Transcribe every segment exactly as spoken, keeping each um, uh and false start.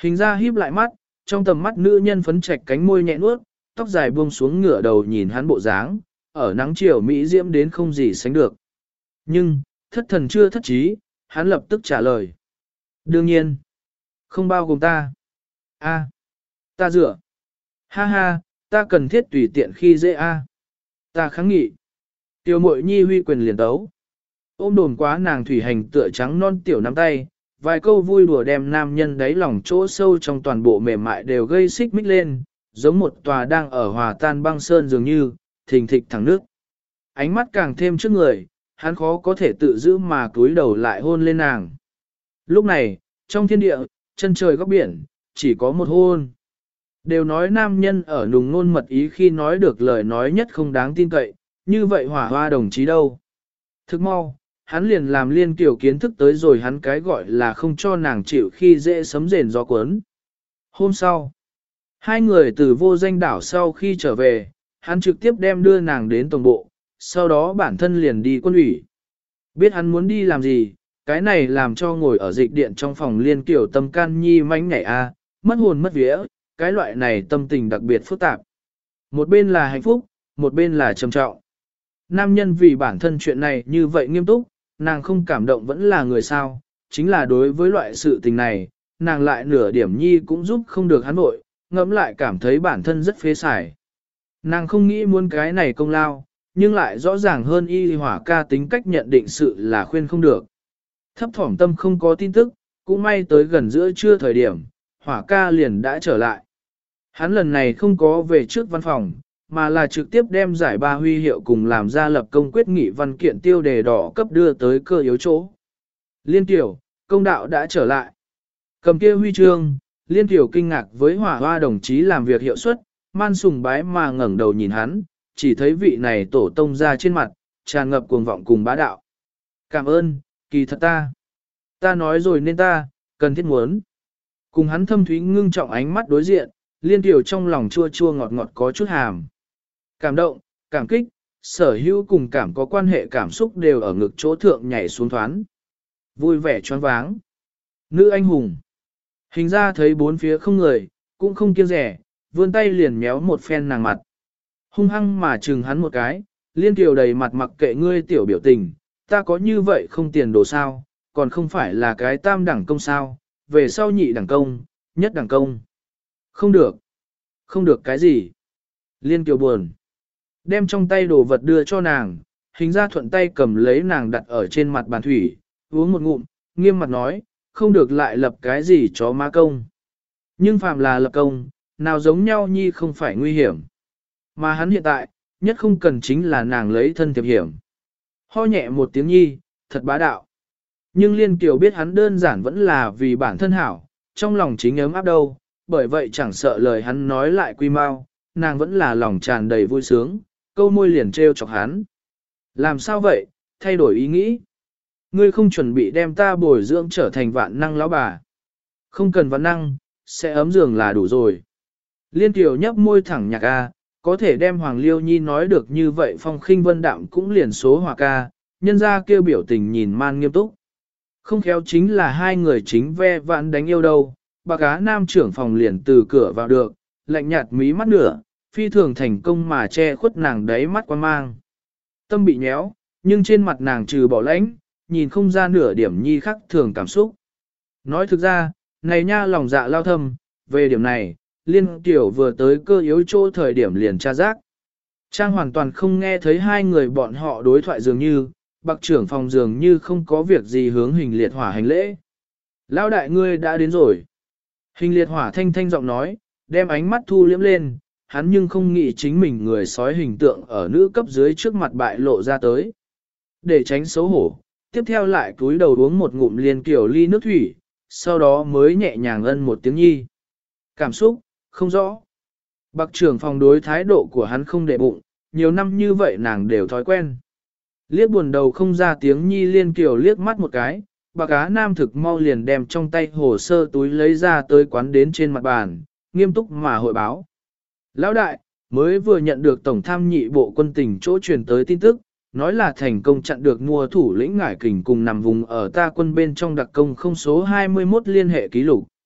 Hình ra híp lại mắt, trong tầm mắt nữ nhân phấn trạch cánh môi nhẹ nuốt, tóc dài buông xuống ngửa đầu nhìn hắn bộ dáng, ở nắng chiều Mỹ diễm đến không gì sánh được. Nhưng, thất thần chưa thất trí, hắn lập tức trả lời. Đương nhiên, không bao gồm ta. A, ta dựa. Ha ha, ta cần thiết tùy tiện khi dễ a. Ta kháng nghị. Tiểu Mội Nhi huy quyền liền tấu. Ôm đồn quá nàng thủy hành tựa trắng non tiểu nắm tay, vài câu vui đùa đem nam nhân đáy lòng chỗ sâu trong toàn bộ mềm mại đều gây xích mích lên, giống một tòa đang ở hòa tan băng sơn dường như, thình thịch thẳng nước. Ánh mắt càng thêm trước người, hắn khó có thể tự giữ mà cúi đầu lại hôn lên nàng. Lúc này, trong thiên địa, chân trời góc biển, chỉ có một hôn. Đều nói nam nhân ở nùng nôn mật ý khi nói được lời nói nhất không đáng tin cậy, như vậy hỏa hoa đồng chí đâu. Thức mau, hắn liền làm liên kiểu kiến thức tới rồi hắn cái gọi là không cho nàng chịu khi dễ sấm rền gió cuốn. Hôm sau, hai người từ vô danh đảo sau khi trở về, hắn trực tiếp đem đưa nàng đến tổng bộ, sau đó bản thân liền đi quân ủy. Biết hắn muốn đi làm gì, cái này làm cho ngồi ở dịch điện trong phòng liên kiểu tâm can nhi mánh nhảy a, mất hồn mất vía, cái loại này tâm tình đặc biệt phức tạp. Một bên là hạnh phúc, một bên là trầm trọng. Nam nhân vì bản thân chuyện này như vậy nghiêm túc, nàng không cảm động vẫn là người sao, chính là đối với loại sự tình này, nàng lại nửa điểm nhi cũng giúp không được hắn vội, ngẫm lại cảm thấy bản thân rất phế xài. Nàng không nghĩ muốn cái này công lao, nhưng lại rõ ràng hơn y hỏa ca tính cách nhận định sự là khuyên không được. Thấp thỏm tâm không có tin tức, cũng may tới gần giữa trưa thời điểm, hỏa ca liền đã trở lại. Hắn lần này không có về trước văn phòng, mà là trực tiếp đem giải ba huy hiệu cùng làm ra lập công quyết nghị văn kiện tiêu đề đỏ cấp đưa tới cơ yếu chỗ. Liên tiểu, công đạo đã trở lại. Cầm kia huy chương, Liên tiểu kinh ngạc với hỏa hoa đồng chí làm việc hiệu suất, man sùng bái mà ngẩng đầu nhìn hắn, chỉ thấy vị này tổ tông ra trên mặt, tràn ngập cuồng vọng cùng bá đạo. Cảm ơn, kỳ thật ta. Ta nói rồi nên ta, cần thiết muốn. Cùng hắn thâm thúy ngưng trọng ánh mắt đối diện, Liên tiểu trong lòng chua chua ngọt ngọt có chút hàm. Cảm động, cảm kích, sở hữu cùng cảm có quan hệ cảm xúc đều ở ngực chỗ thượng nhảy xuống thoán. Vui vẻ choáng váng. Nữ anh hùng. Hình ra thấy bốn phía không người, cũng không kiêng rẻ, vươn tay liền méo một phen nàng mặt. Hung hăng mà chừng hắn một cái, Liên tiểu đầy mặt mặc kệ ngươi tiểu biểu tình, ta có như vậy không tiền đồ sao, còn không phải là cái tam đẳng công sao, về sau nhị đẳng công, nhất đẳng công. Không được. Không được cái gì. Liên tiểu buồn. Đem trong tay đồ vật đưa cho nàng, hình ra thuận tay cầm lấy nàng đặt ở trên mặt bàn thủy, uống một ngụm, nghiêm mặt nói, không được lại lập cái gì chó má công. Nhưng phạm là lập công, nào giống nhau nhi không phải nguy hiểm. Mà hắn hiện tại, nhất không cần chính là nàng lấy thân thiệp hiểm. Ho nhẹ một tiếng nhi, thật bá đạo. Nhưng Liên Kiều biết hắn đơn giản vẫn là vì bản thân hảo, trong lòng chính ấm áp đâu, bởi vậy chẳng sợ lời hắn nói lại quy mau, nàng vẫn là lòng tràn đầy vui sướng, câu môi liền trêu chọc hắn. Làm sao vậy, thay đổi ý nghĩ. Ngươi không chuẩn bị đem ta bồi dưỡng trở thành vạn năng lão bà. Không cần vạn năng, sẽ ấm giường là đủ rồi. Liên Kiều nhấp môi thẳng nhạc a, có thể đem Hoàng Liêu Nhi nói được như vậy phong khinh vân đạm cũng liền số hòa ca, nhân ra kêu biểu tình nhìn man nghiêm túc. Không khéo chính là hai người chính ve vãn đánh yêu đâu, bà cá nam trưởng phòng liền từ cửa vào được, lạnh nhạt mí mắt nửa, phi thường thành công mà che khuất nàng đáy mắt quan mang. Tâm bị nhéo, nhưng trên mặt nàng trừ bỏ lãnh, nhìn không ra nửa điểm nhi khắc thường cảm xúc. Nói thực ra, này nha lòng dạ lao thâm, về điểm này, Liên Tiểu vừa tới cơ yếu chỗ thời điểm liền tra giác. Trang hoàn toàn không nghe thấy hai người bọn họ đối thoại dường như, bạc trưởng phòng dường như không có việc gì hướng Hình Liệt Hỏa hành lễ. Lão đại ngươi đã đến rồi. Hình Liệt Hỏa thanh thanh giọng nói, đem ánh mắt thu liễm lên, hắn nhưng không nghĩ chính mình người sói hình tượng ở nữ cấp dưới trước mặt bại lộ ra tới. Để tránh xấu hổ, tiếp theo lại cúi đầu uống một ngụm Liên Kiểu ly nước thủy, sau đó mới nhẹ nhàng ân một tiếng nhi. Cảm xúc, không rõ. Bạc trưởng phòng đối thái độ của hắn không để bụng, nhiều năm như vậy nàng đều thói quen. Liếc buồn đầu không ra tiếng nhi Liên Kiều liếc mắt một cái, bạc á nam thực mau liền đem trong tay hồ sơ túi lấy ra tới quán đến trên mặt bàn, nghiêm túc mà hội báo. Lão đại, mới vừa nhận được tổng tham nhị bộ quân tình chỗ truyền tới tin tức, nói là thành công chặn được mua thủ lĩnh ngải kình cùng nằm vùng ở ta quân bên trong đặc công không số hai mươi mốt liên hệ ký lục.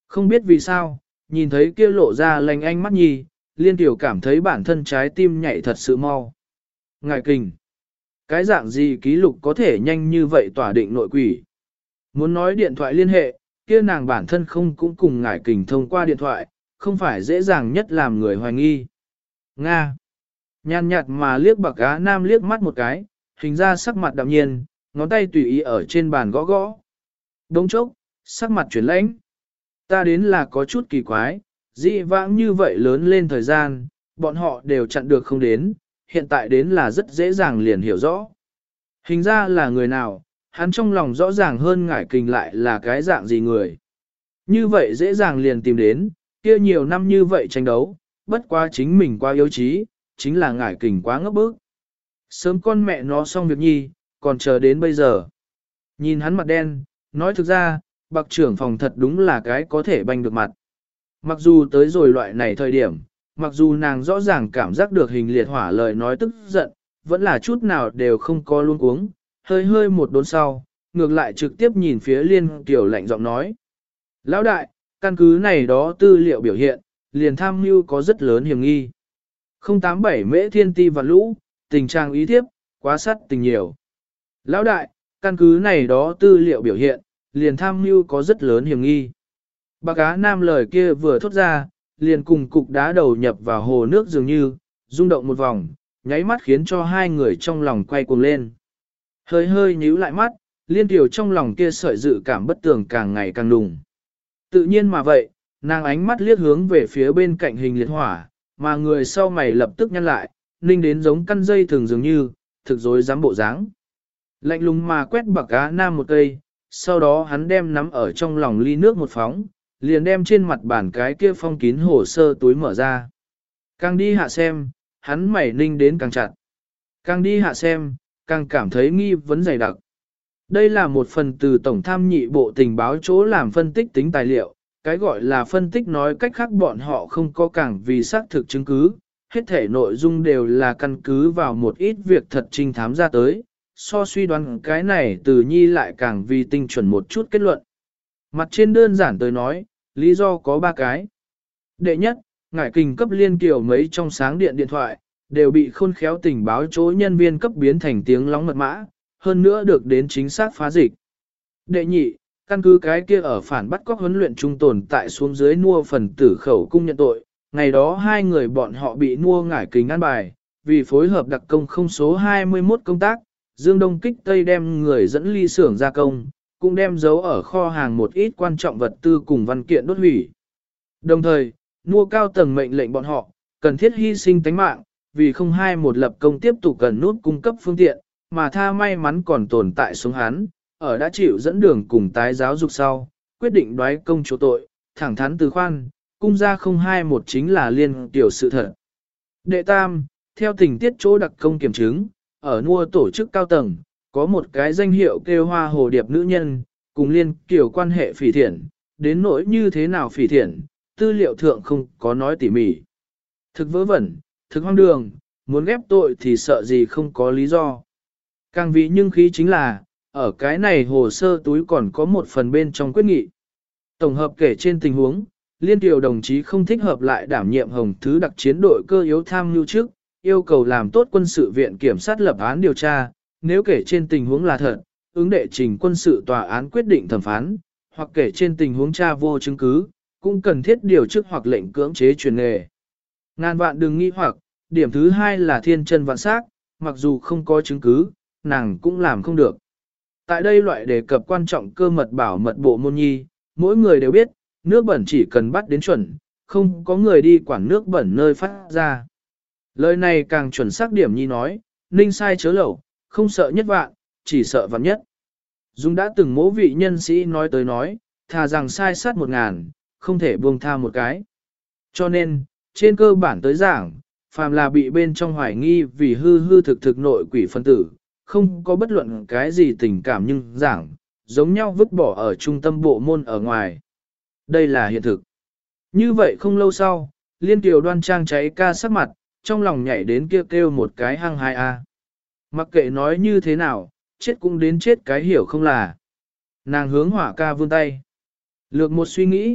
Không biết vì sao, nhìn thấy kia lộ ra lành ánh mắt nhi, liên tiểu cảm thấy bản thân trái tim nhảy thật sự mau. Ngài kình. Cái dạng gì ký lục có thể nhanh như vậy tỏa định nội quỷ. Muốn nói điện thoại liên hệ, kia nàng bản thân không cũng cùng ngài kình thông qua điện thoại, không phải dễ dàng nhất làm người hoài nghi. Nga. Nhàn nhạt mà liếc bạc á nam liếc mắt một cái, hình ra sắc mặt đạm nhiên, ngón tay tùy ý ở trên bàn gõ gõ. Đống chốc, sắc mặt chuyển lãnh. Ta đến là có chút kỳ quái, dị vãng như vậy lớn lên thời gian, bọn họ đều chặn được không đến, hiện tại đến là rất dễ dàng liền hiểu rõ. Hình ra là người nào, hắn trong lòng rõ ràng hơn ngải kình lại là cái dạng gì người. Như vậy dễ dàng liền tìm đến, kia nhiều năm như vậy tranh đấu, bất quá chính mình quá yếu trí, chính là ngải kình quá ngốc bức. Sớm con mẹ nó xong việc nhi, còn chờ đến bây giờ. Nhìn hắn mặt đen, nói thực ra, bạc trưởng phòng thật đúng là cái có thể banh được mặt. Mặc dù tới rồi loại này thời điểm, mặc dù nàng rõ ràng cảm giác được hình liệt hỏa lời nói tức giận, vẫn là chút nào đều không có luôn cuống, hơi hơi một đốn sau, ngược lại trực tiếp nhìn phía liên tiểu lạnh giọng nói. Lão đại, căn cứ này đó tư liệu biểu hiện, liền tham mưu có rất lớn hiểm nghi. không tám bảy mễ thiên ti và lũ, tình trạng ý thiếp, quá sát tình nhiều. Lão đại, căn cứ này đó tư liệu biểu hiện, liền tham mưu có rất lớn hiểm nghi. Bạc Á Nam lời kia vừa thốt ra, liền cùng cục đá đầu nhập vào hồ nước dường như, rung động một vòng, nháy mắt khiến cho hai người trong lòng quay cuồng lên. Hơi hơi nhíu lại mắt, liên tiểu trong lòng kia sợi dự cảm bất tường càng ngày càng đùng. Tự nhiên mà vậy, nàng ánh mắt liếc hướng về phía bên cạnh hình liệt hỏa, mà người sau mày lập tức nhăn lại, ninh đến giống căn dây thường dường như, thực dối dám bộ dáng. Lạnh lùng mà quét Bạc Á Nam một cây, sau đó hắn đem nắm ở trong lòng ly nước một phóng, liền đem trên mặt bàn cái kia phong kín hồ sơ túi mở ra. Càng đi hạ xem, hắn mày ninh đến càng chặt. Càng đi hạ xem, càng cảm thấy nghi vấn dày đặc. Đây là một phần từ Tổng tham nhị bộ tình báo chỗ làm phân tích tính tài liệu, cái gọi là phân tích nói cách khác bọn họ không có càng vì xác thực chứng cứ, hết thể nội dung đều là căn cứ vào một ít việc thật trinh thám ra tới, so suy đoán cái này từ nhi lại càng vì tinh chuẩn một chút kết luận. Mặt trên đơn giản tới nói, lý do có ba cái. Đệ nhất, ngải kình cấp liên kiều mấy trong sáng điện điện thoại, đều bị khôn khéo tình báo chỗ nhân viên cấp biến thành tiếng lóng mật mã, hơn nữa được đến chính xác phá dịch. Đệ nhị, căn cứ cái kia ở phản bắt cóc huấn luyện trung tồn tại xuống dưới nua phần tử khẩu cung nhận tội, ngày đó hai người bọn họ bị nua ngải kình an bài, vì phối hợp đặc công không số hai mươi mốt công tác, Dương Đông kích Tây đem người dẫn ly xưởng gia công, cũng đem giấu ở kho hàng một ít quan trọng vật tư cùng văn kiện đốt hủy. Đồng thời, nua cao tầng mệnh lệnh bọn họ, cần thiết hy sinh tánh mạng, vì không hai một lập công tiếp tục cần nút cung cấp phương tiện, mà tha may mắn còn tồn tại xuống hắn, ở đã chịu dẫn đường cùng tái giáo dục sau, quyết định đoái công chỗ tội, thẳng thắn từ khoan, cung ra không hai một chính là liên tiểu sự thật. Đệ tam, theo tình tiết chỗ đặc công kiểm chứng, ở nua tổ chức cao tầng, có một cái danh hiệu kêu hoa hồ điệp nữ nhân, cùng liên kiểu quan hệ phỉ thiện, đến nỗi như thế nào phỉ thiện, tư liệu thượng không có nói tỉ mỉ. Thực vớ vẩn, thực hoang đường, muốn ghép tội thì sợ gì không có lý do. Càng vì nhưng khí chính là, ở cái này hồ sơ túi còn có một phần bên trong quyết nghị. Tổng hợp kể trên tình huống, liên tiểu đồng chí không thích hợp lại đảm nhiệm hồng thứ đặc chiến đội cơ yếu tham mưu trước, yêu cầu làm tốt quân sự viện kiểm sát lập án điều tra, nếu kể trên tình huống là thật, ứng đệ trình quân sự tòa án quyết định thẩm phán, hoặc kể trên tình huống tra vô chứng cứ, cũng cần thiết điều chức hoặc lệnh cưỡng chế truyền nghề. Ngàn vạn đừng nghi hoặc, điểm thứ hai là thiên chân vạn xác, mặc dù không có chứng cứ, nàng cũng làm không được. Tại đây loại đề cập quan trọng cơ mật bảo mật bộ môn nhi, mỗi người đều biết, nước bẩn chỉ cần bắt đến chuẩn, không có người đi quản nước bẩn nơi phát ra. Lời này càng chuẩn xác điểm nhi nói, ninh sai chớ lẩu, không sợ nhất vạn, chỉ sợ vạn nhất. Dung đã từng mỗ vị nhân sĩ nói tới nói, thà rằng sai sát một ngàn, không thể buông tha một cái. Cho nên, trên cơ bản tới giảng, phàm là bị bên trong hoài nghi vì hư hư thực thực nội quỷ phân tử, không có bất luận cái gì tình cảm nhưng giảng, giống nhau vứt bỏ ở trung tâm bộ môn ở ngoài. Đây là hiện thực. Như vậy không lâu sau, liên tiểu đoan trang cháy ca sắc mặt, trong lòng nhảy đến kêu kêu một cái hăng hai a. Mặc kệ nói như thế nào, chết cũng đến chết cái hiểu không là. Nàng hướng hỏa ca vươn tay. Lược một suy nghĩ,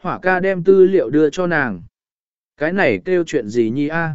Hỏa ca đem tư liệu đưa cho nàng. Cái này kêu chuyện gì nhi a?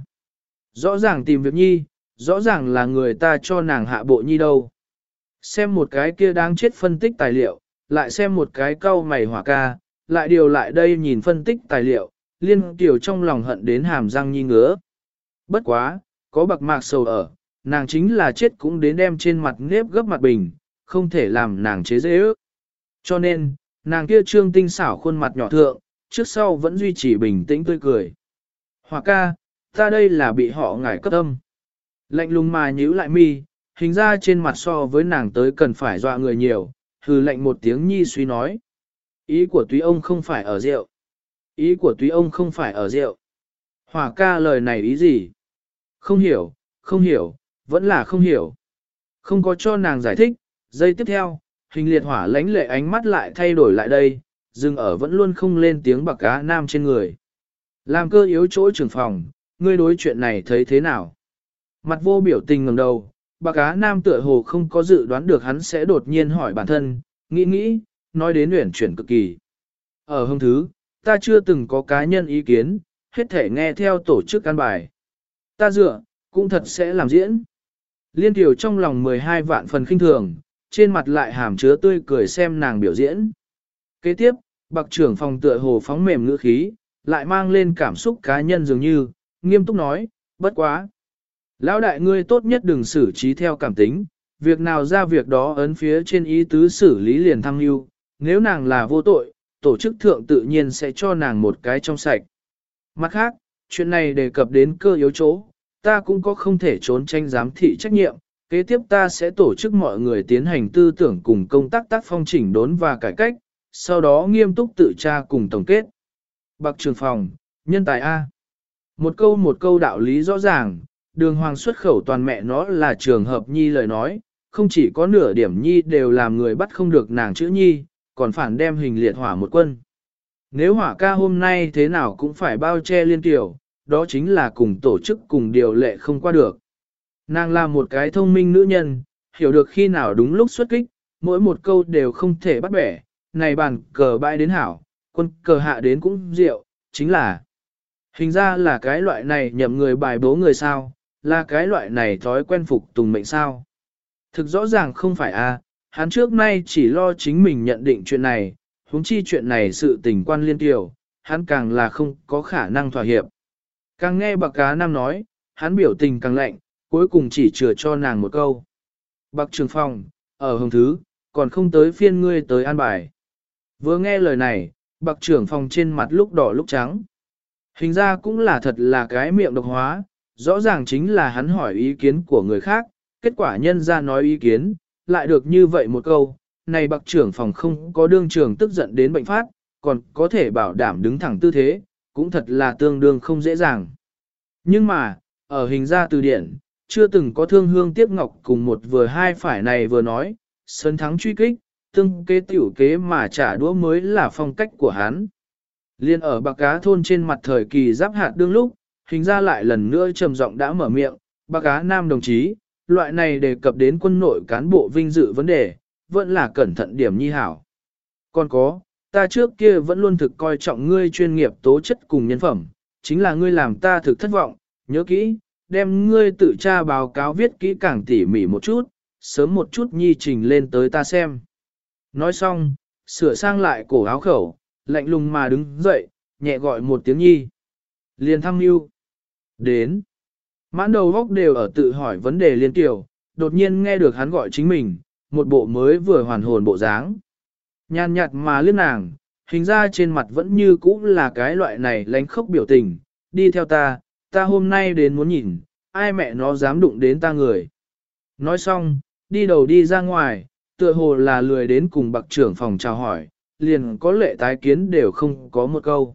Rõ ràng tìm việc nhi, rõ ràng là người ta cho nàng hạ bộ nhi đâu. Xem một cái kia đáng chết phân tích tài liệu, lại xem một cái cau mày Hỏa ca, lại điều lại đây nhìn phân tích tài liệu, Liên Kiều trong lòng hận đến hàm răng nhi ngứa. Bất quá, có bạc mạc sầu ở, nàng chính là chết cũng đến đem trên mặt nếp gấp mặt bình, không thể làm nàng chế dễ ước. Cho nên, nàng kia trương tinh xảo khuôn mặt nhỏ thượng, trước sau vẫn duy trì bình tĩnh tươi cười. Hỏa ca, ta đây là bị họ ngải cấp âm. Lạnh lùng mà nhíu lại mi, hình ra trên mặt so với nàng tới cần phải dọa người nhiều, hừ lạnh một tiếng nhi suy nói. Ý của túy ông không phải ở rượu. Ý của túy ông không phải ở rượu. Hỏa ca lời này ý gì? Không hiểu, không hiểu, vẫn là không hiểu. Không có cho nàng giải thích, giây tiếp theo, hình liệt hỏa lãnh lệ ánh mắt lại thay đổi lại đây, dừng ở vẫn luôn không lên tiếng bạc cá nam trên người. Làm cơ yếu chỗ trưởng phòng, ngươi đối chuyện này thấy thế nào? Mặt vô biểu tình ngẩng đầu, bạc cá nam tựa hồ không có dự đoán được hắn sẽ đột nhiên hỏi bản thân, nghĩ nghĩ, nói đến uyển chuyển cực kỳ. Ở hông thứ, ta chưa từng có cá nhân ý kiến, hết thể nghe theo tổ chức căn bài. Ta dựa, cũng thật sẽ làm diễn. Liên Tiểu trong lòng mười hai vạn phần khinh thường, trên mặt lại hàm chứa tươi cười xem nàng biểu diễn. Kế tiếp, bạc trưởng phòng tựa hồ phóng mềm ngữ khí, lại mang lên cảm xúc cá nhân dường như, nghiêm túc nói, bất quá. Lão đại ngươi tốt nhất đừng xử trí theo cảm tính, việc nào ra việc đó ấn phía trên ý tứ xử lý liền thăng lưu, nếu nàng là vô tội, tổ chức thượng tự nhiên sẽ cho nàng một cái trong sạch. Mặt khác, chuyện này đề cập đến cơ yếu chỗ, ta cũng có không thể trốn tranh giám thị trách nhiệm, kế tiếp ta sẽ tổ chức mọi người tiến hành tư tưởng cùng công tác tác phong chỉnh đốn và cải cách, sau đó nghiêm túc tự tra cùng tổng kết. Bạc trường phòng, nhân tài A. Một câu một câu đạo lý rõ ràng, đường hoàng xuất khẩu toàn mẹ nó là trường hợp nhi lời nói, không chỉ có nửa điểm nhi đều làm người bắt không được nàng chữ nhi, còn phản đem hình liệt hỏa một quân. Nếu hỏa ca hôm nay thế nào cũng phải bao che Liên Tiểu, đó chính là cùng tổ chức cùng điều lệ không qua được. Nàng là một cái thông minh nữ nhân, hiểu được khi nào đúng lúc xuất kích, mỗi một câu đều không thể bắt bẻ, này bàn cờ bãi đến hảo, quân cờ hạ đến cũng rượu, chính là hình ra là cái loại này nhậm người bài bố người sao, là cái loại này thói quen phục tùng mệnh sao. Thực rõ ràng không phải a, hắn trước nay chỉ lo chính mình nhận định chuyện này, huống chi chuyện này sự tình quan Liên Tiểu, hắn càng là không có khả năng thỏa hiệp. Càng nghe bạc cá nam nói, hắn biểu tình càng lạnh, cuối cùng chỉ chừa cho nàng một câu. Bạc trường phòng, ở hồng thứ, còn không tới phiên ngươi tới an bài. Vừa nghe lời này, bạc trưởng phòng trên mặt lúc đỏ lúc trắng. Hình ra cũng là thật là cái miệng độc hóa, rõ ràng chính là hắn hỏi ý kiến của người khác, kết quả nhân ra nói ý kiến, lại được như vậy một câu, này bạc trưởng phòng không có đương trường tức giận đến bệnh phát, còn có thể bảo đảm đứng thẳng tư thế, cũng thật là tương đương không dễ dàng. Nhưng mà, ở hình ra từ điển, chưa từng có thương hương tiếc ngọc cùng một vừa hai phải này vừa nói, sân thắng truy kích, tương kế tiểu kế mà trả đũa mới là phong cách của hắn. Liên ở bạc cá thôn trên mặt thời kỳ giáp hạt đương lúc, hình ra lại lần nữa trầm giọng đã mở miệng, bạc cá nam đồng chí, loại này đề cập đến quân nội cán bộ vinh dự vấn đề, vẫn là cẩn thận điểm nhi hảo. Còn có, ta trước kia vẫn luôn thực coi trọng ngươi chuyên nghiệp tố chất cùng nhân phẩm, chính là ngươi làm ta thực thất vọng, nhớ kỹ, đem ngươi tự tra báo cáo viết kỹ càng tỉ mỉ một chút, sớm một chút nhi trình lên tới ta xem. Nói xong, sửa sang lại cổ áo khẩu, lạnh lùng mà đứng dậy, nhẹ gọi một tiếng nhi. Liền thăm mưu. Đến. Mãn đầu góc đều ở tự hỏi vấn đề Liên Tiểu, đột nhiên nghe được hắn gọi chính mình, một bộ mới vừa hoàn hồn bộ dáng. Nhàn nhạt mà liếc nàng, hình ra trên mặt vẫn như cũ là cái loại này lánh khốc biểu tình, đi theo ta, ta hôm nay đến muốn nhìn, ai mẹ nó dám đụng đến ta người. Nói xong, đi đầu đi ra ngoài, tựa hồ là lười đến cùng bạc trưởng phòng chào hỏi, liền có lệ tái kiến đều không có một câu.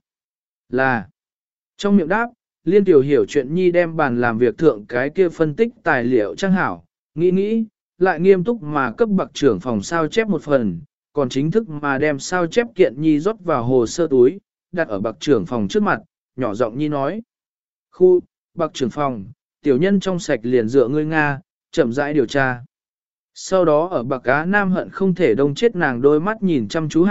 Là, trong miệng đáp, Liên Tiểu hiểu chuyện nhi đem bàn làm việc thượng cái kia phân tích tài liệu trang hảo, nghĩ nghĩ, lại nghiêm túc mà cấp bạc trưởng phòng sao chép một phần, còn chính thức mà đem sao chép kiện nhi rót vào hồ sơ túi, đặt ở bạc trưởng phòng trước mặt, nhỏ giọng nhi nói. Khu, bạc trưởng phòng, tiểu nhân trong sạch liền dựa ngươi Nga, chậm rãi điều tra. Sau đó ở bạc cá nam hận không thể đông chết nàng đôi mắt nhìn chăm chú hạ,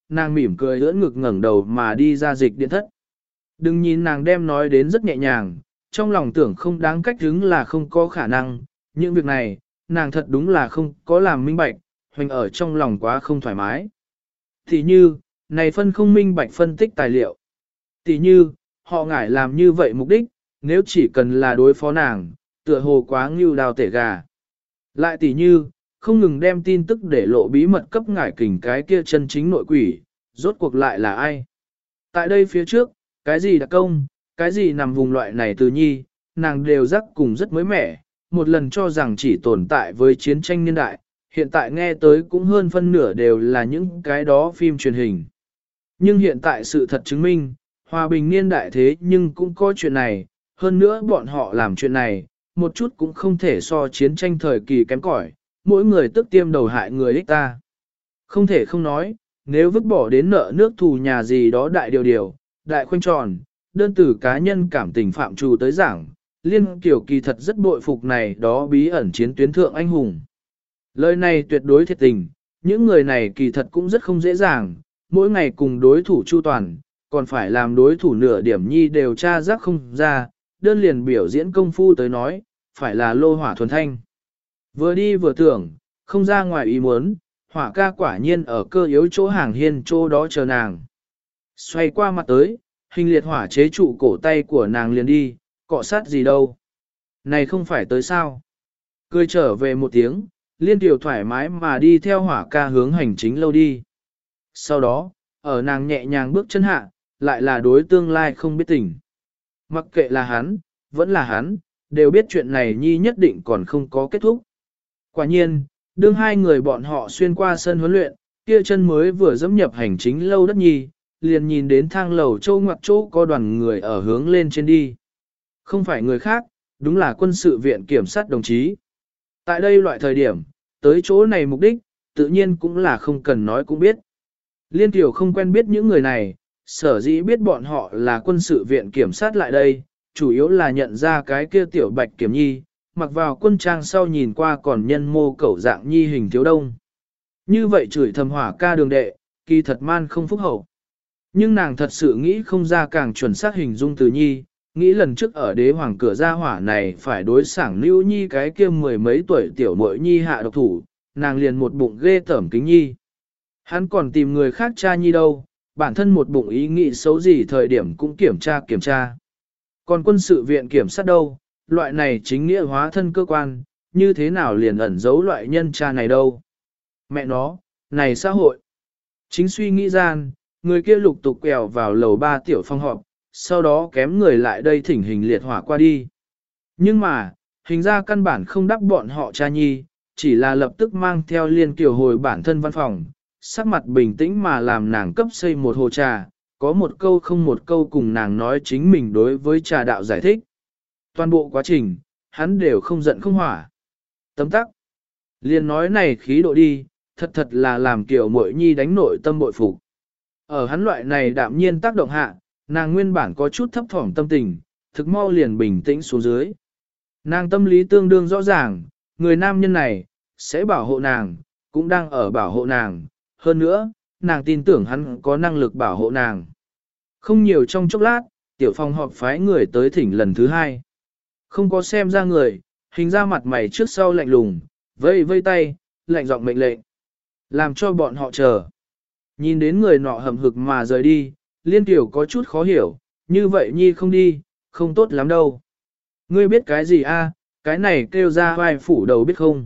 nàng mỉm cười ưỡn ngực ngẩng đầu mà đi ra dịch điện thất. Đừng nhìn nàng đem nói đến rất nhẹ nhàng, trong lòng tưởng không đáng cách hứng là không có khả năng, những việc này, nàng thật đúng là không có làm minh bạch, hoành ở trong lòng quá không thoải mái. Thì như, này phân không minh bạch phân tích tài liệu. Tỷ như, họ ngại làm như vậy mục đích, nếu chỉ cần là đối phó nàng, tựa hồ quá ngưu đào tể gà. Lại tỷ như, không ngừng đem tin tức để lộ bí mật cấp ngải kình cái kia chân chính nội quỷ, rốt cuộc lại là ai. Tại đây phía trước, cái gì đặc công, cái gì nằm vùng loại này từ nhi, nàng đều rắc cùng rất mới mẻ, một lần cho rằng chỉ tồn tại với chiến tranh niên đại, hiện tại nghe tới cũng hơn phân nửa đều là những cái đó phim truyền hình. Nhưng hiện tại sự thật chứng minh, hòa bình niên đại thế nhưng cũng có chuyện này, hơn nữa bọn họ làm chuyện này, một chút cũng không thể so chiến tranh thời kỳ kém cỏi, mỗi người tức tiêm đầu hại người ích ta. Không thể không nói, nếu vứt bỏ đến nợ nước thù nhà gì đó đại điều điều, đại khoanh tròn, đơn từ cá nhân cảm tình phạm trù tới giảng, Liên Kiều kỳ thật rất bội phục này đó bí ẩn chiến tuyến thượng anh hùng. Lời này tuyệt đối thiệt tình, những người này kỳ thật cũng rất không dễ dàng, mỗi ngày cùng đối thủ chu toàn, còn phải làm đối thủ nửa điểm nhi đều tra giác không ra, đơn liền biểu diễn công phu tới nói, phải là lô hỏa thuần thanh. Vừa đi vừa tưởng, không ra ngoài ý muốn, hỏa ca quả nhiên ở cơ yếu chỗ hàng hiên chỗ đó chờ nàng. Xoay qua mặt tới, hình liệt hỏa chế trụ cổ tay của nàng liền đi, cọ sát gì đâu. Này không phải tới sao. Cười trở về một tiếng, liên tiểu thoải mái mà đi theo hỏa ca hướng hành chính lâu đi. Sau đó, ở nàng nhẹ nhàng bước chân hạ, lại là đối tương lai không biết tình. Mặc kệ là hắn, vẫn là hắn, đều biết chuyện này nhi nhất định còn không có kết thúc. Quả nhiên, đương hai người bọn họ xuyên qua sân huấn luyện, kia chân mới vừa dẫm nhập hành chính lâu đất nhi, liền nhìn đến thang lầu châu ngoặc chỗ có đoàn người ở hướng lên trên đi. Không phải người khác, đúng là quân sự viện kiểm sát đồng chí. Tại đây loại thời điểm, tới chỗ này mục đích, tự nhiên cũng là không cần nói cũng biết. Liên Tiểu không quen biết những người này, sở dĩ biết bọn họ là quân sự viện kiểm sát lại đây, chủ yếu là nhận ra cái kia tiểu bạch kiểm nhi, mặc vào quân trang sau nhìn qua còn nhân mô cẩu dạng nhi hình thiếu đông. Như vậy chửi thầm hỏa ca đường đệ, kỳ thật man không phúc hậu. Nhưng nàng thật sự nghĩ không ra càng chuẩn xác hình dung từ nhi, nghĩ lần trước ở đế hoàng cửa ra hỏa này phải đối sảng lưu nhi cái kia mười mấy tuổi tiểu muội nhi hạ độc thủ, nàng liền một bụng ghê tởm kính nhi. Hắn còn tìm người khác cha nhi đâu, bản thân một bụng ý nghĩ xấu gì thời điểm cũng kiểm tra kiểm tra. Còn quân sự viện kiểm sát đâu, loại này chính nghĩa hóa thân cơ quan, như thế nào liền ẩn giấu loại nhân cha này đâu. Mẹ nó, này xã hội. Chính suy nghĩ gian, người kia lục tục quẹo vào lầu ba tiểu phòng họp, sau đó kém người lại đây thỉnh hình liệt hỏa qua đi. Nhưng mà, hình ra căn bản không đáp bọn họ cha nhi, chỉ là lập tức mang theo Liên Kiều hồi bản thân văn phòng, sắc mặt bình tĩnh mà làm nàng cấp xây một hồ trà, có một câu không một câu cùng nàng nói chính mình đối với trà đạo giải thích. Toàn bộ quá trình, hắn đều không giận không hỏa. Tấm tắc. Liên nói này khí độ đi, thật thật là làm Kiều Muội nhi đánh nội tâm bội phục. Ở hắn loại này đạm nhiên tác động hạ, nàng nguyên bản có chút thấp thỏm tâm tình, thực mau liền bình tĩnh xuống dưới. Nàng tâm lý tương đương rõ ràng, người nam nhân này, sẽ bảo hộ nàng, cũng đang ở bảo hộ nàng. Hơn nữa, nàng tin tưởng hắn có năng lực bảo hộ nàng. Không nhiều trong chốc lát, tiểu phòng họp phái người tới thỉnh lần thứ hai. Không có xem ra người, hình ra mặt mày trước sau lạnh lùng, vây vây tay, lạnh giọng mệnh lệnh. Làm cho bọn họ chờ. Nhìn đến người nọ hầm hực mà rời đi, Liên Tiểu có chút khó hiểu, như vậy nhi không đi, không tốt lắm đâu. Ngươi biết cái gì a? Cái này kêu ra vai phủ đầu biết không?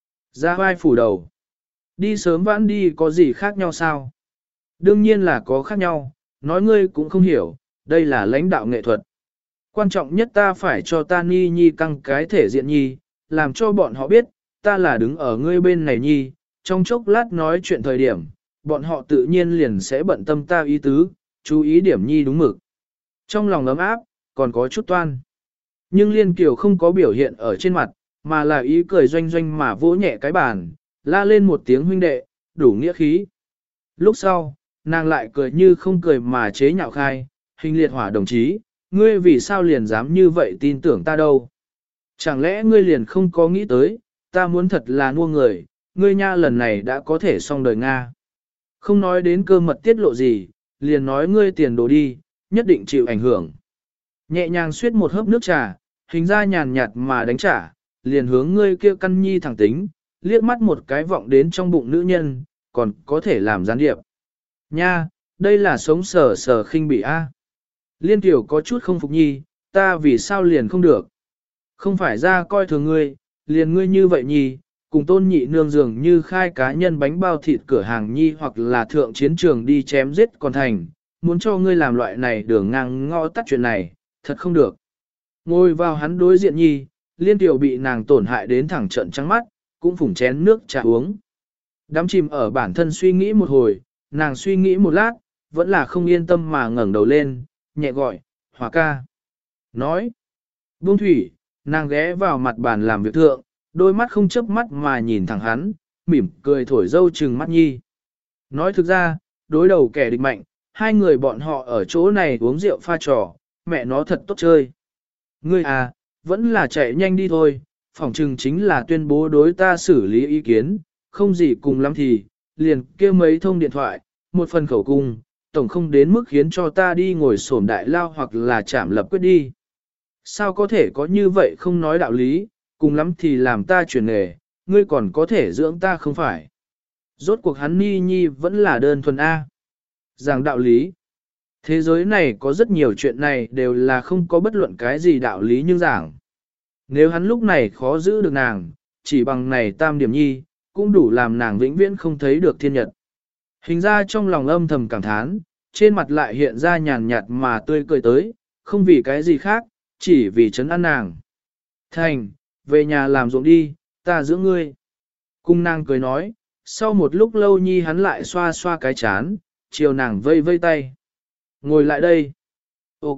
Ra vai phủ đầu. Đi sớm vãn đi có gì khác nhau sao? Đương nhiên là có khác nhau, nói ngươi cũng không hiểu, đây là lãnh đạo nghệ thuật. Quan trọng nhất ta phải cho ta ni nhi căng cái thể diện nhi, làm cho bọn họ biết, ta là đứng ở ngươi bên này nhi, trong chốc lát nói chuyện thời điểm, bọn họ tự nhiên liền sẽ bận tâm ta ý tứ, chú ý điểm nhi đúng mực. Trong lòng ấm áp, còn có chút toan. Nhưng Liên Kiều không có biểu hiện ở trên mặt, mà là ý cười doanh doanh mà vỗ nhẹ cái bàn, la lên một tiếng huynh đệ, đủ nghĩa khí. Lúc sau, nàng lại cười như không cười mà chế nhạo khai, hình liệt hỏa đồng chí, ngươi vì sao liền dám như vậy tin tưởng ta đâu. Chẳng lẽ ngươi liền không có nghĩ tới, ta muốn thật là nua người, ngươi nha lần này đã có thể xong đời Nga. Không nói đến cơ mật tiết lộ gì, liền nói ngươi tiền đồ đi, nhất định chịu ảnh hưởng. Nhẹ nhàng suyết một hớp nước trà, hình ra nhàn nhạt mà đánh trả, liền hướng ngươi kia căn nhi thẳng tính, liếc mắt một cái vọng đến trong bụng nữ nhân, còn có thể làm gián điệp. Nha, đây là sống sờ sờ khinh bị A. Liên tiểu có chút không phục nhi, ta vì sao liền không được. Không phải ra coi thường ngươi, liền ngươi như vậy nhi, cùng tôn nhị nương dường như khai cá nhân bánh bao thịt cửa hàng nhi hoặc là thượng chiến trường đi chém giết còn thành, muốn cho ngươi làm loại này đường ngang ngõ tắt chuyện này, thật không được. Ngồi vào hắn đối diện nhi, liên tiểu bị nàng tổn hại đến thẳng trận trắng mắt, cũng phủng chén nước trà uống. Đắm chìm ở bản thân suy nghĩ một hồi, nàng suy nghĩ một lát, vẫn là không yên tâm mà ngẩng đầu lên, nhẹ gọi, Hòa ca. Nói, buông thủy, nàng ghé vào mặt bàn làm việc thượng, đôi mắt không chớp mắt mà nhìn thẳng hắn, mỉm cười thổi dâu trừng mắt nhi. Nói thực ra, đối đầu kẻ địch mạnh, hai người bọn họ ở chỗ này uống rượu pha trò, mẹ nó thật tốt chơi. Ngươi à, vẫn là chạy nhanh đi thôi, phỏng chừng chính là tuyên bố đối ta xử lý ý kiến, không gì cùng lắm thì, liền kêu mấy thông điện thoại, một phần khẩu cung, tổng không đến mức khiến cho ta đi ngồi xổm đại lao hoặc là chạm lập quyết đi. Sao có thể có như vậy không nói đạo lý, cùng lắm thì làm ta chuyển nghề, ngươi còn có thể dưỡng ta không phải. Rốt cuộc hắn ni nhi vẫn là đơn thuần A. Giảng đạo lý. Thế giới này có rất nhiều chuyện này đều là không có bất luận cái gì đạo lý nhưng giảng. Nếu hắn lúc này khó giữ được nàng, chỉ bằng này tam điểm nhi, cũng đủ làm nàng vĩnh viễn không thấy được thiên nhật. Hình ra trong lòng âm thầm cảm thán, trên mặt lại hiện ra nhàn nhạt mà tươi cười tới, không vì cái gì khác, chỉ vì chấn an nàng. Thành, về nhà làm ruộng đi, ta giữ ngươi. Cung nàng cười nói, sau một lúc lâu nhi hắn lại xoa xoa cái chán, chiều nàng vây vây tay. Ngồi lại đây. Ok.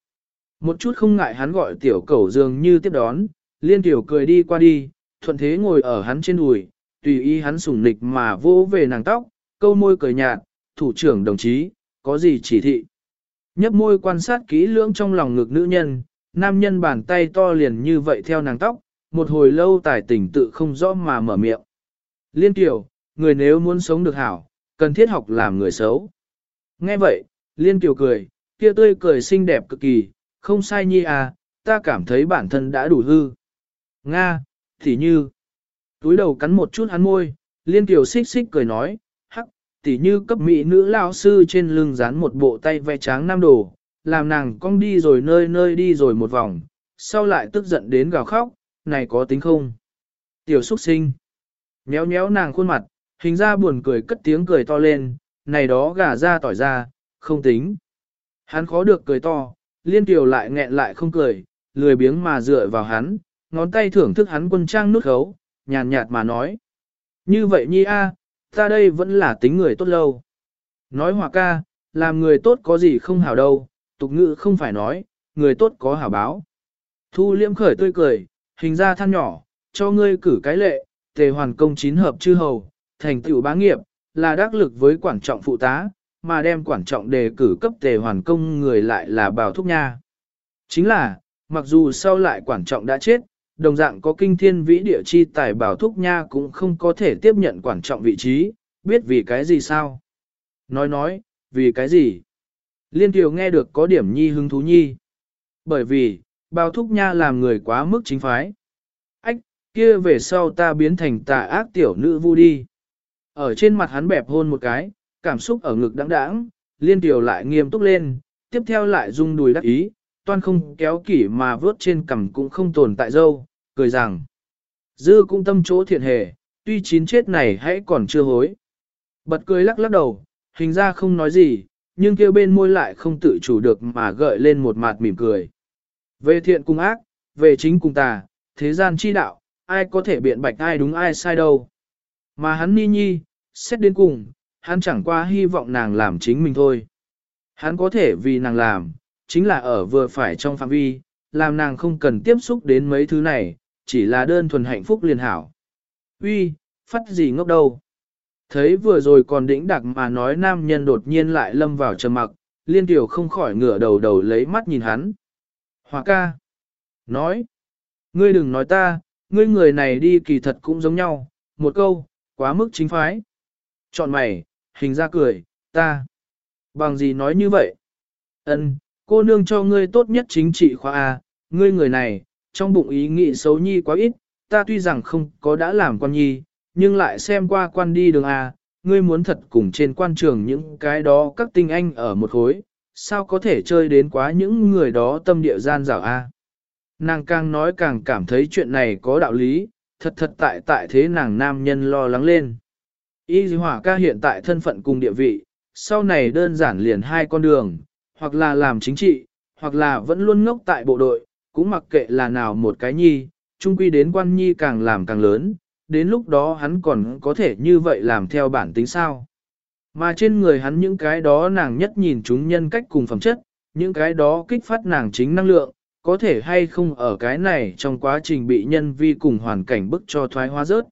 Một chút không ngại hắn gọi tiểu cẩu dường như tiếp đón, liên tiểu cười đi qua đi, thuận thế ngồi ở hắn trên đùi, tùy ý hắn sủng nịch mà vỗ về nàng tóc, câu môi cười nhạt, thủ trưởng đồng chí, có gì chỉ thị. Nhấp môi quan sát kỹ lưỡng trong lòng ngực nữ nhân, nam nhân bàn tay to liền như vậy theo nàng tóc, một hồi lâu tài tỉnh tự không rõ mà mở miệng. Liên tiểu, người nếu muốn sống được hảo, cần thiết học làm người xấu. Nghe vậy, liên tiểu cười, kia tươi cười xinh đẹp cực kỳ, không sai nhi à, ta cảm thấy bản thân đã đủ hư. Nga, thì như, túi đầu cắn một chút hắn môi, liên tiểu xích xích cười nói, hắc, tỉ như cấp mỹ nữ lao sư trên lưng dán một bộ tay ve tráng nam đồ, làm nàng cong đi rồi nơi nơi đi rồi một vòng, sau lại tức giận đến gào khóc, này có tính không? Tiểu xuất sinh, nhéo nhéo nàng khuôn mặt, hình ra buồn cười cất tiếng cười to lên, này đó gà ra tỏi ra, không tính. Hắn khó được cười to, liên tiểu lại nghẹn lại không cười, lười biếng mà dựa vào hắn, ngón tay thưởng thức hắn quân trang nút khấu, nhàn nhạt mà nói. Như vậy nhi a, ta đây vẫn là tính người tốt lâu. Nói Hòa ca, làm người tốt có gì không hảo đâu, tục ngữ không phải nói, người tốt có hảo báo. Thu liễm khởi tươi cười, hình ra than nhỏ, cho ngươi cử cái lệ, tề hoàn công chín hợp chư hầu, thành tựu bá nghiệp, là đắc lực với quản trọng phụ tá, mà đem quản trọng đề cử cấp tề hoàn công người lại là Bảo Thúc Nha. Chính là, mặc dù sau lại quản trọng đã chết, đồng dạng có kinh thiên vĩ địa chi tài Bảo Thúc Nha cũng không có thể tiếp nhận quản trọng vị trí, biết vì cái gì sao? Nói nói, vì cái gì? Liên Kiều nghe được có điểm nhi hứng thú nhi. Bởi vì, Bảo Thúc Nha làm người quá mức chính phái. Ách, kia về sau ta biến thành tà ác tiểu nữ vu đi. Ở trên mặt hắn bẹp hôn một cái, cảm xúc ở ngực đãng đãng, Liên Kiều lại nghiêm túc lên, tiếp theo lại rung đùi đắc ý, toan không kéo kỷ mà vớt trên cằm cũng không tồn tại dâu, cười rằng. Dư cũng tâm chỗ thiện hề, tuy chín chết này hãy còn chưa hối. Bật cười lắc lắc đầu, hình ra không nói gì, nhưng kêu bên môi lại không tự chủ được mà gợi lên một mặt mỉm cười. Về thiện cùng ác, về chính cùng tà, thế gian chi đạo, ai có thể biện bạch ai đúng ai sai đâu. Mà hắn ni nhi, xét đến cùng, hắn chẳng qua hy vọng nàng làm chính mình thôi. Hắn có thể vì nàng làm, chính là ở vừa phải trong phạm vi, làm nàng không cần tiếp xúc đến mấy thứ này, chỉ là đơn thuần hạnh phúc liền hảo. Uy, phát gì ngốc đâu. Thấy vừa rồi còn đĩnh đặc mà nói nam nhân đột nhiên lại lâm vào trầm mặc, Liên Tiểu không khỏi ngửa đầu đầu lấy mắt nhìn hắn. Hòa ca. Nói. Ngươi đừng nói ta, ngươi người này đi kỳ thật cũng giống nhau, một câu, quá mức chính phái. Chọn mày, hình ra cười, ta. Bằng gì nói như vậy? Ân, cô nương cho ngươi tốt nhất chính trị khoa A, ngươi người này, trong bụng ý nghĩ xấu nhi quá ít, ta tuy rằng không có đã làm quan nhi, nhưng lại xem qua quan đi đường A, ngươi muốn thật cùng trên quan trường những cái đó các tinh anh ở một khối, sao có thể chơi đến quá những người đó tâm địa gian dảo A. Nàng càng nói càng cảm thấy chuyện này có đạo lý, thật thật tại tại thế nàng nam nhân lo lắng lên. Y hỏa ca hiện tại thân phận cùng địa vị, sau này đơn giản liền hai con đường, hoặc là làm chính trị, hoặc là vẫn luôn ngốc tại bộ đội, cũng mặc kệ là nào một cái nhi, chung quy đến quan nhi càng làm càng lớn, đến lúc đó hắn còn có thể như vậy làm theo bản tính sao. Mà trên người hắn những cái đó nàng nhất nhìn chúng nhân cách cùng phẩm chất, những cái đó kích phát nàng chính năng lượng, có thể hay không ở cái này trong quá trình bị nhân vi cùng hoàn cảnh bức cho thoái hóa rớt.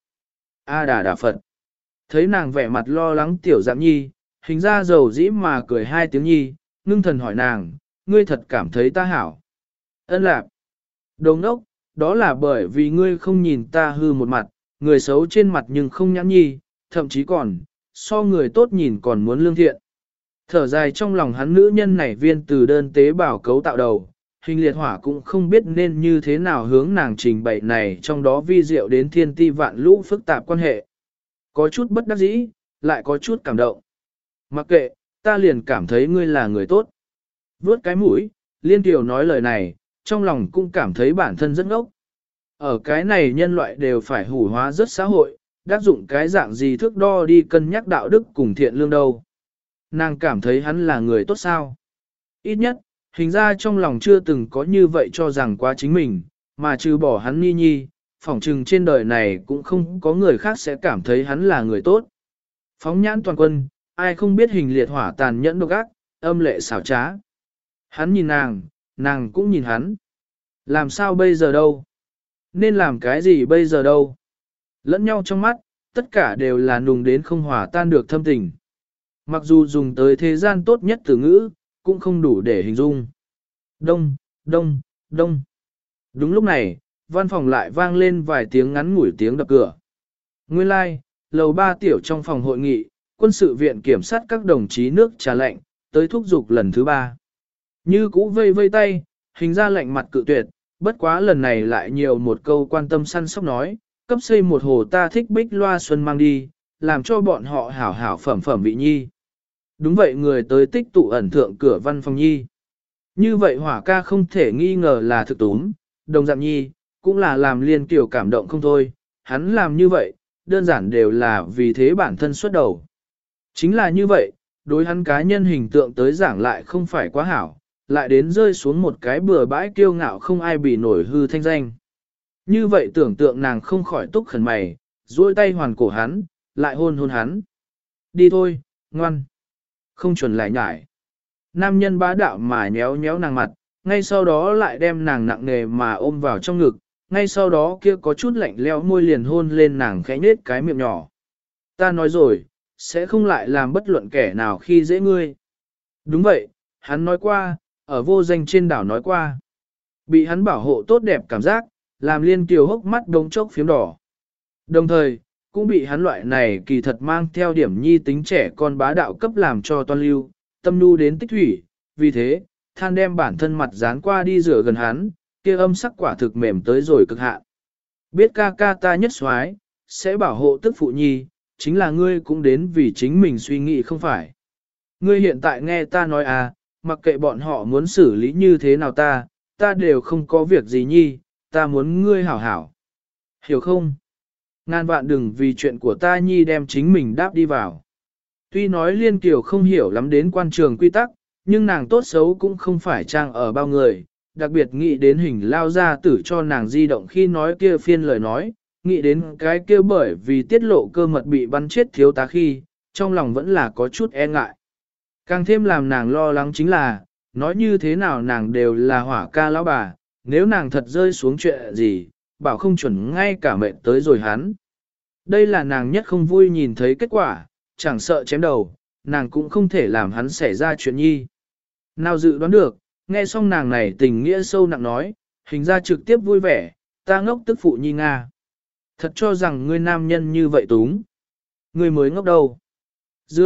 A đà đà Phật. Thấy nàng vẻ mặt lo lắng tiểu dạng nhi, hình ra dầu dĩ mà cười hai tiếng nhi, ngưng thần hỏi nàng, ngươi thật cảm thấy ta hảo. Ân lạc. Đồng đốc, đó là bởi vì ngươi không nhìn ta hư một mặt, người xấu trên mặt nhưng không nhãn nhi, thậm chí còn, so người tốt nhìn còn muốn lương thiện. Thở dài trong lòng hắn nữ nhân này viên từ đơn tế bào cấu tạo đầu, hình liệt hỏa cũng không biết nên như thế nào hướng nàng trình bày này trong đó vi diệu đến thiên ti vạn lũ phức tạp quan hệ. Có chút bất đắc dĩ, lại có chút cảm động. Mặc kệ, ta liền cảm thấy ngươi là người tốt. Vướt cái mũi, Liên Kiều nói lời này, trong lòng cũng cảm thấy bản thân rất ngốc. Ở cái này nhân loại đều phải hủ hóa rất xã hội, đáp dụng cái dạng gì thước đo đi cân nhắc đạo đức cùng thiện lương đâu. Nàng cảm thấy hắn là người tốt sao? Ít nhất, hình ra trong lòng chưa từng có như vậy cho rằng quá chính mình, mà trừ bỏ hắn Ni Nhi, phỏng chừng trên đời này cũng không có người khác sẽ cảm thấy hắn là người tốt. Phóng nhãn toàn quân, ai không biết hình liệt hỏa tàn nhẫn độc ác, âm lệ xảo trá. Hắn nhìn nàng, nàng cũng nhìn hắn. Làm sao bây giờ đâu? Nên làm cái gì bây giờ đâu? Lẫn nhau trong mắt, tất cả đều là nùng đến không hòa tan được thâm tình. Mặc dù dùng tới thế gian tốt nhất từ ngữ, cũng không đủ để hình dung. Đông, đông, đông. Đúng lúc này, văn phòng lại vang lên vài tiếng ngắn ngủi tiếng đập cửa. Nguyên lai, like, lầu ba tiểu trong phòng hội nghị, quân sự viện kiểm sát các đồng chí nước trà lạnh, tới thúc giục lần thứ ba. Như cũ vây vây tay, hình ra lạnh mặt cự tuyệt, bất quá lần này lại nhiều một câu quan tâm săn sóc nói, cấp xây một hồ ta thích bích loa xuân mang đi, làm cho bọn họ hảo hảo phẩm phẩm vị nhi. Đúng vậy, người tới tích tụ ẩn thượng cửa văn phòng nhi. Như vậy hỏa ca không thể nghi ngờ là thực túm, đồng dạng nhi, cũng là làm Liên Kiều cảm động không thôi, hắn làm như vậy, đơn giản đều là vì thế bản thân xuất đầu. Chính là như vậy, đối hắn cá nhân hình tượng tới giảng lại không phải quá hảo, lại đến rơi xuống một cái bừa bãi kiêu ngạo không ai bị nổi hư thanh danh. Như vậy tưởng tượng nàng không khỏi túc khẩn mày, duỗi tay hoàn cổ hắn, lại hôn hôn hắn. Đi thôi, ngoan. Không chuẩn lại nhải. Nam nhân bá đạo mà nhéo nhéo nàng mặt, ngay sau đó lại đem nàng nặng nề mà ôm vào trong ngực, ngay sau đó kia có chút lạnh leo môi liền hôn lên nàng khẽ nết cái miệng nhỏ. Ta nói rồi, sẽ không lại làm bất luận kẻ nào khi dễ ngươi. Đúng vậy, hắn nói qua, ở vô danh trên đảo nói qua. Bị hắn bảo hộ tốt đẹp cảm giác, làm Liên Kiều hốc mắt đống chốc phiếm đỏ. Đồng thời, cũng bị hắn loại này kỳ thật mang theo điểm nhi tính trẻ con bá đạo cấp làm cho toan lưu, tâm nu đến tích thủy, vì thế, than đem bản thân mặt dán qua đi rửa gần hắn, kia âm sắc quả thực mềm tới rồi cực hạn. Biết ca ca ta nhất soái sẽ bảo hộ tức phụ nhi, chính là ngươi cũng đến vì chính mình suy nghĩ không phải. Ngươi hiện tại nghe ta nói à, mặc kệ bọn họ muốn xử lý như thế nào ta, ta đều không có việc gì nhi, ta muốn ngươi hảo hảo. Hiểu không? Ngàn vạn đừng vì chuyện của ta nhi đem chính mình đáp đi vào. Tuy nói Liên Kiều không hiểu lắm đến quan trường quy tắc, nhưng nàng tốt xấu cũng không phải trang ở bao người, đặc biệt nghĩ đến hình lao ra tử cho nàng di động khi nói kia phiên lời nói, nghĩ đến cái kia bởi vì tiết lộ cơ mật bị bắn chết thiếu tá khi, trong lòng vẫn là có chút e ngại. Càng thêm làm nàng lo lắng chính là, nói như thế nào nàng đều là hỏa ca lão bà, nếu nàng thật rơi xuống chuyện gì, bảo không chuẩn ngay cả mệnh tới rồi hắn. Đây là nàng nhất không vui nhìn thấy kết quả, chẳng sợ chém đầu, nàng cũng không thể làm hắn xảy ra chuyện nhi. Nào dự đoán được, nghe xong nàng này tình nghĩa sâu nặng nói, hình ra trực tiếp vui vẻ, ta ngốc tức phụ nhi Nga. Thật cho rằng ngươi nam nhân như vậy túng. Ngươi mới ngốc đâu. Dựa,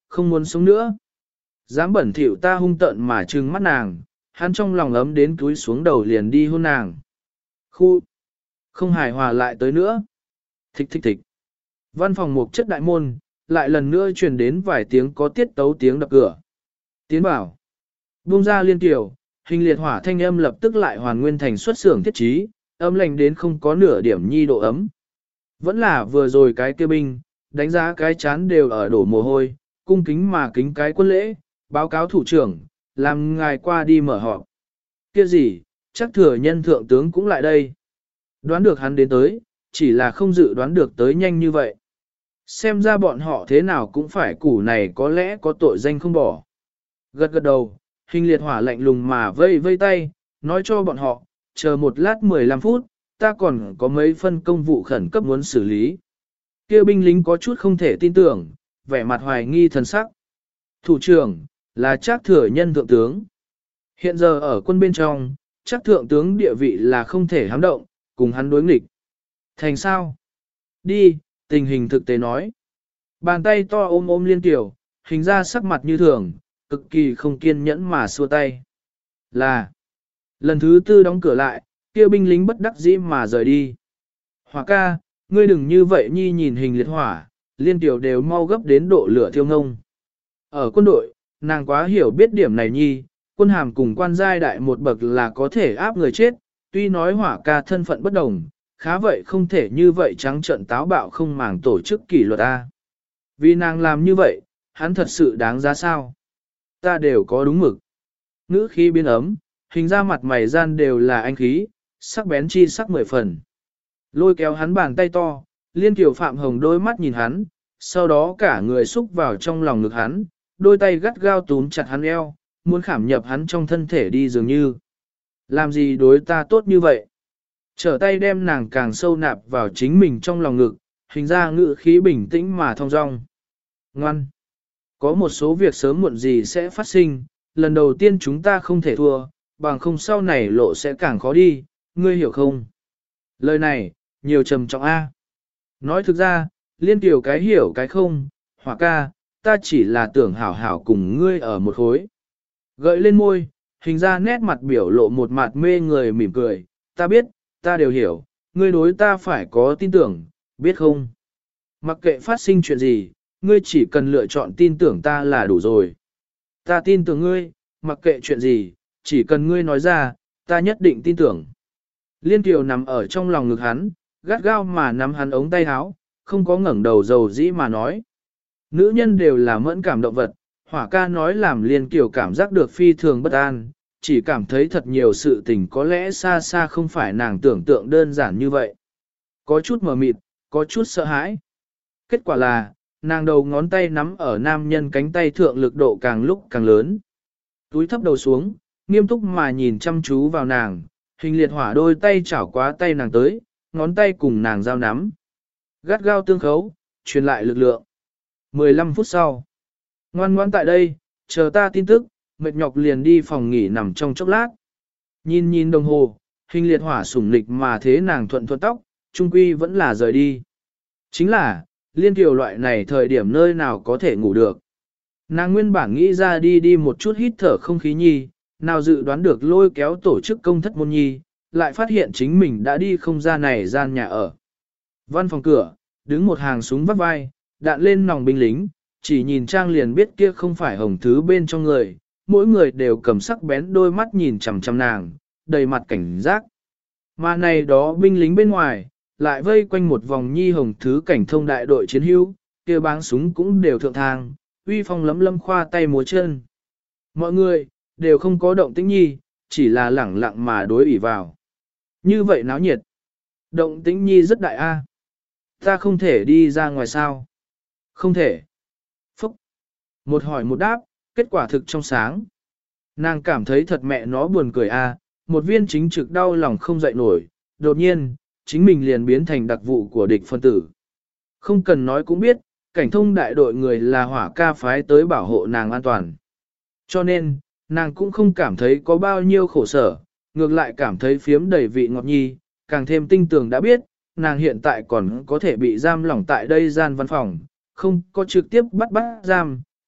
không muốn sống nữa. Dám bẩn thỉu ta hung tợn mà trừng mắt nàng, hắn trong lòng ấm đến túi xuống đầu liền đi hôn nàng. Khu, không hài hòa lại tới nữa. Thích thích thích. Văn phòng mục chất đại môn, lại lần nữa truyền đến vài tiếng có tiết tấu tiếng đập cửa. Tiến bảo. Buông ra liên tiểu, hình liệt hỏa thanh âm lập tức lại hoàn nguyên thành xuất xưởng thiết trí, âm lành đến không có nửa điểm nhi độ ấm. Vẫn là vừa rồi cái kia binh, đánh giá cái chán đều ở đổ mồ hôi, cung kính mà kính cái quân lễ, báo cáo thủ trưởng, làm ngài qua đi mở họp. Kia gì, chắc thừa nhân thượng tướng cũng lại đây. Đoán được hắn đến tới, chỉ là không dự đoán được tới nhanh như vậy. Xem ra bọn họ thế nào cũng phải củ này có lẽ có tội danh không bỏ. Gật gật đầu, hình liệt hỏa lạnh lùng mà vây vây tay, nói cho bọn họ, chờ một lát mười lăm phút, ta còn có mấy phân công vụ khẩn cấp muốn xử lý. Kêu binh lính có chút không thể tin tưởng, vẻ mặt hoài nghi thần sắc. Thủ trưởng, là Trác thừa nhân thượng tướng. Hiện giờ ở quân bên trong, Trác thượng tướng địa vị là không thể hám động, cùng hắn đối nghịch. Thành sao? Đi, tình hình thực tế nói. Bàn tay to ôm ôm liên tiểu, hình ra sắc mặt như thường, cực kỳ không kiên nhẫn mà xua tay. Là, lần thứ tư đóng cửa lại, kia binh lính bất đắc dĩ mà rời đi. Hỏa ca, ngươi đừng như vậy nhi nhìn hình liệt hỏa, liên tiểu đều mau gấp đến độ lửa thiêu ngông. Ở quân đội, nàng quá hiểu biết điểm này nhi, quân hàm cùng quan giai đại một bậc là có thể áp người chết, tuy nói hỏa ca thân phận bất đồng, khá vậy không thể như vậy trắng trợn táo bạo không màng tổ chức kỷ luật A. Vì nàng làm như vậy, hắn thật sự đáng giá sao? Ta đều có đúng mực. Ngữ khí biến ấm, hình ra mặt mày gian đều là anh khí, sắc bén chi sắc mười phần. Lôi kéo hắn bàn tay to, liên tiểu phạm hồng đôi mắt nhìn hắn, sau đó cả người xúc vào trong lòng ngực hắn, đôi tay gắt gao túm chặt hắn eo, muốn khảm nhập hắn trong thân thể đi dường như. Làm gì đối ta tốt như vậy? Trở tay đem nàng càng sâu nạp vào chính mình trong lòng ngực, hình ra ngữ khí bình tĩnh mà thong dong. Ngoan! Có một số việc sớm muộn gì sẽ phát sinh, lần đầu tiên chúng ta không thể thua, bằng không sau này lộ sẽ càng khó đi, ngươi hiểu không? Lời này, nhiều trầm trọng A. Nói thực ra, liên tiểu cái hiểu cái không, hỏa ca, ta chỉ là tưởng hảo hảo cùng ngươi ở một khối. Gợi lên môi, hình ra nét mặt biểu lộ một mặt mê người mỉm cười, ta biết, ta đều hiểu, ngươi đối ta phải có tin tưởng, biết không? Mặc kệ phát sinh chuyện gì, ngươi chỉ cần lựa chọn tin tưởng ta là đủ rồi. Ta tin tưởng ngươi, mặc kệ chuyện gì, chỉ cần ngươi nói ra, ta nhất định tin tưởng. Liên Kiều nằm ở trong lòng ngực hắn, gắt gao mà nắm hắn ống tay áo, không có ngẩng đầu dầu dĩ mà nói. Nữ nhân đều là mẫn cảm động vật, hỏa ca nói làm Liên Kiều cảm giác được phi thường bất an, chỉ cảm thấy thật nhiều sự tình có lẽ xa xa không phải nàng tưởng tượng đơn giản như vậy. Có chút mờ mịt, có chút sợ hãi. Kết quả là, nàng đầu ngón tay nắm ở nam nhân cánh tay thượng lực độ càng lúc càng lớn. Túi thấp đầu xuống, nghiêm túc mà nhìn chăm chú vào nàng, hình liệt hỏa đôi tay chảo quá tay nàng tới, ngón tay cùng nàng giao nắm. Gắt gao tương khấu, truyền lại lực lượng. mười lăm phút sau. Ngoan ngoan tại đây, chờ ta tin tức, mệt nhọc liền đi phòng nghỉ nằm trong chốc lát. Nhìn nhìn đồng hồ, hình liệt hỏa sủng lịch mà thế nàng thuận thuận tóc, trung quy vẫn là rời đi. Chính là, liên tiểu loại này thời điểm nơi nào có thể ngủ được. Nàng nguyên bản nghĩ ra đi đi một chút hít thở không khí nhi, nào dự đoán được lôi kéo tổ chức công thất môn nhi, lại phát hiện chính mình đã đi không ra này gian nhà ở. Văn phòng cửa, đứng một hàng súng vắt vai, đạn lên nòng binh lính, chỉ nhìn trang liền biết kia không phải hồng thứ bên trong người, mỗi người đều cầm sắc bén đôi mắt nhìn chằm chằm nàng, đầy mặt cảnh giác. Mà này đó binh lính bên ngoài, lại vây quanh một vòng nhi hồng thứ cảnh thông đại đội chiến hữu, kia báng súng cũng đều thượng thang, uy phong lấm lâm khoa tay múa chân. Mọi người, đều không có động tĩnh nhi, chỉ là lẳng lặng mà đối ỉ vào. Như vậy náo nhiệt. Động tĩnh nhi rất đại a. Ta không thể đi ra ngoài sao? Không thể. Phúc. Một hỏi một đáp, kết quả thực trong sáng. Nàng cảm thấy thật mẹ nó buồn cười a, một viên chính trực đau lòng không dậy nổi, đột nhiên, chính mình liền biến thành đặc vụ của địch phân tử. Không cần nói cũng biết, cảnh thông đại đội người là hỏa ca phái tới bảo hộ nàng an toàn. Cho nên, nàng cũng không cảm thấy có bao nhiêu khổ sở, ngược lại cảm thấy phiếm đầy vị ngọt nhi, càng thêm tinh tường đã biết, nàng hiện tại còn có thể bị giam lỏng tại đây gian văn phòng, không có trực tiếp bắt bắt giam,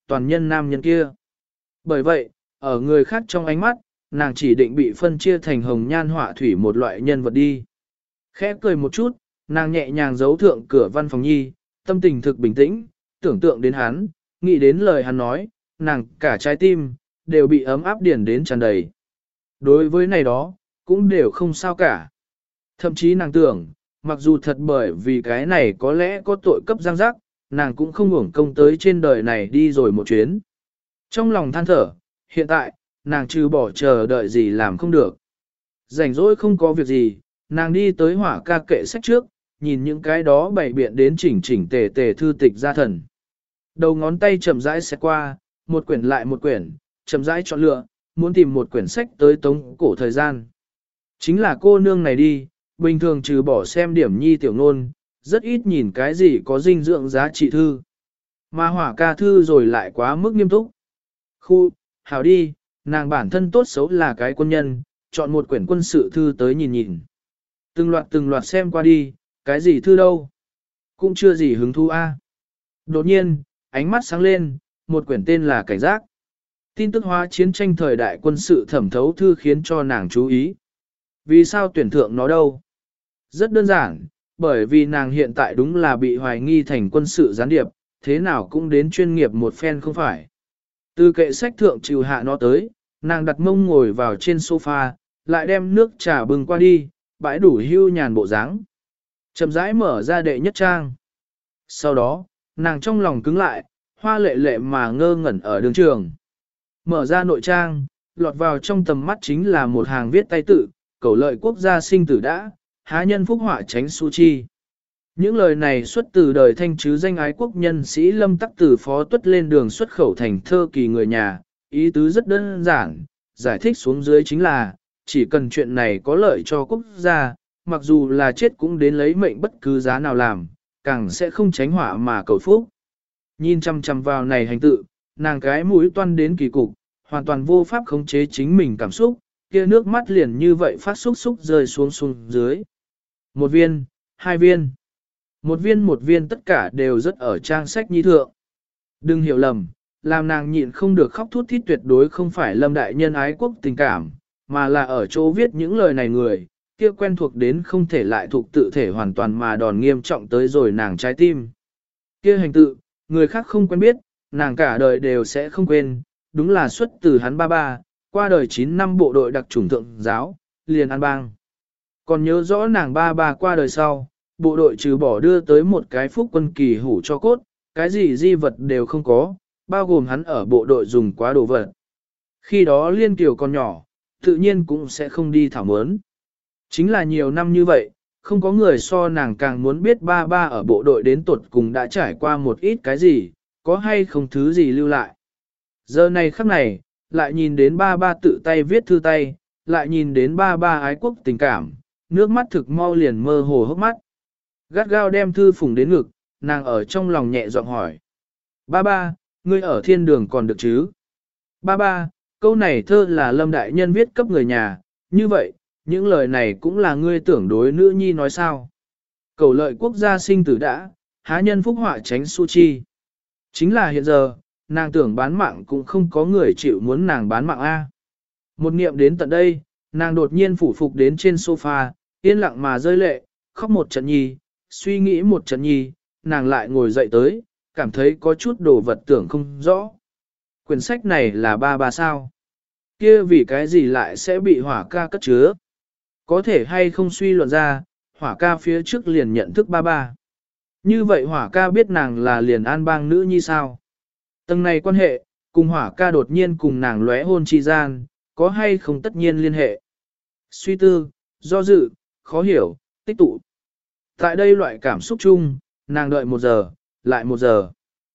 toàn nhân nam nhân kia. Bởi vậy, ở người khác trong ánh mắt, nàng chỉ định bị phân chia thành hồng nhan họa thủy một loại nhân vật đi. Khẽ cười một chút, nàng nhẹ nhàng giấu thượng cửa văn phòng nhi, tâm tình thực bình tĩnh, tưởng tượng đến hắn, nghĩ đến lời hắn nói, nàng cả trái tim, đều bị ấm áp điển đến tràn đầy. Đối với này đó, cũng đều không sao cả. Thậm chí nàng tưởng, mặc dù thật bởi vì cái này có lẽ có tội cấp giang giác, nàng cũng không hưởng công tới trên đời này đi rồi một chuyến. Trong lòng than thở, hiện tại, nàng trừ bỏ chờ đợi gì làm không được. Rảnh rỗi không có việc gì, nàng đi tới hỏa ca kệ sách trước, nhìn những cái đó bày biện đến chỉnh chỉnh tề tề thư tịch gia thần. Đầu ngón tay chậm rãi sẽ qua, một quyển lại một quyển, chậm rãi chọn lựa, muốn tìm một quyển sách tới tống cổ thời gian. Chính là cô nương này đi, bình thường trừ bỏ xem điểm nhi tiểu ngôn, rất ít nhìn cái gì có dinh dưỡng giá trị thư. Mà hỏa ca thư rồi lại quá mức nghiêm túc. Khu, hảo đi, nàng bản thân tốt xấu là cái quân nhân, chọn một quyển quân sự thư tới nhìn nhìn. Từng loạt từng loạt xem qua đi, cái gì thư đâu. Cũng chưa gì hứng thú a. Đột nhiên, ánh mắt sáng lên, một quyển tên là Cảnh giác. Tin tức hóa chiến tranh thời đại quân sự thẩm thấu thư khiến cho nàng chú ý. Vì sao tuyển thượng nó đâu? Rất đơn giản, bởi vì nàng hiện tại đúng là bị hoài nghi thành quân sự gián điệp, thế nào cũng đến chuyên nghiệp một phen không phải. Từ kệ sách thượng chịu hạ nó tới, nàng đặt mông ngồi vào trên sofa, lại đem nước trà bưng qua đi, bãi đủ hưu nhàn bộ dáng. Chậm rãi mở ra đệ nhất trang. Sau đó, nàng trong lòng cứng lại, hoa lệ lệ mà ngơ ngẩn ở đường trường. Mở ra nội trang, lọt vào trong tầm mắt chính là một hàng viết tay tự, cầu lợi quốc gia sinh tử đã, há nhân phúc họa tránh su chi. Những lời này xuất từ đời thanh chứ danh ái quốc nhân sĩ Lâm Tắc Tử phó tuất lên đường xuất khẩu thành thơ kỳ người nhà, ý tứ rất đơn giản, giải thích xuống dưới chính là, chỉ cần chuyện này có lợi cho quốc gia, mặc dù là chết cũng đến lấy mệnh bất cứ giá nào làm, càng sẽ không tránh họa mà cầu phúc. Nhìn chăm chăm vào này hành tự, nàng cái mũi toan đến kỳ cục, hoàn toàn vô pháp khống chế chính mình cảm xúc, kia nước mắt liền như vậy phát xúc xúc rơi xuống xuống dưới. Một viên, hai viên. Một viên một viên tất cả đều rất ở trang sách nhi thượng. Đừng hiểu lầm, làm nàng nhịn không được khóc thút thít tuyệt đối không phải Lâm đại nhân ái quốc tình cảm, mà là ở chỗ viết những lời này người, kia quen thuộc đến không thể lại thuộc tự thể hoàn toàn mà đòn nghiêm trọng tới rồi nàng trái tim. Kia hành tự, người khác không quen biết, nàng cả đời đều sẽ không quên, đúng là xuất từ hắn ba ba, qua đời chín năm bộ đội đặc chủng thượng giáo, liền an bang. Còn nhớ rõ nàng ba ba qua đời sau, bộ đội trừ bỏ đưa tới một cái phúc quân kỳ hủ cho cốt, cái gì di vật đều không có, bao gồm hắn ở bộ đội dùng quá đồ vật. Khi đó liên tiểu còn nhỏ, tự nhiên cũng sẽ không đi thảo mớn. Chính là nhiều năm như vậy, không có người so nàng càng muốn biết ba ba ở bộ đội đến tuột cùng đã trải qua một ít cái gì, có hay không thứ gì lưu lại. Giờ này khắc này, lại nhìn đến ba ba tự tay viết thư tay, lại nhìn đến ba ba ái quốc tình cảm, nước mắt thực mau liền mơ hồ hốc mắt. Gắt gao đem thư phủng đến ngực, nàng ở trong lòng nhẹ giọng hỏi. Ba ba, ngươi ở thiên đường còn được chứ? Ba ba, câu này thơ là Lâm đại nhân viết cấp người nhà, như vậy, những lời này cũng là ngươi tưởng đối nữ nhi nói sao? Cầu lợi quốc gia sinh tử đã, há nhân phúc họa tránh su chi. Chính là hiện giờ, nàng tưởng bán mạng cũng không có người chịu muốn nàng bán mạng A. Một niệm đến tận đây, nàng đột nhiên phủ phục đến trên sofa, yên lặng mà rơi lệ, khóc một trận nhi, suy nghĩ một trận nhi, nàng lại ngồi dậy tới, cảm thấy có chút đồ vật tưởng không rõ. Quyển sách này là ba ba sao? Kia vì cái gì lại sẽ bị hỏa ca cất chứa? Có thể hay không suy luận ra, hỏa ca phía trước liền nhận thức ba ba. Như vậy hỏa ca biết nàng là liền an bang nữ nhi sao? Tầng này quan hệ, cùng hỏa ca đột nhiên cùng nàng lóe hôn chi gian, có hay không tất nhiên liên hệ? Suy tư, do dự, khó hiểu, tích tụ. Tại đây loại cảm xúc chung, nàng đợi một giờ, lại một giờ.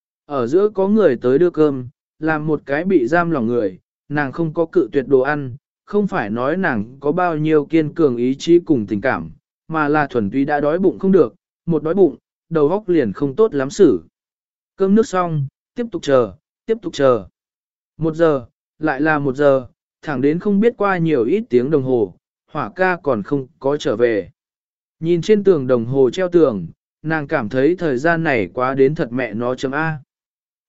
Ở giữa có người tới đưa cơm, làm một cái bị giam lòng người, nàng không có cự tuyệt đồ ăn, không phải nói nàng có bao nhiêu kiên cường ý chí cùng tình cảm, mà là thuần túy đã đói bụng không được, một đói bụng, đầu óc liền không tốt lắm xử. Cơm nước xong, tiếp tục chờ, tiếp tục chờ. Một giờ, lại là một giờ, thẳng đến không biết qua nhiều ít tiếng đồng hồ, hỏa ca còn không có trở về. Nhìn trên tường đồng hồ treo tường, nàng cảm thấy thời gian này quá đến thật mẹ nó chấm A.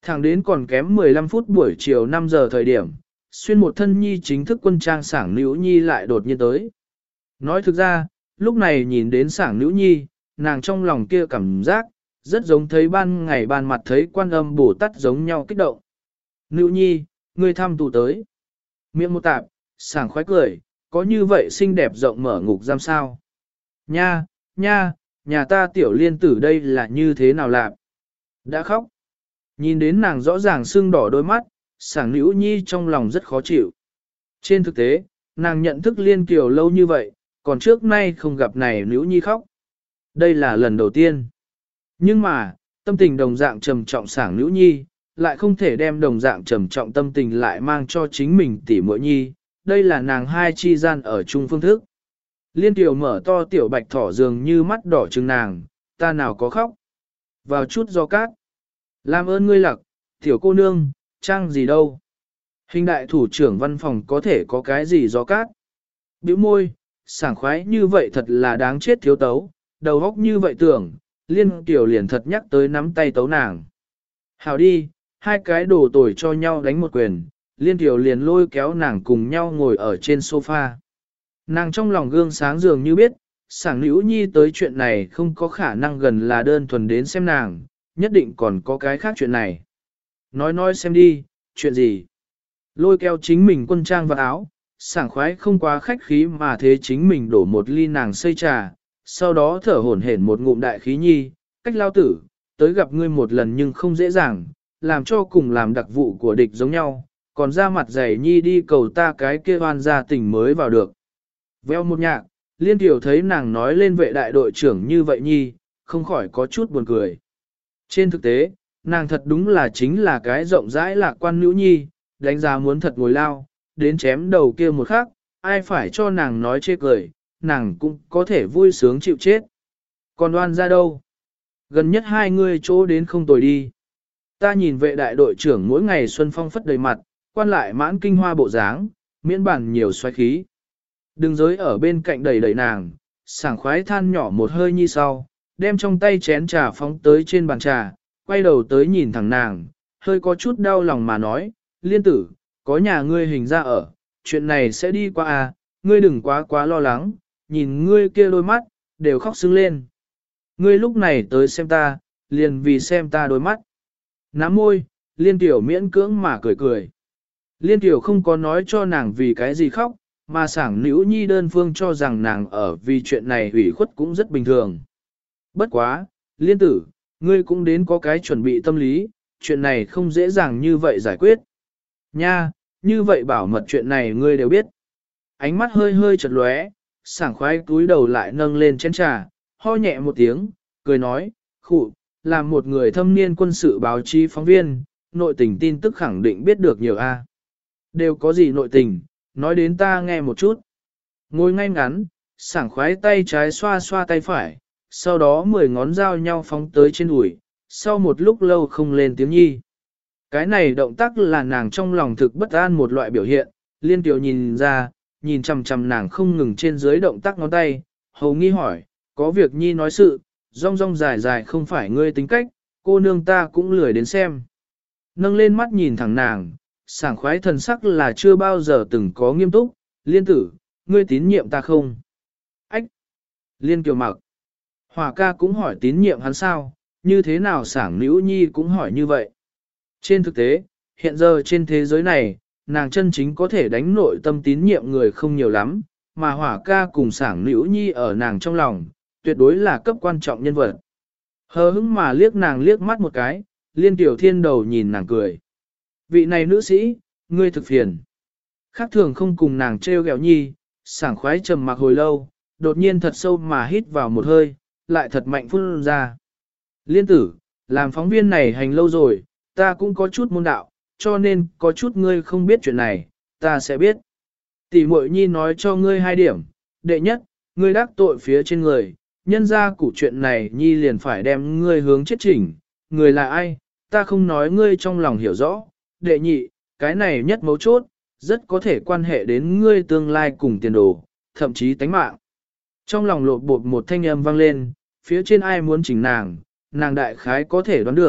Thẳng đến còn kém mười lăm phút buổi chiều năm giờ thời điểm, xuyên một thân nhi chính thức quân trang sảng nữ nhi lại đột nhiên tới. Nói thực ra, lúc này nhìn đến sảng nữ nhi, nàng trong lòng kia cảm giác, rất giống thấy ban ngày ban mặt thấy quan âm Bồ Tát giống nhau kích động. Nữ nhi, ngươi thăm tù tới. Miệng một tạp, sảng khoái cười, có như vậy xinh đẹp rộng mở ngục giam sao. Nha, nha, nhà ta tiểu liên tử đây là như thế nào lạc? Đã khóc. Nhìn đến nàng rõ ràng sưng đỏ đôi mắt, sảng nữ nhi trong lòng rất khó chịu. Trên thực tế, nàng nhận thức liên kiều lâu như vậy, còn trước nay không gặp này nữ nhi khóc. Đây là lần đầu tiên. Nhưng mà, tâm tình đồng dạng trầm trọng sảng nữ nhi, lại không thể đem đồng dạng trầm trọng tâm tình lại mang cho chính mình tỉ muội nhi. Đây là nàng hai chi gian ở chung phương thức. Liên tiểu mở to tiểu bạch thỏ dường như mắt đỏ trừng nàng, ta nào có khóc. Vào chút do cát. Làm ơn ngươi lặc, tiểu cô nương, trang gì đâu. Hình đại thủ trưởng văn phòng có thể có cái gì gió cát. Biểu môi, sảng khoái như vậy thật là đáng chết thiếu tấu, đầu óc như vậy tưởng, liên tiểu liền thật nhắc tới nắm tay tấu nàng. Hào đi, hai cái đồ tồi cho nhau đánh một quyền, liên tiểu liền lôi kéo nàng cùng nhau ngồi ở trên sofa. Nàng trong lòng gương sáng dường như biết, sảng nữ nhi tới chuyện này không có khả năng gần là đơn thuần đến xem nàng, nhất định còn có cái khác chuyện này. Nói nói xem đi, chuyện gì? Lôi kéo chính mình quân trang và áo, sảng khoái không quá khách khí mà thế chính mình đổ một ly nàng xây trà, sau đó thở hổn hển một ngụm đại khí nhi, cách lao tử, tới gặp ngươi một lần nhưng không dễ dàng, làm cho cùng làm đặc vụ của địch giống nhau, còn ra mặt dày nhi đi cầu ta cái kia oan gia tình mới vào được. Veo một nhạc, liên tiểu thấy nàng nói lên vệ đại đội trưởng như vậy nhi, không khỏi có chút buồn cười. Trên thực tế, nàng thật đúng là chính là cái rộng rãi lạc quan nữ nhi, đánh giá muốn thật ngồi lao, đến chém đầu kia một khắc, ai phải cho nàng nói chê cười, nàng cũng có thể vui sướng chịu chết. Còn đoan ra đâu? Gần nhất hai người chỗ đến không tồi đi. Ta nhìn vệ đại đội trưởng mỗi ngày xuân phong phất đầy mặt, quan lại mãn kinh hoa bộ dáng, miễn bản nhiều xoáy khí. Đừng giới ở bên cạnh đầy đầy nàng, sảng khoái than nhỏ một hơi như sau, đem trong tay chén trà phóng tới trên bàn trà, quay đầu tới nhìn thẳng nàng, hơi có chút đau lòng mà nói, liên tử, có nhà ngươi hình ra ở, chuyện này sẽ đi qua à, ngươi đừng quá quá lo lắng, nhìn ngươi kia đôi mắt, đều khóc sưng lên. Ngươi lúc này tới xem ta, liền vì xem ta đôi mắt. Nắm môi, liên tiểu miễn cưỡng mà cười cười. Liên tiểu không có nói cho nàng vì cái gì khóc, mà sảng nữ nhi đơn phương cho rằng nàng ở vì chuyện này ủy khuất cũng rất bình thường. Bất quá, liên tử, ngươi cũng đến có cái chuẩn bị tâm lý, chuyện này không dễ dàng như vậy giải quyết. Nha, như vậy bảo mật chuyện này ngươi đều biết. Ánh mắt hơi hơi chật lóe, sảng khoái túi đầu lại nâng lên chén trà, ho nhẹ một tiếng, cười nói, khụ, làm một người thâm niên quân sự báo chí phóng viên, nội tình tin tức khẳng định biết được nhiều a. Đều có gì nội tình, nói đến ta nghe một chút. Ngồi ngay ngắn, sảng khoái tay trái xoa xoa tay phải, sau đó mười ngón dao nhau phóng tới trên đùi, sau một lúc lâu không lên tiếng nhi. Cái này động tác là nàng trong lòng thực bất an một loại biểu hiện, liên tiểu nhìn ra, nhìn chằm chằm nàng không ngừng trên dưới động tác ngón tay, hầu nghi hỏi, có việc nhi nói sự, rong rong dài dài không phải ngươi tính cách, cô nương ta cũng lười đến xem. Nâng lên mắt nhìn thẳng nàng, sảng khoái thần sắc là chưa bao giờ từng có nghiêm túc, liên tử, ngươi tín nhiệm ta không? Ách! Liên kiều mặc. Hòa ca cũng hỏi tín nhiệm hắn sao, như thế nào sảng nữ nhi cũng hỏi như vậy. Trên thực tế, hiện giờ trên thế giới này, nàng chân chính có thể đánh nội tâm tín nhiệm người không nhiều lắm, mà hỏa ca cùng sảng nữ nhi ở nàng trong lòng, tuyệt đối là cấp quan trọng nhân vật. Hờ hững mà liếc nàng liếc mắt một cái, liên tiểu thiên đầu nhìn nàng cười. Vị này nữ sĩ, ngươi thực phiền. Khác thường không cùng nàng treo gẹo nhi, sảng khoái trầm mặc hồi lâu, đột nhiên thật sâu mà hít vào một hơi, lại thật mạnh phun ra. Liên tử, làm phóng viên này hành lâu rồi, ta cũng có chút môn đạo, cho nên có chút ngươi không biết chuyện này, ta sẽ biết. Tỷ muội nhi nói cho ngươi hai điểm, đệ nhất, ngươi đắc tội phía trên người, nhân ra củ chuyện này nhi liền phải đem ngươi hướng chết chỉnh, người là ai, ta không nói ngươi trong lòng hiểu rõ, đệ nhị, cái này nhất mấu chốt, rất có thể quan hệ đến ngươi tương lai cùng tiền đồ, thậm chí tánh mạng. Trong lòng lột bột một thanh âm vang lên, phía trên ai muốn chỉnh nàng, nàng đại khái có thể đoán được,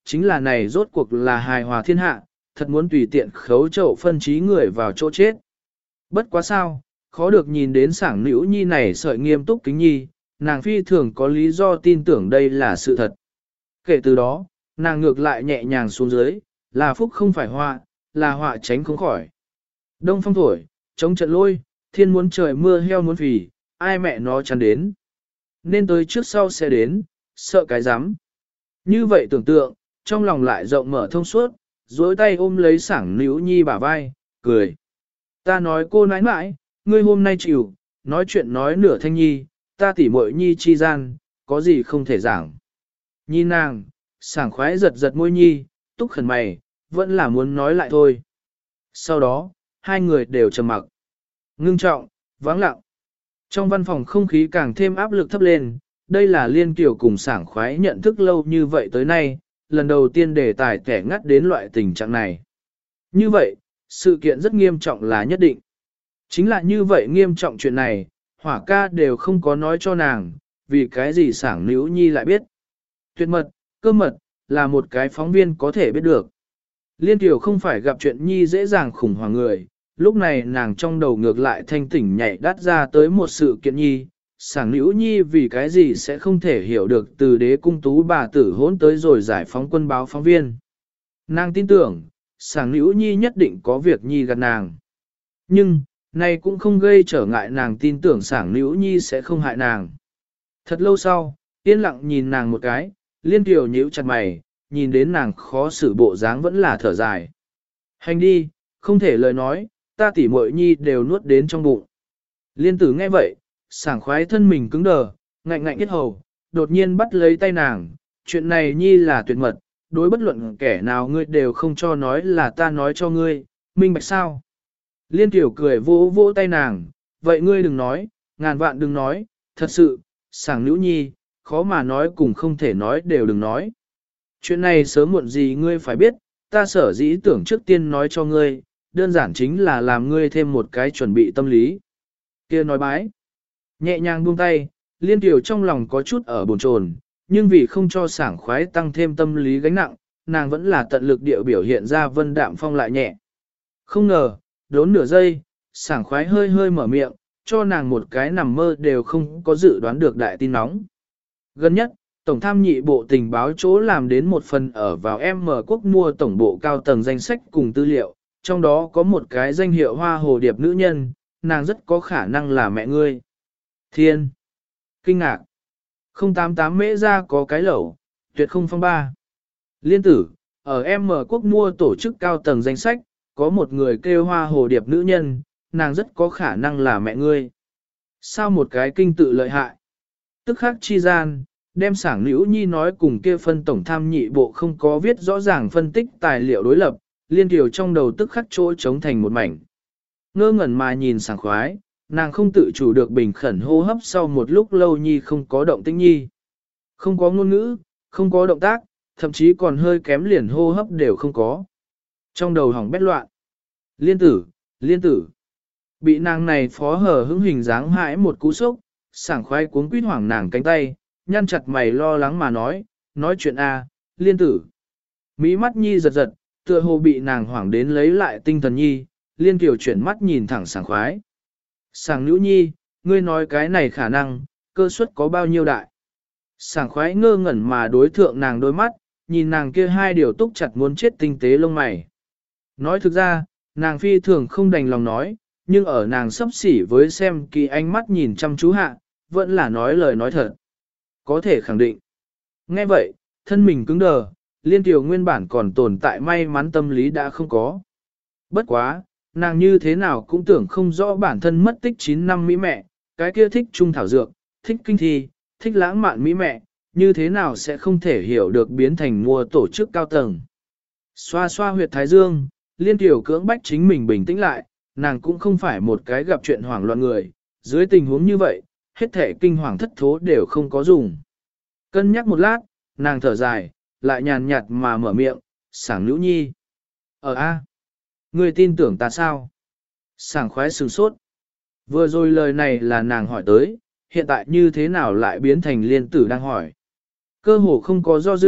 chính là này rốt cuộc là hài hòa thiên hạ, thật muốn tùy tiện khấu chậu phân trí người vào chỗ chết. Bất quá sao, khó được nhìn đến sảng nữ nhi này sợi nghiêm túc kính nhi, nàng phi thường có lý do tin tưởng đây là sự thật. Kể từ đó, nàng ngược lại nhẹ nhàng xuống dưới, là phúc không phải họa, là họa tránh không khỏi. Đông phong thổi, chống trận lôi, thiên muốn trời mưa heo muốn phì, ai mẹ nó chắn đến. Nên tới trước sau sẽ đến, sợ cái rắm. Như vậy tưởng tượng, trong lòng lại rộng mở thông suốt, duỗi tay ôm lấy sảng nữ nhi bả vai, cười. Ta nói cô nãi nãi, ngươi hôm nay chịu, nói chuyện nói nửa thanh nhi, ta tỉ muội nhi chi gian, có gì không thể giảng. Nhìn nàng, sảng khoái giật giật môi nhi, túc khẩn mày, vẫn là muốn nói lại thôi. Sau đó, hai người đều trầm mặc. Ngưng trọng, vắng lặng. Trong văn phòng không khí càng thêm áp lực thấp lên, đây là liên kiểu cùng sảng khoái nhận thức lâu như vậy tới nay, lần đầu tiên đề tài kẻ ngắt đến loại tình trạng này. Như vậy, sự kiện rất nghiêm trọng là nhất định. Chính là như vậy nghiêm trọng chuyện này, hỏa ca đều không có nói cho nàng, vì cái gì sảng nữ nhi lại biết. Tuyệt mật, cơ mật, là một cái phóng viên có thể biết được. Liên tiểu không phải gặp chuyện nhi dễ dàng khủng hoảng người, lúc này nàng trong đầu ngược lại thanh tỉnh nhảy đắt ra tới một sự kiện nhi, sảng nữ nhi vì cái gì sẽ không thể hiểu được từ đế cung tú bà tử hỗn tới rồi giải phóng quân báo phóng viên. Nàng tin tưởng, sảng nữ nhi nhất định có việc nhi gần nàng. Nhưng, này cũng không gây trở ngại nàng tin tưởng sảng nữ nhi sẽ không hại nàng. Thật lâu sau, yên lặng nhìn nàng một cái, liên tiểu nhíu chặt mày, nhìn đến nàng khó xử bộ dáng vẫn là thở dài. Hành đi, không thể lời nói, ta tỉ muội nhi đều nuốt đến trong bụng. Liên tử nghe vậy, sảng khoái thân mình cứng đờ, ngạnh ngạnh yết hầu, đột nhiên bắt lấy tay nàng, chuyện này nhi là tuyệt mật, đối bất luận kẻ nào ngươi đều không cho nói là ta nói cho ngươi, minh bạch sao. Liên tiểu cười vỗ vỗ tay nàng, vậy ngươi đừng nói, ngàn vạn đừng nói, thật sự, sảng nữ nhi, khó mà nói cùng không thể nói đều đừng nói. Chuyện này sớm muộn gì ngươi phải biết, ta sở dĩ tưởng trước tiên nói cho ngươi, đơn giản chính là làm ngươi thêm một cái chuẩn bị tâm lý. Kia nói bái. Nhẹ nhàng buông tay, liên tiểu trong lòng có chút ở bồn chồn, nhưng vì không cho sảng khoái tăng thêm tâm lý gánh nặng, nàng vẫn là tận lực điệu biểu hiện ra vân đạm phong lại nhẹ. Không ngờ, đốn nửa giây, sảng khoái hơi hơi mở miệng, cho nàng một cái nằm mơ đều không có dự đoán được đại tin nóng. Gần nhất, Tổng tham nhị bộ tình báo chỗ làm đến một phần ở vào M quốc mua tổng bộ cao tầng danh sách cùng tư liệu, trong đó có một cái danh hiệu hoa hồ điệp nữ nhân, nàng rất có khả năng là mẹ ngươi. Thiên! Kinh ngạc! không tám tám mễ ra có cái lẩu, tuyệt không phong ba. Liên tử, ở M quốc mua tổ chức cao tầng danh sách, có một người kêu hoa hồ điệp nữ nhân, nàng rất có khả năng là mẹ ngươi. Sao một cái kinh tự lợi hại? Tức khắc chi gian, đem sảng nữ nhi nói cùng kia phân tổng tham nhị bộ không có viết rõ ràng phân tích tài liệu đối lập, liên tiểu trong đầu tức khắc chỗ trống thành một mảnh. Ngơ ngẩn mà nhìn sảng khoái, nàng không tự chủ được bình khẩn hô hấp sau một lúc lâu nhi không có động tĩnh nhi. Không có ngôn ngữ, không có động tác, thậm chí còn hơi kém liền hô hấp đều không có. Trong đầu hỏng bét loạn. Liên tử, liên tử. Bị nàng này phó hở hững hình dáng hãi một cú sốc, sảng khoái cuống quýt hoảng nàng cánh tay, nhăn chặt mày lo lắng mà nói, nói chuyện a, liên tử. Mỹ mắt nhi giật giật, tựa hồ bị nàng hoảng đến lấy lại tinh thần nhi, liên kiều chuyển mắt nhìn thẳng sảng khoái. Sảng nữ nhi, ngươi nói cái này khả năng, cơ suất có bao nhiêu đại. Sảng khoái ngơ ngẩn mà đối thượng nàng đôi mắt, nhìn nàng kia hai điều túc chặt muốn chết tinh tế lông mày. Nói thực ra, nàng phi thường không đành lòng nói, nhưng ở nàng sắp xỉ với xem kỳ ánh mắt nhìn chăm chú hạ, vẫn là nói lời nói thật. Có thể khẳng định. Nghe vậy, thân mình cứng đờ, liên tiểu nguyên bản còn tồn tại may mắn tâm lý đã không có. Bất quá, nàng như thế nào cũng tưởng không rõ bản thân mất tích chín năm mỹ mẹ, cái kia thích trung thảo dược, thích kinh thi, thích lãng mạn mỹ mẹ, như thế nào sẽ không thể hiểu được biến thành mua tổ chức cao tầng. Xoa xoa huyệt thái dương, liên tiểu cưỡng bách chính mình bình tĩnh lại, nàng cũng không phải một cái gặp chuyện hoảng loạn người, dưới tình huống như vậy, hết thể kinh hoàng thất thố đều không có dùng. Cân nhắc một lát, nàng thở dài, lại nhàn nhạt mà mở miệng, sảng nữ nhi. Ở A. Ngươi tin tưởng ta sao? Sảng khoái sừng sốt. Vừa rồi lời này là nàng hỏi tới, hiện tại như thế nào lại biến thành liên tử đang hỏi. Cơ hồ không có do dự,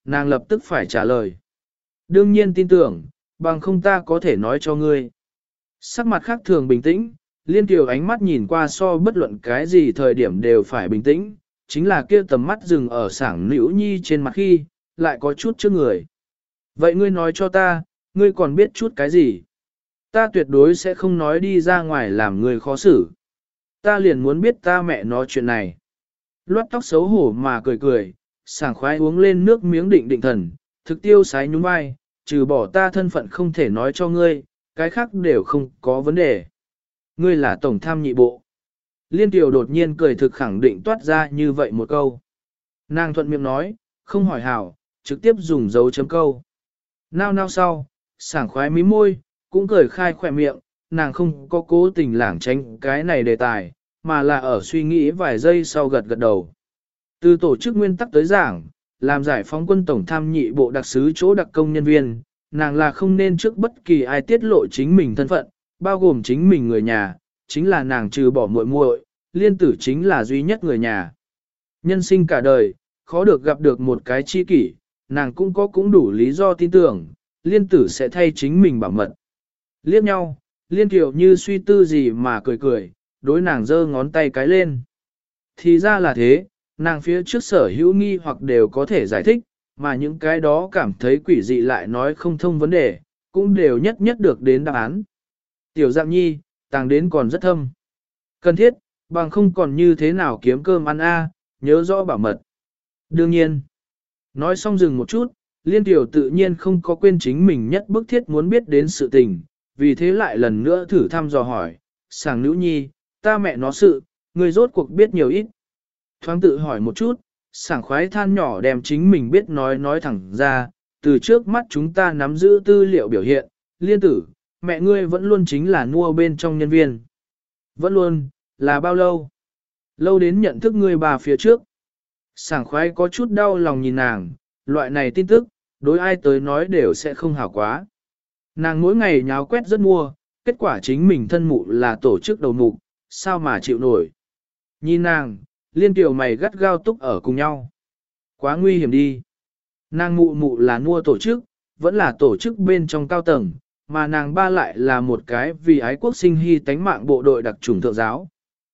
nàng lập tức phải trả lời. Đương nhiên tin tưởng, bằng không ta có thể nói cho ngươi. Sắc mặt khác thường bình tĩnh, Liên Kiều ánh mắt nhìn qua so bất luận cái gì thời điểm đều phải bình tĩnh, chính là kia tầm mắt dừng ở sảng Nữu Nhi trên mặt khi, lại có chút trước người. Vậy ngươi nói cho ta, ngươi còn biết chút cái gì? Ta tuyệt đối sẽ không nói đi ra ngoài làm ngươi khó xử. Ta liền muốn biết ta mẹ nói chuyện này. Loát tóc xấu hổ mà cười cười, sảng khoái uống lên nước miếng định định thần, thực tiêu sái nhún vai, trừ bỏ ta thân phận không thể nói cho ngươi, cái khác đều không có vấn đề. Ngươi là tổng tham nhị bộ. Liên Tiểu đột nhiên cười thực khẳng định toát ra như vậy một câu. Nàng thuận miệng nói, không hỏi hảo, trực tiếp dùng dấu chấm câu. Nao nao sau, sảng khoái mí môi, cũng cười khai khỏe miệng, nàng không có cố tình lảng tránh cái này đề tài, mà là ở suy nghĩ vài giây sau gật gật đầu. Từ tổ chức nguyên tắc tới giảng, làm giải phóng quân tổng tham nhị bộ đặc sứ chỗ đặc công nhân viên, nàng là không nên trước bất kỳ ai tiết lộ chính mình thân phận, bao gồm chính mình người nhà, chính là nàng trừ bỏ muội muội, Liên Tử chính là duy nhất người nhà. Nhân sinh cả đời, khó được gặp được một cái chi kỷ, nàng cũng có cũng đủ lý do tin tưởng, Liên Tử sẽ thay chính mình bảo mật. Liếc nhau, Liên Kiều như suy tư gì mà cười cười, đối nàng giơ ngón tay cái lên. Thì ra là thế, nàng phía trước sở hữu nghi hoặc đều có thể giải thích, mà những cái đó cảm thấy quỷ dị lại nói không thông vấn đề, cũng đều nhất nhất được đến đáp án. Tiểu Dạng Nhi, tàng đến còn rất thâm. Cần thiết, bằng không còn như thế nào kiếm cơm ăn a, nhớ rõ bảo mật. Đương nhiên, nói xong dừng một chút, Liên Tiểu tự nhiên không có quên chính mình nhất bức thiết muốn biết đến sự tình, vì thế lại lần nữa thử thăm dò hỏi, sảng Nữ Nhi, ta mẹ nó sự, người rốt cuộc biết nhiều ít. Thoáng tự hỏi một chút, sảng khoái than nhỏ đem chính mình biết nói nói thẳng ra, từ trước mắt chúng ta nắm giữ tư liệu biểu hiện, Liên Tử, mẹ ngươi vẫn luôn chính là nua bên trong nhân viên. Vẫn luôn, là bao lâu? Lâu đến nhận thức ngươi bà phía trước. Sảng khoái có chút đau lòng nhìn nàng, loại này tin tức, đối ai tới nói đều sẽ không hảo quá. Nàng mỗi ngày nháo quét rất mua, kết quả chính mình thân mụ là tổ chức đầu mục, sao mà chịu nổi. Nhìn nàng, Liên Tiểu mày gắt gao túc ở cùng nhau. Quá nguy hiểm đi. Nàng mụ mụ là nua tổ chức, vẫn là tổ chức bên trong cao tầng, mà nàng ba lại là một cái vì ái quốc sinh hy tánh mạng bộ đội đặc chủng thượng giáo.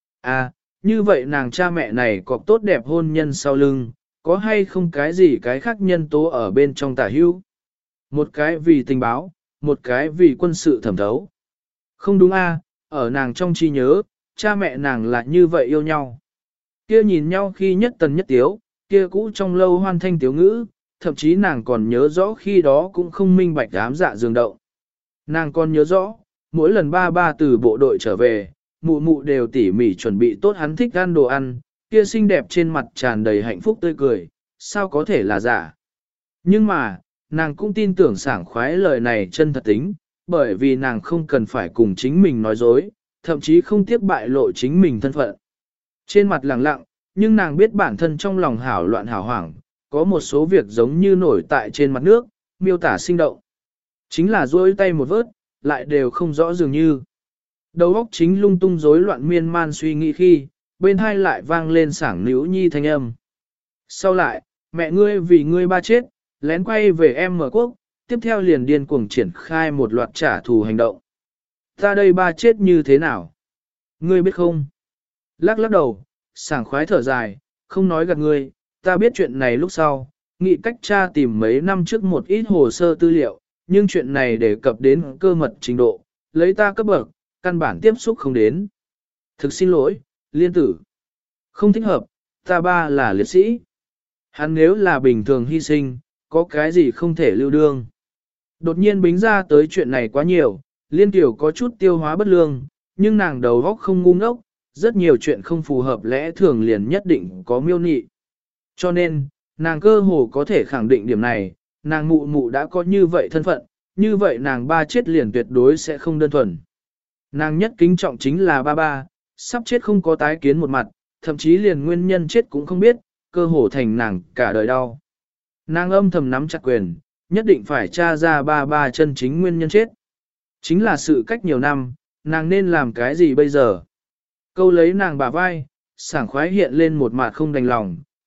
À, như vậy nàng cha mẹ này có tốt đẹp hôn nhân sau lưng, có hay không cái gì cái khác nhân tố ở bên trong tả hữu? Một cái vì tình báo, một cái vì quân sự thẩm thấu. Không đúng a, ở nàng trong trí nhớ, cha mẹ nàng là như vậy yêu nhau. Kia nhìn nhau khi nhất tần nhất tiếu, kia cũ trong lâu hoan thanh tiếu ngữ, thậm chí nàng còn nhớ rõ khi đó cũng không minh bạch ám dạ dương động. Nàng còn nhớ rõ, mỗi lần ba ba từ bộ đội trở về, mụ mụ đều tỉ mỉ chuẩn bị tốt hắn thích ăn đồ ăn, kia xinh đẹp trên mặt tràn đầy hạnh phúc tươi cười, sao có thể là giả. Nhưng mà, nàng cũng tin tưởng sảng khoái lời này chân thật tính, bởi vì nàng không cần phải cùng chính mình nói dối, thậm chí không tiếc bại lộ chính mình thân phận. Trên mặt lặng lặng, nhưng nàng biết bản thân trong lòng hảo loạn hảo hoảng, có một số việc giống như nổi tại trên mặt nước, miêu tả sinh động. Chính là duỗi tay một vớt, lại đều không rõ dường như. Đầu óc chính lung tung rối loạn miên man suy nghĩ khi, bên hai lại vang lên sảng Nữu Nhi thanh âm. Sau lại, mẹ ngươi vì ngươi ba chết, lén quay về em mở quốc, tiếp theo liền điên cuồng triển khai một loạt trả thù hành động. Ta đây ba chết như thế nào? Ngươi biết không? Lắc lắc đầu, sảng khoái thở dài, không nói gạt ngươi, ta biết chuyện này lúc sau, nghĩ cách tra tìm mấy năm trước một ít hồ sơ tư liệu, nhưng chuyện này đề cập đến cơ mật trình độ, lấy ta cấp bậc, căn bản tiếp xúc không đến. Thực xin lỗi, Liên Tử. Không thích hợp, ta ba là liệt sĩ. Hắn nếu là bình thường hy sinh, có cái gì không thể lưu đương. Đột nhiên bính ra tới chuyện này quá nhiều, Liên Tiểu có chút tiêu hóa bất lương, nhưng nàng đầu óc không ngu ngốc, rất nhiều chuyện không phù hợp lẽ thường liền nhất định có miêu nị. Cho nên, nàng cơ hồ có thể khẳng định điểm này, nàng mụ mụ đã có như vậy thân phận, như vậy nàng ba chết liền tuyệt đối sẽ không đơn thuần. Nàng nhất kính trọng chính là ba ba, sắp chết không có tái kiến một mặt, thậm chí liền nguyên nhân chết cũng không biết, cơ hồ thành nàng cả đời đau. Nàng âm thầm nắm chặt quyền, nhất định phải tra ra ba ba chân chính nguyên nhân chết. Chính là sự cách nhiều năm, nàng nên làm cái gì bây giờ? Câu lấy nàng bả vai, sảng khoái hiện lên một mặt không đành lòng,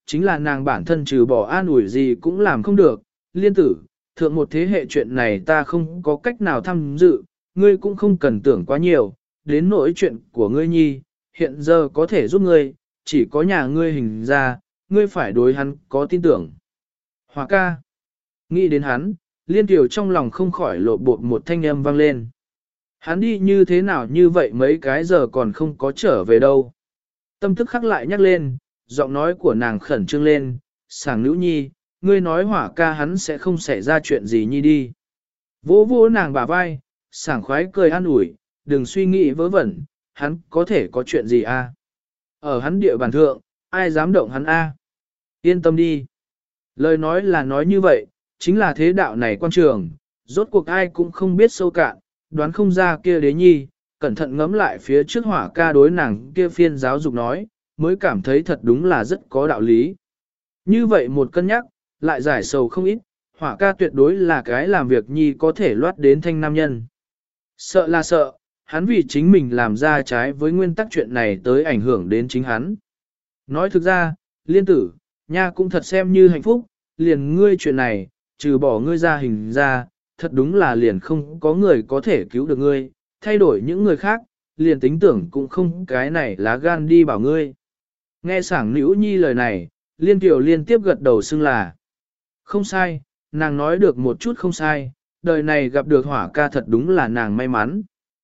chính là nàng bản thân trừ bỏ an ủi gì cũng làm không được. Liên tử, thượng một thế hệ chuyện này ta không có cách nào tham dự, ngươi cũng không cần tưởng quá nhiều, đến nỗi chuyện của ngươi nhi, hiện giờ có thể giúp ngươi, chỉ có nhà ngươi hình ra, ngươi phải đối hắn có tin tưởng. Hòa ca, nghĩ đến hắn, Liên Tiểu trong lòng không khỏi lộ bột một thanh âm vang lên. Hắn đi như thế nào như vậy mấy cái giờ còn không có trở về đâu. Tâm thức khắc lại nhắc lên, giọng nói của nàng khẩn trương lên, sảng nữ nhi, ngươi nói hỏa ca hắn sẽ không xảy ra chuyện gì nhi đi. Vỗ vỗ nàng bả vai, sảng khoái cười an ủi, đừng suy nghĩ vớ vẩn, hắn có thể có chuyện gì a? Ở hắn địa bàn thượng, ai dám động hắn a? Yên tâm đi. Lời nói là nói như vậy, chính là thế đạo này quan trường, rốt cuộc ai cũng không biết sâu cạn, đoán không ra kia đế nhi, cẩn thận ngẫm lại phía trước hỏa ca đối nàng kia phiên giáo dục nói, mới cảm thấy thật đúng là rất có đạo lý. Như vậy một cân nhắc, lại giải sầu không ít, hỏa ca tuyệt đối là cái làm việc nhi có thể loát đến thanh nam nhân. Sợ là sợ, hắn vì chính mình làm ra trái với nguyên tắc chuyện này tới ảnh hưởng đến chính hắn. Nói thực ra, liên tử, nha cũng thật xem như hạnh phúc, liền ngươi chuyện này, trừ bỏ ngươi ra hình ra, thật đúng là liền không có người có thể cứu được ngươi, thay đổi những người khác, liền tính tưởng cũng không cái này lá gan đi bảo ngươi. Nghe sảng nữ nhi lời này, liên tiểu liên tiếp gật đầu xưng là. Không sai, nàng nói được một chút không sai, đời này gặp được hỏa ca thật đúng là nàng may mắn.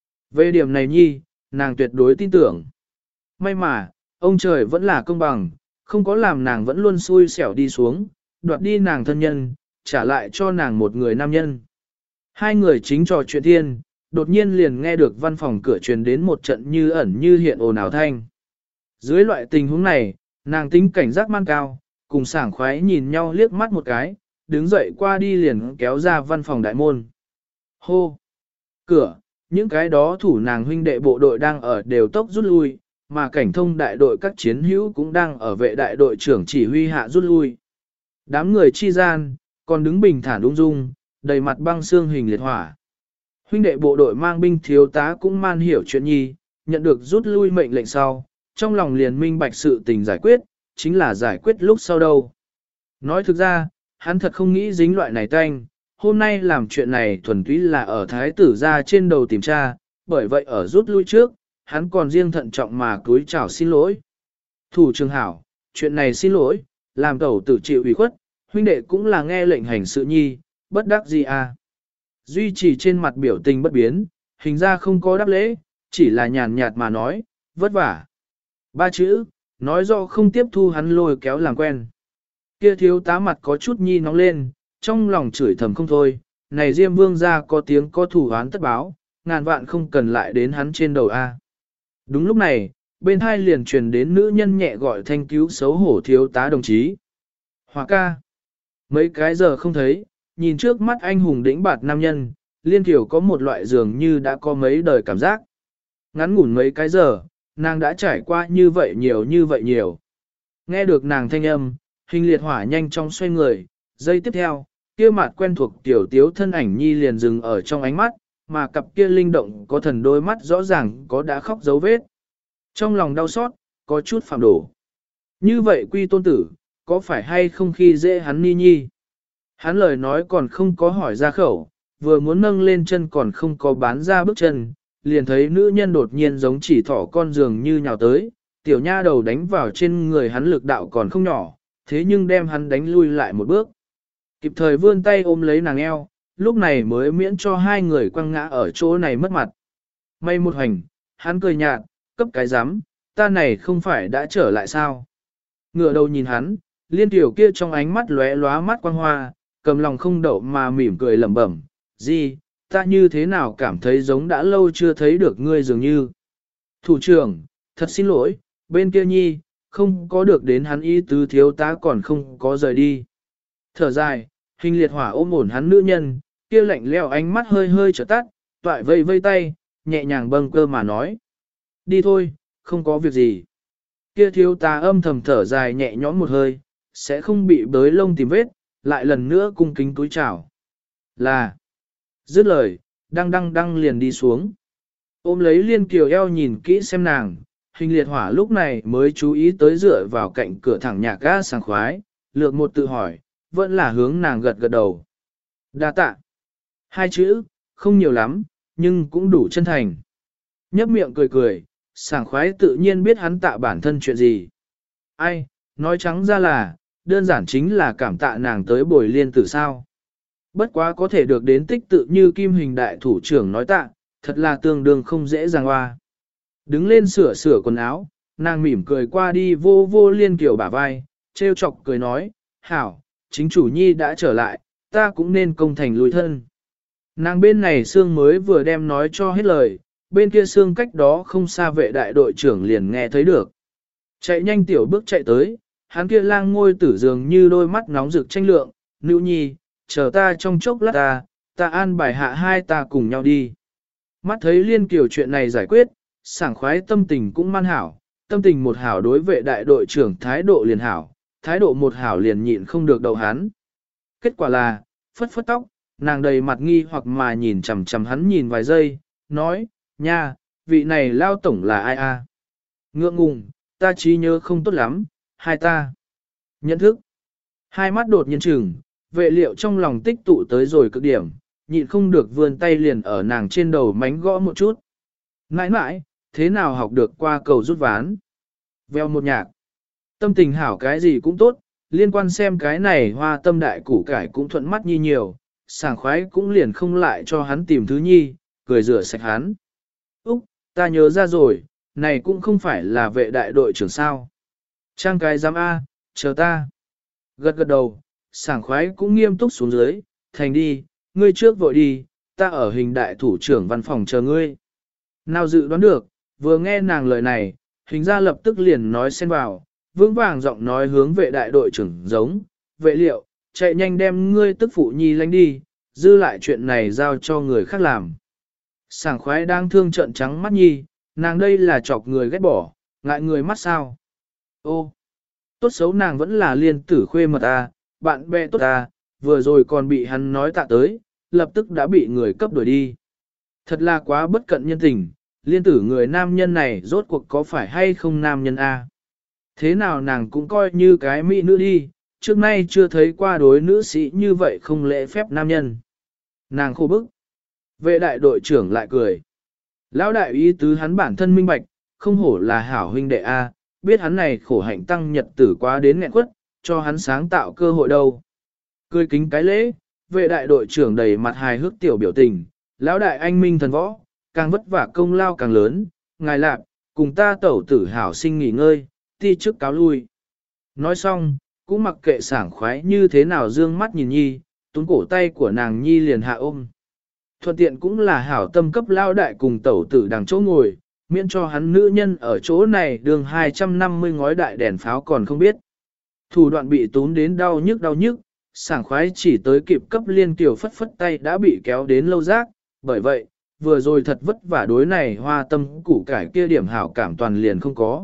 Về điểm này nhi, nàng tuyệt đối tin tưởng. May mà, ông trời vẫn là công bằng, không có làm nàng vẫn luôn xui xẻo đi xuống, đoạt đi nàng thân nhân, trả lại cho nàng một người nam nhân. Hai người chính trò chuyện thiên, đột nhiên liền nghe được văn phòng cửa truyền đến một trận như ẩn như hiện ồn ào thanh. Dưới loại tình huống này, nàng tính cảnh giác man cao, cùng sảng khoái nhìn nhau liếc mắt một cái, đứng dậy qua đi liền kéo ra văn phòng đại môn. Hô! Cửa! Những cái đó thủ nàng huynh đệ bộ đội đang ở đều tốc rút lui, mà cảnh thông đại đội các chiến hữu cũng đang ở vệ đại đội trưởng chỉ huy hạ rút lui. Đám người chi gian, còn đứng bình thản ung dung, đầy mặt băng xương hình liệt hỏa. Huynh đệ bộ đội mang binh thiếu tá cũng man hiểu chuyện nhi, nhận được rút lui mệnh lệnh sau, trong lòng liền minh bạch sự tình giải quyết, chính là giải quyết lúc sau đâu. Nói thực ra, hắn thật không nghĩ dính loại này tanh, hôm nay làm chuyện này thuần túy là ở thái tử ra trên đầu tìm tra, bởi vậy ở rút lui trước, hắn còn riêng thận trọng mà cúi chào xin lỗi. Thủ trưởng hảo, chuyện này xin lỗi, làm tẩu tử chịu ủy khuất, huynh đệ cũng là nghe lệnh hành sự nhi, bất đắc gì à. Duy trì trên mặt biểu tình bất biến, hình ra không có đáp lễ, chỉ là nhàn nhạt mà nói, vất vả. Ba chữ, nói rõ không tiếp thu hắn lôi kéo làm quen. Kia thiếu tá mặt có chút nhi nóng lên, trong lòng chửi thầm không thôi, này Diêm Vương ra có tiếng có thủ án tất báo, ngàn vạn không cần lại đến hắn trên đầu A. Đúng lúc này, bên hai liền truyền đến nữ nhân nhẹ gọi thanh cứu xấu hổ thiếu tá đồng chí. Hòa ca. Mấy cái giờ không thấy, nhìn trước mắt anh hùng đĩnh bạt nam nhân, liên thiểu có một loại dường như đã có mấy đời cảm giác. Ngắn ngủn mấy cái giờ, nàng đã trải qua như vậy nhiều như vậy nhiều. Nghe được nàng thanh âm, hình liệt hỏa nhanh chóng xoay người, giây tiếp theo, kia mặt quen thuộc tiểu tiếu thân ảnh nhi liền dừng ở trong ánh mắt, mà cặp kia linh động có thần đôi mắt rõ ràng có đã khóc dấu vết. Trong lòng đau xót, có chút phạm đổ. Như vậy quy tôn tử, có phải hay không khi dễ hắn ni nhi? Hắn lời nói còn không có hỏi ra khẩu, vừa muốn nâng lên chân còn không có bán ra bước chân, liền thấy nữ nhân đột nhiên giống chỉ thỏ con dường như nhào tới, tiểu nha đầu đánh vào trên người hắn lực đạo còn không nhỏ, thế nhưng đem hắn đánh lui lại một bước. Kịp thời vươn tay ôm lấy nàng eo, lúc này mới miễn cho hai người quăng ngã ở chỗ này mất mặt. May một hành, hắn cười nhạt, cấp cái rắm ta này không phải đã trở lại sao? Ngửa đầu nhìn hắn, liên tiểu kia trong ánh mắt lóe lóa mắt quang hoa, cầm lòng không đậu mà mỉm cười lẩm bẩm, gì, ta như thế nào cảm thấy giống đã lâu chưa thấy được ngươi dường như. Thủ trưởng, thật xin lỗi, bên kia nhi, không có được đến hắn ý tứ thiếu tá còn không có rời đi. Thở dài, hình liệt hỏa ôm ổn hắn nữ nhân, kia lạnh leo ánh mắt hơi hơi trở tắt, toại vây vây tay, nhẹ nhàng bâng cơ mà nói. Đi thôi, không có việc gì. Kia thiếu tá âm thầm thở dài nhẹ nhõm một hơi, sẽ không bị bới lông tìm vết, lại lần nữa cung kính túi chào. Là, dứt lời, đăng đăng đăng liền đi xuống. Ôm lấy liên kiều eo nhìn kỹ xem nàng, Hình liệt hỏa lúc này mới chú ý tới dựa vào cạnh cửa thẳng nhạc ga sảng khoái, lược một tự hỏi, vẫn là hướng nàng gật gật đầu. Đa tạ. Hai chữ, không nhiều lắm, nhưng cũng đủ chân thành. Nhấp miệng cười cười, sảng khoái tự nhiên biết hắn tạ bản thân chuyện gì. Ai, nói trắng ra là, đơn giản chính là cảm tạ nàng tới bồi liên tử sao. Bất quá có thể được đến tích tự như kim hình đại thủ trưởng nói tạ, thật là tương đương không dễ dàng hoa. Đứng lên sửa sửa quần áo, nàng mỉm cười qua đi vô vô liên kiểu bả vai, trêu chọc cười nói, hảo, chính chủ nhi đã trở lại, ta cũng nên công thành lùi thân. Nàng bên này xương mới vừa đem nói cho hết lời, bên kia xương cách đó không xa vệ đại đội trưởng liền nghe thấy được. Chạy nhanh tiểu bước chạy tới, hắn kia lang ngôi tử dường như đôi mắt nóng rực tranh lượng, nữ nhi, chờ ta trong chốc lát ta, ta an bài hạ hai ta cùng nhau đi. Mắt thấy liên kiểu chuyện này giải quyết, sảng khoái tâm tình cũng man hảo, tâm tình một hảo đối vệ đại đội trưởng thái độ liền hảo, thái độ một hảo liền nhịn không được đầu hắn. Kết quả là, phất phất tóc, nàng đầy mặt nghi hoặc mà nhìn chằm chằm hắn nhìn vài giây, nói, nha, vị này lao tổng là ai a? Ngượng ngùng, ta trí nhớ không tốt lắm, hai ta. Nhận thức. Hai mắt đột nhiên trừng, vệ liệu trong lòng tích tụ tới rồi cực điểm, nhịn không được vươn tay liền ở nàng trên đầu mánh gõ một chút. Nãi nãi, thế nào học được qua cầu rút ván? Veo một nhạc. Tâm tình hảo cái gì cũng tốt, liên quan xem cái này hoa tâm đại củ cải cũng thuận mắt nhi nhiều, sảng khoái cũng liền không lại cho hắn tìm thứ nhi, cười rửa sạch hắn. Úc, ta nhớ ra rồi, này cũng không phải là vệ đại đội trưởng sao. Trang cái giám A, chờ ta. Gật gật đầu, sảng khoái cũng nghiêm túc xuống dưới, thành đi, ngươi trước vội đi, ta ở hình đại thủ trưởng văn phòng chờ ngươi. Nào dự đoán được, vừa nghe nàng lời này, hình ra lập tức liền nói xen vào, vững vàng giọng nói hướng vệ đại đội trưởng giống, vệ liệu, chạy nhanh đem ngươi tức phụ nhi lánh đi, dư lại chuyện này giao cho người khác làm. Sảng khoái đang thương trận trắng mắt nhi, nàng đây là chọc người ghét bỏ, ngại người mắt sao. Ô, tốt xấu nàng vẫn là liên tử khuê mật à, bạn bè tốt à, vừa rồi còn bị hắn nói tạ tới, lập tức đã bị người cấp đuổi đi. Thật là quá bất cận nhân tình, liên tử người nam nhân này rốt cuộc có phải hay không nam nhân a? Thế nào nàng cũng coi như cái mỹ nữ đi, trước nay chưa thấy qua đối nữ sĩ như vậy không lễ phép nam nhân. Nàng khô bức. Vệ đại đội trưởng lại cười. Lão đại ý tứ hắn bản thân minh bạch, không hổ là hảo huynh đệ a, biết hắn này khổ hạnh tăng nhật tử quá đến nghẹn quất, cho hắn sáng tạo cơ hội đâu. Cười kính cái lễ, vệ đại đội trưởng đầy mặt hài hước tiểu biểu tình, lão đại anh minh thần võ, càng vất vả công lao càng lớn, ngài lạp, cùng ta tẩu tử hảo sinh nghỉ ngơi, ti trước cáo lui. Nói xong, cũng mặc kệ sảng khoái như thế nào dương mắt nhìn nhi, túm cổ tay của nàng nhi liền hạ ôm. Thuận tiện cũng là hảo tâm cấp lao đại cùng tẩu tử đằng chỗ ngồi, miễn cho hắn nữ nhân ở chỗ này đường hai trăm năm mươi ngói đại đèn pháo còn không biết. Thủ đoạn bị tún đến đau nhức đau nhức, sảng khoái chỉ tới kịp cấp liên tiểu phất phất tay đã bị kéo đến lâu rác, bởi vậy, vừa rồi thật vất vả đối này hoa tâm củ cải kia điểm hảo cảm toàn liền không có.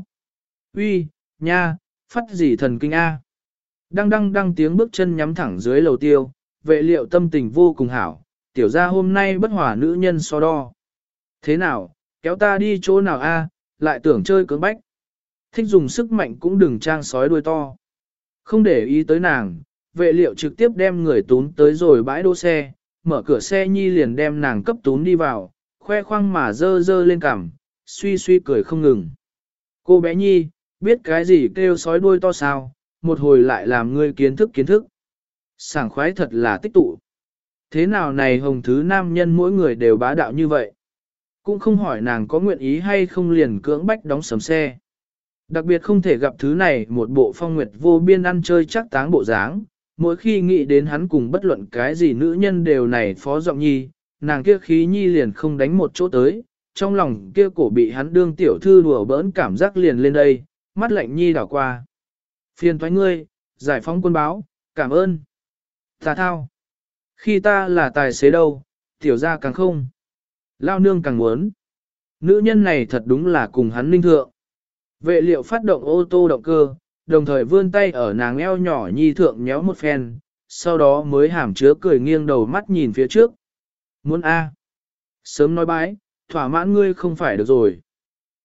Uy, nha, phát gì thần kinh A. Đăng đăng đăng tiếng bước chân nhắm thẳng dưới lầu tiêu, vệ liệu tâm tình vô cùng hảo, tiểu ra hôm nay bất hòa nữ nhân so đo. Thế nào, kéo ta đi chỗ nào A, lại tưởng chơi cưỡng bách. Thích dùng sức mạnh cũng đừng trang sói đuôi to. Không để ý tới nàng, vệ liệu trực tiếp đem người tún tới rồi bãi đỗ xe, mở cửa xe nhi liền đem nàng cấp tún đi vào, khoe khoang mà dơ dơ lên cằm, suy suy cười không ngừng. Cô bé nhi, biết cái gì kêu sói đuôi to sao, một hồi lại làm ngươi kiến thức kiến thức. Sảng khoái thật là tích tụ. Thế nào này hồng thứ nam nhân mỗi người đều bá đạo như vậy? Cũng không hỏi nàng có nguyện ý hay không liền cưỡng bách đóng sầm xe. Đặc biệt không thể gặp thứ này một bộ phong nguyệt vô biên ăn chơi chắc táng bộ dáng, mỗi khi nghĩ đến hắn cùng bất luận cái gì nữ nhân đều này phó giọng nhi, nàng kia khí nhi liền không đánh một chỗ tới, trong lòng kia cổ bị hắn đương tiểu thư đùa bỡn cảm giác liền lên đây, mắt lạnh nhi đảo qua. Phiền thoái ngươi, giải phóng quân báo, cảm ơn. Ta thao. Khi ta là tài xế đâu, tiểu ra càng không. Lao nương càng muốn. Nữ nhân này thật đúng là cùng hắn linh thượng. Vệ liệu phát động ô tô động cơ, đồng thời vươn tay ở nàng eo nhỏ nhi thượng nhéo một phen, sau đó mới hàm chứa cười nghiêng đầu mắt nhìn phía trước. Muốn A. Sớm nói bái, thỏa mãn ngươi không phải được rồi.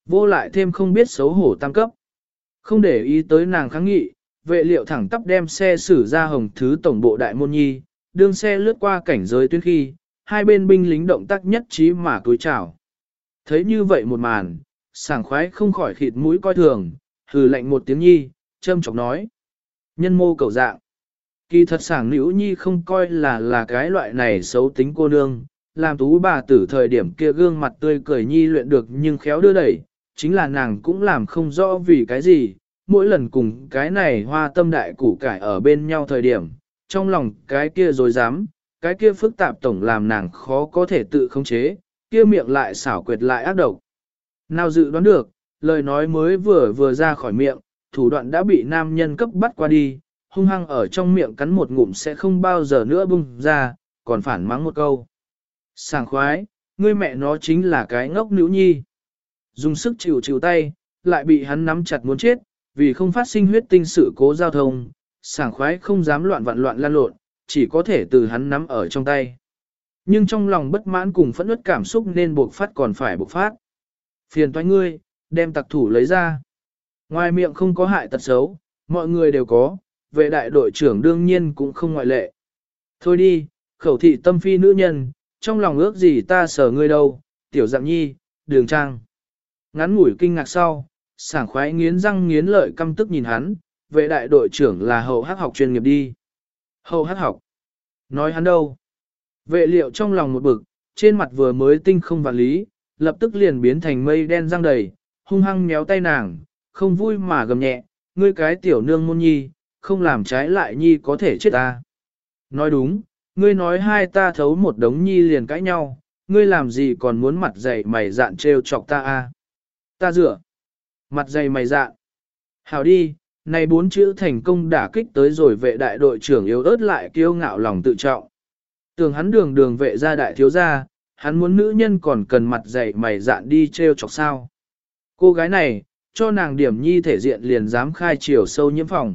Vô lại thêm không biết xấu hổ tam cấp. Không để ý tới nàng kháng nghị, vệ liệu thẳng tắp đem xe xử ra hồng thứ tổng bộ đại môn nhi, đương xe lướt qua cảnh giới tuyến khi, hai bên binh lính động tác nhất trí mà cúi chào. Thấy như vậy một màn, sảng khoái không khỏi khịt mũi coi thường, hừ lạnh một tiếng nhi, châm chọc nói. Nhân mô cầu dạng. Kỳ thật sảng nữ nhi không coi là là cái loại này xấu tính cô nương, làm tú bà tử thời điểm kia gương mặt tươi cười nhi luyện được nhưng khéo đưa đẩy, chính là nàng cũng làm không rõ vì cái gì, mỗi lần cùng cái này hoa tâm đại củ cải ở bên nhau thời điểm, trong lòng cái kia rồi dám, cái kia phức tạp tổng làm nàng khó có thể tự khống chế, kia miệng lại xảo quyệt lại ác độc. Nào dự đoán được, lời nói mới vừa vừa ra khỏi miệng, thủ đoạn đã bị nam nhân cấp bắt qua đi, hung hăng ở trong miệng cắn một ngụm sẽ không bao giờ nữa bung ra, còn phản mắng một câu. Sảng khoái, ngươi mẹ nó chính là cái ngốc nữ nhi. Dùng sức chịu chịu tay, lại bị hắn nắm chặt muốn chết, vì không phát sinh huyết tinh sự cố giao thông, sảng khoái không dám loạn vặn loạn lan lộn, chỉ có thể từ hắn nắm ở trong tay. Nhưng trong lòng bất mãn cùng phẫn nộ cảm xúc nên buộc phát còn phải buộc phát. Phiền toái ngươi, đem tặc thủ lấy ra. Ngoài miệng không có hại tật xấu, mọi người đều có, vệ đại đội trưởng đương nhiên cũng không ngoại lệ. Thôi đi, khẩu thị tâm phi nữ nhân, trong lòng ước gì ta sở ngươi đâu, tiểu dạng nhi, đường trang. Ngắn ngủi kinh ngạc sau, sảng khoái nghiến răng nghiến lợi căm tức nhìn hắn, vệ đại đội trưởng là hậu hắc học chuyên nghiệp đi. Hậu hắc học. Nói hắn đâu? Vệ liệu trong lòng một bực, trên mặt vừa mới tinh không vạn lý, lập tức liền biến thành mây đen răng đầy, hung hăng méo tay nàng, không vui mà gầm nhẹ, ngươi cái tiểu nương môn nhi, không làm trái lại nhi có thể chết ta. Nói đúng, ngươi nói hai ta thấu một đống nhi liền cãi nhau, ngươi làm gì còn muốn mặt dày mày dạn trêu chọc ta a? Ta dựa. Mặt dày mày dạn. Hảo đi, này bốn chữ thành công đả kích tới rồi vệ đại đội trưởng yếu ớt lại kiêu ngạo lòng tự trọng. Tưởng hắn đường đường vệ gia đại thiếu gia, hắn muốn nữ nhân còn cần mặt dày mày dạn đi trêu chọc sao. Cô gái này, cho nàng điểm nhi thể diện liền dám khai chiều sâu nhiễm phòng.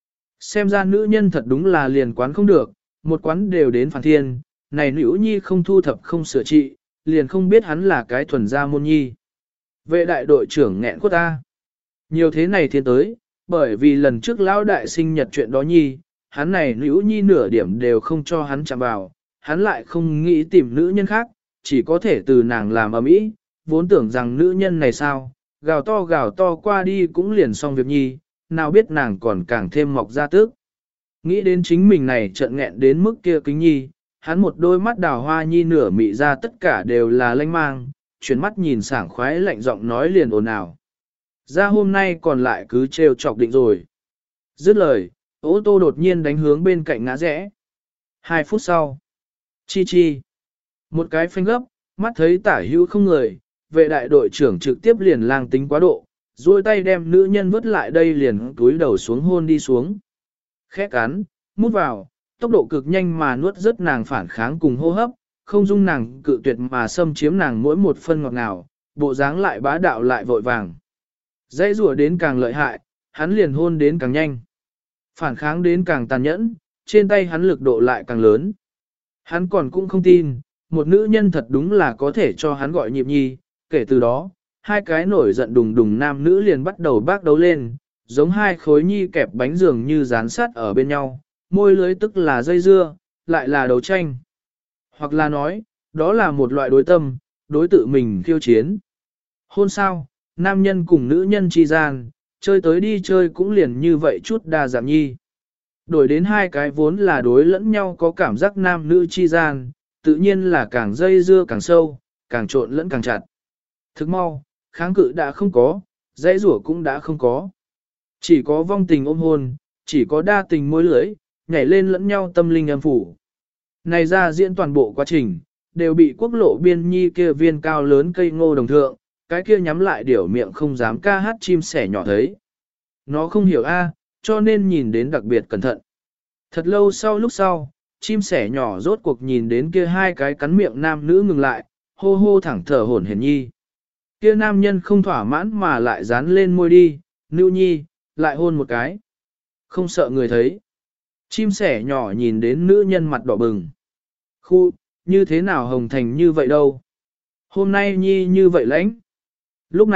Xem ra nữ nhân thật đúng là liền quán không được, một quán đều đến phản thiên, này nữ nhi không thu thập không sửa trị, liền không biết hắn là cái thuần gia môn nhi. Vệ đại đội trưởng nghẹn quất ta. Nhiều thế này thiên tới, bởi vì lần trước lão đại sinh nhật chuyện đó nhi, hắn này nữ nhi nửa điểm đều không cho hắn chạm vào, hắn lại không nghĩ tìm nữ nhân khác, chỉ có thể từ nàng làm ầm ĩ, vốn tưởng rằng nữ nhân này sao, gào to gào to qua đi cũng liền xong việc nhi, nào biết nàng còn càng thêm mọc ra tức. Nghĩ đến chính mình này trận nghẹn đến mức kia kính nhi, hắn một đôi mắt đào hoa nhi nửa mị ra tất cả đều là lanh mang, chuyển mắt nhìn sảng khoái lạnh giọng nói liền ồn ào. Ra hôm nay còn lại cứ trêu chọc định rồi. Dứt lời, ô tô đột nhiên đánh hướng bên cạnh ngã rẽ. Hai phút sau. Chi chi. Một cái phanh gấp, mắt thấy tả hữu không người, vệ đại đội trưởng trực tiếp liền lang tính quá độ, duỗi tay đem nữ nhân vứt lại đây liền túi đầu xuống hôn đi xuống. Khẽ cắn, mút vào, tốc độ cực nhanh mà nuốt rất nàng phản kháng cùng hô hấp, không dung nàng cự tuyệt mà xâm chiếm nàng mỗi một phân ngọt ngào, bộ dáng lại bá đạo lại vội vàng. Dãy rủa đến càng lợi hại, hắn liền hôn đến càng nhanh. Phản kháng đến càng tàn nhẫn, trên tay hắn lực độ lại càng lớn. Hắn còn cũng không tin, một nữ nhân thật đúng là có thể cho hắn gọi nhịp nhi, kể từ đó, hai cái nổi giận đùng đùng nam nữ liền bắt đầu bác đấu lên, giống hai khối nhi kẹp bánh dường như dán sát ở bên nhau, môi lưới tức là dây dưa, lại là đấu tranh. Hoặc là nói, đó là một loại đối tâm, đối tự mình khiêu chiến. Hôn sao, nam nhân cùng nữ nhân chi gian, chơi tới đi chơi cũng liền như vậy chút đa dạng nhi. Đổi đến hai cái vốn là đối lẫn nhau có cảm giác nam nữ chi gian, tự nhiên là càng dây dưa càng sâu, càng trộn lẫn càng chặt. Thức mau, kháng cự đã không có, dãy rủa cũng đã không có. Chỉ có vong tình ôm hôn, chỉ có đa tình môi lưới, nhảy lên lẫn nhau tâm linh âm phủ. Này ra diễn toàn bộ quá trình, đều bị quốc lộ biên nhi kia viên cao lớn cây ngô đồng thượng, cái kia nhắm lại điểu miệng không dám ca hát chim sẻ nhỏ thấy. Nó không hiểu a, cho nên nhìn đến đặc biệt cẩn thận. Thật lâu sau lúc sau, chim sẻ nhỏ rốt cuộc nhìn đến kia hai cái cắn miệng nam nữ ngừng lại, hô hô thẳng thở hổn hển nhi. Kia nam nhân không thỏa mãn mà lại dán lên môi đi, nữ nhi, lại hôn một cái. Không sợ người thấy. Chim sẻ nhỏ nhìn đến nữ nhân mặt đỏ bừng. Khu, như thế nào hồng thành như vậy đâu. Hôm nay nhi như vậy lãnh. Lúc này,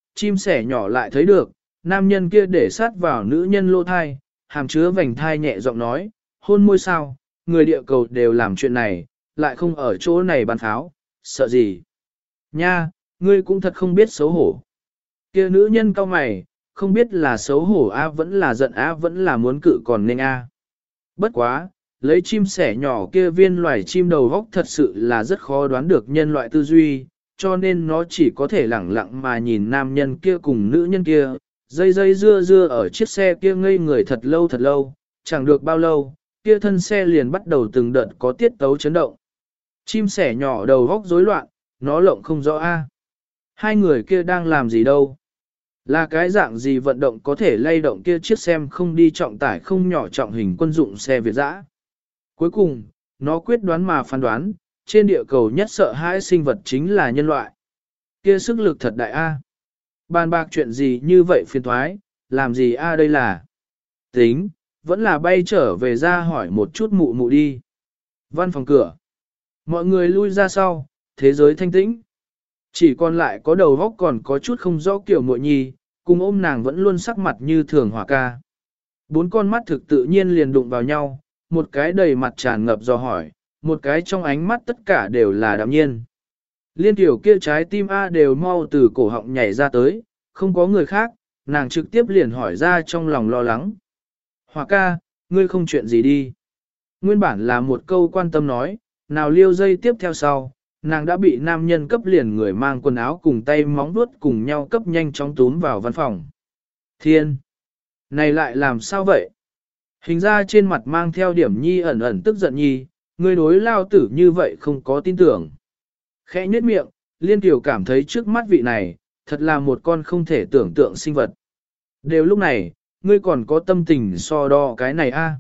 chim sẻ nhỏ lại thấy được, nam nhân kia để sát vào nữ nhân lỗ thai, hàm chứa vành thai nhẹ giọng nói, hôn môi sao, người địa cầu đều làm chuyện này, lại không ở chỗ này bắn pháo, sợ gì. Nha, ngươi cũng thật không biết xấu hổ. Kia nữ nhân cau mày, không biết là xấu hổ a vẫn là giận a vẫn là muốn cự còn nên a. Bất quá, lấy chim sẻ nhỏ kia viên loài chim đầu góc thật sự là rất khó đoán được nhân loại tư duy, cho nên nó chỉ có thể lẳng lặng mà nhìn nam nhân kia cùng nữ nhân kia, dây dây dưa dưa ở chiếc xe kia ngây người thật lâu thật lâu, chẳng được bao lâu, kia thân xe liền bắt đầu từng đợt có tiết tấu chấn động. Chim sẻ nhỏ đầu góc rối loạn, nó lộng không rõ a. Hai người kia đang làm gì đâu? Là cái dạng gì vận động có thể lay động kia chiếc xem không đi trọng tải không nhỏ trọng hình quân dụng xe Việt dã. Cuối cùng, nó quyết đoán mà phán đoán, trên địa cầu nhất sợ hãi sinh vật chính là nhân loại. Kia sức lực thật đại a. Bàn bạc chuyện gì như vậy phiền thoái, làm gì a đây là? Tính, vẫn là bay trở về ra hỏi một chút mụ mụ đi. Văn phòng cửa. Mọi người lui ra sau, thế giới thanh tĩnh. Chỉ còn lại có đầu góc còn có chút không rõ kiểu muội nhi, cùng ôm nàng vẫn luôn sắc mặt như thường hỏa ca. Bốn con mắt thực tự nhiên liền đụng vào nhau, một cái đầy mặt tràn ngập do hỏi, một cái trong ánh mắt tất cả đều là đạm nhiên. Liên tiểu kia trái tim A đều mau từ cổ họng nhảy ra tới, không có người khác, nàng trực tiếp liền hỏi ra trong lòng lo lắng. Hỏa ca, ngươi không chuyện gì đi. Nguyên bản là một câu quan tâm nói, nào liêu dây tiếp theo sau, nàng đã bị nam nhân cấp liền người mang quần áo cùng tay móng vuốt cùng nhau cấp nhanh chóng túm vào văn phòng. Thiên! Này lại làm sao vậy? Hình ra trên mặt mang theo điểm nhi ẩn ẩn tức giận nhi, người đối lao tử như vậy không có tin tưởng. Khẽ nhếch miệng, liên tiểu cảm thấy trước mắt vị này, thật là một con không thể tưởng tượng sinh vật. Đều lúc này, ngươi còn có tâm tình so đo cái này a?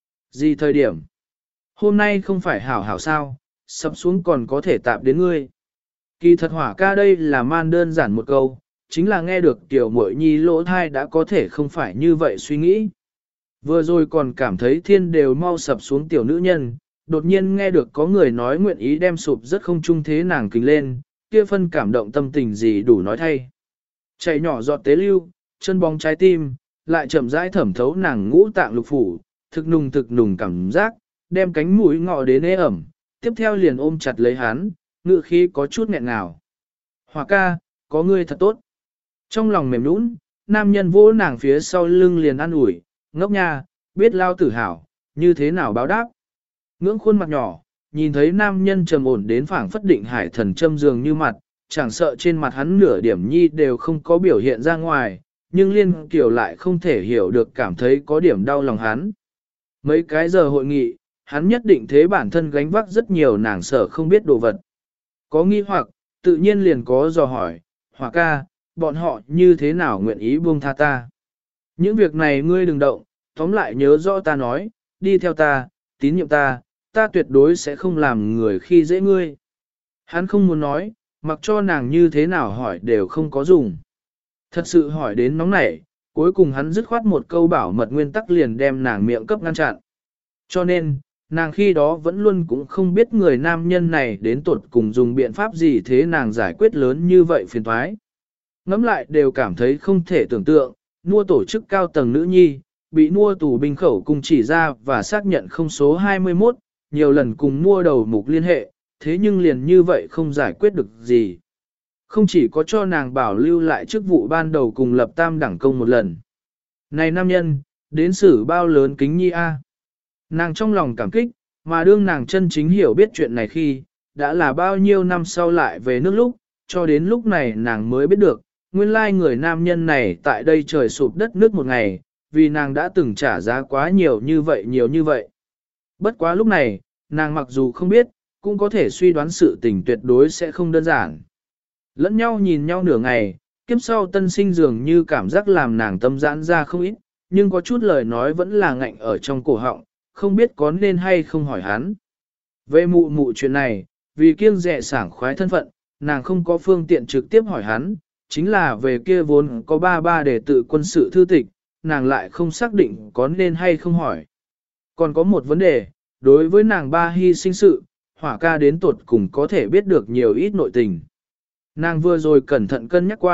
Gì thời điểm? Hôm nay không phải hảo hảo sao, sập xuống còn có thể tạp đến ngươi. Kỳ thật hỏa ca đây là man đơn giản một câu, chính là nghe được tiểu muội nhi lỗ thai đã có thể không phải như vậy suy nghĩ. Vừa rồi còn cảm thấy thiên đều mau sập xuống tiểu nữ nhân, đột nhiên nghe được có người nói nguyện ý đem sụp rất không trung thế nàng kính lên, kia phân cảm động tâm tình gì đủ nói thay. Chạy nhỏ giọt tế lưu, chân bóng trái tim, lại chậm rãi thẩm thấu nàng ngũ tạng lục phủ, thực nùng thực nùng cảm giác, đem cánh mũi ngọ đến ế ẩm, tiếp theo liền ôm chặt lấy hắn, ngự khí có chút nghẹn ngào. Hỏa ca, có ngươi thật tốt. Trong lòng mềm nũng, nam nhân vỗ nàng phía sau lưng liền ăn ủi, ngốc nha, biết lao tử hảo, như thế nào báo đáp. Ngưỡng khuôn mặt nhỏ, nhìn thấy nam nhân trầm ổn đến phảng phất định hải thần châm dường như mặt, chẳng sợ trên mặt hắn nửa điểm nhi đều không có biểu hiện ra ngoài, nhưng liên kiểu lại không thể hiểu được cảm thấy có điểm đau lòng hắn. Mấy cái giờ hội nghị, hắn nhất định thế bản thân gánh vác rất nhiều nàng sở không biết đồ vật. Có nghi hoặc, tự nhiên liền có dò hỏi, Hỏa ca, bọn họ như thế nào nguyện ý buông tha ta. Những việc này ngươi đừng động, tóm lại nhớ rõ ta nói, đi theo ta, tín nhiệm ta, ta tuyệt đối sẽ không làm người khi dễ ngươi. Hắn không muốn nói, mặc cho nàng như thế nào hỏi đều không có dùng. Thật sự hỏi đến nóng nảy, cuối cùng hắn dứt khoát một câu bảo mật nguyên tắc liền đem nàng miệng cấp ngăn chặn. Cho nên, nàng khi đó vẫn luôn cũng không biết người nam nhân này đến tuột cùng dùng biện pháp gì thế nàng giải quyết lớn như vậy phiền thoái. Ngắm lại đều cảm thấy không thể tưởng tượng, mua tổ chức cao tầng nữ nhi, bị mua tù binh khẩu cùng chỉ ra và xác nhận không số hai mươi mốt, nhiều lần cùng mua đầu mục liên hệ, thế nhưng liền như vậy không giải quyết được gì. Không chỉ có cho nàng bảo lưu lại chức vụ ban đầu cùng lập tam đẳng công một lần. Này nam nhân, đến xử bao lớn kính nhi a. Nàng trong lòng cảm kích, mà đương nàng chân chính hiểu biết chuyện này khi, đã là bao nhiêu năm sau lại về nước lúc, cho đến lúc này nàng mới biết được, nguyên lai người nam nhân này tại đây trời sụp đất nước một ngày, vì nàng đã từng trả giá quá nhiều như vậy nhiều như vậy. Bất quá lúc này, nàng mặc dù không biết, cũng có thể suy đoán sự tình tuyệt đối sẽ không đơn giản. Lẫn nhau nhìn nhau nửa ngày, kiếp sau tân sinh dường như cảm giác làm nàng tâm giãn ra không ít, nhưng có chút lời nói vẫn là ngạnh ở trong cổ họng, không biết có nên hay không hỏi hắn. Về mụ mụ chuyện này, vì kiêng dè sảng khoái thân phận, nàng không có phương tiện trực tiếp hỏi hắn, chính là về kia vốn có ba ba để tự quân sự thư tịch, nàng lại không xác định có nên hay không hỏi. Còn có một vấn đề, đối với nàng ba hy sinh sự, Hỏa ca đến tuột cùng có thể biết được nhiều ít nội tình. Nàng vừa rồi cẩn thận cân nhắc qua,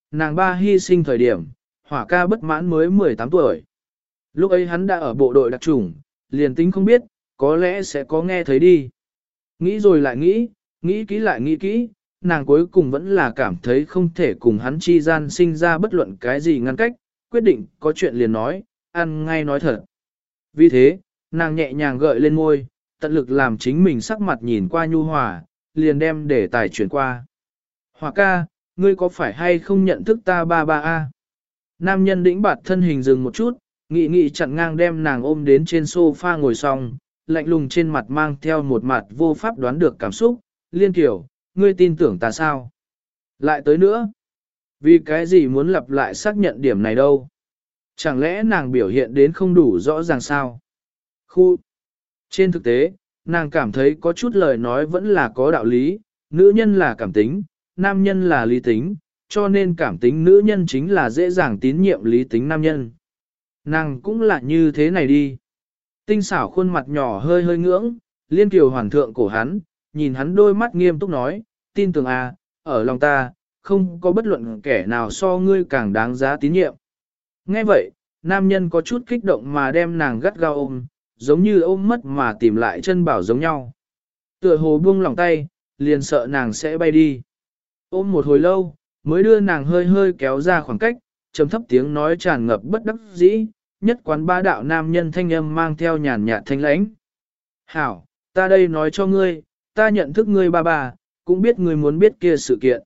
nàng ba hy sinh thời điểm, hỏa ca bất mãn mới mười tám tuổi. Lúc ấy hắn đã ở bộ đội đặc chủng, liền tính không biết, có lẽ sẽ có nghe thấy đi. Nghĩ rồi lại nghĩ, nghĩ kỹ lại nghĩ kỹ, nàng cuối cùng vẫn là cảm thấy không thể cùng hắn chi gian sinh ra bất luận cái gì ngăn cách, quyết định có chuyện liền nói, ăn ngay nói thật. Vì thế, nàng nhẹ nhàng gợi lên môi, tận lực làm chính mình sắc mặt nhìn qua nhu hòa, liền đem để tài chuyển qua. Hòa ca, ngươi có phải hay không nhận thức ta ba ba a? Nam nhân đĩnh bạt thân hình dừng một chút, nghị nghị chặn ngang đem nàng ôm đến trên sofa ngồi xong, lạnh lùng trên mặt mang theo một mặt vô pháp đoán được cảm xúc, liên kiểu, ngươi tin tưởng ta sao? Lại tới nữa, vì cái gì muốn lặp lại xác nhận điểm này đâu? Chẳng lẽ nàng biểu hiện đến không đủ rõ ràng sao? Khu! Trên thực tế, nàng cảm thấy có chút lời nói vẫn là có đạo lý, nữ nhân là cảm tính, nam nhân là lý tính, cho nên cảm tính nữ nhân chính là dễ dàng tín nhiệm lý tính nam nhân. Nàng cũng là như thế này đi. Tinh xảo khuôn mặt nhỏ hơi hơi ngưỡng, liên kiều hoàn thượng cổ hắn, nhìn hắn đôi mắt nghiêm túc nói, tin tưởng à, ở lòng ta, không có bất luận kẻ nào so ngươi càng đáng giá tín nhiệm. Nghe vậy, nam nhân có chút kích động mà đem nàng gắt gao ôm, giống như ôm mất mà tìm lại chân bảo giống nhau. Tựa hồ buông lòng tay, liền sợ nàng sẽ bay đi. Ôm một hồi lâu, mới đưa nàng hơi hơi kéo ra khoảng cách, trầm thấp tiếng nói tràn ngập bất đắc dĩ, nhất quán ba đạo nam nhân thanh âm mang theo nhàn nhạt thanh lãnh. Hảo, ta đây nói cho ngươi, ta nhận thức ngươi ba ba, cũng biết ngươi muốn biết kia sự kiện.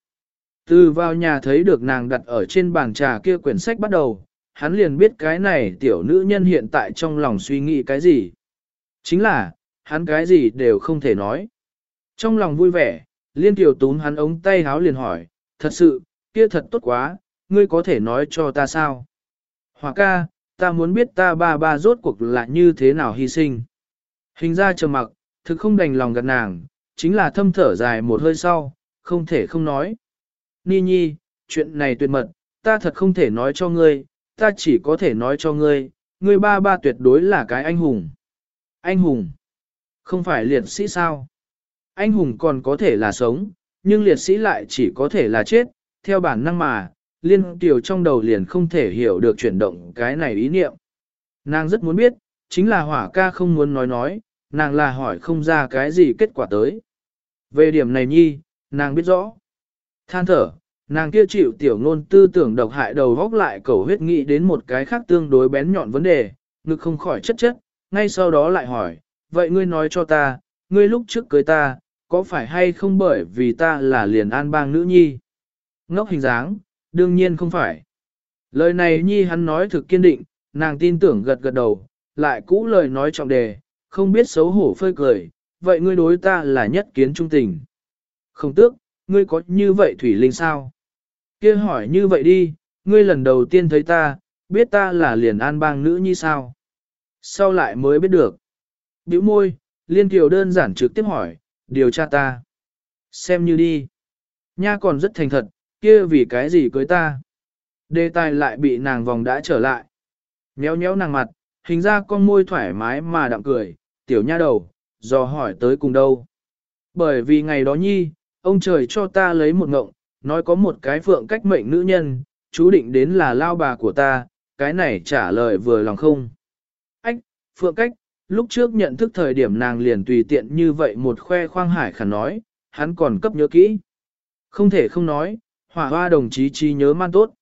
Từ vào nhà thấy được nàng đặt ở trên bàn trà kia quyển sách bắt đầu, hắn liền biết cái này tiểu nữ nhân hiện tại trong lòng suy nghĩ cái gì. Chính là, hắn cái gì đều không thể nói. Trong lòng vui vẻ, liên tiểu túm hắn ống tay háo liền hỏi, thật sự, kia thật tốt quá, ngươi có thể nói cho ta sao? Hòa ca, ta muốn biết ta ba ba rốt cuộc là như thế nào hy sinh. Hình ra trầm mặc, thực không đành lòng gật nàng, chính là thâm thở dài một hơi sau, không thể không nói. Ni nhi, chuyện này tuyệt mật, ta thật không thể nói cho ngươi, ta chỉ có thể nói cho ngươi, ngươi ba ba tuyệt đối là cái anh hùng. Anh hùng? Không phải liệt sĩ sao? Anh hùng còn có thể là sống, nhưng liệt sĩ lại chỉ có thể là chết, theo bản năng mà, liên tiểu trong đầu liền không thể hiểu được chuyển động cái này ý niệm. Nàng rất muốn biết, chính là hỏa ca không muốn nói nói, nàng là hỏi không ra cái gì kết quả tới. Về điểm này nhi, nàng biết rõ. Than thở, nàng kia chịu tiểu ngôn tư tưởng độc hại đầu góc lại cầu huyết nghĩ đến một cái khác tương đối bén nhọn vấn đề, ngực không khỏi chất chất, ngay sau đó lại hỏi, vậy ngươi nói cho ta, ngươi lúc trước cưới ta, có phải hay không bởi vì ta là liền an bang nữ nhi? Ngốc hình dáng, đương nhiên không phải. Lời này nhi hắn nói thực kiên định, nàng tin tưởng gật gật đầu, lại cũ lời nói trọng đề, không biết xấu hổ phơi cười, vậy ngươi đối ta là nhất kiến trung tình. Không tước, ngươi có như vậy thủy linh sao? Kia hỏi như vậy đi, ngươi lần đầu tiên thấy ta, biết ta là liền an bang nữ nhi sao? Sau lại mới biết được. Bĩu môi, liên kiều đơn giản trực tiếp hỏi, điều tra ta. Xem như đi. Nha còn rất thành thật, kia vì cái gì cưới ta? Đề tài lại bị nàng vòng đã trở lại. Nhéo nhéo nàng mặt, hình ra con môi thoải mái mà đạm cười, tiểu nha đầu, dò hỏi tới cùng đâu. Bởi vì ngày đó nhi, ông trời cho ta lấy một ngộng, nói có một cái phượng cách mệnh nữ nhân, chú định đến là lao bà của ta, cái này trả lời vừa lòng không. Ách, phượng cách, lúc trước nhận thức thời điểm nàng liền tùy tiện như vậy một khoe khoang hải khả nói, hắn còn cấp nhớ kỹ. Không thể không nói, hỏa hoa đồng chí trí nhớ man tốt.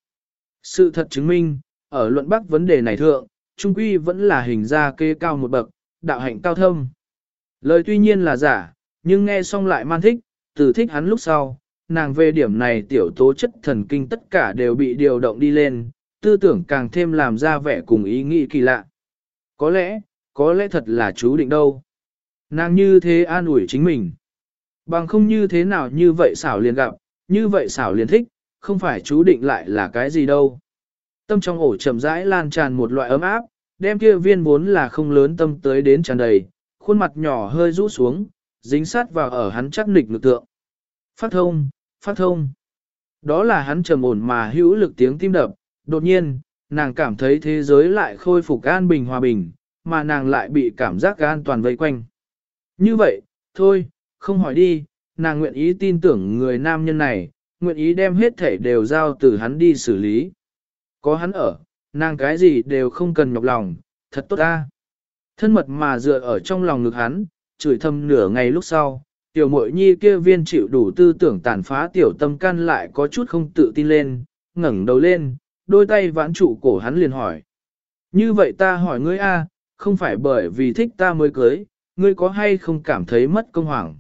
Sự thật chứng minh, ở luận bắc vấn đề này thượng, trung quy vẫn là hình ra kê cao một bậc, đạo hạnh cao thâm. Lời tuy nhiên là giả, nhưng nghe xong lại man thích, từ thích hắn lúc sau, nàng về điểm này tiểu tố chất thần kinh tất cả đều bị điều động đi lên, tư tưởng càng thêm làm ra vẻ cùng ý nghĩ kỳ lạ. Có lẽ, có lẽ thật là chú định đâu. Nàng như thế an ủi chính mình. Bằng không như thế nào như vậy xảo liền gặp, như vậy xảo liền thích, không phải chú định lại là cái gì đâu. Tâm trong ổ chậm rãi lan tràn một loại ấm áp, đem kia viên vốn là không lớn tâm tới đến tràn đầy, khuôn mặt nhỏ hơi rũ xuống, dính sát vào ở hắn chắc nịch lực tượng. Phát thông, phát thông. Đó là hắn trầm ổn mà hữu lực tiếng tim đập, đột nhiên, nàng cảm thấy thế giới lại khôi phục an bình hòa bình, mà nàng lại bị cảm giác an toàn vây quanh. Như vậy, thôi, không hỏi đi, nàng nguyện ý tin tưởng người nam nhân này, nguyện ý đem hết thể đều giao từ hắn đi xử lý. Có hắn ở, nàng cái gì đều không cần nhọc lòng, thật tốt ta. Thân mật mà dựa ở trong lòng ngực hắn, chửi thầm nửa ngày lúc sau, tiểu muội nhi kia viên chịu đủ tư tưởng tàn phá tiểu tâm can lại có chút không tự tin lên, ngẩng đầu lên, đôi tay vãn trụ cổ hắn liền hỏi. Như vậy ta hỏi ngươi a, không phải bởi vì thích ta mới cưới, ngươi có hay không cảm thấy mất công hoảng?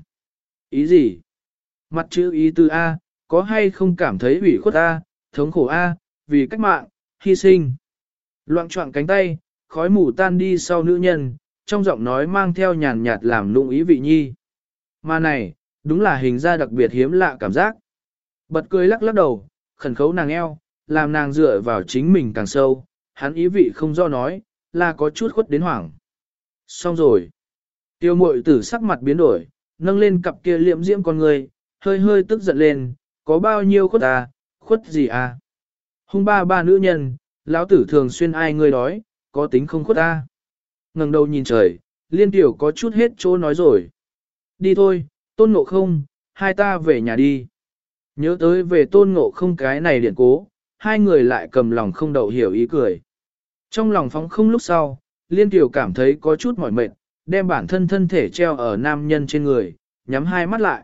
Ý gì? Mặt chữ ý từ A, có hay không cảm thấy ủy khuất A, thống khổ A, vì cách mạng, hy sinh. Loạn trọng cánh tay, khói mù tan đi sau nữ nhân, trong giọng nói mang theo nhàn nhạt làm nụng ý vị nhi. Mà này, đúng là hình ra đặc biệt hiếm lạ cảm giác. Bật cười lắc lắc đầu, khẩn khấu nàng eo, làm nàng dựa vào chính mình càng sâu, hắn ý vị không do nói, là có chút khuất đến hoảng. Xong rồi. Tiêu mội tử sắc mặt biến đổi, nâng lên cặp kia liệm diễm con người, hơi hơi tức giận lên, có bao nhiêu khuất à, khuất gì à. Hung ba ba nữ nhân, lão tử thường xuyên ai ngươi đói, có tính không khuất à. Ngẩng đầu nhìn trời, liên tiểu có chút hết chỗ nói rồi. Đi thôi, tôn ngộ không, hai ta về nhà đi. Nhớ tới về tôn ngộ không cái này điện cố, hai người lại cầm lòng không đậu hiểu ý cười. Trong lòng phóng không lúc sau, liên tiểu cảm thấy có chút mỏi mệt, đem bản thân thân thể treo ở nam nhân trên người, nhắm hai mắt lại.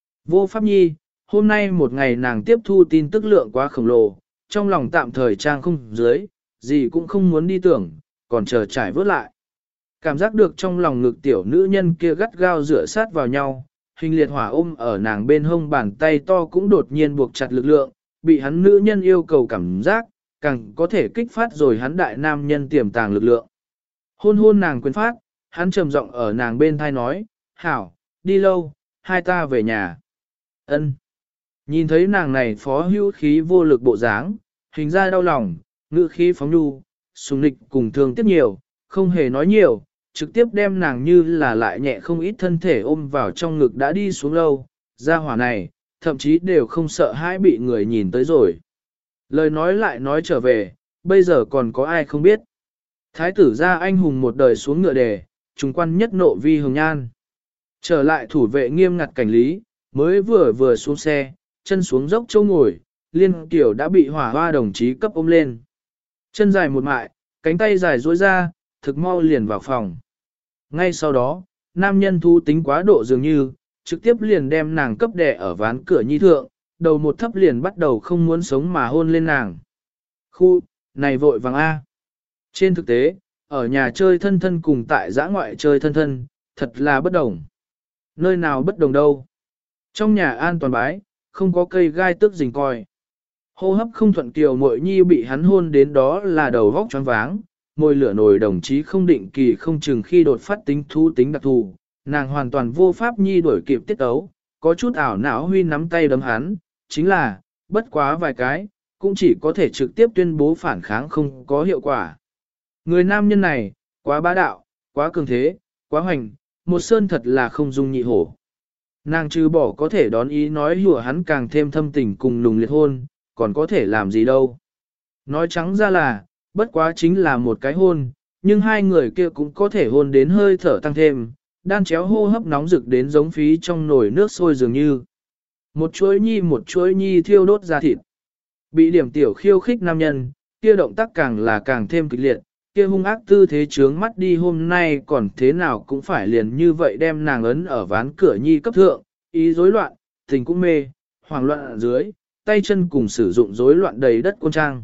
Vô pháp nhi, hôm nay một ngày nàng tiếp thu tin tức lượng quá khổng lồ, trong lòng tạm thời trang không dưới, gì cũng không muốn đi tưởng, còn chờ trải vớt lại. Cảm giác được trong lòng ngực tiểu nữ nhân kia gắt gao rửa sát vào nhau, hình liệt hỏa ôm ở nàng bên hông bàn tay to cũng đột nhiên buộc chặt lực lượng, bị hắn nữ nhân yêu cầu cảm giác, càng có thể kích phát rồi hắn đại nam nhân tiềm tàng lực lượng. Hôn hôn nàng quyền phát, hắn trầm giọng ở nàng bên thai nói, hảo, đi lâu, hai ta về nhà. Ân. Nhìn thấy nàng này phó hữu khí vô lực bộ dáng, hình ra đau lòng, ngữ khí phóng nhu, sùng nịch cùng thương tiếp nhiều, không hề nói nhiều, trực tiếp đem nàng như là lại nhẹ không ít thân thể ôm vào trong ngực đã đi xuống lâu, ra hỏa này, thậm chí đều không sợ hãi bị người nhìn tới rồi. Lời nói lại nói trở về, bây giờ còn có ai không biết. Thái tử gia anh hùng một đời xuống ngựa đề, trung quan nhất nộ vi hồng nhan. Trở lại thủ vệ nghiêm ngặt cảnh lý, mới vừa vừa xuống xe, chân xuống dốc châu ngồi, liên tiểu đã bị hỏa hoa đồng chí cấp ôm lên. Chân dài một mại, cánh tay dài duỗi ra, thực mau liền vào phòng. Ngay sau đó, nam nhân thu tính quá độ dường như, trực tiếp liền đem nàng cấp đè ở ván cửa nhi thượng, đầu một thấp liền bắt đầu không muốn sống mà hôn lên nàng. Khu, này vội vàng A. Trên thực tế, ở nhà chơi thân thân cùng tại giã ngoại chơi thân thân, thật là bất đồng. Nơi nào bất đồng đâu. Trong nhà an toàn bái, không có cây gai tức rình coi. Hô hấp không thuận kiều muội nhi bị hắn hôn đến đó là đầu vóc choáng váng, môi lửa nổi đồng chí không định kỳ không chừng khi đột phát tính thú tính đặc thù, nàng hoàn toàn vô pháp nhi đuổi kịp tiết ấu, có chút ảo não huy nắm tay đấm hắn, chính là, bất quá vài cái, cũng chỉ có thể trực tiếp tuyên bố phản kháng không có hiệu quả. Người nam nhân này, quá bá đạo, quá cường thế, quá hoành, một sơn thật là không dung nhị hổ. Nàng trừ bỏ có thể đón ý nói hùa hắn càng thêm thâm tình cùng nùng liệt hôn, còn có thể làm gì đâu. Nói trắng ra là, bất quá chính là một cái hôn, nhưng hai người kia cũng có thể hôn đến hơi thở tăng thêm, đan chéo hô hấp nóng rực đến giống phí trong nồi nước sôi dường như. Một chuỗi nhi một chuỗi nhi thiêu đốt ra thịt. Bị điểm tiểu khiêu khích nam nhân, kia động tác càng là càng thêm kịch liệt, kia hung ác tư thế trướng mắt đi hôm nay còn thế nào cũng phải liền như vậy đem nàng ấn ở ván cửa nhi cấp thượng, ý rối loạn, tình cũng mê, hoảng loạn ở dưới, tay chân cùng sử dụng rối loạn đầy đất côn trang.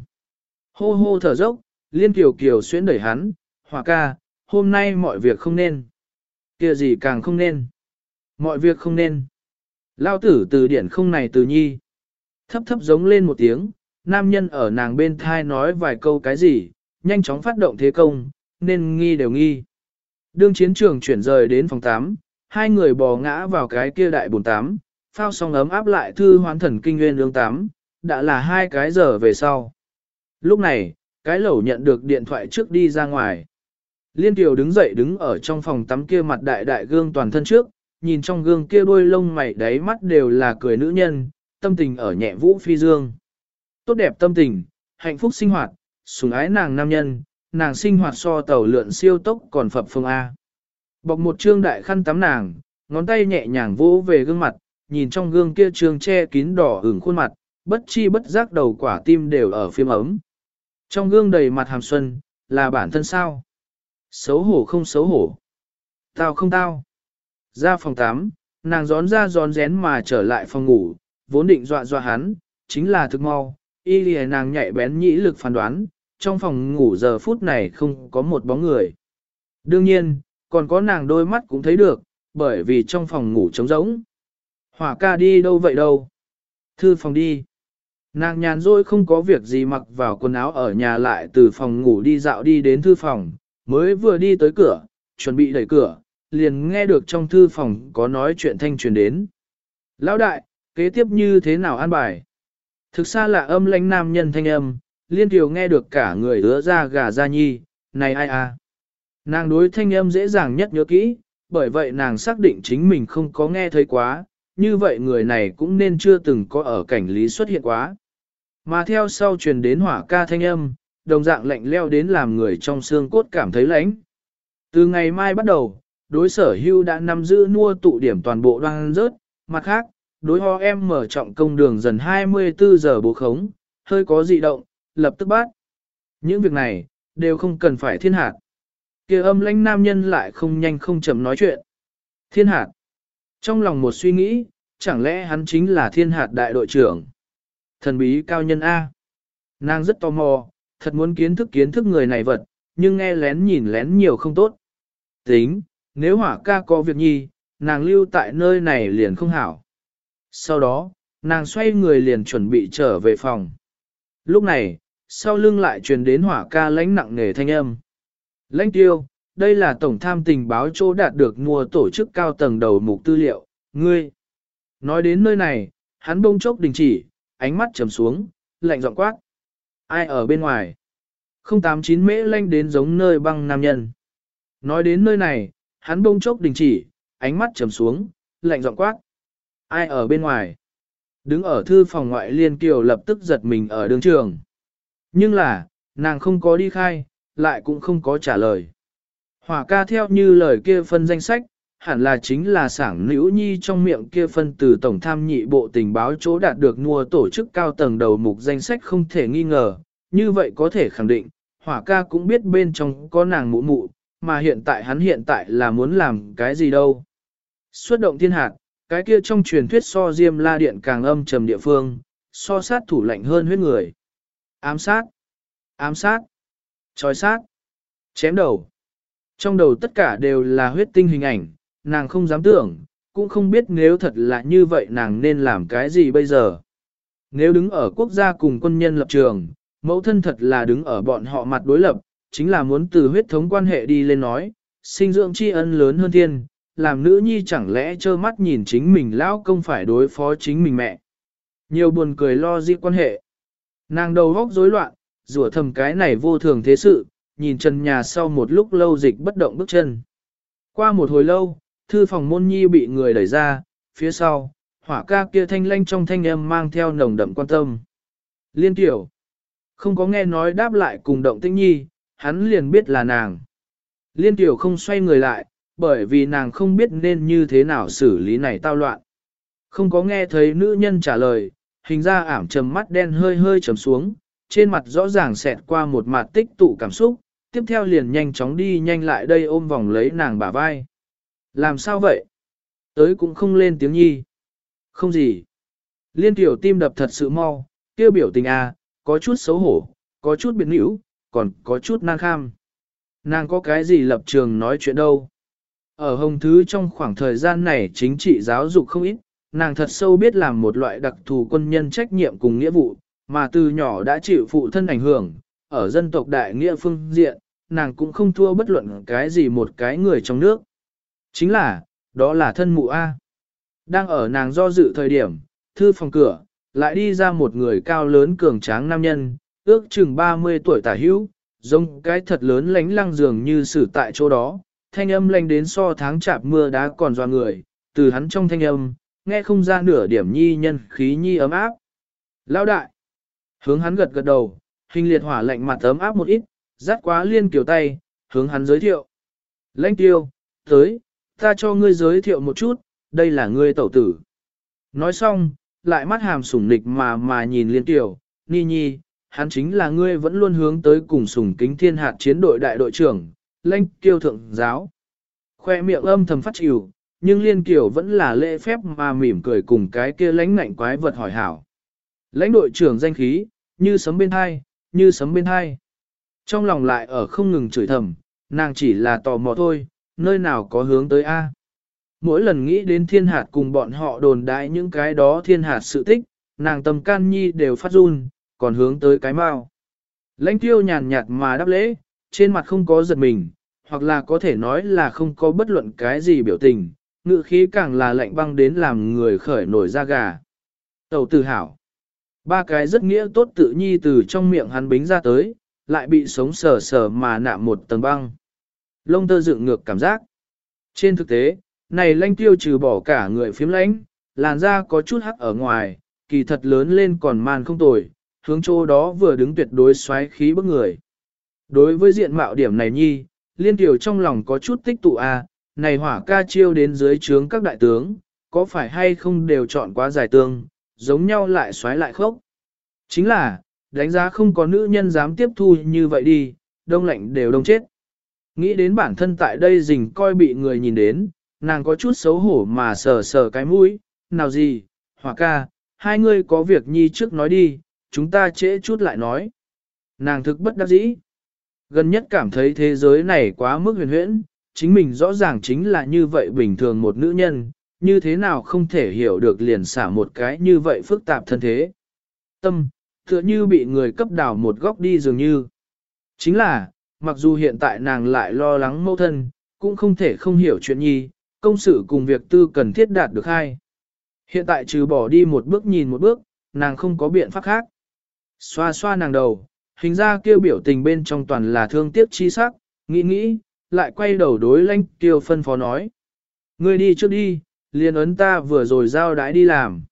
Hô hô thở dốc, liên kiều kiều xuyến đẩy hắn, hòa ca, hôm nay mọi việc không nên. Kia gì càng không nên. Mọi việc không nên. Lao tử từ điển không này từ nhi. Thấp thấp giống lên một tiếng, nam nhân ở nàng bên thai nói vài câu cái gì, nhanh chóng phát động thế công, nên nghi đều nghi. Đương chiến trường chuyển rời đến phòng tám, hai người bò ngã vào cái kia đại bồn tám, phao xong ấm áp lại thư hoán thần kinh nguyên lương tám, đã là hai cái giờ về sau. Lúc này, cái lẩu nhận được điện thoại trước đi ra ngoài. Liên Kiều đứng dậy đứng ở trong phòng tắm kia mặt đại đại gương toàn thân trước, nhìn trong gương kia đôi lông mày đáy mắt đều là cười nữ nhân, tâm tình ở nhẹ vũ phi dương. Tốt đẹp tâm tình, hạnh phúc sinh hoạt, sủng ái nàng nam nhân, nàng sinh hoạt so tàu lượn siêu tốc còn phập phồng A. Bọc một trương đại khăn tắm nàng, ngón tay nhẹ nhàng vỗ về gương mặt, nhìn trong gương kia trường che kín đỏ ửng khuôn mặt, bất chi bất giác đầu quả tim đều ở phím ấm. Trong gương đầy mặt hàm xuân, là bản thân sao? Xấu hổ không xấu hổ. Tao không tao. Ra phòng tắm, nàng gión ra gión rén mà trở lại phòng ngủ, vốn định dọa dọa hắn, chính là thực mau. Y lìa nàng nhạy bén nhĩ lực phán đoán, trong phòng ngủ giờ phút này không có một bóng người. Đương nhiên, còn có nàng đôi mắt cũng thấy được, bởi vì trong phòng ngủ trống rỗng. Hỏa ca đi đâu vậy đâu? Thư phòng đi. Nàng nhàn rỗi không có việc gì mặc vào quần áo ở nhà lại từ phòng ngủ đi dạo đi đến thư phòng, mới vừa đi tới cửa, chuẩn bị đẩy cửa, liền nghe được trong thư phòng có nói chuyện thanh truyền đến. Lão đại, kế tiếp như thế nào an bài? Thực xa là âm lãnh nam nhân thanh âm, Liên Kiều nghe được cả người ứa ra gà ra nhi, này ai à? Nàng đối thanh âm dễ dàng nhất nhớ kỹ, bởi vậy nàng xác định chính mình không có nghe thấy quá, như vậy người này cũng nên chưa từng có ở cảnh lý xuất hiện quá. Mà theo sau truyền đến hỏa ca thanh âm, đồng dạng lạnh leo đến làm người trong xương cốt cảm thấy lãnh. Từ ngày mai bắt đầu, đối sở hưu đã nắm giữ mua tụ điểm toàn bộ đoan rớt, mặt khác, đối ho em mở trọng công đường dần hai mươi tư giờ bố khống, hơi có dị động, lập tức bắt. Những việc này, đều không cần phải thiên hạt. Kia âm lãnh nam nhân lại không nhanh không chậm nói chuyện. Thiên hạt. Trong lòng một suy nghĩ, chẳng lẽ hắn chính là thiên hạt đại đội trưởng? Thần bí cao nhân A. Nàng rất tò mò, thật muốn kiến thức kiến thức người này vật, nhưng nghe lén nhìn lén nhiều không tốt. Tính, nếu hỏa ca có việc nhi, nàng lưu tại nơi này liền không hảo. Sau đó, nàng xoay người liền chuẩn bị trở về phòng. Lúc này, sau lưng lại truyền đến hỏa ca lãnh nặng nề thanh âm. Lãnh tiêu, đây là tổng tham tình báo chỗ đạt được mua tổ chức cao tầng đầu mục tư liệu, ngươi. Nói đến nơi này, hắn bông chốc đình chỉ, ánh mắt trầm xuống, lạnh giọng quát. Ai ở bên ngoài? không tám chín mễ lanh đến giống nơi băng nam nhân. Nói đến nơi này, hắn bông chốc đình chỉ, ánh mắt trầm xuống, lạnh giọng quát. Ai ở bên ngoài? Đứng ở thư phòng ngoại Liên Kiều lập tức giật mình ở đường trường. Nhưng là, nàng không có đi khai, lại cũng không có trả lời. Hỏa ca theo như lời kia phân danh sách, hẳn là chính là sảng nữ nhi trong miệng kia phân từ tổng tham nhị bộ tình báo chỗ đạt được mua tổ chức cao tầng đầu mục danh sách không thể nghi ngờ, như vậy có thể khẳng định, hỏa ca cũng biết bên trong có nàng mụ mụ, mà hiện tại hắn hiện tại là muốn làm cái gì đâu. Xuất động thiên hạt, cái kia trong truyền thuyết so Diêm La Điện càng âm trầm địa phương, so sát thủ lạnh hơn huyết người. Ám sát, ám sát, trói sát, chém đầu. Trong đầu tất cả đều là huyết tinh hình ảnh, nàng không dám tưởng, cũng không biết nếu thật là như vậy nàng nên làm cái gì bây giờ. Nếu đứng ở quốc gia cùng quân nhân lập trường, mẫu thân thật là đứng ở bọn họ mặt đối lập, chính là muốn từ huyết thống quan hệ đi lên nói, sinh dưỡng tri ân lớn hơn thiên, làm nữ nhi chẳng lẽ trơ mắt nhìn chính mình lão công phải đối phó chính mình mẹ. Nhiều buồn cười lo di quan hệ. Nàng đầu góc rối loạn, rủa thầm cái này vô thường thế sự, nhìn trần nhà sau một lúc lâu dịch bất động bước chân. Qua một hồi lâu, thư phòng môn nhi bị người đẩy ra, phía sau, hỏa ca kia thanh lanh trong thanh âm mang theo nồng đậm quan tâm. Liên tiểu, không có nghe nói đáp lại cùng động tĩnh nhi, hắn liền biết là nàng. Liên tiểu không xoay người lại, bởi vì nàng không biết nên như thế nào xử lý này tao loạn. Không có nghe thấy nữ nhân trả lời, hình ra ảm trầm mắt đen hơi hơi trầm xuống, trên mặt rõ ràng xẹt qua một mặt tích tụ cảm xúc, tiếp theo liền nhanh chóng đi nhanh lại đây ôm vòng lấy nàng bả vai. Làm sao vậy? Tới cũng không lên tiếng nhi. Không gì. Liên tiểu tim đập thật sự mau, kêu biểu tình à, có chút xấu hổ, có chút biệt nữ, còn có chút nan kham. Nàng có cái gì lập trường nói chuyện đâu. Ở Hồng Thứ trong khoảng thời gian này chính trị giáo dục không ít, nàng thật sâu biết làm một loại đặc thù quân nhân trách nhiệm cùng nghĩa vụ, mà từ nhỏ đã chịu phụ thân ảnh hưởng, ở dân tộc đại nghĩa phương diện, nàng cũng không thua bất luận cái gì một cái người trong nước. Chính là, đó là thân mụ A. Đang ở nàng do dự thời điểm, thư phòng cửa, lại đi ra một người cao lớn cường tráng nam nhân, ước chừng ba mươi tuổi tả hữu, giống cái thật lớn lánh lăng dường như xử tại chỗ đó, thanh âm lanh đến so tháng chạp mưa đá còn doa người, từ hắn trong thanh âm, nghe không ra nửa điểm nhi nhân khí nhi ấm áp. Lão đại, hướng hắn gật gật đầu, hình liệt hỏa lạnh mặt ấm áp một ít, dắt quá Liên Kiều tay, hướng hắn giới thiệu. Lãnh tiêu, tới, ta cho ngươi giới thiệu một chút, đây là ngươi tẩu tử. Nói xong, lại mắt hàm sủng nịch mà mà nhìn liên tiểu, ni nhi, hắn chính là ngươi vẫn luôn hướng tới cùng sủng kính thiên hạt chiến đội đại đội trưởng, lãnh kiêu thượng giáo. Khoe miệng âm thầm phát chịu, nhưng liên kiều vẫn là lễ phép mà mỉm cười cùng cái kia lãnh ngạnh quái vật hỏi hảo. Lãnh đội trưởng danh khí, như sấm bên hai, như sấm bên hai. Trong lòng lại ở không ngừng chửi thầm, nàng chỉ là tò mò thôi, nơi nào có hướng tới A. Mỗi lần nghĩ đến thiên hạt cùng bọn họ đồn đại những cái đó thiên hạt sự tích, nàng tâm can nhi đều phát run, còn hướng tới cái mau. Lãnh tiêu nhàn nhạt mà đáp lễ, trên mặt không có giật mình, hoặc là có thể nói là không có bất luận cái gì biểu tình, ngữ khí càng là lạnh băng đến làm người khởi nổi da gà. Tẩu tử hảo. Ba cái rất nghĩa tốt tự nhi từ trong miệng hắn bính ra tới, lại bị sống sờ sờ mà nạm một tầng băng. Lông tơ dựng ngược cảm giác. Trên thực tế, này lãnh tiêu trừ bỏ cả người phiếm lãnh, làn da có chút hắc ở ngoài, kỳ thật lớn lên còn man không tồi, hướng chỗ đó vừa đứng tuyệt đối xoáy khí bức người. Đối với diện mạo điểm này nhi, liên tiểu trong lòng có chút tích tụ a, này hỏa ca chiêu đến dưới trướng các đại tướng, có phải hay không đều chọn quá dài tương, giống nhau lại xoáy lại khốc. Chính là, đánh giá không có nữ nhân dám tiếp thu như vậy đi, đông lạnh đều đông chết. Nghĩ đến bản thân tại đây rình coi bị người nhìn đến, nàng có chút xấu hổ mà sờ sờ cái mũi, nào gì, hỏa ca, hai người có việc nhi trước nói đi, chúng ta trễ chút lại nói. Nàng thực bất đắc dĩ. Gần nhất cảm thấy thế giới này quá mức huyền huyễn, chính mình rõ ràng chính là như vậy bình thường một nữ nhân, như thế nào không thể hiểu được liền xả một cái như vậy phức tạp thân thế. Tâm, tựa như bị người cấp đảo một góc đi dường như. Chính là, mặc dù hiện tại nàng lại lo lắng mâu thân, cũng không thể không hiểu chuyện nhi, công sự cùng việc tư cần thiết đạt được hai. Hiện tại trừ bỏ đi một bước nhìn một bước, nàng không có biện pháp khác. Xoa xoa nàng đầu, hình ra kêu biểu tình bên trong toàn là thương tiếc chi sắc, nghĩ nghĩ, lại quay đầu đối lãnh tiêu phân phó nói. Ngươi đi trước đi, liền ấn ta vừa rồi giao đái đi làm.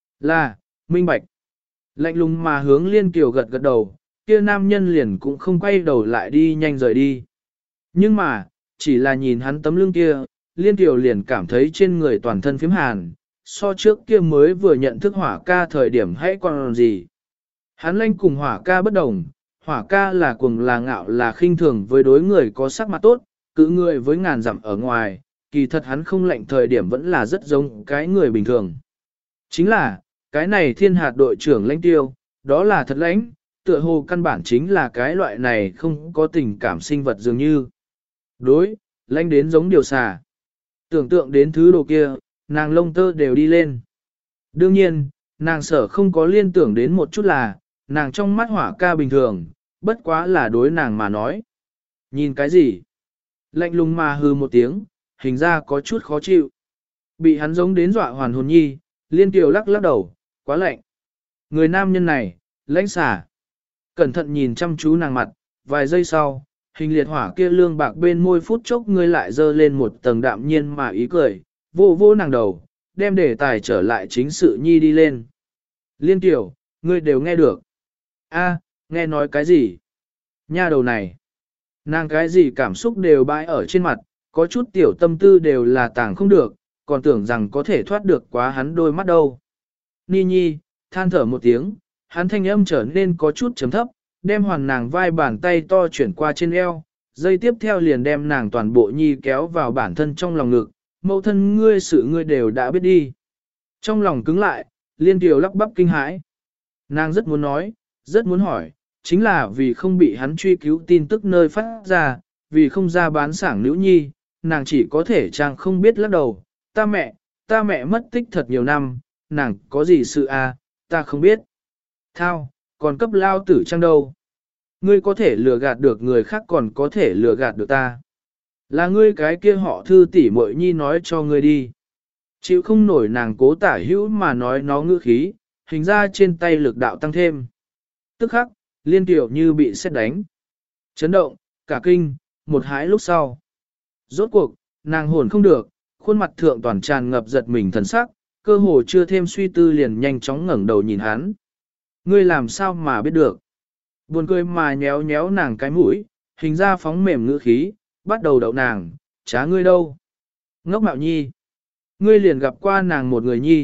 Là, minh bạch. Lạnh lùng mà hướng liên kiều gật gật đầu, kia nam nhân liền cũng không quay đầu lại đi nhanh rời đi. Nhưng mà, chỉ là nhìn hắn tấm lưng kia, liên kiều liền cảm thấy trên người toàn thân phím hàn, so trước kia mới vừa nhận thức hỏa ca thời điểm hãy còn gì. Hắn lanh cùng hỏa ca bất đồng, hỏa ca là cuồng là ngạo là khinh thường với đối người có sắc mặt tốt, cự người với ngàn dặm ở ngoài, kỳ thật hắn không lạnh thời điểm vẫn là rất giống cái người bình thường. Chính là, cái này thiên hạt đội trưởng lãnh tiêu, đó là thật lãnh, tựa hồ căn bản chính là cái loại này không có tình cảm sinh vật dường như. Đối, lãnh đến giống điều xà. Tưởng tượng đến thứ đồ kia, nàng lông tơ đều đi lên. Đương nhiên, nàng sở không có liên tưởng đến một chút là, nàng trong mắt hỏa ca bình thường, bất quá là đối nàng mà nói. Nhìn cái gì? Lạnh lùng mà hư một tiếng, hình ra có chút khó chịu. Bị hắn giống đến dọa hoàn hồn nhi, liên tiểu lắc lắc đầu, quá lạnh. Người nam nhân này, lãnh xả. Cẩn thận nhìn chăm chú nàng mặt, vài giây sau, hình liệt hỏa kia lương bạc bên môi phút chốc ngươi lại dơ lên một tầng đạm nhiên mà ý cười, vô vô nàng đầu, đem đề tài trở lại chính sự nhi đi lên. Liên tiểu, ngươi đều nghe được. A, nghe nói cái gì? Nha đầu này. Nàng cái gì cảm xúc đều bãi ở trên mặt, có chút tiểu tâm tư đều là tàng không được, còn tưởng rằng có thể thoát được quá hắn đôi mắt đâu. Ni nhi, than thở một tiếng, hắn thanh âm trở nên có chút chấm thấp, đem hoàn nàng vai bàn tay to chuyển qua trên eo, dây tiếp theo liền đem nàng toàn bộ nhi kéo vào bản thân trong lòng ngực, mẫu thân ngươi sự ngươi đều đã biết đi. Trong lòng cứng lại, liên tiểu lắp bắp kinh hãi. Nàng rất muốn nói, rất muốn hỏi, chính là vì không bị hắn truy cứu tin tức nơi phát ra, vì không ra bán sảng nữ nhi, nàng chỉ có thể trang không biết lắc đầu, ta mẹ, ta mẹ mất tích thật nhiều năm, nàng có gì sự à, ta không biết. Thao, còn cấp lao tử trang đâu. Ngươi có thể lừa gạt được người khác còn có thể lừa gạt được ta. Là ngươi cái kia họ thư tỷ muội nhi nói cho ngươi đi. Chịu không nổi nàng cố tả hữu mà nói nó ngữ khí, hình ra trên tay lực đạo tăng thêm. Tức khắc, liên tiểu như bị sét đánh. Chấn động, cả kinh, một hái lúc sau. Rốt cuộc, nàng hồn không được, khuôn mặt thượng toàn tràn ngập giật mình thần sắc, cơ hồ chưa thêm suy tư liền nhanh chóng ngẩng đầu nhìn hắn. Ngươi làm sao mà biết được? Buồn cười mà nhéo nhéo nàng cái mũi, hình ra phóng mềm ngữ khí, bắt đầu đậu nàng, chá ngươi đâu? Ngốc mạo nhi. Ngươi liền gặp qua nàng một người nhi,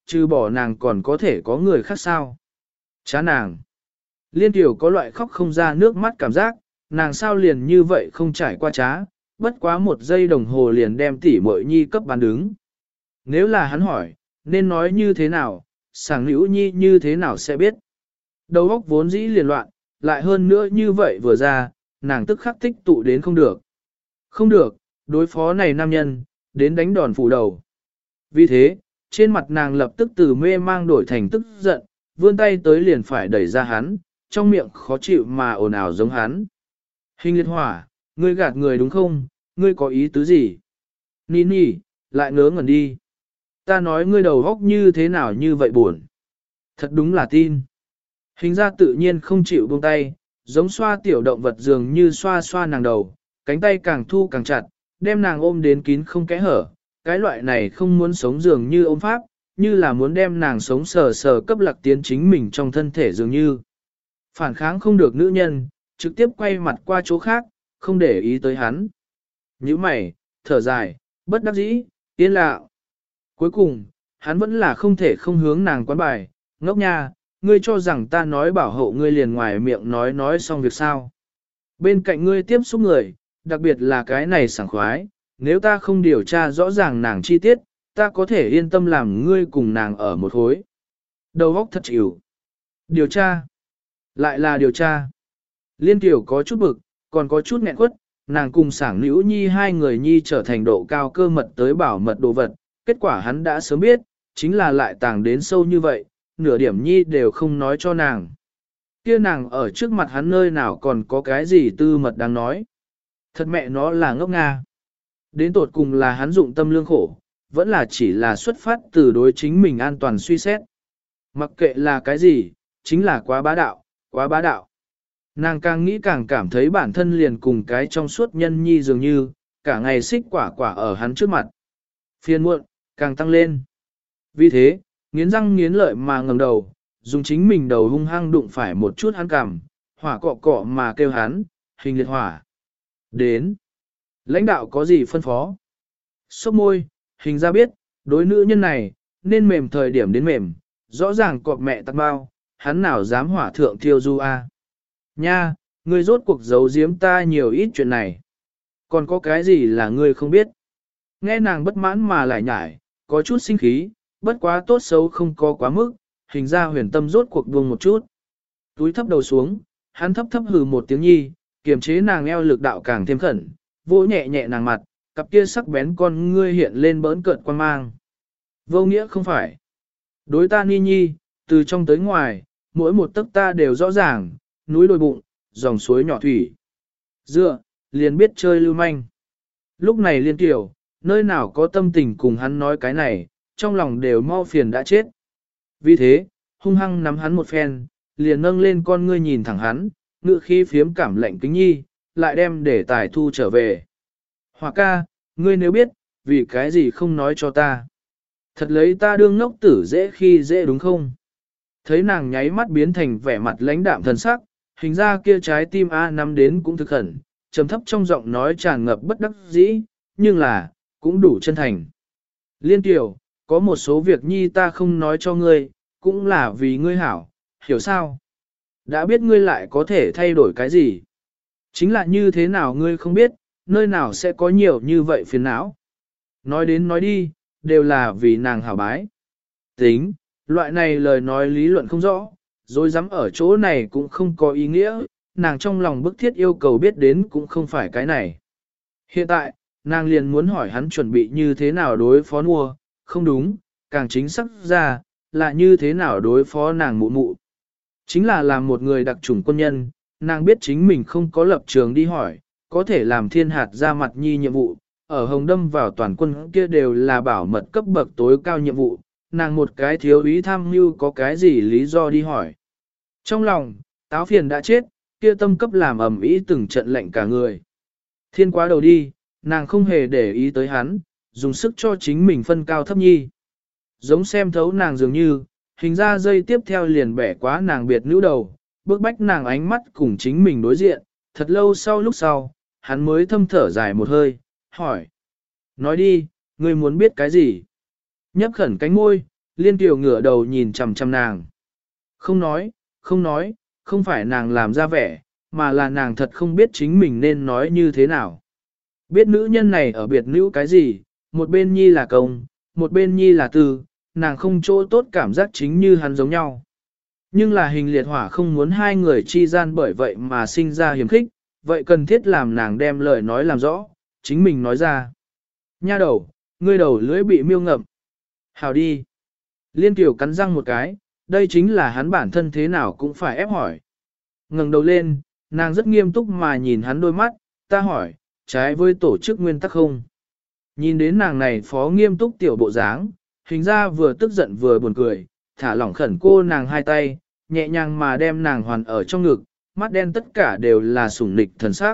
trừ bỏ nàng còn có thể có người khác sao. Chá nàng. Liên Tiểu có loại khóc không ra nước mắt cảm giác, nàng sao liền như vậy không trải qua trá, bất quá một giây đồng hồ liền đem tỷ muội nhi cấp bán đứng. Nếu là hắn hỏi, nên nói như thế nào, sảng nữ nhi như thế nào sẽ biết. Đầu óc vốn dĩ liền loạn, lại hơn nữa như vậy vừa ra, nàng tức khắc tích tụ đến không được. Không được, đối phó này nam nhân, đến đánh đòn phủ đầu. Vì thế, trên mặt nàng lập tức từ mê mang đổi thành tức giận, vươn tay tới liền phải đẩy ra hắn, trong miệng khó chịu mà ồn ào giống hắn. Hình liệt hỏa, ngươi gạt người đúng không, ngươi có ý tứ gì? Nì nì, lại ngớ ngẩn đi. Ta nói ngươi đầu góc như thế nào như vậy buồn. Thật đúng là tin. Hình ra tự nhiên không chịu buông tay, giống xoa tiểu động vật dường như xoa xoa nàng đầu, cánh tay càng thu càng chặt, đem nàng ôm đến kín không kẽ hở. Cái loại này không muốn sống dường như ôm pháp, như là muốn đem nàng sống sờ sờ cấp lạc tiến chính mình trong thân thể dường như. Phản kháng không được nữ nhân, trực tiếp quay mặt qua chỗ khác, không để ý tới hắn. Nhíu mày, thở dài, bất đắc dĩ, yên lặng. Cuối cùng, hắn vẫn là không thể không hướng nàng quán bài, ngốc nha, ngươi cho rằng ta nói bảo hộ ngươi liền ngoài miệng nói nói xong việc sao. Bên cạnh ngươi tiếp xúc người, đặc biệt là cái này sảng khoái, nếu ta không điều tra rõ ràng nàng chi tiết, ta có thể yên tâm làm ngươi cùng nàng ở một khối. Đầu óc thật chịu. Điều tra. Lại là điều tra. Liên Tiểu có chút bực, còn có chút nghẹn quất, nàng cùng sảng nữ nhi hai người nhi trở thành độ cao cơ mật tới bảo mật đồ vật, kết quả hắn đã sớm biết, chính là lại tàng đến sâu như vậy, nửa điểm nhi đều không nói cho nàng. Kia nàng ở trước mặt hắn nơi nào còn có cái gì tư mật đang nói. Thật mẹ nó là ngốc nga. Đến tột cùng là hắn dụng tâm lương khổ, vẫn là chỉ là xuất phát từ đối chính mình an toàn suy xét. Mặc kệ là cái gì, chính là quá bá đạo, quá bá đạo. Nàng càng nghĩ càng cảm thấy bản thân liền cùng cái trong suốt nhân nhi dường như, cả ngày xích quả quả ở hắn trước mặt. Phiền muộn, càng tăng lên. Vì thế, nghiến răng nghiến lợi mà ngẩng đầu, dùng chính mình đầu hung hăng đụng phải một chút hắn cảm, hỏa cọ cọ mà kêu hắn, hình liệt hỏa. Đến. Lãnh đạo có gì phân phó? Sốc môi, hình ra biết, đối nữ nhân này, nên mềm thời điểm đến mềm, rõ ràng cọp mẹ tắc bao, hắn nào dám hỏa thượng thiêu du a. Nha, ngươi rốt cuộc giấu giếm ta nhiều ít chuyện này. Còn có cái gì là ngươi không biết? Nghe nàng bất mãn mà lại nhải, có chút sinh khí, bất quá tốt xấu không có quá mức, hình ra huyền tâm rốt cuộc buông một chút. Túi thấp đầu xuống, hắn thấp thấp hừ một tiếng nhi, kiềm chế nàng eo lực đạo càng thêm khẩn, vỗ nhẹ nhẹ nàng mặt, cặp kia sắc bén con ngươi hiện lên bỡn cợt quan mang. Vô nghĩa không phải. Đối ta ni nhi, từ trong tới ngoài, mỗi một tấc ta đều rõ ràng, núi đồi bụng, dòng suối nhỏ thủy. Dựa, liền biết chơi lưu manh. Lúc này Liên Tiểu, nơi nào có tâm tình cùng hắn nói cái này, trong lòng đều mau phiền đã chết. Vì thế, hung hăng nắm hắn một phen, liền nâng lên con ngươi nhìn thẳng hắn, ngự khí phiếm cảm lạnh kính nhi, lại đem để tài thu trở về. Hòa ca, ngươi nếu biết, vì cái gì không nói cho ta. Thật lấy ta đương ngốc tử dễ khi dễ đúng không? Thấy nàng nháy mắt biến thành vẻ mặt lãnh đạm thần sắc, hình ra kia trái tim A nắm đến cũng thực khẩn, trầm thấp trong giọng nói tràn ngập bất đắc dĩ, nhưng là, cũng đủ chân thành. Liên Tiểu, có một số việc nhi ta không nói cho ngươi, cũng là vì ngươi hảo, hiểu sao? Đã biết ngươi lại có thể thay đổi cái gì? Chính là như thế nào ngươi không biết, nơi nào sẽ có nhiều như vậy phiền não. Nói đến nói đi, đều là vì nàng hảo bái. Tính, loại này lời nói lý luận không rõ, rồi dám ở chỗ này cũng không có ý nghĩa, nàng trong lòng bức thiết yêu cầu biết đến cũng không phải cái này. Hiện tại, nàng liền muốn hỏi hắn chuẩn bị như thế nào đối phó mua, không đúng, càng chính xác ra, là như thế nào đối phó nàng mụ mụ. Chính là làm một người đặc chủng quân nhân, nàng biết chính mình không có lập trường đi hỏi, có thể làm thiên hạt ra mặt nhi nhiệm vụ, ở Hồng Đâm vào toàn quân kia đều là bảo mật cấp bậc tối cao nhiệm vụ, nàng một cái thiếu ý tham mưu có cái gì lý do đi hỏi. Trong lòng, táo phiền đã chết, kia tâm cấp làm ầm ĩ từng trận lệnh cả người. Thiên quá đầu đi, nàng không hề để ý tới hắn, dùng sức cho chính mình phân cao thấp nhi. Giống xem thấu nàng dường như, hình ra dây tiếp theo liền bẻ quá nàng biệt nữ đầu, bước bách nàng ánh mắt cùng chính mình đối diện, thật lâu sau lúc sau, hắn mới thâm thở dài một hơi, hỏi. Nói đi, ngươi muốn biết cái gì? Nhấp khẩn cánh môi, Liên Kiều ngửa đầu nhìn chằm chằm nàng. Không nói, không nói, không phải nàng làm ra vẻ, mà là nàng thật không biết chính mình nên nói như thế nào. Biết nữ nhân này ở biệt nữ cái gì, một bên nhi là công, một bên nhi là tư, nàng không chỗ tốt cảm giác chính như hắn giống nhau. Nhưng là hình liệt hỏa không muốn hai người chi gian bởi vậy mà sinh ra hiểm khích, vậy cần thiết làm nàng đem lời nói làm rõ, chính mình nói ra. Nha đầu, ngươi đầu lưỡi bị miêu ngậm. Hào đi. Liên Kiều cắn răng một cái, đây chính là hắn bản thân thế nào cũng phải ép hỏi. Ngẩng đầu lên, nàng rất nghiêm túc mà nhìn hắn đôi mắt, ta hỏi, trái với tổ chức nguyên tắc không? Nhìn đến nàng này phó nghiêm túc tiểu bộ dáng, hình ra vừa tức giận vừa buồn cười, thả lỏng khẩn cô nàng hai tay, nhẹ nhàng mà đem nàng hoàn ở trong ngực, mắt đen tất cả đều là sủng nịch thần sắc.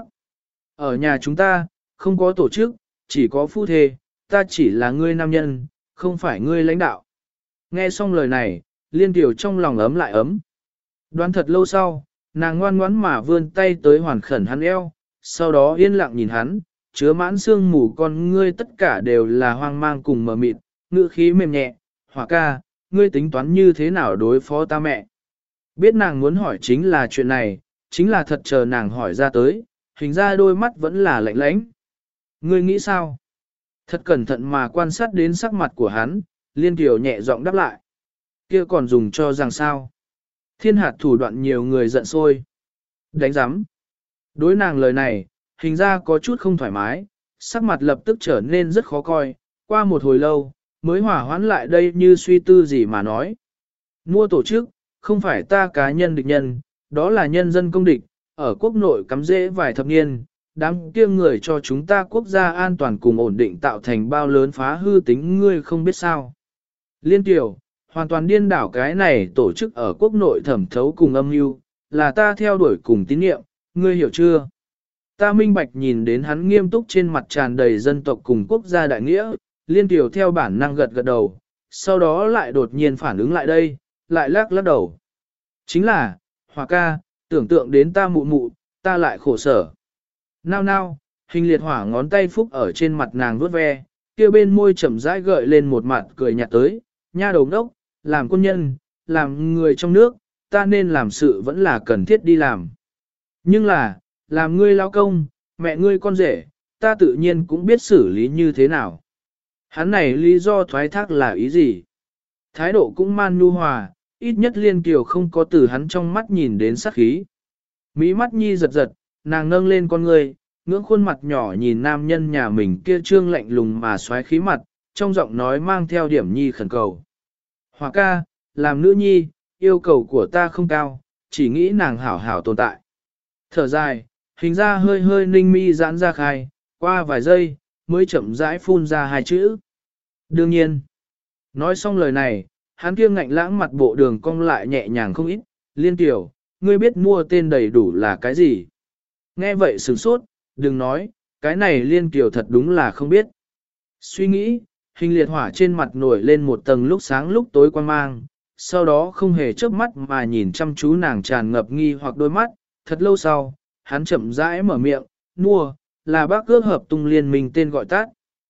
Ở nhà chúng ta, không có tổ chức, chỉ có phu thê, ta chỉ là ngươi nam nhân, không phải ngươi lãnh đạo. Nghe xong lời này, Liên Kiều trong lòng ấm lại ấm. Đoán thật lâu sau, nàng ngoan ngoãn mà vươn tay tới hoàn khẩn hắn eo, sau đó yên lặng nhìn hắn, chứa mãn xương mù con ngươi tất cả đều là hoang mang cùng mờ mịt, ngữ khí mềm nhẹ, Hỏa ca, ngươi tính toán như thế nào đối phó ta mẹ. Biết nàng muốn hỏi chính là chuyện này, chính là thật chờ nàng hỏi ra tới, hình ra đôi mắt vẫn là lạnh lãnh. Ngươi nghĩ sao? Thật cẩn thận mà quan sát đến sắc mặt của hắn, Liên Kiều nhẹ giọng đáp lại. Kia còn dùng cho rằng sao? Thiên hạt thủ đoạn nhiều người giận sôi. Đánh giám. Đối nàng lời này, hình ra có chút không thoải mái, sắc mặt lập tức trở nên rất khó coi, qua một hồi lâu, mới hỏa hoãn lại đây như suy tư gì mà nói. Mua tổ chức, không phải ta cá nhân địch nhân, đó là nhân dân công địch, ở quốc nội cắm rễ vài thập niên, đám kia người cho chúng ta quốc gia an toàn cùng ổn định tạo thành bao lớn phá hư tính ngươi không biết sao. Liên Kiều, hoàn toàn điên đảo cái này tổ chức ở quốc nội thẩm thấu cùng âm mưu, là ta theo đuổi cùng tín nhiệm, ngươi hiểu chưa? Ta minh bạch nhìn đến hắn nghiêm túc trên mặt tràn đầy dân tộc cùng quốc gia đại nghĩa, Liên Kiều theo bản năng gật gật đầu, sau đó lại đột nhiên phản ứng lại đây, lại lắc lắc đầu. Chính là, Hòa ca, tưởng tượng đến ta mụ mụ, ta lại khổ sở. Nao nao, hình liệt hỏa ngón tay phúc ở trên mặt nàng vuốt ve, kia bên môi chậm rãi gợi lên một mặt cười nhạt tới, nha đầu đốc, làm quân nhân, làm người trong nước, ta nên làm sự vẫn là cần thiết đi làm. Nhưng là, làm ngươi lao công, mẹ ngươi con rể, ta tự nhiên cũng biết xử lý như thế nào. Hắn này lý do thoái thác là ý gì? Thái độ cũng man nhu hòa, ít nhất Liên Kiều không có từ hắn trong mắt nhìn đến sát khí. Mỹ mắt nhi giật giật, nàng nâng lên con người, ngưỡng khuôn mặt nhỏ nhìn nam nhân nhà mình kia trương lạnh lùng mà xoáy khí mặt, trong giọng nói mang theo điểm nhi khẩn cầu. Hòa ca, làm nữ nhi, yêu cầu của ta không cao, chỉ nghĩ nàng hảo hảo tồn tại. Thở dài, hình ra hơi hơi ninh mi giãn ra khai, qua vài giây, mới chậm rãi phun ra hai chữ. Đương nhiên, nói xong lời này, hắn kia ngạnh lãng mặt bộ đường cong lại nhẹ nhàng không ít, Liên Kiều, ngươi biết mua tên đầy đủ là cái gì? Nghe vậy sửng sốt, đừng nói, cái này Liên Kiều thật đúng là không biết. Suy nghĩ, hình liệt hỏa trên mặt nổi lên một tầng lúc sáng lúc tối quan mang, sau đó không hề chớp mắt mà nhìn chăm chú nàng tràn ngập nghi hoặc đôi mắt, thật lâu sau, hắn chậm rãi mở miệng, mua, là bác ước hợp tung liên minh tên gọi tắt.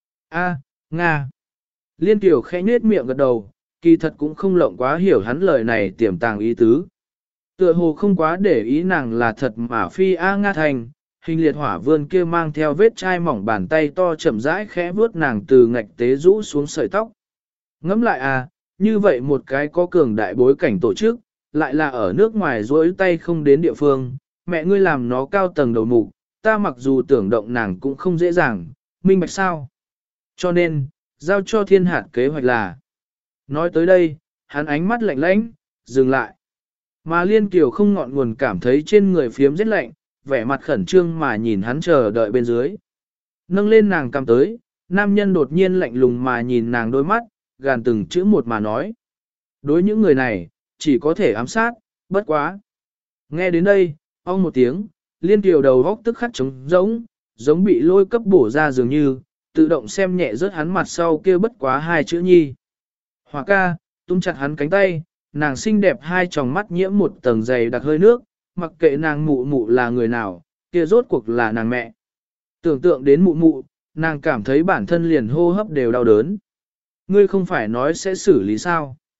A, Nga. Liên Kiều khẽ nhếch miệng gật đầu, kỳ thật cũng không lộng quá hiểu hắn lời này tiềm tàng ý tứ. Tựa hồ không quá để ý nàng là thật mà phi A Nga thành, hình liệt hỏa vươn kia mang theo vết chai mỏng bàn tay to chậm rãi khẽ vuốt nàng từ ngạch tế rũ xuống sợi tóc. Ngẫm lại à, như vậy một cái có cường đại bối cảnh tổ chức, lại là ở nước ngoài rối tay không đến địa phương, mẹ ngươi làm nó cao tầng đầu mục, ta mặc dù tưởng động nàng cũng không dễ dàng, minh bạch sao. Cho nên, giao cho thiên hạt kế hoạch là. Nói tới đây, hắn ánh mắt lạnh lãnh, dừng lại. Mà Liên Kiều không ngọn nguồn cảm thấy trên người phiếm rất lạnh, vẻ mặt khẩn trương mà nhìn hắn chờ đợi bên dưới. Nâng lên nàng cầm tới, nam nhân đột nhiên lạnh lùng mà nhìn nàng đôi mắt, gàn từng chữ một mà nói. Đối những người này, chỉ có thể ám sát, bất quá. Nghe đến đây, ong một tiếng, Liên Kiều đầu góc tức khắc trống giống, giống bị lôi cấp bổ ra dường như, tự động xem nhẹ rớt hắn mặt sau kia bất quá hai chữ nhi. Hòa ca, túm chặt hắn cánh tay, nàng xinh đẹp hai tròng mắt nhiễm một tầng dày đặc hơi nước, mặc kệ nàng mụ mụ là người nào, kia rốt cuộc là nàng mẹ. Tưởng tượng đến mụ mụ, nàng cảm thấy bản thân liền hô hấp đều đau đớn. Ngươi không phải nói sẽ xử lý sao?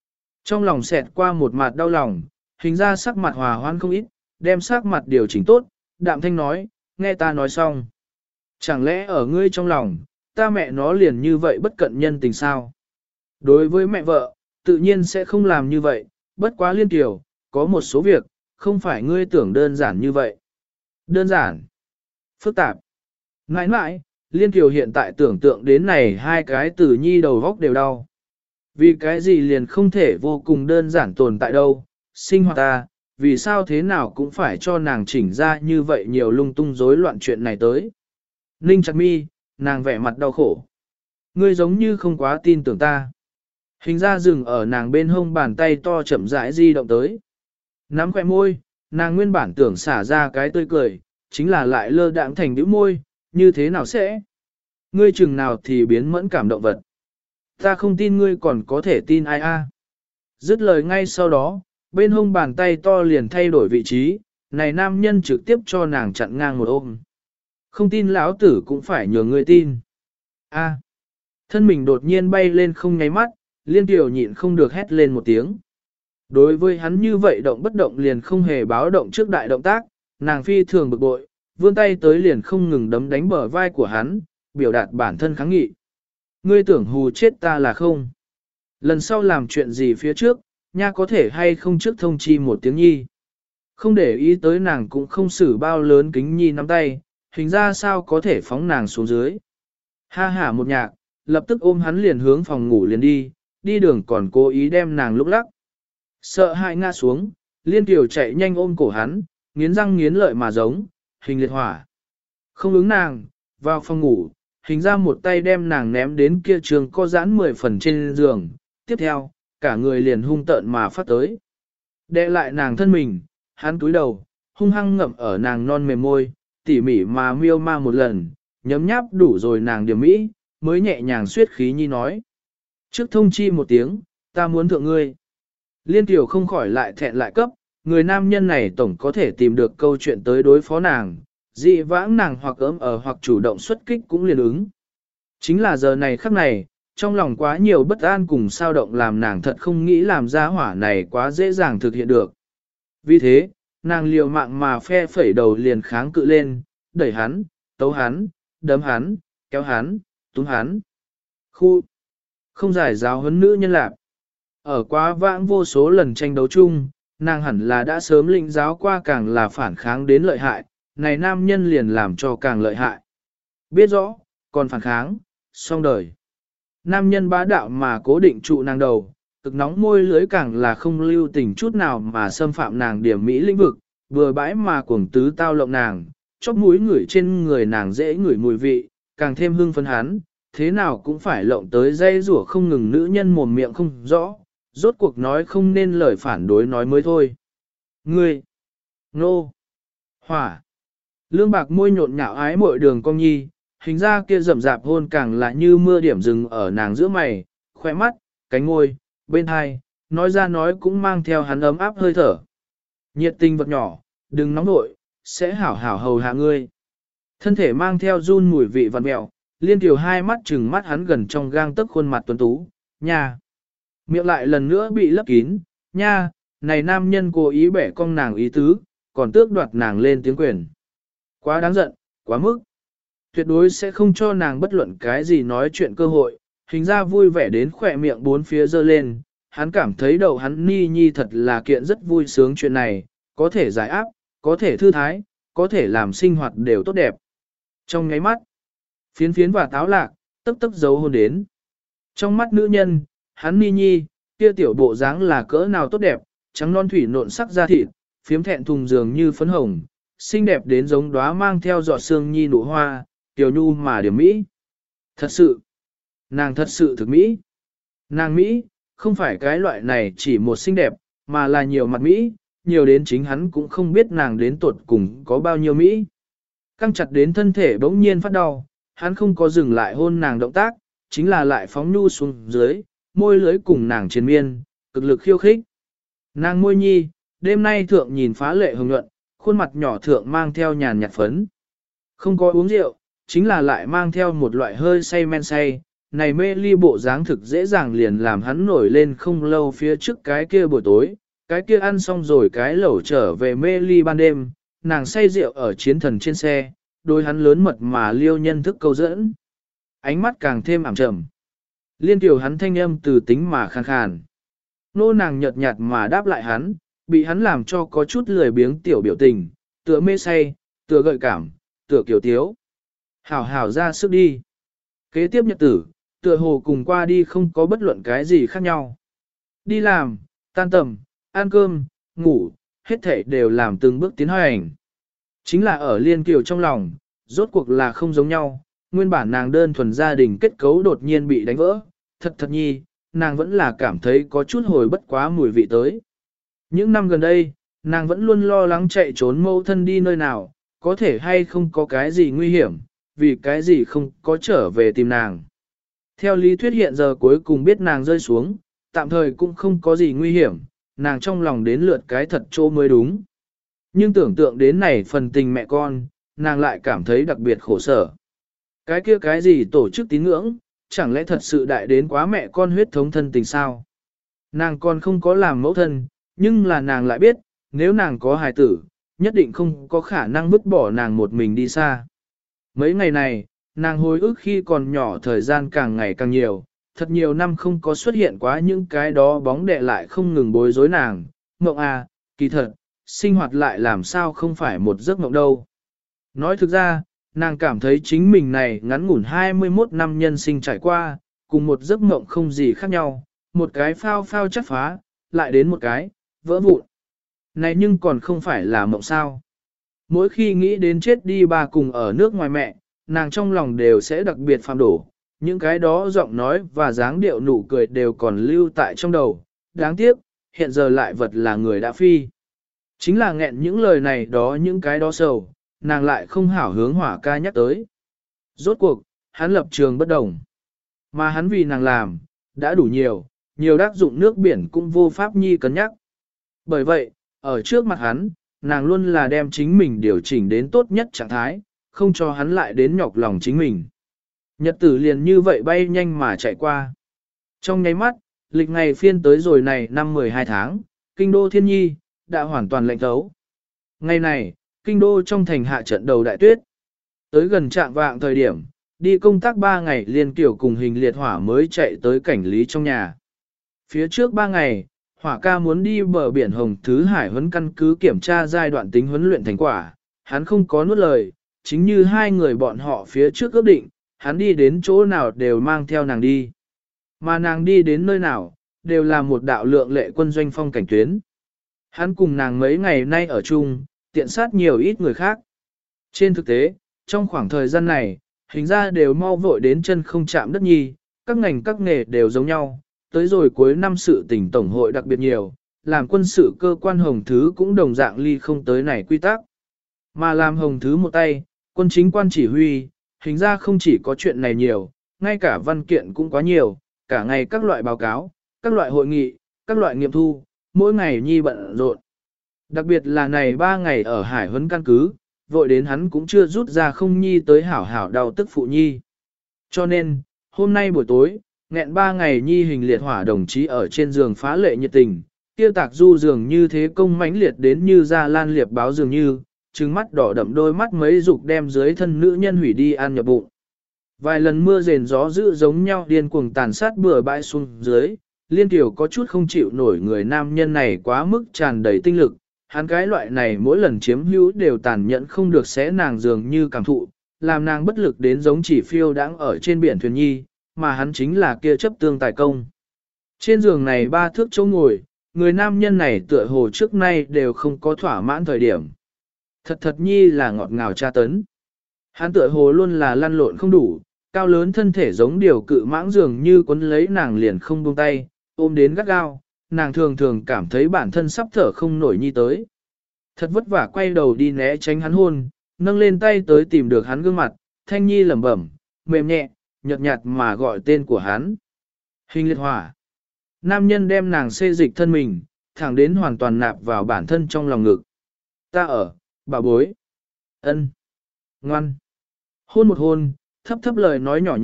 Trong lòng xẹt qua một mặt đau lòng, hình ra sắc mặt hòa hoan không ít, đem sắc mặt điều chỉnh tốt, đạm thanh nói, nghe ta nói xong. Chẳng lẽ ở ngươi trong lòng, ta mẹ nó liền như vậy bất cận nhân tình sao? Đối với mẹ vợ, tự nhiên sẽ không làm như vậy, bất quá liên tiểu, có một số việc, không phải ngươi tưởng đơn giản như vậy. Đơn giản, phức tạp. Ngãi ngãi, liên tiểu hiện tại tưởng tượng đến này hai cái từ nhi đầu góc đều đau. Vì cái gì liền không thể vô cùng đơn giản tồn tại đâu, sinh hoạt ta, vì sao thế nào cũng phải cho nàng chỉnh ra như vậy nhiều lung tung rối loạn chuyện này tới. Ninh chặt mi, nàng vẻ mặt đau khổ. Ngươi giống như không quá tin tưởng ta. Hình ra dừng ở nàng bên hông bàn tay to chậm rãi di động tới. Nắm khỏe môi, nàng nguyên bản tưởng xả ra cái tươi cười, chính là lại lơ đãng thành bĩu môi, như thế nào sẽ? Ngươi chừng nào thì biến mẫn cảm động vật. Ta không tin ngươi còn có thể tin ai a. Dứt lời ngay sau đó, bên hông bàn tay to liền thay đổi vị trí, này nam nhân trực tiếp cho nàng chặn ngang một ôm. Không tin lão tử cũng phải nhờ ngươi tin. A. Thân mình đột nhiên bay lên không nháy mắt, liên tiểu nhịn không được hét lên một tiếng. Đối với hắn như vậy động bất động liền không hề báo động trước đại động tác, nàng phi thường bực bội, vươn tay tới liền không ngừng đấm đánh bờ vai của hắn, biểu đạt bản thân kháng nghị. Ngươi tưởng hù chết ta là không? Lần sau làm chuyện gì phía trước, nha có thể hay không trước thông chi một tiếng nhi. Không để ý tới nàng cũng không xử bao lớn kính nhi nắm tay, hình ra sao có thể phóng nàng xuống dưới. Ha hả một nhạc, lập tức ôm hắn liền hướng phòng ngủ liền đi, đi đường còn cố ý đem nàng lúc lắc. Sợ hãi ngã xuống, liên tiểu chạy nhanh ôm cổ hắn, nghiến răng nghiến lợi mà giống, hình liệt hỏa. Không ứng nàng, vào phòng ngủ, hình ra một tay đem nàng ném đến kia trường co giãn mười phần trên giường, tiếp theo, cả người liền hung tợn mà phát tới. Đệ lại nàng thân mình, hắn cúi đầu, hung hăng ngậm ở nàng non mềm môi, tỉ mỉ mà miêu ma một lần, nhấm nháp đủ rồi nàng điểm mỹ, mới nhẹ nhàng suyết khí nhi nói. Trước thông chi một tiếng, ta muốn thượng ngươi. Liên tiểu không khỏi lại thẹn lại cấp, người nam nhân này tổng có thể tìm được câu chuyện tới đối phó nàng, dị vãng nàng hoặc ấm ở hoặc chủ động xuất kích cũng liền ứng. Chính là giờ này khắc này, trong lòng quá nhiều bất an cùng sao động làm nàng thật không nghĩ làm ra hỏa này quá dễ dàng thực hiện được. Vì thế, nàng liều mạng mà phe phẩy đầu liền kháng cự lên, đẩy hắn, tấu hắn, đấm hắn, kéo hắn, túm hắn. Khu, không giải giáo huấn nữ nhân lạc. Ở quá vãng vô số lần tranh đấu chung, nàng hẳn là đã sớm lĩnh giáo qua càng là phản kháng đến lợi hại, này nam nhân liền làm cho càng lợi hại. Biết rõ, còn phản kháng, xong đời. Nam nhân bá đạo mà cố định trụ nàng đầu, cực nóng môi lưới càng là không lưu tình chút nào mà xâm phạm nàng điểm mỹ lĩnh vực, vừa bãi mà cuồng tứ tao lộng nàng, chóp mũi ngửi trên người nàng dễ ngửi mùi vị, càng thêm hương phấn hắn, thế nào cũng phải lộng tới dây rủa không ngừng nữ nhân mồm miệng không rõ, rốt cuộc nói không nên lời phản đối nói mới thôi. Ngươi! Nô! Hỏa! Lương bạc môi nhộn nhạo ái mội đường cong nhi, hình ra kia rậm rạp hôn càng là như mưa điểm rừng ở nàng giữa mày, khoe mắt, cánh môi, bên hai, nói ra nói cũng mang theo hắn ấm áp hơi thở. Nhiệt tình vật nhỏ, đừng nóng nội, sẽ hảo hảo hầu hạ ngươi. Thân thể mang theo run mùi vị vằn mẹo, liên tiểu hai mắt trừng mắt hắn gần trong gang tấc khuôn mặt tuấn tú, nha. Miệng lại lần nữa bị lấp kín, nha, này nam nhân cố ý bẻ cong nàng ý tứ, còn tước đoạt nàng lên tiếng quyền. Quá đáng giận, quá mức. Tuyệt đối sẽ không cho nàng bất luận cái gì nói chuyện cơ hội, hình ra vui vẻ đến khỏe miệng bốn phía dơ lên, hắn cảm thấy đầu hắn ni nhi thật là kiện rất vui sướng chuyện này, có thể giải áp, có thể thư thái, có thể làm sinh hoạt đều tốt đẹp. Trong ngáy mắt, phiến phiến và táo lạc, tức tức giấu hôn đến. Trong mắt nữ nhân, hắn ni nhi, kia tiểu bộ dáng là cỡ nào tốt đẹp, trắng non thủy nộn sắc da thịt, phiếm thẹn thùng dường như phấn hồng, xinh đẹp đến giống đóa mang theo giọt sương nhi nụ hoa, tiểu nhu mà điểm mỹ. Thật sự, nàng thật sự thực mỹ. Nàng mỹ, không phải cái loại này chỉ một xinh đẹp, mà là nhiều mặt mỹ, nhiều đến chính hắn cũng không biết nàng đến tuột cùng có bao nhiêu mỹ. Căng chặt đến thân thể bỗng nhiên phát đau, hắn không có dừng lại hôn nàng động tác, chính là lại phóng nhu xuống dưới, môi lưới cùng nàng triền miên, cực lực khiêu khích. Nàng môi nhi, đêm nay thượng nhìn phá lệ hồng nhuận, khuôn mặt nhỏ thượng mang theo nhàn nhạt phấn. Không có uống rượu, chính là lại mang theo một loại hơi say men say, này mê ly bộ dáng thực dễ dàng liền làm hắn nổi lên không lâu phía trước cái kia buổi tối, cái kia ăn xong rồi cái lẩu trở về mê ly ban đêm, nàng say rượu ở chiến thần trên xe, đôi hắn lớn mật mà liêu nhân thức câu dẫn. Ánh mắt càng thêm ảm trầm. Liên tiểu hắn thanh âm từ tính mà khàn khàn. Nô nàng nhợt nhạt mà đáp lại hắn, bị hắn làm cho có chút lười biếng tiểu biểu tình, tựa mê say, tựa gợi cảm, tựa kiểu tiếu. Hảo hảo ra sức đi. Kế tiếp nhật tử, tựa hồ cùng qua đi không có bất luận cái gì khác nhau. Đi làm, tan tầm, ăn cơm, ngủ, hết thảy đều làm từng bước tiến hành. Chính là ở Liên Kiều trong lòng, rốt cuộc là không giống nhau, nguyên bản nàng đơn thuần gia đình kết cấu đột nhiên bị đánh vỡ, thật thật nhi, nàng vẫn là cảm thấy có chút hồi bất quá mùi vị tới. Những năm gần đây, nàng vẫn luôn lo lắng chạy trốn mâu thân đi nơi nào, có thể hay không có cái gì nguy hiểm, vì cái gì không có trở về tìm nàng. Theo lý thuyết hiện giờ cuối cùng biết nàng rơi xuống, tạm thời cũng không có gì nguy hiểm, nàng trong lòng đến lượt cái thật chỗ mới đúng. Nhưng tưởng tượng đến này phần tình mẹ con, nàng lại cảm thấy đặc biệt khổ sở. Cái kia cái gì tổ chức tín ngưỡng, chẳng lẽ thật sự đại đến quá mẹ con huyết thống thân tình sao? Nàng còn không có làm mẫu thân, nhưng là nàng lại biết, nếu nàng có hài tử, nhất định không có khả năng vứt bỏ nàng một mình đi xa. Mấy ngày này, nàng hồi ức khi còn nhỏ thời gian càng ngày càng nhiều, thật nhiều năm không có xuất hiện quá những cái đó bóng đè lại không ngừng bối rối nàng. Mộng à, kỳ thật, sinh hoạt lại làm sao không phải một giấc mộng đâu. Nói thực ra, nàng cảm thấy chính mình này ngắn ngủn hai mươi mốt năm nhân sinh trải qua, cùng một giấc mộng không gì khác nhau, một cái phao phao chắc phá, lại đến một cái, vỡ vụn. Này nhưng còn không phải là mộng sao. Mỗi khi nghĩ đến chết đi ba cùng ở nước ngoài mẹ, nàng trong lòng đều sẽ đặc biệt phạm đổ, những cái đó giọng nói và dáng điệu nụ cười đều còn lưu tại trong đầu, đáng tiếc, hiện giờ lại vật là người đã phi. Chính là nghẹn những lời này đó những cái đó sầu, nàng lại không hảo hướng hỏa ca nhắc tới. Rốt cuộc, hắn lập trường bất đồng. Mà hắn vì nàng làm, đã đủ nhiều, nhiều đắc dụng nước biển cũng vô pháp nhi cân nhắc. Bởi vậy, ở trước mặt hắn, nàng luôn là đem chính mình điều chỉnh đến tốt nhất trạng thái, không cho hắn lại đến nhọc lòng chính mình. Nhật tử liền như vậy bay nhanh mà chạy qua. Trong nháy mắt, lịch ngày phiên tới rồi này năm mười hai tháng, kinh đô thiên nhi, đã hoàn toàn lệnh thấu. Ngày này, kinh đô trong thành hạ trận đầu đại tuyết. Tới gần trạng vạng thời điểm, đi công tác ba ngày liên kiểu cùng hình liệt hỏa mới chạy tới cảnh lý trong nhà. Phía trước ba ngày, hỏa ca muốn đi bờ biển Hồng Thứ Hải huấn căn cứ kiểm tra giai đoạn tính huấn luyện thành quả, hắn không có nuốt lời, chính như hai người bọn họ phía trước ước định, hắn đi đến chỗ nào đều mang theo nàng đi. Mà nàng đi đến nơi nào, đều là một đạo lượng lệ quân doanh phong cảnh tuyến. Hắn cùng nàng mấy ngày nay ở chung, tiện sát nhiều ít người khác. Trên thực tế, trong khoảng thời gian này, hình ra đều mau vội đến chân không chạm đất nhi, các ngành các nghề đều giống nhau, tới rồi cuối năm sự tỉnh tổng hội đặc biệt nhiều, làm quân sự cơ quan Hồng Thứ cũng đồng dạng ly không tới này quy tắc. Mà làm Hồng Thứ một tay, quân chính quan chỉ huy, hình ra không chỉ có chuyện này nhiều, ngay cả văn kiện cũng quá nhiều, cả ngày các loại báo cáo, các loại hội nghị, các loại nghiệm thu, mỗi ngày nhi bận rộn. Đặc biệt là này ba ngày ở Hải huấn căn cứ, vội đến hắn cũng chưa rút ra không nhi tới hảo hảo đau tức phụ nhi. Cho nên, hôm nay buổi tối, nghẹn ba ngày nhi hình liệt hỏa đồng chí ở trên giường phá lệ nhiệt tình, tiêu tạc du dường như thế công mãnh liệt đến như ra lan liệp báo dường như, trừng mắt đỏ đậm đôi mắt mấy dục đem dưới thân nữ nhân hủy đi ăn nhập bụng. Vài lần mưa rền gió dữ giống nhau điên cuồng tàn sát bừa bãi xuống dưới, Liên Tiểu có chút không chịu nổi người nam nhân này quá mức tràn đầy tinh lực, hắn cái loại này mỗi lần chiếm hữu đều tàn nhẫn không được xé nàng dường như cảm thụ, làm nàng bất lực đến giống chỉ phiêu đáng ở trên biển thuyền nhi, mà hắn chính là kia chấp tương tài công. Trên giường này ba thước chỗ ngồi, người nam nhân này tựa hồ trước nay đều không có thỏa mãn thời điểm. Thật thật nhi là ngọt ngào tra tấn. Hắn tựa hồ luôn là lăn lộn không đủ, cao lớn thân thể giống điều cự mãng dường như quấn lấy nàng liền không buông tay, ôm đến gắt gao, nàng thường thường cảm thấy bản thân sắp thở không nổi nhi tới. Thật vất vả quay đầu đi né tránh hắn hôn, nâng lên tay tới tìm được hắn gương mặt, thanh nhi lẩm bẩm, mềm nhẹ, nhợt nhạt mà gọi tên của hắn. Hình liệt hỏa. Nam nhân đem nàng xê dịch thân mình, thẳng đến hoàn toàn nạp vào bản thân trong lòng ngực. Ta ở, bà bối. Ân. Ngoan. Hôn một hôn, thấp thấp lời nói nhỏ nhẹ,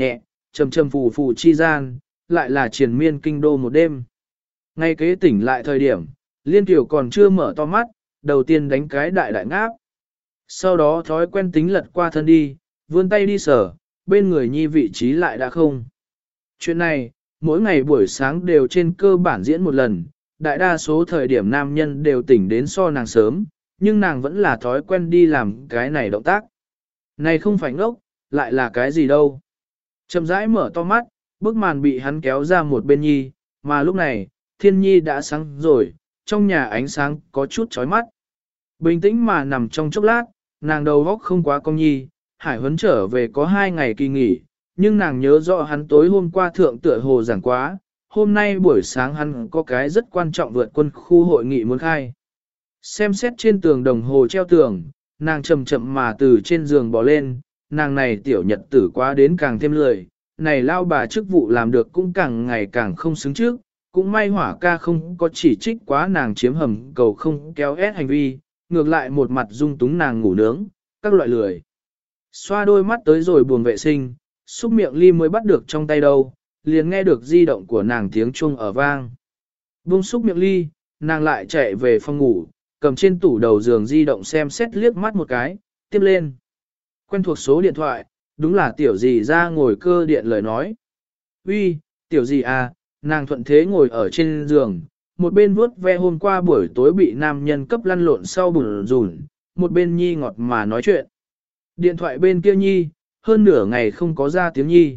trầm trầm phù phù chi gian, lại là triền miên kinh đô một đêm. Ngay kế tỉnh lại thời điểm, Liên Kiều còn chưa mở to mắt, đầu tiên đánh cái đại đại ngáp. Sau đó thói quen tính lật qua thân đi, vươn tay đi sờ, bên người nhi vị trí lại đã không. Chuyện này, mỗi ngày buổi sáng đều trên cơ bản diễn một lần, đại đa số thời điểm nam nhân đều tỉnh đến so nàng sớm, nhưng nàng vẫn là thói quen đi làm cái này động tác. Này không phải ngốc, lại là cái gì đâu. Chậm rãi mở to mắt, bức màn bị hắn kéo ra một bên nhi, mà lúc này, thiên nhi đã sáng rồi, trong nhà ánh sáng có chút chói mắt. Bình tĩnh mà nằm trong chốc lát, nàng đầu góc không quá cong nhi, Hải Huấn trở về có hai ngày kỳ nghỉ, nhưng nàng nhớ rõ hắn tối hôm qua thượng tựa hồ giảng quá, hôm nay buổi sáng hắn có cái rất quan trọng vượt quân khu hội nghị muốn khai. Xem xét trên tường đồng hồ treo tường, nàng chậm chậm mà từ trên giường bò lên, nàng này tiểu nhật tử quá đến càng thêm lười, này lao bà chức vụ làm được cũng càng ngày càng không xứng trước, cũng may hỏa ca không có chỉ trích quá nàng chiếm hầm cầu không kéo ép hành vi, ngược lại một mặt dung túng nàng ngủ nướng, các loại lười. Xoa đôi mắt tới rồi buồng vệ sinh, xúc miệng ly mới bắt được trong tay đâu, liền nghe được di động của nàng tiếng chuông ở vang. Buông xúc miệng ly, nàng lại chạy về phòng ngủ, cầm trên tủ đầu giường di động xem xét liếc mắt một cái, tiếp lên. Quen thuộc số điện thoại, đúng là tiểu gì ra ngồi cơ điện lời nói. Uy, tiểu gì à, nàng thuận thế ngồi ở trên giường, một bên vuốt ve hôm qua buổi tối bị nam nhân cấp lăn lộn sau bùn rùn, một bên nhi ngọt mà nói chuyện. Điện thoại bên kia nhi, hơn nửa ngày không có ra tiếng nhi.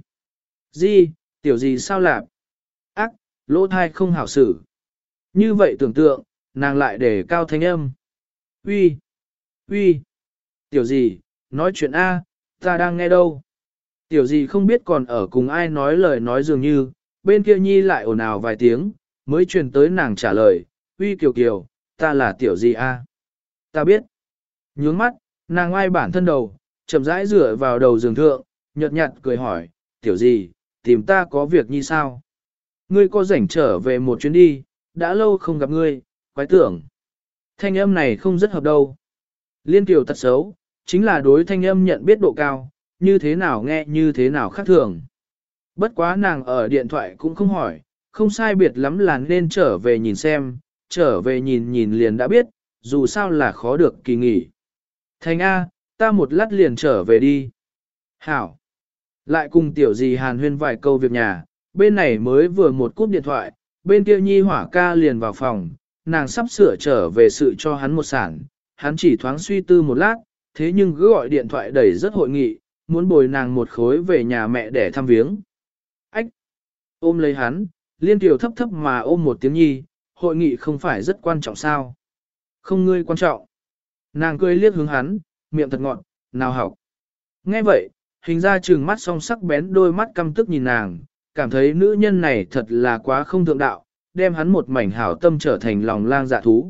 Di, tiểu gì sao lạp? Ác, lỗ thai không hảo xử. Như vậy tưởng tượng, nàng lại để cao thanh âm. Uy, uy, tiểu gì, nói chuyện A, ta đang nghe đâu. Tiểu gì không biết còn ở cùng ai nói lời nói dường như, bên kia nhi lại ồn ào vài tiếng, mới truyền tới nàng trả lời, uy kiều kiều, ta là tiểu gì A. Ta biết. Nhướng mắt, nàng ai bản thân đầu, chậm rãi dựa vào đầu giường thượng, nhợt nhạt cười hỏi, tiểu gì, tìm ta có việc như sao? Ngươi có rảnh trở về một chuyến đi, đã lâu không gặp ngươi, quái tưởng. Thanh âm này không rất hợp đâu. Liên Kiều tật xấu, chính là đối thanh âm nhận biết độ cao, như thế nào nghe như thế nào khác thường. Bất quá nàng ở điện thoại cũng không hỏi, không sai biệt lắm là nên trở về nhìn xem, trở về nhìn nhìn liền đã biết, dù sao là khó được kỳ nghỉ. Thành A, ta một lát liền trở về đi. Hảo. Lại cùng tiểu gì hàn huyên vài câu việc nhà, bên này mới vừa một cúp điện thoại, bên kia nhi hỏa ca liền vào phòng, nàng sắp sửa trở về sự cho hắn một sản, hắn chỉ thoáng suy tư một lát, thế nhưng cứ gọi điện thoại đẩy rất hội nghị, muốn bồi nàng một khối về nhà mẹ để thăm viếng. Ách! Ôm lấy hắn, Liên Kiều thấp thấp mà ôm một tiếng nhi, hội nghị không phải rất quan trọng sao? Không ngươi quan trọng. Nàng cười liếc hướng hắn, miệng thật ngọt, nào học. Nghe vậy, hình ra trừng mắt song sắc bén đôi mắt căm tức nhìn nàng, cảm thấy nữ nhân này thật là quá không thượng đạo, đem hắn một mảnh hảo tâm trở thành lòng lang dạ thú.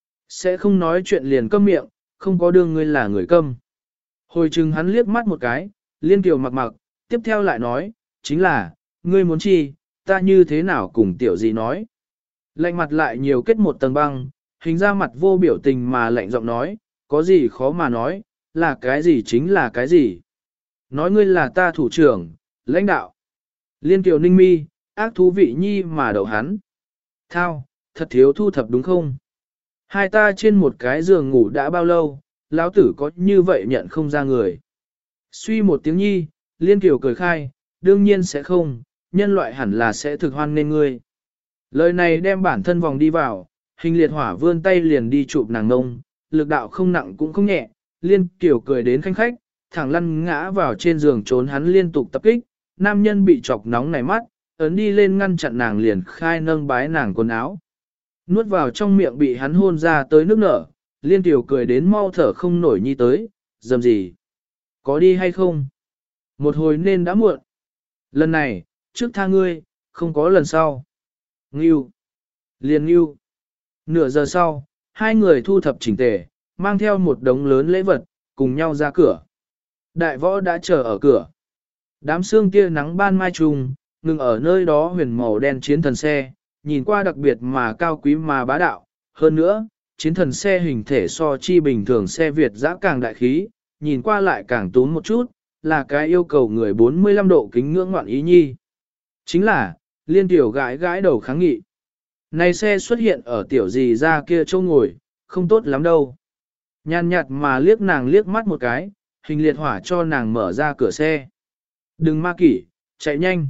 Sẽ không nói chuyện liền câm miệng, không có đương ngươi là người câm. Hồi chừng hắn liếc mắt một cái, Liên Kiều mặc mặc, tiếp theo lại nói, chính là, ngươi muốn chi, ta như thế nào cùng tiểu gì nói. Lạnh mặt lại nhiều kết một tầng băng, hình ra mặt vô biểu tình mà lạnh giọng nói, có gì khó mà nói, là cái gì chính là cái gì. Nói ngươi là ta thủ trưởng, lãnh đạo. Liên Kiều ninh mi, ác thú vị nhi mà đậu hắn. Thao, thật thiếu thu thập đúng không? Hai ta trên một cái giường ngủ đã bao lâu, lão tử có như vậy nhận không ra người. Suy một tiếng nhi, Liên Kiều cười khai, đương nhiên sẽ không, nhân loại hẳn là sẽ thực hoan nên ngươi. Lời này đem bản thân vòng đi vào, hình liệt hỏa vươn tay liền đi chụp nàng ngông, lực đạo không nặng cũng không nhẹ, Liên Kiều cười đến khanh khách, thẳng lăn ngã vào trên giường trốn hắn liên tục tập kích, nam nhân bị chọc nóng nảy mắt, ấn đi lên ngăn chặn nàng liền khai nâng bái nàng quần áo. Nuốt vào trong miệng bị hắn hôn ra tới nước nở, Liên Kiều cười đến mau thở không nổi nhi tới, dầm gì? Có đi hay không? Một hồi nên đã muộn. Lần này, trước tha ngươi, không có lần sau. Ngưu. Liền ngưu. Nửa giờ sau, hai người thu thập chỉnh tề, mang theo một đống lớn lễ vật, cùng nhau ra cửa. Đại võ đã chờ ở cửa. Đám sương tia nắng ban mai trùng, ngừng ở nơi đó huyền màu đen chiến thần xe, nhìn qua đặc biệt mà cao quý mà bá đạo. Hơn nữa, chiến thần xe hình thể so chi bình thường xe Việt dã càng đại khí, nhìn qua lại càng tốn một chút, là cái yêu cầu người bốn mươi lăm độ kính ngưỡng ngoạn ý nhi. Chính là, liên tiểu gãi gãi đầu kháng nghị. Này xe xuất hiện ở tiểu gì ra kia châu ngồi, không tốt lắm đâu. Nhàn nhạt mà liếc nàng liếc mắt một cái, hình liệt hỏa cho nàng mở ra cửa xe. Đừng ma kỷ, chạy nhanh.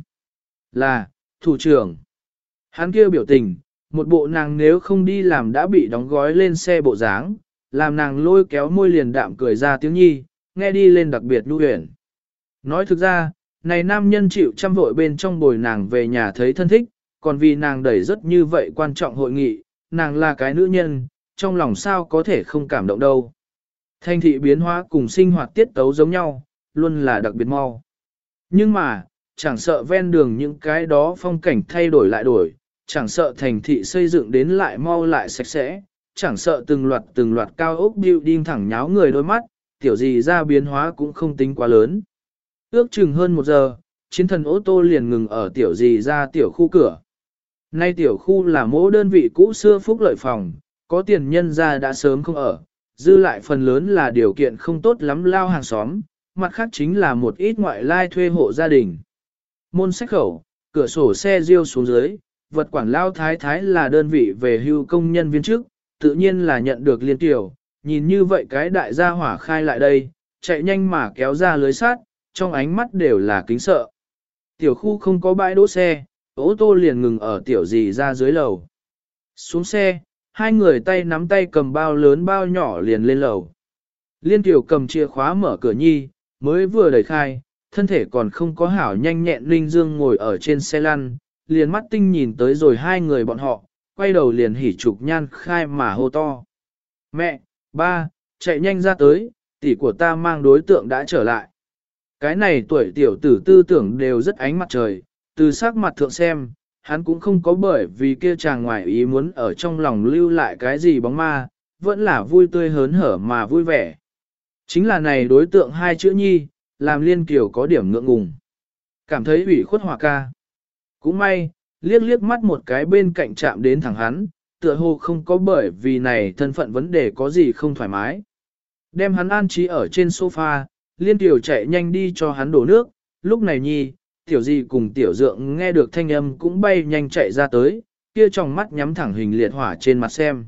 Là, thủ trưởng. Hắn kia biểu tình, một bộ nàng nếu không đi làm đã bị đóng gói lên xe bộ dáng, làm nàng lôi kéo môi liền đạm cười ra tiếng nhi, nghe đi lên đặc biệt nhu huyền. Nói thực ra, này nam nhân chịu chăm vội bên trong bồi nàng về nhà thấy thân thích, còn vì nàng đẩy rất như vậy quan trọng hội nghị, nàng là cái nữ nhân, trong lòng sao có thể không cảm động đâu. Thành thị biến hóa cùng sinh hoạt tiết tấu giống nhau, luôn là đặc biệt mau. Nhưng mà, chẳng sợ ven đường những cái đó phong cảnh thay đổi lại đổi, chẳng sợ thành thị xây dựng đến lại mau lại sạch sẽ, chẳng sợ từng loạt từng loạt cao ốc building thẳng nháo người đôi mắt, tiểu gì ra biến hóa cũng không tính quá lớn. Ước chừng hơn một giờ, chiến thần ô tô liền ngừng ở tiểu gì ra tiểu khu cửa. Nay tiểu khu là mỗi đơn vị cũ xưa phúc lợi phòng, có tiền nhân ra đã sớm không ở, dư lại phần lớn là điều kiện không tốt lắm lao hàng xóm, mặt khác chính là một ít ngoại lai thuê hộ gia đình. Môn sách khẩu, cửa sổ xe riêu xuống dưới, vật quản lao thái thái là đơn vị về hưu công nhân viên chức, tự nhiên là nhận được liên tiểu, nhìn như vậy cái đại gia hỏa khai lại đây, chạy nhanh mà kéo ra lưới sát, trong ánh mắt đều là kính sợ. Tiểu khu không có bãi đỗ xe, ô tô liền ngừng ở tiểu gì ra dưới lầu. Xuống xe, hai người tay nắm tay cầm bao lớn bao nhỏ liền lên lầu. Liên tiểu cầm chìa khóa mở cửa nhi, mới vừa đẩy khai, thân thể còn không có hảo nhanh nhẹn Linh Dương ngồi ở trên xe lăn, liền mắt tinh nhìn tới rồi hai người bọn họ, quay đầu liền hỉ trục nhan khai mà hô to. Mẹ, ba, chạy nhanh ra tới, tỷ của ta mang đối tượng đã trở lại. Cái này tuổi tiểu tử tư tưởng đều rất ánh mặt trời, từ sắc mặt thượng xem, hắn cũng không có bởi vì kia chàng ngoài ý muốn ở trong lòng lưu lại cái gì bóng ma, vẫn là vui tươi hớn hở mà vui vẻ. Chính là này đối tượng hai chữ nhi, làm Liên Kiều có điểm ngượng ngùng. Cảm thấy ủy khuất hòa ca. Cũng may, liếc liếc mắt một cái bên cạnh chạm đến thẳng hắn, tựa hồ không có bởi vì này thân phận vấn đề có gì không thoải mái. Đem hắn an trí ở trên sofa, Liên Kiều chạy nhanh đi cho hắn đổ nước, lúc này nhi, tiểu gì cùng tiểu dượng nghe được thanh âm cũng bay nhanh chạy ra tới, kia trong mắt nhắm thẳng hình liệt hỏa trên mặt xem.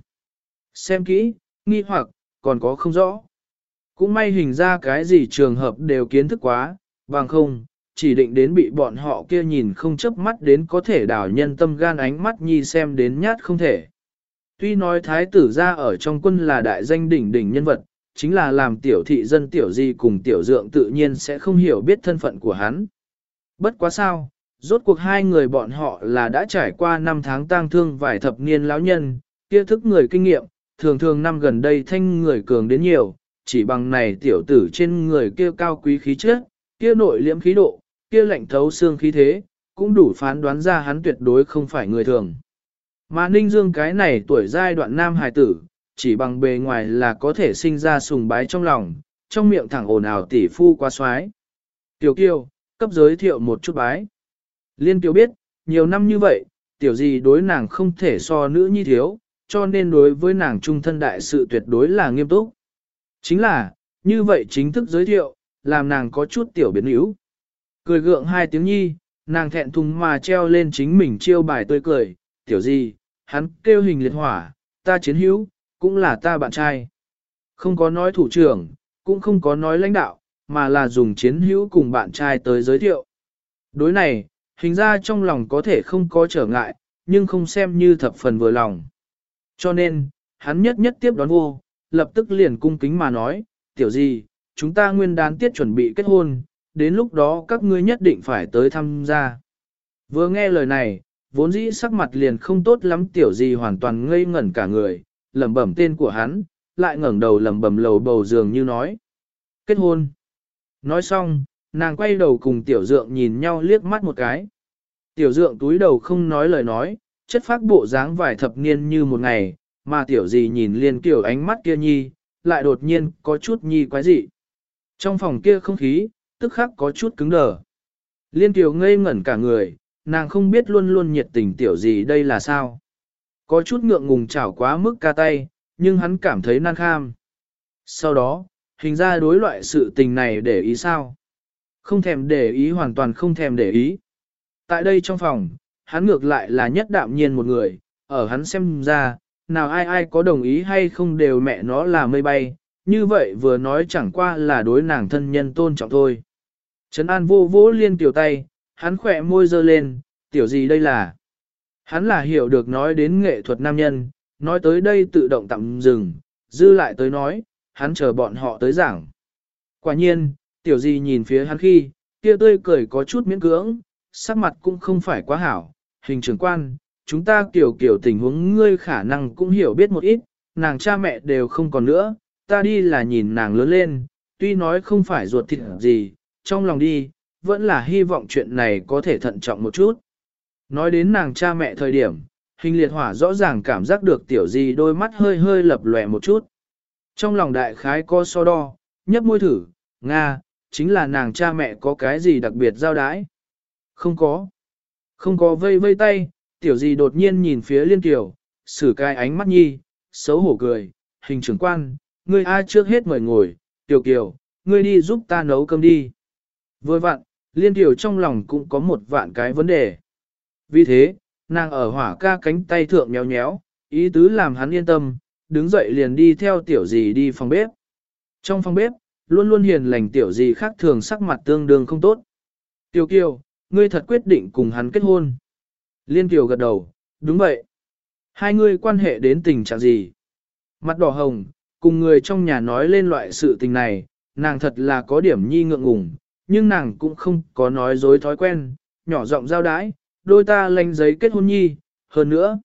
Xem kỹ, nghi hoặc, còn có không rõ. Cũng may hình ra cái gì trường hợp đều kiến thức quá, bằng không, chỉ định đến bị bọn họ kia nhìn không chớp mắt đến có thể đảo nhân tâm gan ánh mắt nhi xem đến nhát không thể. Tuy nói thái tử ra ở trong quân là đại danh đỉnh đỉnh nhân vật, chính là làm tiểu thị dân tiểu di cùng tiểu dượng tự nhiên sẽ không hiểu biết thân phận của hắn. Bất quá sao, rốt cuộc hai người bọn họ là đã trải qua năm tháng tang thương vài thập niên lão nhân, kia thức người kinh nghiệm, thường thường năm gần đây thanh người cường đến nhiều, chỉ bằng này tiểu tử trên người kia cao quý khí chất, kia nội liễm khí độ, kia lạnh thấu xương khí thế, cũng đủ phán đoán ra hắn tuyệt đối không phải người thường. Mà Ninh Dương cái này tuổi giai đoạn nam hài tử, chỉ bằng bề ngoài là có thể sinh ra sùng bái trong lòng, trong miệng thẳng ồn ào tỷ phu quá xoái. Tiểu Kiều, cấp giới thiệu một chút bái. Liên Kiều biết, nhiều năm như vậy, tiểu gì đối nàng không thể so nữ nhi thiếu, cho nên đối với nàng trung thân đại sự tuyệt đối là nghiêm túc. Chính là, như vậy chính thức giới thiệu, làm nàng có chút tiểu biến yếu. Cười gượng hai tiếng nhi, nàng thẹn thùng mà treo lên chính mình chiêu bài tươi cười, tiểu gì, hắn kêu hình liệt hỏa, ta chiến hữu, cũng là ta bạn trai. Không có nói thủ trưởng, cũng không có nói lãnh đạo, mà là dùng chiến hữu cùng bạn trai tới giới thiệu. Đối này, hình ra trong lòng có thể không có trở ngại, nhưng không xem như thập phần vừa lòng. Cho nên, hắn nhất nhất tiếp đón vô, lập tức liền cung kính mà nói, tiểu gì, chúng ta nguyên đán tiết chuẩn bị kết hôn, đến lúc đó các ngươi nhất định phải tới tham gia. Vừa nghe lời này, vốn dĩ sắc mặt liền không tốt lắm tiểu gì hoàn toàn ngây ngẩn cả người, lẩm bẩm tên của hắn, lại ngẩng đầu lẩm bẩm lầu bầu dường như nói. Kết hôn. Nói xong, nàng quay đầu cùng tiểu dượng nhìn nhau liếc mắt một cái. Tiểu dượng túi đầu không nói lời nói, chất phác bộ dáng vài thập niên như một ngày, mà tiểu gì nhìn Liên Kiều ánh mắt kia nhi, lại đột nhiên có chút nhi quái dị. Trong phòng kia không khí, tức khắc có chút cứng đờ. Liên Kiều ngây ngẩn cả người, nàng không biết luôn luôn nhiệt tình tiểu gì đây là sao. Có chút ngượng ngùng chảo quá mức ca tay, nhưng hắn cảm thấy nan kham. Sau đó, hình ra đối loại sự tình này để ý sao. Không thèm để ý, hoàn toàn không thèm để ý. Tại đây trong phòng, hắn ngược lại là nhất đạm nhiên một người, ở hắn xem ra, nào ai ai có đồng ý hay không đều mẹ nó là mây bay, như vậy vừa nói chẳng qua là đối nàng thân nhân tôn trọng thôi. Trấn An vô vỗ Liên Kiều tay, hắn khỏe môi dơ lên, tiểu gì đây là? Hắn là hiểu được nói đến nghệ thuật nam nhân, nói tới đây tự động tạm dừng, dư lại tới nói, hắn chờ bọn họ tới giảng. Quả nhiên, tiểu gì nhìn phía hắn khi, kia tươi cười có chút miễn cưỡng, sắc mặt cũng không phải quá hảo, hình trưởng quan, chúng ta kiểu kiểu tình huống ngươi khả năng cũng hiểu biết một ít, nàng cha mẹ đều không còn nữa, ta đi là nhìn nàng lớn lên, tuy nói không phải ruột thịt gì, trong lòng đi, vẫn là hy vọng chuyện này có thể thận trọng một chút. Nói đến nàng cha mẹ thời điểm, hình liệt hỏa rõ ràng cảm giác được tiểu gì đôi mắt hơi hơi lập lòe một chút. Trong lòng đại khái có so đo, nhấp môi thử, Nga, chính là nàng cha mẹ có cái gì đặc biệt giao đái. Không có. Không có vây vây tay, tiểu gì đột nhiên nhìn phía Liên Kiều, sử cái ánh mắt nhi, xấu hổ cười, hình trưởng quan, ngươi ai trước hết mời ngồi, Tiểu Kiều, ngươi đi giúp ta nấu cơm đi. Vừa vặn, Liên Kiều trong lòng cũng có một vạn cái vấn đề. Vì thế, nàng ở hỏa ca cánh tay thượng nhéo nhéo, ý tứ làm hắn yên tâm, đứng dậy liền đi theo tiểu gì đi phòng bếp. Trong phòng bếp, luôn luôn hiền lành tiểu gì khác thường sắc mặt tương đương không tốt. Tiểu Kiều, ngươi thật quyết định cùng hắn kết hôn. Liên Kiều gật đầu, đúng vậy. Hai ngươi quan hệ đến tình trạng gì? Mặt đỏ hồng, cùng người trong nhà nói lên loại sự tình này, nàng thật là có điểm nhi ngượng ngùng, nhưng nàng cũng không có nói dối thói quen, nhỏ giọng giao đái, đôi ta lành giấy kết hôn nhi, hơn nữa.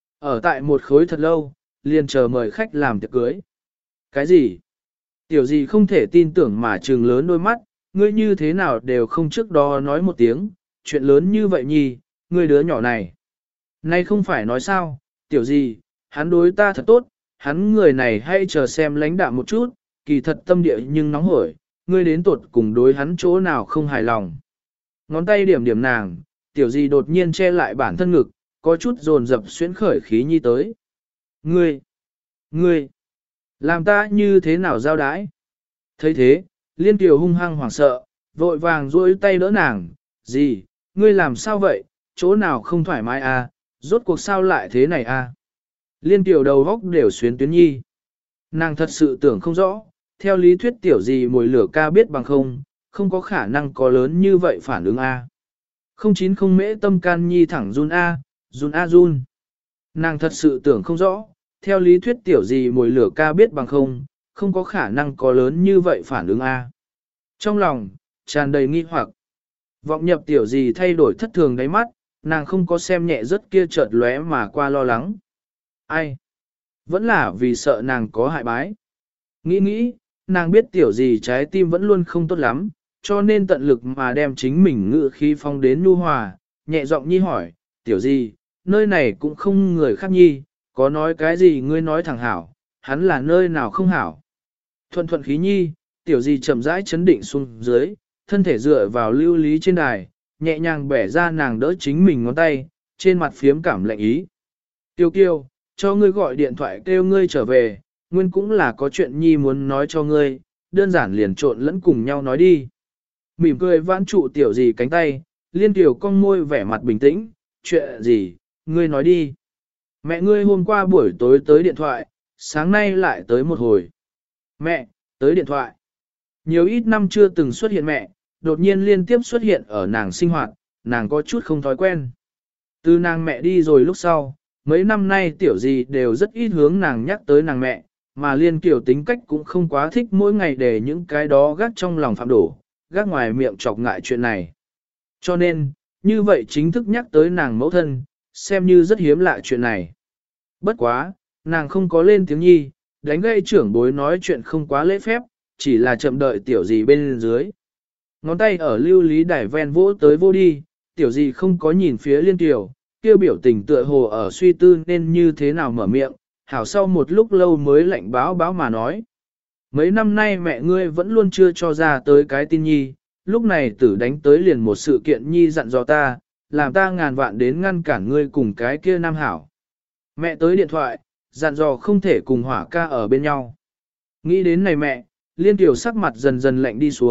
Ở tại một khối thật lâu, liền chờ mời khách làm tiệc cưới. Cái gì? Tiểu gì không thể tin tưởng mà trừng lớn đôi mắt, ngươi như thế nào đều không trước đó nói một tiếng, chuyện lớn như vậy nhi, ngươi đứa nhỏ này. Nay không phải nói sao, tiểu gì, hắn đối ta thật tốt, hắn người này hay chờ xem lãnh đạm một chút, kỳ thật tâm địa nhưng nóng hổi, ngươi đến tuột cùng đối hắn chỗ nào không hài lòng. Ngón tay điểm điểm nàng, tiểu gì đột nhiên che lại bản thân ngực, có chút dồn dập xuyến khởi khí nhi tới. Ngươi, ngươi, làm ta như thế nào giao đái? thấy thế, Liên Kiều hung hăng hoảng sợ, vội vàng duỗi tay đỡ nàng, gì, ngươi làm sao vậy, chỗ nào không thoải mái à, rốt cuộc sao lại thế này à? Liên Kiều đầu góc đều xuyến tuyến nhi. Nàng thật sự tưởng không rõ, theo lý thuyết tiểu gì mùi lửa ca biết bằng không, không có khả năng có lớn như vậy phản ứng a. Không chín không mễ tâm can nhi thẳng run a, run a run. Nàng thật sự tưởng không rõ, theo lý thuyết tiểu gì mùi lửa ca biết bằng không, không có khả năng có lớn như vậy phản ứng a. Trong lòng, tràn đầy nghi hoặc. Vọng nhập tiểu gì thay đổi thất thường đáy mắt, nàng không có xem nhẹ rất kia chợt lóe mà qua lo lắng. Ai? Vẫn là vì sợ nàng có hại bái. Nghĩ nghĩ, nàng biết tiểu gì trái tim vẫn luôn không tốt lắm, cho nên tận lực mà đem chính mình ngự khí phong đến nhu hòa, nhẹ giọng nhi hỏi, tiểu gì, nơi này cũng không người khác nhi, có nói cái gì ngươi nói thẳng hảo, hắn là nơi nào không hảo. Thuận thuận khí nhi, tiểu gì chậm rãi chấn định xuống dưới, thân thể dựa vào lưu lý trên đài, nhẹ nhàng bẻ ra nàng đỡ chính mình ngón tay, trên mặt phiếm cảm lạnh ý. Tiêu kiêu, cho ngươi gọi điện thoại kêu ngươi trở về, nguyên cũng là có chuyện nhi muốn nói cho ngươi, đơn giản liền trộn lẫn cùng nhau nói đi. Mỉm cười vãn trụ tiểu gì cánh tay, Liên Kiều cong môi vẻ mặt bình tĩnh, chuyện gì, ngươi nói đi. Mẹ ngươi hôm qua buổi tối tới điện thoại, sáng nay lại tới một hồi. Mẹ, tới điện thoại. Nhiều ít năm chưa từng xuất hiện mẹ, đột nhiên liên tiếp xuất hiện ở nàng sinh hoạt, nàng có chút không thói quen. Từ nàng mẹ đi rồi lúc sau, mấy năm nay tiểu gì đều rất ít hướng nàng nhắc tới nàng mẹ, mà Liên Kiều tính cách cũng không quá thích mỗi ngày để những cái đó gác trong lòng phạm đổ, gác ngoài miệng chọc ngại chuyện này. Cho nên, như vậy chính thức nhắc tới nàng mẫu thân, xem như rất hiếm lạ chuyện này. Bất quá, nàng không có lên tiếng nhi, đánh gây trưởng bối nói chuyện không quá lễ phép, chỉ là chậm đợi tiểu gì bên dưới. Ngón tay ở lưu lý đài ven vỗ tới vô đi, tiểu gì không có nhìn phía Liên Kiều, kêu biểu tình tựa hồ ở suy tư nên như thế nào mở miệng, hảo sau một lúc lâu mới lạnh báo báo mà nói. Mấy năm nay mẹ ngươi vẫn luôn chưa cho ra tới cái tin nhi, lúc này tử đánh tới liền một sự kiện nhi dặn dò ta, làm ta ngàn vạn đến ngăn cản ngươi cùng cái kia nam hảo. Mẹ tới điện thoại, dặn dò không thể cùng hỏa ca ở bên nhau. Nghĩ đến này mẹ, Liên Kiều sắc mặt dần dần lạnh đi xuống,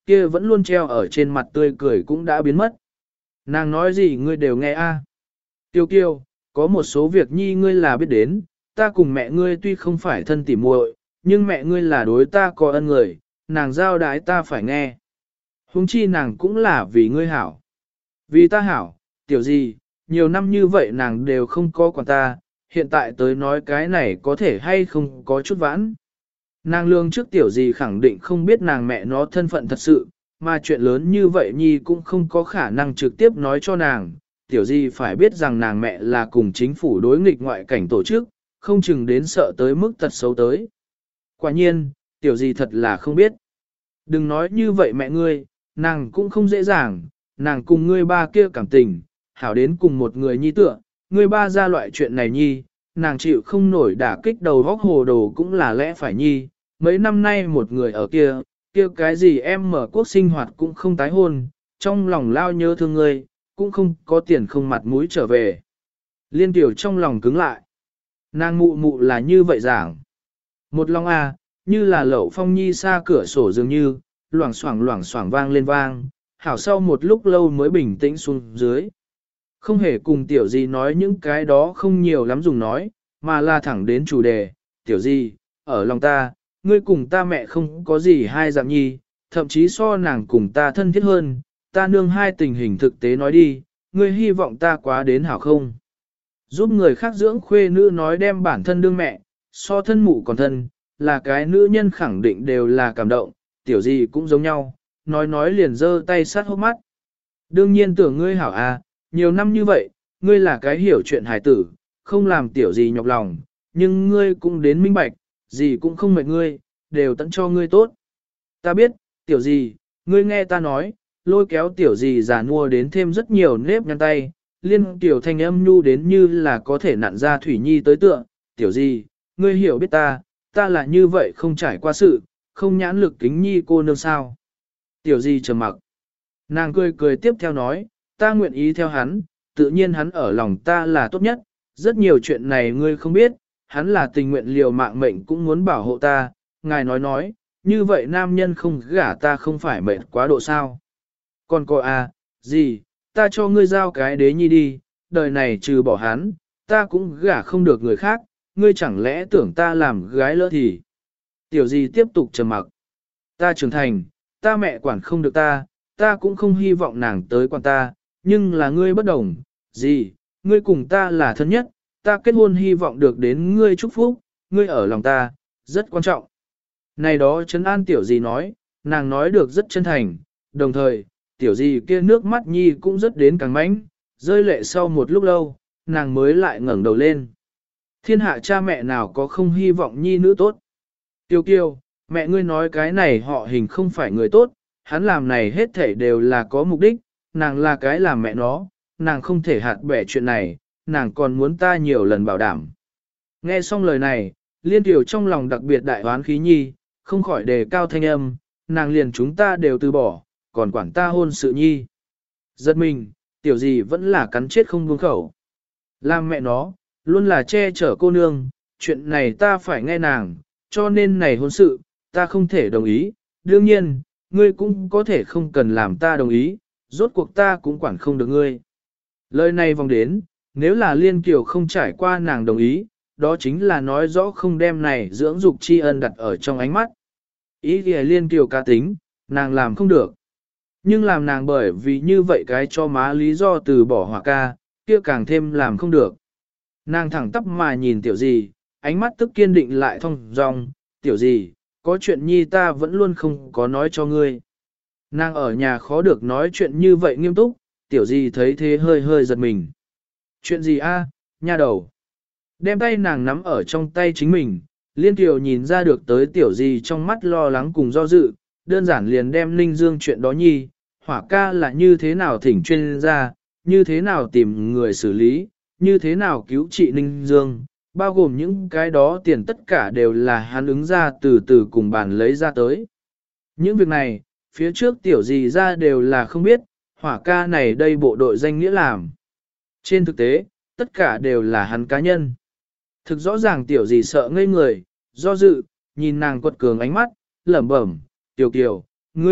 kia vẫn luôn treo ở trên mặt tươi cười cũng đã biến mất. Nàng nói gì ngươi đều nghe a. Tiêu kiêu, có một số việc nhi ngươi là biết đến, ta cùng mẹ ngươi tuy không phải thân tỉ muội, nhưng mẹ ngươi là đối ta có ân người, nàng giao đái ta phải nghe. Huống chi nàng cũng là vì ngươi hảo. Vì ta hảo, tiểu gì, nhiều năm như vậy nàng đều không có quản ta, hiện tại tới nói cái này có thể hay không có chút vãn. Nàng lương trước tiểu gì khẳng định không biết nàng mẹ nó thân phận thật sự, mà chuyện lớn như vậy nhi cũng không có khả năng trực tiếp nói cho nàng. Tiểu gì phải biết rằng nàng mẹ là cùng chính phủ đối nghịch ngoại cảnh tổ chức, không chừng đến sợ tới mức tật xấu tới. Quả nhiên, tiểu gì thật là không biết. Đừng nói như vậy mẹ ngươi, nàng cũng không dễ dàng, nàng cùng ngươi ba kia cảm tình, hảo đến cùng một người nhi tựa, ngươi ba ra loại chuyện này nhi, nàng chịu không nổi đả kích đầu vóc hồ đồ cũng là lẽ phải nhi, mấy năm nay một người ở kia, kia cái gì em mở quốc sinh hoạt cũng không tái hôn, trong lòng lao nhớ thương ngươi, cũng không có tiền không mặt mũi trở về. Liên tiểu trong lòng cứng lại. Nàng mụ mụ là như vậy giảng. Một lòng à, như là lẩu phong nhi xa cửa sổ dường như, loảng xoảng loảng xoảng vang lên vang, hảo sau một lúc lâu mới bình tĩnh xuống dưới. Không hề cùng tiểu gì nói những cái đó không nhiều lắm dùng nói, mà là thẳng đến chủ đề, tiểu gì, ở lòng ta, ngươi cùng ta mẹ không có gì hai dạng nhi, thậm chí so nàng cùng ta thân thiết hơn, ta nương hai tình hình thực tế nói đi, ngươi hy vọng ta quá đến hảo không. Giúp người khác dưỡng khuê nữ nói đem bản thân đương mẹ, so thân mụ còn thân, là cái nữ nhân khẳng định đều là cảm động, tiểu gì cũng giống nhau, nói nói liền giơ tay sát hốc mắt. Đương nhiên tưởng ngươi hảo à, nhiều năm như vậy, ngươi là cái hiểu chuyện hài tử, không làm tiểu gì nhọc lòng, nhưng ngươi cũng đến minh bạch, gì cũng không mệt ngươi, đều tận cho ngươi tốt. Ta biết, tiểu gì, ngươi nghe ta nói, lôi kéo tiểu gì già nua đến thêm rất nhiều nếp nhăn tay, liên tiểu thanh âm nhu đến như là có thể nặn ra thủy nhi tới tựa, tiểu gì, ngươi hiểu biết ta, ta là như vậy không trải qua sự, không nhãn lực kính nhi cô nương sao. Tiểu gì trầm mặc. Nàng cười cười tiếp theo nói, ta nguyện ý theo hắn, tự nhiên hắn ở lòng ta là tốt nhất, rất nhiều chuyện này ngươi không biết, hắn là tình nguyện liều mạng mệnh cũng muốn bảo hộ ta, ngài nói nói, như vậy nam nhân không gả ta không phải mệnh quá độ sao. Còn cô à, gì, ta cho ngươi giao cái đế nhi đi, đời này trừ bỏ hắn, ta cũng gả không được người khác, ngươi chẳng lẽ tưởng ta làm gái lỡ thì. Tiểu gì tiếp tục trầm mặc. Ta trưởng thành, ta mẹ quản không được ta, ta cũng không hy vọng nàng tới quản ta, nhưng là ngươi bất đồng, gì, ngươi cùng ta là thân nhất, ta kết hôn hy vọng được đến ngươi chúc phúc, ngươi ở lòng ta, rất quan trọng. Này đó trấn an tiểu gì nói, nàng nói được rất chân thành, đồng thời, tiểu gì kia nước mắt nhi cũng rất đến càng mãnh, rơi lệ sau một lúc lâu, nàng mới lại ngẩng đầu lên. Thiên hạ cha mẹ nào có không hy vọng nhi nữ tốt. Tiêu kiêu, mẹ ngươi nói cái này họ hình không phải người tốt, hắn làm này hết thảy đều là có mục đích, nàng là cái làm mẹ nó, nàng không thể hạt bẻ chuyện này, nàng còn muốn ta nhiều lần bảo đảm. Nghe xong lời này, liên tiểu trong lòng đặc biệt đại oán khí nhi, không khỏi đề cao thanh âm, nàng liền chúng ta đều từ bỏ, còn quản ta hôn sự nhi. Giật mình, tiểu gì vẫn là cắn chết không buông khẩu. Làm mẹ nó, luôn là che chở cô nương, chuyện này ta phải nghe nàng, cho nên này hôn sự, ta không thể đồng ý, đương nhiên, ngươi cũng có thể không cần làm ta đồng ý, rốt cuộc ta cũng quản không được ngươi. Lời này vòng đến, nếu là liên kiều không trải qua nàng đồng ý, đó chính là nói rõ không đem này dưỡng dục tri ân đặt ở trong ánh mắt. Ý kìa liên kiều cá tính, nàng làm không được. Nhưng làm nàng bởi vì như vậy cái cho má lý do từ bỏ hỏa ca, kia càng thêm làm không được. Nàng thẳng tắp mà nhìn tiểu gì, ánh mắt tức kiên định lại thong dong, tiểu gì, có chuyện nhi ta vẫn luôn không có nói cho ngươi. Nàng ở nhà khó được nói chuyện như vậy nghiêm túc, tiểu gì thấy thế hơi hơi giật mình. Chuyện gì a, nha đầu. Đem tay nàng nắm ở trong tay chính mình, liên tiểu nhìn ra được tới tiểu gì trong mắt lo lắng cùng do dự, đơn giản liền đem Ninh Dương chuyện đó nhi, hỏa ca là như thế nào thỉnh chuyên gia, như thế nào tìm người xử lý, như thế nào cứu trị Ninh Dương, bao gồm những cái đó tiền tất cả đều là hắn ứng ra từ từ cùng bàn lấy ra tới. Những việc này, phía trước tiểu gì ra đều là không biết, hỏa ca này đây bộ đội danh nghĩa làm. Trên thực tế, tất cả đều là hắn cá nhân. Thực rõ ràng tiểu gì sợ ngây người, do dự, nhìn nàng quật cường ánh mắt, lẩm bẩm, tiểu kiều, ngươi,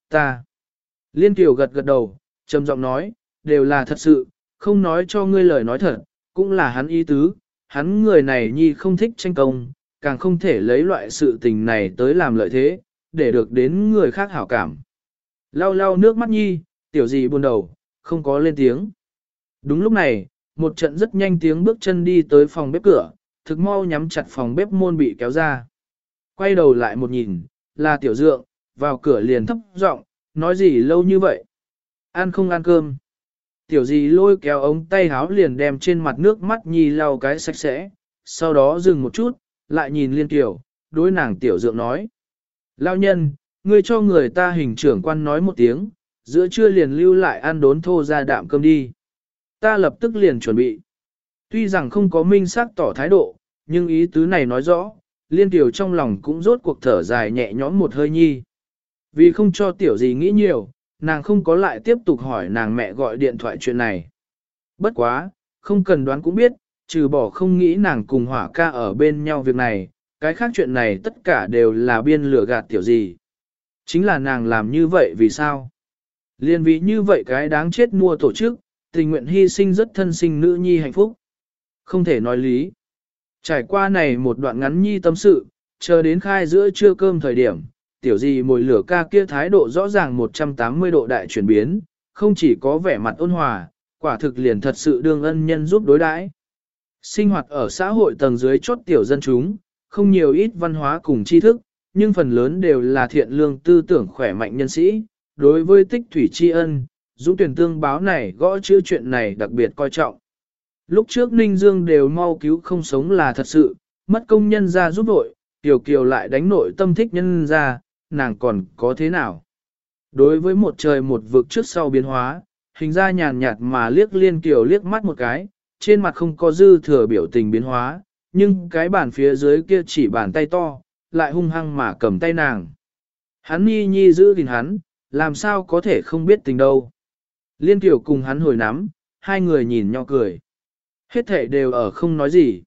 ta. Liên Kiều gật gật đầu, trầm giọng nói, đều là thật sự, không nói cho ngươi lời nói thật, cũng là hắn ý tứ, hắn người này nhi không thích tranh công, càng không thể lấy loại sự tình này tới làm lợi thế, để được đến người khác hảo cảm. Lau lau nước mắt nhi, tiểu gì buồn đầu, không có lên tiếng. Đúng lúc này, một trận rất nhanh tiếng bước chân đi tới phòng bếp cửa, thực mau nhắm chặt phòng bếp môn bị kéo ra. Quay đầu lại một nhìn, là tiểu dượng, vào cửa liền thấp giọng, nói gì lâu như vậy? Ăn không ăn cơm? Tiểu gì lôi kéo ống tay háo liền đem trên mặt nước mắt nhi lau cái sạch sẽ, sau đó dừng một chút, lại nhìn Liên Kiều, đối nàng tiểu dượng nói. Lao nhân, ngươi cho người ta hình trưởng quan nói một tiếng, giữa trưa liền lưu lại ăn đốn thô ra đạm cơm đi. Ta lập tức liền chuẩn bị. Tuy rằng không có minh xác tỏ thái độ, nhưng ý tứ này nói rõ, Liên Kiều trong lòng cũng rốt cuộc thở dài nhẹ nhõm một hơi nhi. Vì không cho tiểu gì nghĩ nhiều, nàng không có lại tiếp tục hỏi nàng mẹ gọi điện thoại chuyện này. Bất quá, không cần đoán cũng biết, trừ bỏ không nghĩ nàng cùng hỏa ca ở bên nhau việc này, cái khác chuyện này tất cả đều là biên lửa gạt tiểu gì. Chính là nàng làm như vậy vì sao? Liên vì như vậy cái đáng chết mua tổ chức, tình nguyện hy sinh rất thân sinh nữ nhi hạnh phúc. Không thể nói lý. Trải qua này một đoạn ngắn nhi tâm sự, chờ đến khai giữa trưa cơm thời điểm, tiểu gì mồi lửa ca kia thái độ rõ ràng một trăm tám mươi độ đại chuyển biến, không chỉ có vẻ mặt ôn hòa, quả thực liền thật sự đương ân nhân giúp đối đãi. Sinh hoạt ở xã hội tầng dưới chốt tiểu dân chúng, không nhiều ít văn hóa cùng tri thức, nhưng phần lớn đều là thiện lương tư tưởng khỏe mạnh nhân sĩ. Đối với tích thủy tri ân, Dũng tuyển tương báo này gõ chữ chuyện này đặc biệt coi trọng. Lúc trước Ninh Dương đều mau cứu không sống là thật sự, mất công nhân ra giúp đội, Tiểu Kiều lại đánh nội tâm thích nhân ra, nàng còn có thế nào? Đối với một trời một vực trước sau biến hóa, hình ra nhàn nhạt mà liếc Liên Kiều liếc mắt một cái, trên mặt không có dư thừa biểu tình biến hóa, nhưng cái bàn phía dưới kia chỉ bàn tay to, lại hung hăng mà cầm tay nàng. Hắn nhi nhi giữ gìn hắn, làm sao có thể không biết tình đâu. Liên Kiều cùng hắn hồi nắm, hai người nhìn nhau cười. Hết thể đều ở không nói gì.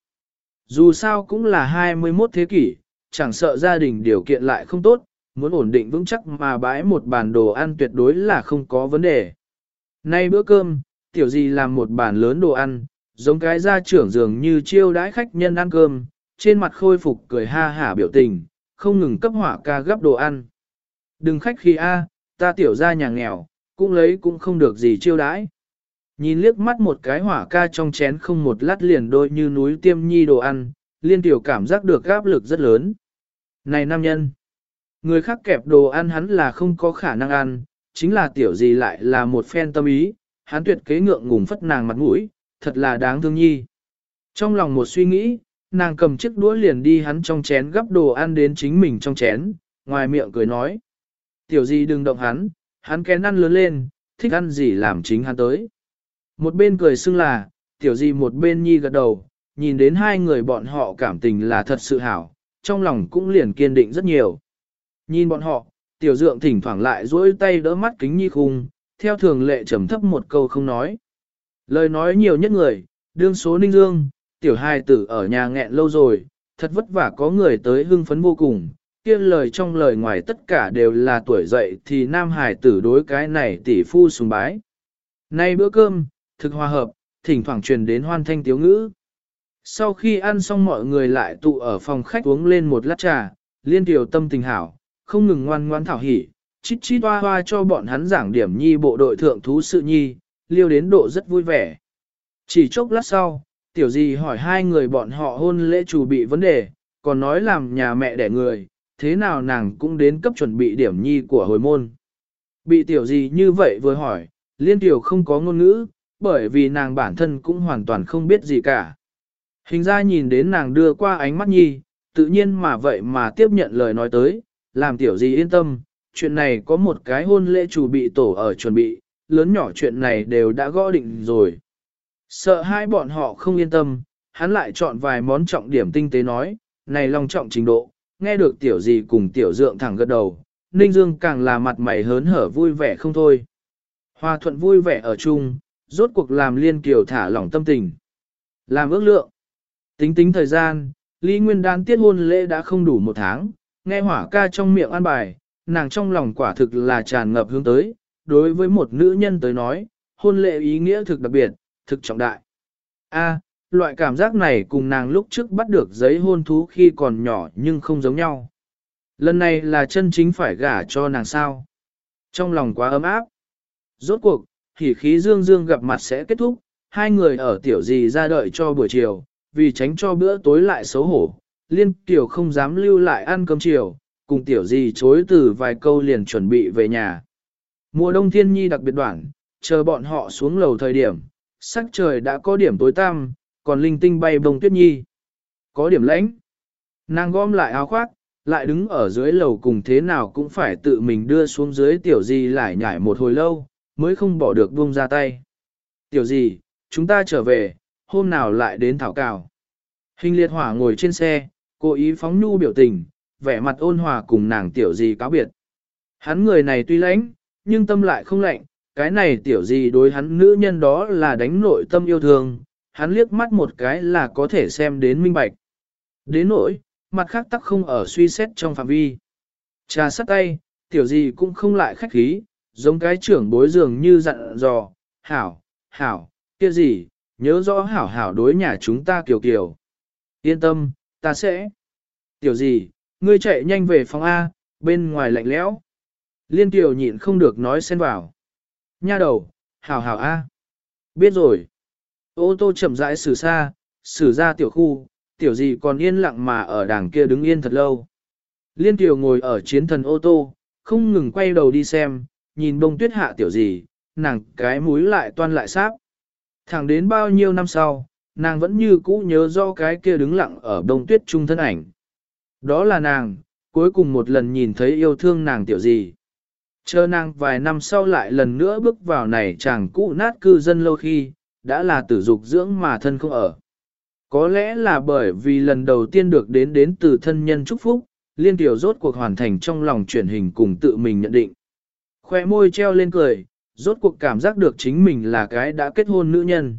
Dù sao cũng là hai mươi mốt thế kỷ, chẳng sợ gia đình điều kiện lại không tốt, muốn ổn định vững chắc mà bãi một bàn đồ ăn tuyệt đối là không có vấn đề. Nay bữa cơm, tiểu gì làm một bàn lớn đồ ăn, giống cái gia trưởng dường như chiêu đãi khách nhân ăn cơm, trên mặt khôi phục cười ha hả biểu tình, không ngừng cấp hỏa ca gấp đồ ăn. Đừng khách khi a, ta tiểu gia nhà nghèo, cũng lấy cũng không được gì chiêu đãi. Nhìn liếc mắt một cái hỏa ca trong chén không một lát liền đôi như núi tiêm nhi đồ ăn, Liên Tiểu cảm giác được áp lực rất lớn. Này nam nhân, người khác kẹp đồ ăn hắn là không có khả năng ăn, chính là tiểu gì lại là một phen tâm ý, hắn tuyệt kế ngượng ngùng phất nàng mặt mũi, thật là đáng thương nhi. Trong lòng một suy nghĩ, nàng cầm chiếc đũa liền đi hắn trong chén gắp đồ ăn đến chính mình trong chén, ngoài miệng cười nói. Tiểu gì đừng động hắn, hắn kén ăn lớn lên, thích ăn gì làm chính hắn tới. Một bên cười xưng là, tiểu gì một bên nhi gật đầu, nhìn đến hai người bọn họ cảm tình là thật sự hảo, trong lòng cũng liền kiên định rất nhiều. Nhìn bọn họ, tiểu dượng thỉnh thoảng lại duỗi tay đỡ mắt kính nhi khung, theo thường lệ trầm thấp một câu không nói. Lời nói nhiều nhất người, đương số Ninh Dương, tiểu hài tử ở nhà nghẹn lâu rồi, thật vất vả có người tới hưng phấn vô cùng, kia lời trong lời ngoài tất cả đều là tuổi dậy thì nam hài tử đối cái này tỷ phu sùng bái. Nay bữa cơm, thực hòa hợp, thỉnh thoảng truyền đến hoan thanh tiếu ngữ. Sau khi ăn xong mọi người lại tụ ở phòng khách uống lên một lát trà, Liên Tiểu tâm tình hảo, không ngừng ngoan ngoan thảo hỉ, chít chít hoa hoa cho bọn hắn giảng điểm nhi bộ đội thượng thú sự nhi, liêu đến độ rất vui vẻ. Chỉ chốc lát sau, tiểu gì hỏi hai người bọn họ hôn lễ chủ bị vấn đề, còn nói làm nhà mẹ đẻ người, thế nào nàng cũng đến cấp chuẩn bị điểm nhi của hồi môn. Bị tiểu gì như vậy vừa hỏi, Liên Tiểu không có ngôn ngữ, bởi vì nàng bản thân cũng hoàn toàn không biết gì cả. Hình ra nhìn đến nàng đưa qua ánh mắt nhi, tự nhiên mà vậy mà tiếp nhận lời nói tới, làm tiểu gì yên tâm, chuyện này có một cái hôn lễ chủ bị tổ ở chuẩn bị, lớn nhỏ chuyện này đều đã gõ định rồi. Sợ hai bọn họ không yên tâm, hắn lại chọn vài món trọng điểm tinh tế nói, này long trọng trình độ, nghe được tiểu gì cùng tiểu dượng thẳng gật đầu, Ninh Dương càng là mặt mày hớn hở vui vẻ không thôi. Hòa thuận vui vẻ ở chung, rốt cuộc làm Liên Kiều thả lỏng tâm tình. Làm ước lượng. Tính tính thời gian, Lý Nguyên Đan tiết hôn lễ đã không đủ một tháng, nghe hỏa ca trong miệng an bài, nàng trong lòng quả thực là tràn ngập hướng tới, đối với một nữ nhân tới nói, hôn lễ ý nghĩa thực đặc biệt, thực trọng đại. A, loại cảm giác này cùng nàng lúc trước bắt được giấy hôn thú khi còn nhỏ nhưng không giống nhau. Lần này là chân chính phải gả cho nàng sao. Trong lòng quá ấm áp. Rốt cuộc, hỉ khí dương dương gặp mặt sẽ kết thúc, hai người ở tiểu gì ra đợi cho buổi chiều, vì tránh cho bữa tối lại xấu hổ. Liên Kiều không dám lưu lại ăn cơm chiều, cùng tiểu gì chối từ vài câu liền chuẩn bị về nhà. Mùa đông thiên nhi đặc biệt đoạn, chờ bọn họ xuống lầu thời điểm, sắc trời đã có điểm tối tăm, còn linh tinh bay bông tuyết nhi. Có điểm lãnh. Nàng gom lại áo khoác, lại đứng ở dưới lầu cùng thế nào cũng phải tự mình đưa xuống dưới tiểu gì lại nhảy một hồi lâu, mới không bỏ được buông ra tay. Tiểu gì, chúng ta trở về, hôm nào lại đến thảo cào. Hình liệt hỏa ngồi trên xe, cố ý phóng nhu biểu tình, vẻ mặt ôn hòa cùng nàng tiểu gì cáo biệt. Hắn người này tuy lãnh, nhưng tâm lại không lạnh, cái này tiểu gì đối hắn nữ nhân đó là đánh nội tâm yêu thương, hắn liếc mắt một cái là có thể xem đến minh bạch. Đến nỗi, mặt khác tắc không ở suy xét trong phạm vi. Trà sắt tay, tiểu gì cũng không lại khách khí, giống cái trưởng bối dường như dặn dò, hảo, hảo, kia gì, nhớ rõ hảo hảo đối nhà chúng ta kiều kiều. Yên tâm, ta sẽ. Tiểu gì, ngươi chạy nhanh về phòng A, bên ngoài lạnh lẽo. Liên Kiều nhịn không được nói xen vào. Nha đầu, hảo hảo A. Biết rồi. Ô tô chậm rãi xử xa, xử ra tiểu khu, tiểu gì còn yên lặng mà ở đằng kia đứng yên thật lâu. Liên Kiều ngồi ở chiến thần ô tô, không ngừng quay đầu đi xem, nhìn bông tuyết hạ tiểu gì, nàng cái mũi lại toan lại sáp. Thẳng đến bao nhiêu năm sau, nàng vẫn như cũ nhớ do cái kia đứng lặng ở bông tuyết trung thân ảnh. Đó là nàng, cuối cùng một lần nhìn thấy yêu thương nàng tiểu gì. Chờ nàng vài năm sau lại lần nữa bước vào này chàng cũ nát cư dân lâu khi, đã là tử dục dưỡng mà thân không ở. Có lẽ là bởi vì lần đầu tiên được đến đến từ thân nhân chúc phúc, Liên Kiều rốt cuộc hoàn thành trong lòng chuyển hình cùng tự mình nhận định. Khoe môi treo lên cười, rốt cuộc cảm giác được chính mình là cái đã kết hôn nữ nhân.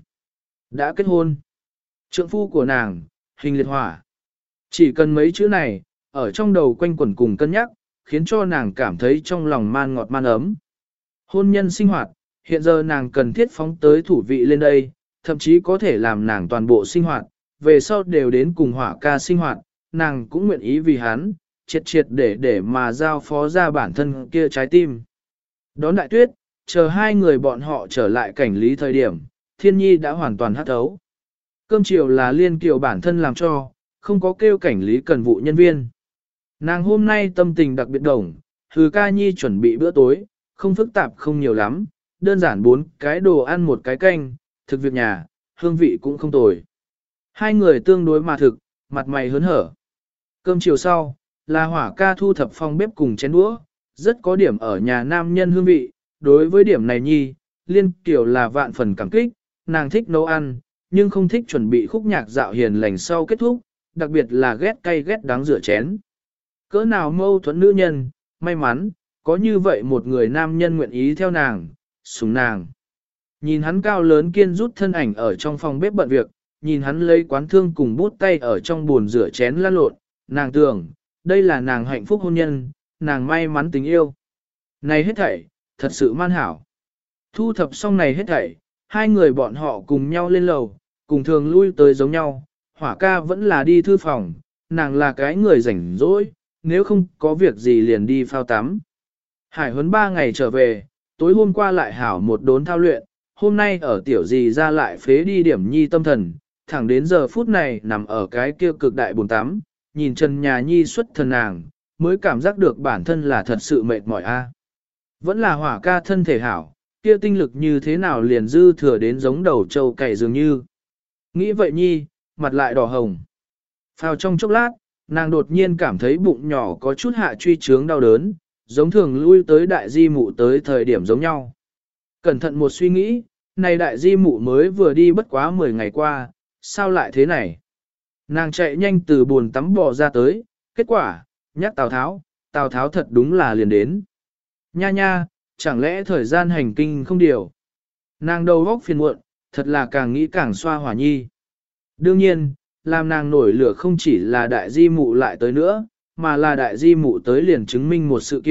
Đã kết hôn. Trượng phu của nàng, Hình liệt hỏa. Chỉ cần mấy chữ này, ở trong đầu quanh quẩn cùng cân nhắc, khiến cho nàng cảm thấy trong lòng man ngọt man ấm. Hôn nhân sinh hoạt, hiện giờ nàng cần thiết phóng tới thủ vị lên đây, thậm chí có thể làm nàng toàn bộ sinh hoạt, về sau đều đến cùng hỏa ca sinh hoạt, nàng cũng nguyện ý vì hắn, triệt triệt để để mà giao phó ra bản thân kia trái tim. Đón đại tuyết, chờ hai người bọn họ trở lại cảnh lý thời điểm, Thiên Nhi đã hoàn toàn hắt thấu. Cơm chiều là Liên Kiều bản thân làm cho, không có kêu cảnh lý cần vụ nhân viên. Nàng hôm nay tâm tình đặc biệt đồng, Hừ ca nhi chuẩn bị bữa tối, không phức tạp không nhiều lắm, đơn giản bốn cái đồ ăn một cái canh, thực việc nhà, hương vị cũng không tồi. Hai người tương đối mà thực, mặt mày hớn hở. Cơm chiều sau, là hỏa ca thu thập phòng bếp cùng chén đũa, rất có điểm ở nhà nam nhân hương vị. Đối với điểm này nhi, Liên Kiều là vạn phần cảm kích, nàng thích nấu ăn, nhưng không thích chuẩn bị khúc nhạc dạo hiền lành sau kết thúc, đặc biệt là ghét cay ghét đắng rửa chén. Cỡ nào mâu thuẫn nữ nhân, may mắn, có như vậy một người nam nhân nguyện ý theo nàng, sủng nàng. Nhìn hắn cao lớn kiên rút thân ảnh ở trong phòng bếp bận việc, nhìn hắn lấy quán thương cùng bút tay ở trong bồn rửa chén lăn lộn, nàng tưởng, đây là nàng hạnh phúc hôn nhân, nàng may mắn tình yêu. Này hết thảy, thật sự man hảo. Thu thập xong này hết thảy, hai người bọn họ cùng nhau lên lầu, cùng thường lui tới giống nhau, hỏa ca vẫn là đi thư phòng, nàng là cái người rảnh rỗi, nếu không có việc gì liền đi phao tắm. Hải huấn ba ngày trở về, tối hôm qua lại hảo một đốn thao luyện, hôm nay ở tiểu gì ra lại phế đi điểm nhi tâm thần, thẳng đến giờ phút này nằm ở cái kia cực đại bồn tắm, nhìn Trần Nhà Nhi xuất thần nàng, mới cảm giác được bản thân là thật sự mệt mỏi a. Vẫn là hỏa ca thân thể hảo, kia tinh lực như thế nào liền dư thừa đến giống đầu trâu cày dường như. Nghĩ vậy Nhi, mặt lại đỏ hồng. Phao trong chốc lát, nàng đột nhiên cảm thấy bụng nhỏ có chút hạ truy trướng đau đớn, giống thường lui tới đại di mụ tới thời điểm giống nhau. Cẩn thận một suy nghĩ, này đại di mụ mới vừa đi bất quá mười ngày qua, sao lại thế này? Nàng chạy nhanh từ bồn tắm bò ra tới, kết quả, nhắc Tào Tháo, Tào Tháo thật đúng là liền đến. Nha nha, chẳng lẽ thời gian hành kinh không điều? Nàng đầu góc phiền muộn, thật là càng nghĩ càng xoa hỏa nhi. Đương nhiên, làm nàng nổi lửa không chỉ là đại di mụ lại tới nữa, mà là đại di mụ tới liền chứng minh một sự kiện,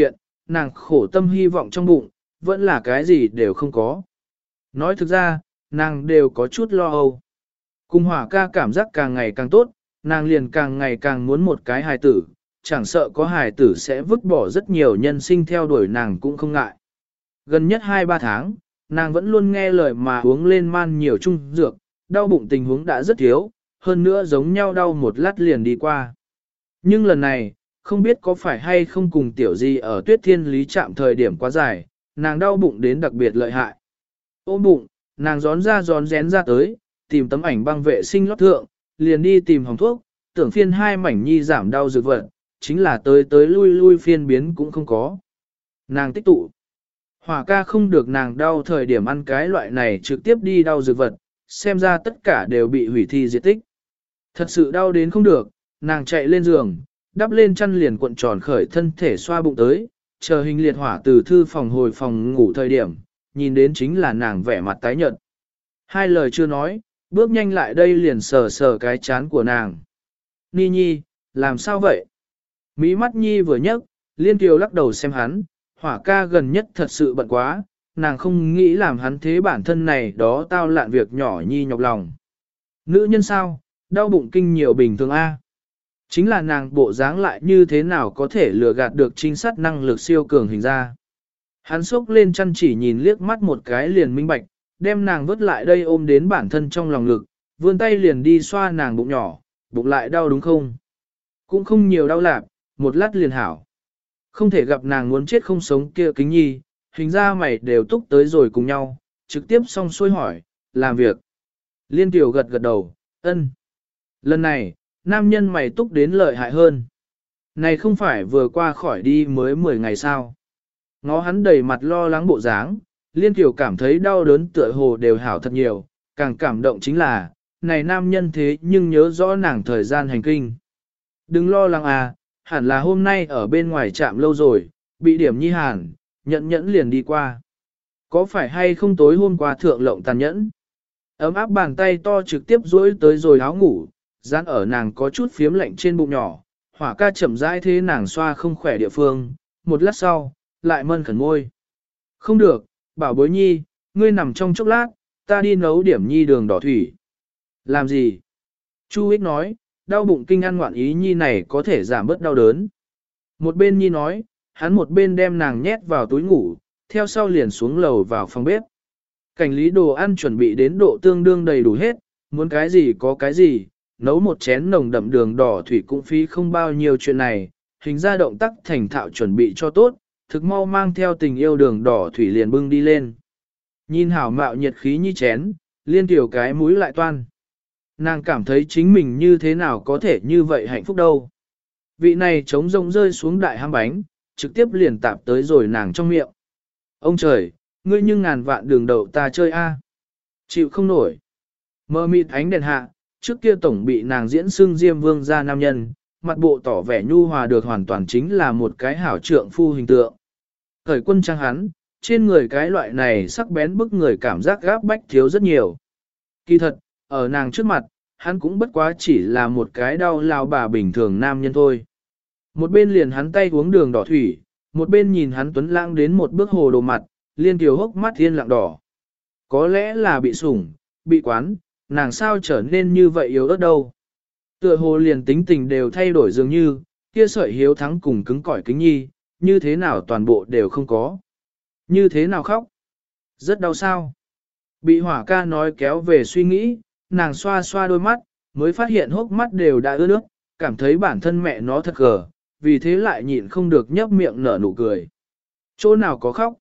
nàng khổ tâm hy vọng trong bụng, vẫn là cái gì đều không có. Nói thực ra, nàng đều có chút lo âu. Cùng hỏa ca cảm giác càng ngày càng tốt, nàng liền càng ngày càng muốn một cái hài tử, chẳng sợ có hài tử sẽ vứt bỏ rất nhiều nhân sinh theo đuổi nàng cũng không ngại. Gần nhất hai ba tháng, nàng vẫn luôn nghe lời mà uống lên man nhiều trung dược, đau bụng tình huống đã rất thiếu, hơn nữa giống nhau đau một lát liền đi qua. Nhưng lần này, không biết có phải hay không cùng tiểu gì ở tuyết thiên lý chạm thời điểm quá dài, nàng đau bụng đến đặc biệt lợi hại. Ôm bụng, nàng gión ra gión rén ra tới, tìm tấm ảnh băng vệ sinh lót thượng, liền đi tìm hồng thuốc, tưởng phiên hai mảnh nhi giảm đau dược vật, chính là tới tới lui lui phiên biến cũng không có. Nàng tích tụ. Hỏa ca không được nàng đau thời điểm ăn cái loại này trực tiếp đi đau dược vật, xem ra tất cả đều bị hủy thi diệt tích. Thật sự đau đến không được, nàng chạy lên giường, đắp lên chăn liền cuộn tròn khởi thân thể xoa bụng tới, chờ hình liệt hỏa từ thư phòng hồi phòng ngủ thời điểm, nhìn đến chính là nàng vẻ mặt tái nhợt. Hai lời chưa nói, bước nhanh lại đây liền sờ sờ cái chán của nàng. Ni Nhi, làm sao vậy? Mỹ mắt Nhi vừa nhấc, Liên Kiều lắc đầu xem hắn, hỏa ca gần nhất thật sự bận quá, nàng không nghĩ làm hắn thế bản thân này đó tao lạn việc nhỏ Nhi nhọc lòng. Nữ nhân sao, đau bụng kinh nhiều bình thường A. Chính là nàng bộ dáng lại như thế nào có thể lừa gạt được trinh sát năng lực siêu cường hình ra. Hắn xốc lên chăn chỉ nhìn liếc mắt một cái liền minh bạch, đem nàng vứt lại đây ôm đến bản thân trong lòng ngực, vươn tay liền đi xoa nàng bụng nhỏ, bụng lại đau đúng không? Cũng không nhiều đau lạp, một lát liền hảo. Không thể gặp nàng muốn chết không sống kia kính nhi, hình ra mày đều túc tới rồi cùng nhau, trực tiếp xong xuôi hỏi, làm việc. Liên Tiểu gật gật đầu, ân. Lần này, nam nhân mày túc đến lợi hại hơn. Này không phải vừa qua khỏi đi mới mười ngày sao. Ngó hắn đầy mặt lo lắng bộ dáng, Liên Tiểu cảm thấy đau đớn tựa hồ đều hảo thật nhiều, càng cảm động chính là, này nam nhân thế nhưng nhớ rõ nàng thời gian hành kinh. Đừng lo lắng à, hẳn là hôm nay ở bên ngoài trạm lâu rồi, bị điểm nhi hàn, nhẫn nhẫn liền đi qua. Có phải hay không tối hôm qua thượng lộng tàn nhẫn? Ấm áp bàn tay to trực tiếp duỗi tới rồi áo ngủ, dán ở nàng có chút phiếm lạnh trên bụng nhỏ, hỏa ca chậm rãi thế nàng xoa không khỏe địa phương, một lát sau, lại mân khẩn môi. Không được, bảo bối nhi, ngươi nằm trong chốc lát, ta đi nấu điểm nhi đường đỏ thủy. Làm gì? Chu Ích nói, đau bụng kinh ăn ngoạn ý nhi này có thể giảm bớt đau đớn. Một bên nhi nói, hắn một bên đem nàng nhét vào túi ngủ, theo sau liền xuống lầu vào phòng bếp. Cảnh lý đồ ăn chuẩn bị đến độ tương đương đầy đủ hết, muốn cái gì có cái gì, nấu một chén nồng đậm đường đỏ thủy cũng phí không bao nhiêu chuyện này, hình ra động tác thành thạo chuẩn bị cho tốt, thực mau mang theo tình yêu đường đỏ thủy liền bưng đi lên. Nhìn hảo mạo nhiệt khí như chén, Liên Tiểu cái mũi lại toan. Nàng cảm thấy chính mình như thế nào có thể như vậy hạnh phúc đâu. Vị này trống rông rơi xuống đại ham bánh, trực tiếp liền tạp tới rồi nàng trong miệng. Ông trời, ngươi nhưng ngàn vạn đường đậu ta chơi a, chịu không nổi. Mơ mịt ánh đèn hạ, trước kia tổng bị nàng diễn xưng Diêm Vương gia nam nhân, mặt bộ tỏ vẻ nhu hòa được hoàn toàn chính là một cái hảo trượng phu hình tượng. Thời quân trang hắn, trên người cái loại này sắc bén bức người cảm giác gáp bách thiếu rất nhiều. Kỳ thật, ở nàng trước mặt, hắn cũng bất quá chỉ là một cái đau lao bà bình thường nam nhân thôi. Một bên liền hắn tay uống đường đỏ thủy, một bên nhìn hắn tuấn lãng đến một bước hồ đồ mặt, Liên Kiều hốc mắt thiên lặng đỏ. Có lẽ là bị sủng, bị quán, nàng sao trở nên như vậy yếu ớt đâu. Tựa hồ liền tính tình đều thay đổi dường như, kia sợi hiếu thắng cùng cứng cỏi kính nhi, như thế nào toàn bộ đều không có. Như thế nào khóc? Rất đau sao? Bị hỏa ca nói kéo về suy nghĩ, nàng xoa xoa đôi mắt, mới phát hiện hốc mắt đều đã ướt nước, cảm thấy bản thân mẹ nó thật gờ, vì thế lại nhịn không được nhấp miệng nở nụ cười. Chỗ nào có khóc?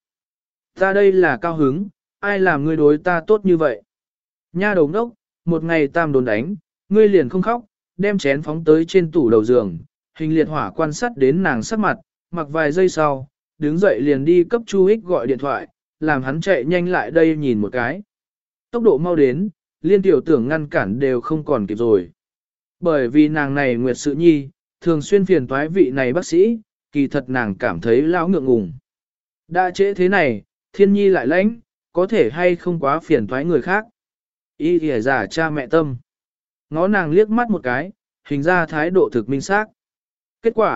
Ta đây là cao hứng, ai làm ngươi đối ta tốt như vậy? Nha đầu ngốc, một ngày tam đồn đánh, ngươi liền không khóc, đem chén phóng tới trên tủ đầu giường, hình liệt hỏa quan sát đến nàng sắc mặt, mặc vài giây sau, đứng dậy liền đi cấp Chu Ích gọi điện thoại, làm hắn chạy nhanh lại đây nhìn một cái. Tốc độ mau đến, Liên Tiểu tưởng ngăn cản đều không còn kịp rồi. Bởi vì nàng này nguyệt sự nhi, thường xuyên phiền toái vị này bác sĩ, kỳ thật nàng cảm thấy lão ngượng ngùng. Đã trễ thế này, thiên nhi lại lãnh, có thể hay không quá phiền toái người khác. Y thìa giả cha mẹ tâm. Ngó nàng liếc mắt một cái, hình ra thái độ thực minh xác. Kết quả,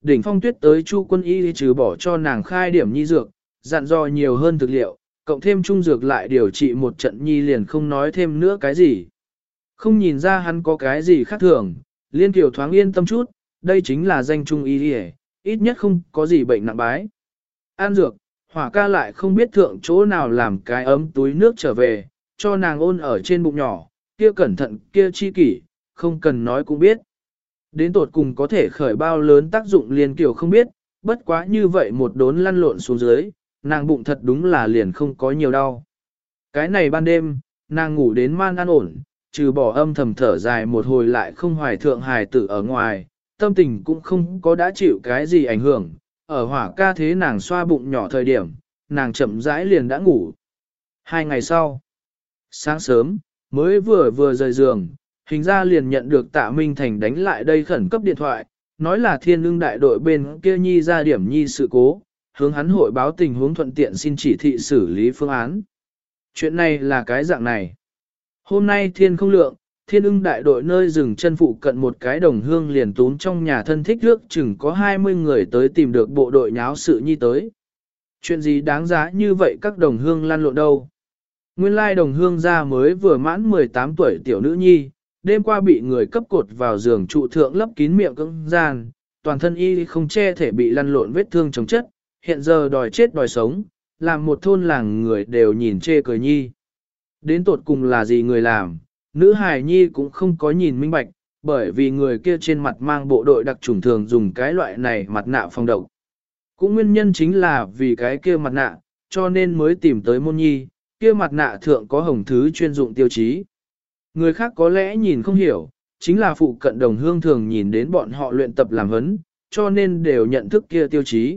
đỉnh phong tuyết tới Chu Quân Y trừ bỏ cho nàng khai điểm nhi dược, dặn dò nhiều hơn thực liệu, cộng thêm trung dược lại điều trị một trận nhi liền không nói thêm nữa cái gì. Không nhìn ra hắn có cái gì khác thường, Liên Kiều thoáng yên tâm chút, đây chính là danh trung y đi, ít nhất không có gì bệnh nặng bái. An dược, Hỏa ca lại không biết thượng chỗ nào làm cái ấm túi nước trở về, cho nàng ôn ở trên bụng nhỏ, kia cẩn thận kia chi kỷ, không cần nói cũng biết. Đến tột cùng có thể khởi bao lớn tác dụng Liên Kiều không biết, bất quá như vậy một đốn lăn lộn xuống dưới, nàng bụng thật đúng là liền không có nhiều đau. Cái này ban đêm, nàng ngủ đến man an ổn, trừ bỏ âm thầm thở dài một hồi lại không hoài thượng hài tử ở ngoài, tâm tình cũng không có đã chịu cái gì ảnh hưởng. Ở Hỏa ca thế nàng xoa bụng nhỏ thời điểm, nàng chậm rãi liền đã ngủ. Hai ngày sau, sáng sớm, mới vừa vừa rời giường, hình ra liền nhận được Tạ Minh Thành đánh lại đây khẩn cấp điện thoại, nói là Thiên Ưng đại đội bên kia nhi ra điểm nhi sự cố, hướng hắn hội báo tình huống thuận tiện xin chỉ thị xử lý phương án. Chuyện này là cái dạng này. Hôm nay thiên không lượng, Thiên Ưng đại đội nơi dừng chân phụ cận một cái đồng hương liền tún trong nhà thân thích trước chừng có hai mươi người tới tìm được bộ đội nháo sự nhi tới. Chuyện gì đáng giá như vậy các đồng hương lăn lộn đâu. Nguyên lai đồng hương gia mới vừa mãn mười tám tuổi tiểu nữ nhi, đêm qua bị người cấp cột vào giường trụ thượng lấp kín miệng cưỡng gian, toàn thân y không che thể bị lăn lộn vết thương chống chất, hiện giờ đòi chết đòi sống, làm một thôn làng người đều nhìn chê cười nhi. Đến tột cùng là gì người làm, nữ hài nhi cũng không có nhìn minh bạch, bởi vì người kia trên mặt mang bộ đội đặc trùng thường dùng cái loại này mặt nạ phòng độc. Cũng nguyên nhân chính là vì cái kia mặt nạ, cho nên mới tìm tới môn nhi, kia mặt nạ thượng có hồng thứ chuyên dụng tiêu chí. Người khác có lẽ nhìn không hiểu, chính là phụ cận đồng hương thường nhìn đến bọn họ luyện tập làm huấn, cho nên đều nhận thức kia tiêu chí.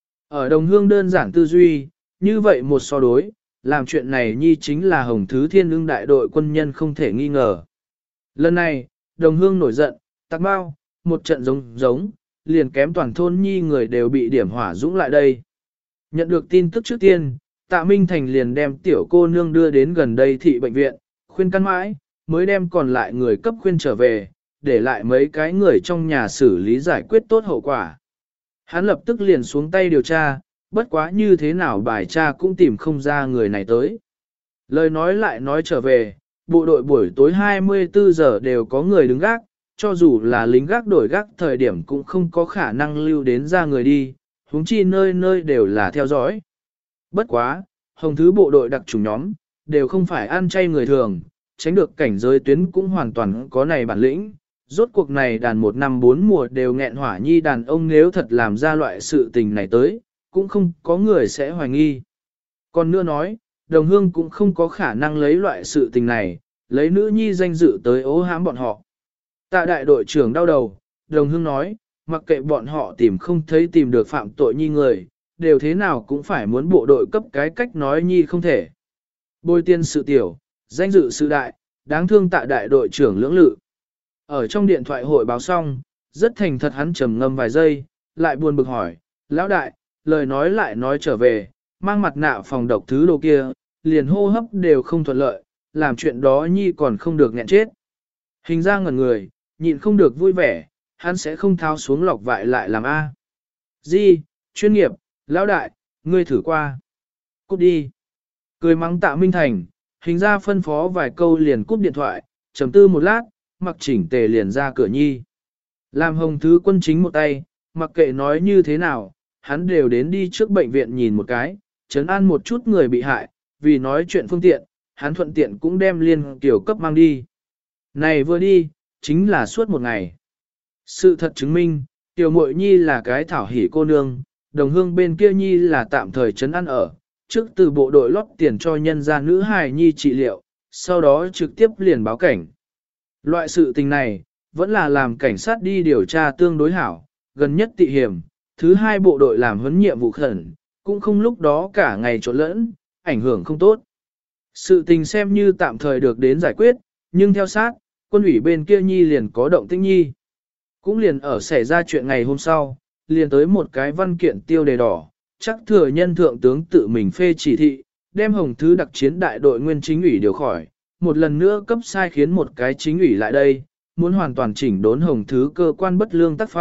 Ở đồng hương đơn giản tư duy, như vậy một so đối, làm chuyện này nhi chính là hồng thứ Thiên Ưng đại đội quân nhân không thể nghi ngờ. Lần này, đồng hương nổi giận, tạc bao, một trận giống giống, liền kém toàn thôn nhi người đều bị điểm hỏa dũng lại đây. Nhận được tin tức trước tiên, Tạ Minh Thành liền đem tiểu cô nương đưa đến gần đây thị bệnh viện, khuyên căn mãi, mới đem còn lại người cấp khuyên trở về, để lại mấy cái người trong nhà xử lý giải quyết tốt hậu quả. Hắn lập tức liền xuống tay điều tra, bất quá như thế nào bài tra cũng tìm không ra người này tới. Lời nói lại nói trở về, bộ đội buổi tối hai mươi tư giờ đều có người đứng gác, cho dù là lính gác đổi gác thời điểm cũng không có khả năng lưu đến ra người đi, huống chi nơi nơi đều là theo dõi. Bất quá, hồng thứ bộ đội đặc chủng nhóm, đều không phải ăn chay người thường, tránh được cảnh giới tuyến cũng hoàn toàn có này bản lĩnh. Rốt cuộc này đàn một năm bốn mùa đều nghẹn hỏa nhi đàn ông nếu thật làm ra loại sự tình này tới, cũng không có người sẽ hoài nghi. Còn nữa nói, đồng hương cũng không có khả năng lấy loại sự tình này, lấy nữ nhi danh dự tới ố hãm bọn họ. Tạ đại đội trưởng đau đầu, đồng hương nói, mặc kệ bọn họ tìm không thấy tìm được phạm tội nhi người, đều thế nào cũng phải muốn bộ đội cấp cái cách nói nhi không thể. Bôi tiên sự tiểu, danh dự sự đại, đáng thương tạ đại đội trưởng lưỡng lự. Ở trong điện thoại hội báo xong, rất thành thật hắn trầm ngâm vài giây, lại buồn bực hỏi, lão đại, lời nói lại nói trở về, mang mặt nạ phòng độc thứ đồ kia, liền hô hấp đều không thuận lợi, làm chuyện đó nhi còn không được nghẹn chết. Hình ra ngẩn người, nhịn không được vui vẻ, hắn sẽ không tháo xuống lọc vại lại làm A. Di, chuyên nghiệp, lão đại, ngươi thử qua. Cút đi. Cười mắng Tạ Minh Thành, hình ra phân phó vài câu liền cúp điện thoại, trầm tư một lát, mặc chỉnh tề liền ra cửa nhi. Làm hồng thứ quân chính một tay, mặc kệ nói như thế nào, hắn đều đến đi trước bệnh viện nhìn một cái, trấn an một chút người bị hại, vì nói chuyện phương tiện, hắn thuận tiện cũng đem Liên Kiều cấp mang đi. Này vừa đi, chính là suốt một ngày. Sự thật chứng minh, Tiểu Mội Nhi là cái thảo hỉ cô nương, đồng hương bên kia Nhi là tạm thời trấn an ở, trước từ bộ đội lót tiền cho nhân gia nữ hài Nhi trị liệu, sau đó trực tiếp liền báo cảnh. Loại sự tình này, vẫn là làm cảnh sát đi điều tra tương đối hảo, gần nhất tị hiểm, thứ hai bộ đội làm huấn nhiệm vụ khẩn, cũng không lúc đó cả ngày trộn lẫn, ảnh hưởng không tốt. Sự tình xem như tạm thời được đến giải quyết, nhưng theo sát, quân ủy bên kia Nhi liền có động tĩnh Nhi. Cũng liền ở xảy ra chuyện ngày hôm sau, liền tới một cái văn kiện tiêu đề đỏ, chắc thừa nhân thượng tướng tự mình phê chỉ thị, đem hồng thứ đặc chiến đại đội nguyên chính ủy điều khỏi, một lần nữa cấp sai khiến một cái chính ủy lại đây, muốn hoàn toàn chỉnh đốn hồng thứ cơ quan bất lương tác phong,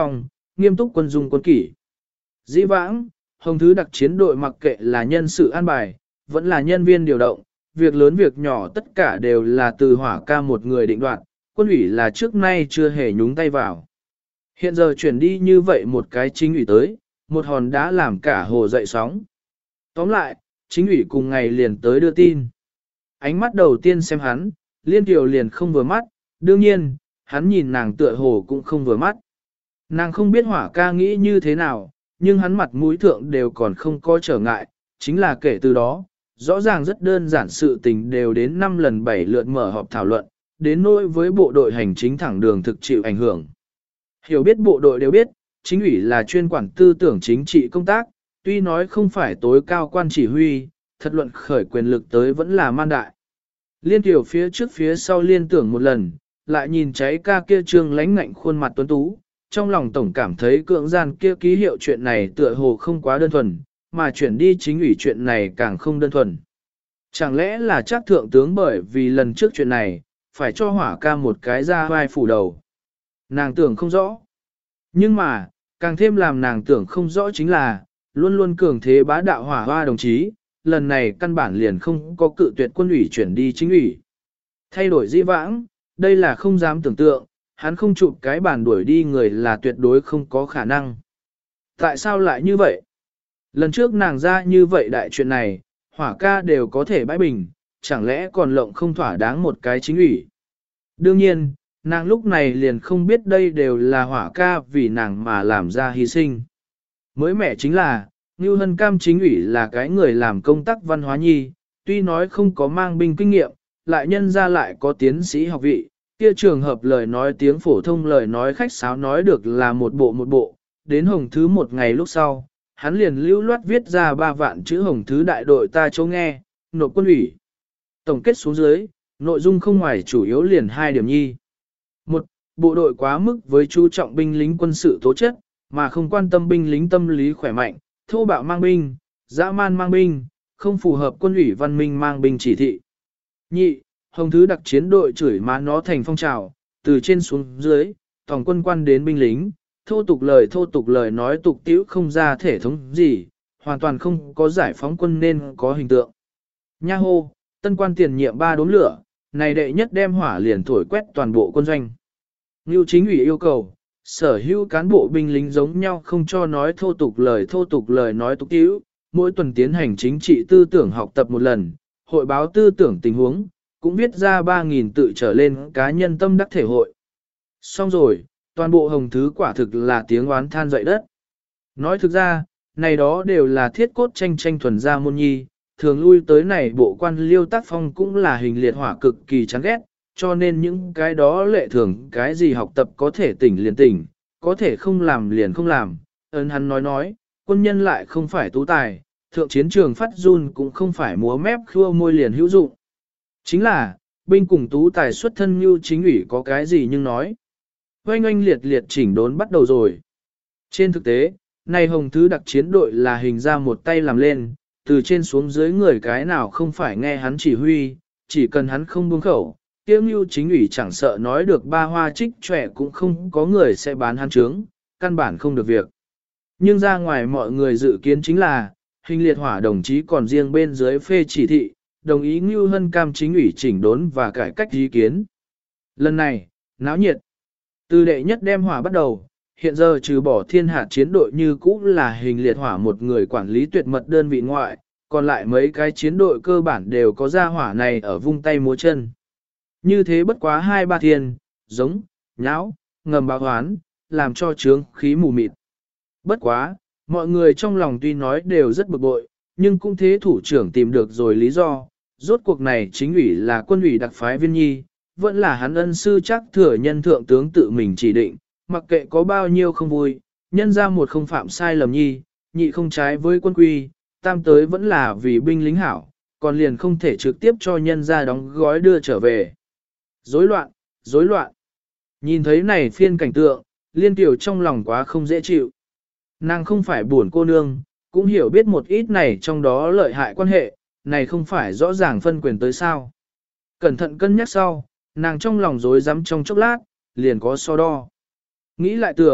nghiêm túc quân dung quân kỷ. Dĩ vãng, Hồng Thứ đặc chiến đội mặc kệ là nhân sự an bài, vẫn là nhân viên điều động, việc lớn việc nhỏ tất cả đều là từ hỏa ca một người định đoạt, quân ủy là trước nay chưa hề nhúng tay vào. Hiện giờ chuyển đi như vậy một cái chính ủy tới, một hòn đá làm cả hồ dậy sóng. Tóm lại, chính ủy cùng ngày liền tới đưa tin. Ánh mắt đầu tiên xem hắn, Liên Kiều liền không vừa mắt, đương nhiên, hắn nhìn nàng tựa hồ cũng không vừa mắt. Nàng không biết hỏa ca nghĩ như thế nào, nhưng hắn mặt mũi thượng đều còn không có trở ngại, chính là kể từ đó, rõ ràng rất đơn giản sự tình đều đến năm lần bảy lượt mở họp thảo luận, đến nỗi với bộ đội hành chính thẳng đường thực chịu ảnh hưởng. Hiểu biết bộ đội đều biết, chính ủy là chuyên quản tư tưởng chính trị công tác, tuy nói không phải tối cao quan chỉ huy, thật luận khởi quyền lực tới vẫn là man đại. Liên Kiều phía trước phía sau liên tưởng một lần, lại nhìn cháy ca kia trương lánh ngạnh khuôn mặt tuấn tú, trong lòng tổng cảm thấy cưỡng gian kia ký hiệu chuyện này tựa hồ không quá đơn thuần, mà chuyển đi chính ủy chuyện này càng không đơn thuần. Chẳng lẽ là chắc thượng tướng bởi vì lần trước chuyện này, phải cho hỏa ca một cái ra vai phủ đầu. Nàng tưởng không rõ. Nhưng mà, càng thêm làm nàng tưởng không rõ chính là, luôn luôn cường thế bá đạo hỏa hoa đồng chí, lần này căn bản liền không có cự tuyệt quân ủy chuyển đi chính ủy. Thay đổi dĩ vãng, đây là không dám tưởng tượng, hắn không chụp cái bản đuổi đi người là tuyệt đối không có khả năng. Tại sao lại như vậy? Lần trước nàng ra như vậy đại chuyện này, hỏa ca đều có thể bãi bình, chẳng lẽ còn lộng không thỏa đáng một cái chính ủy. Đương nhiên, nàng lúc này liền không biết đây đều là hỏa ca vì nàng mà làm ra hy sinh. Mới mẻ chính là, Ngưu Hân Cam chính ủy là cái người làm công tác văn hóa nhi, tuy nói không có mang binh kinh nghiệm, lại nhân ra lại có tiến sĩ học vị, kia trường hợp lời nói tiếng phổ thông lời nói khách sáo nói được là một bộ một bộ, đến Hồng Thứ một ngày lúc sau, hắn liền lưu loát viết ra ba vạn chữ Hồng Thứ đại đội ta chỗ nghe, nộp quân ủy. Tổng kết xuống dưới, nội dung không ngoài chủ yếu liền hai điểm nhi. Một, bộ đội quá mức với chú trọng binh lính quân sự tố chất, mà không quan tâm binh lính tâm lý khỏe mạnh, thô bạo mang binh, dã man mang binh, không phù hợp quân ủy văn minh mang binh chỉ thị. Nhị, Hồng Thứ đặc chiến đội chửi má nó thành phong trào, từ trên xuống dưới, tổng quân quan đến binh lính, thô tục lời thô tục lời nói tục tiễu không ra thể thống gì, hoàn toàn không có giải phóng quân nên có hình tượng. Nha hô, tân quan tiền nhiệm ba đốm lửa, này đệ nhất đem hỏa liền thổi quét toàn bộ quân doanh. Ngưu chính ủy yêu cầu, sở hữu cán bộ binh lính giống nhau không cho nói thô tục lời thô tục lời nói tục tiễu, mỗi tuần tiến hành chính trị tư tưởng học tập một lần, hội báo tư tưởng tình huống, cũng viết ra ba nghìn tự trở lên cá nhân tâm đắc thể hội. Xong rồi, toàn bộ Hồng Thứ quả thực là tiếng oán than dậy đất. Nói thực ra, này đó đều là thiết cốt tranh tranh thuần gia môn nhi, thường lui tới này bộ quan liêu tác phong cũng là hình liệt hỏa cực kỳ chán ghét, cho nên những cái đó lệ thường cái gì học tập có thể tỉnh liền tỉnh, có thể không làm liền không làm. Ấn hắn nói nói, quân nhân lại không phải tú tài, thượng chiến trường phát run cũng không phải múa mép khua môi liền hữu dụng. Chính là, binh cùng tú tài xuất thân như chính ủy có cái gì nhưng nói. Oanh oanh liệt liệt chỉnh đốn bắt đầu rồi. Trên thực tế, này Hồng Thứ đặc chiến đội là hình ra một tay làm lên, từ trên xuống dưới người cái nào không phải nghe hắn chỉ huy, chỉ cần hắn không buông khẩu, kiêm như chính ủy chẳng sợ nói được ba hoa trích trẻ cũng không có người sẽ bán hắn trướng, căn bản không được việc. Nhưng ra ngoài mọi người dự kiến chính là, hình liệt hỏa đồng chí còn riêng bên dưới phê chỉ thị, đồng ý Ngưu Hân Cam chính ủy chỉnh đốn và cải cách ý kiến. Lần này, náo nhiệt. Từ đệ nhất đem hỏa bắt đầu, hiện giờ trừ bỏ thiên hạt chiến đội như cũ là hình liệt hỏa một người quản lý tuyệt mật đơn vị ngoại, còn lại mấy cái chiến đội cơ bản đều có ra hỏa này ở vung tay múa chân. Như thế bất quá hai ba thiên, giống, nháo, ngầm báo hoán, làm cho trướng khí mù mịt. Bất quá, mọi người trong lòng tuy nói đều rất bực bội, nhưng cũng thế thủ trưởng tìm được rồi lý do, rốt cuộc này chính ủy là quân ủy đặc phái viên nhi, vẫn là hắn ân sư chắc thừa nhân thượng tướng tự mình chỉ định, mặc kệ có bao nhiêu không vui, nhân ra một không phạm sai lầm nhi, nhị không trái với quân quy, tam tới vẫn là vì binh lính hảo, còn liền không thể trực tiếp cho nhân ra đóng gói đưa trở về. Rối loạn, rối loạn. Nhìn thấy này phiên cảnh tượng, Liên Kiều trong lòng quá không dễ chịu. Nàng không phải buồn cô nương, cũng hiểu biết một ít này trong đó lợi hại quan hệ, này không phải rõ ràng phân quyền tới sao. Cẩn thận cân nhắc sau, nàng trong lòng rối rắm trong chốc lát, liền có so đo. Nghĩ lại tưởng,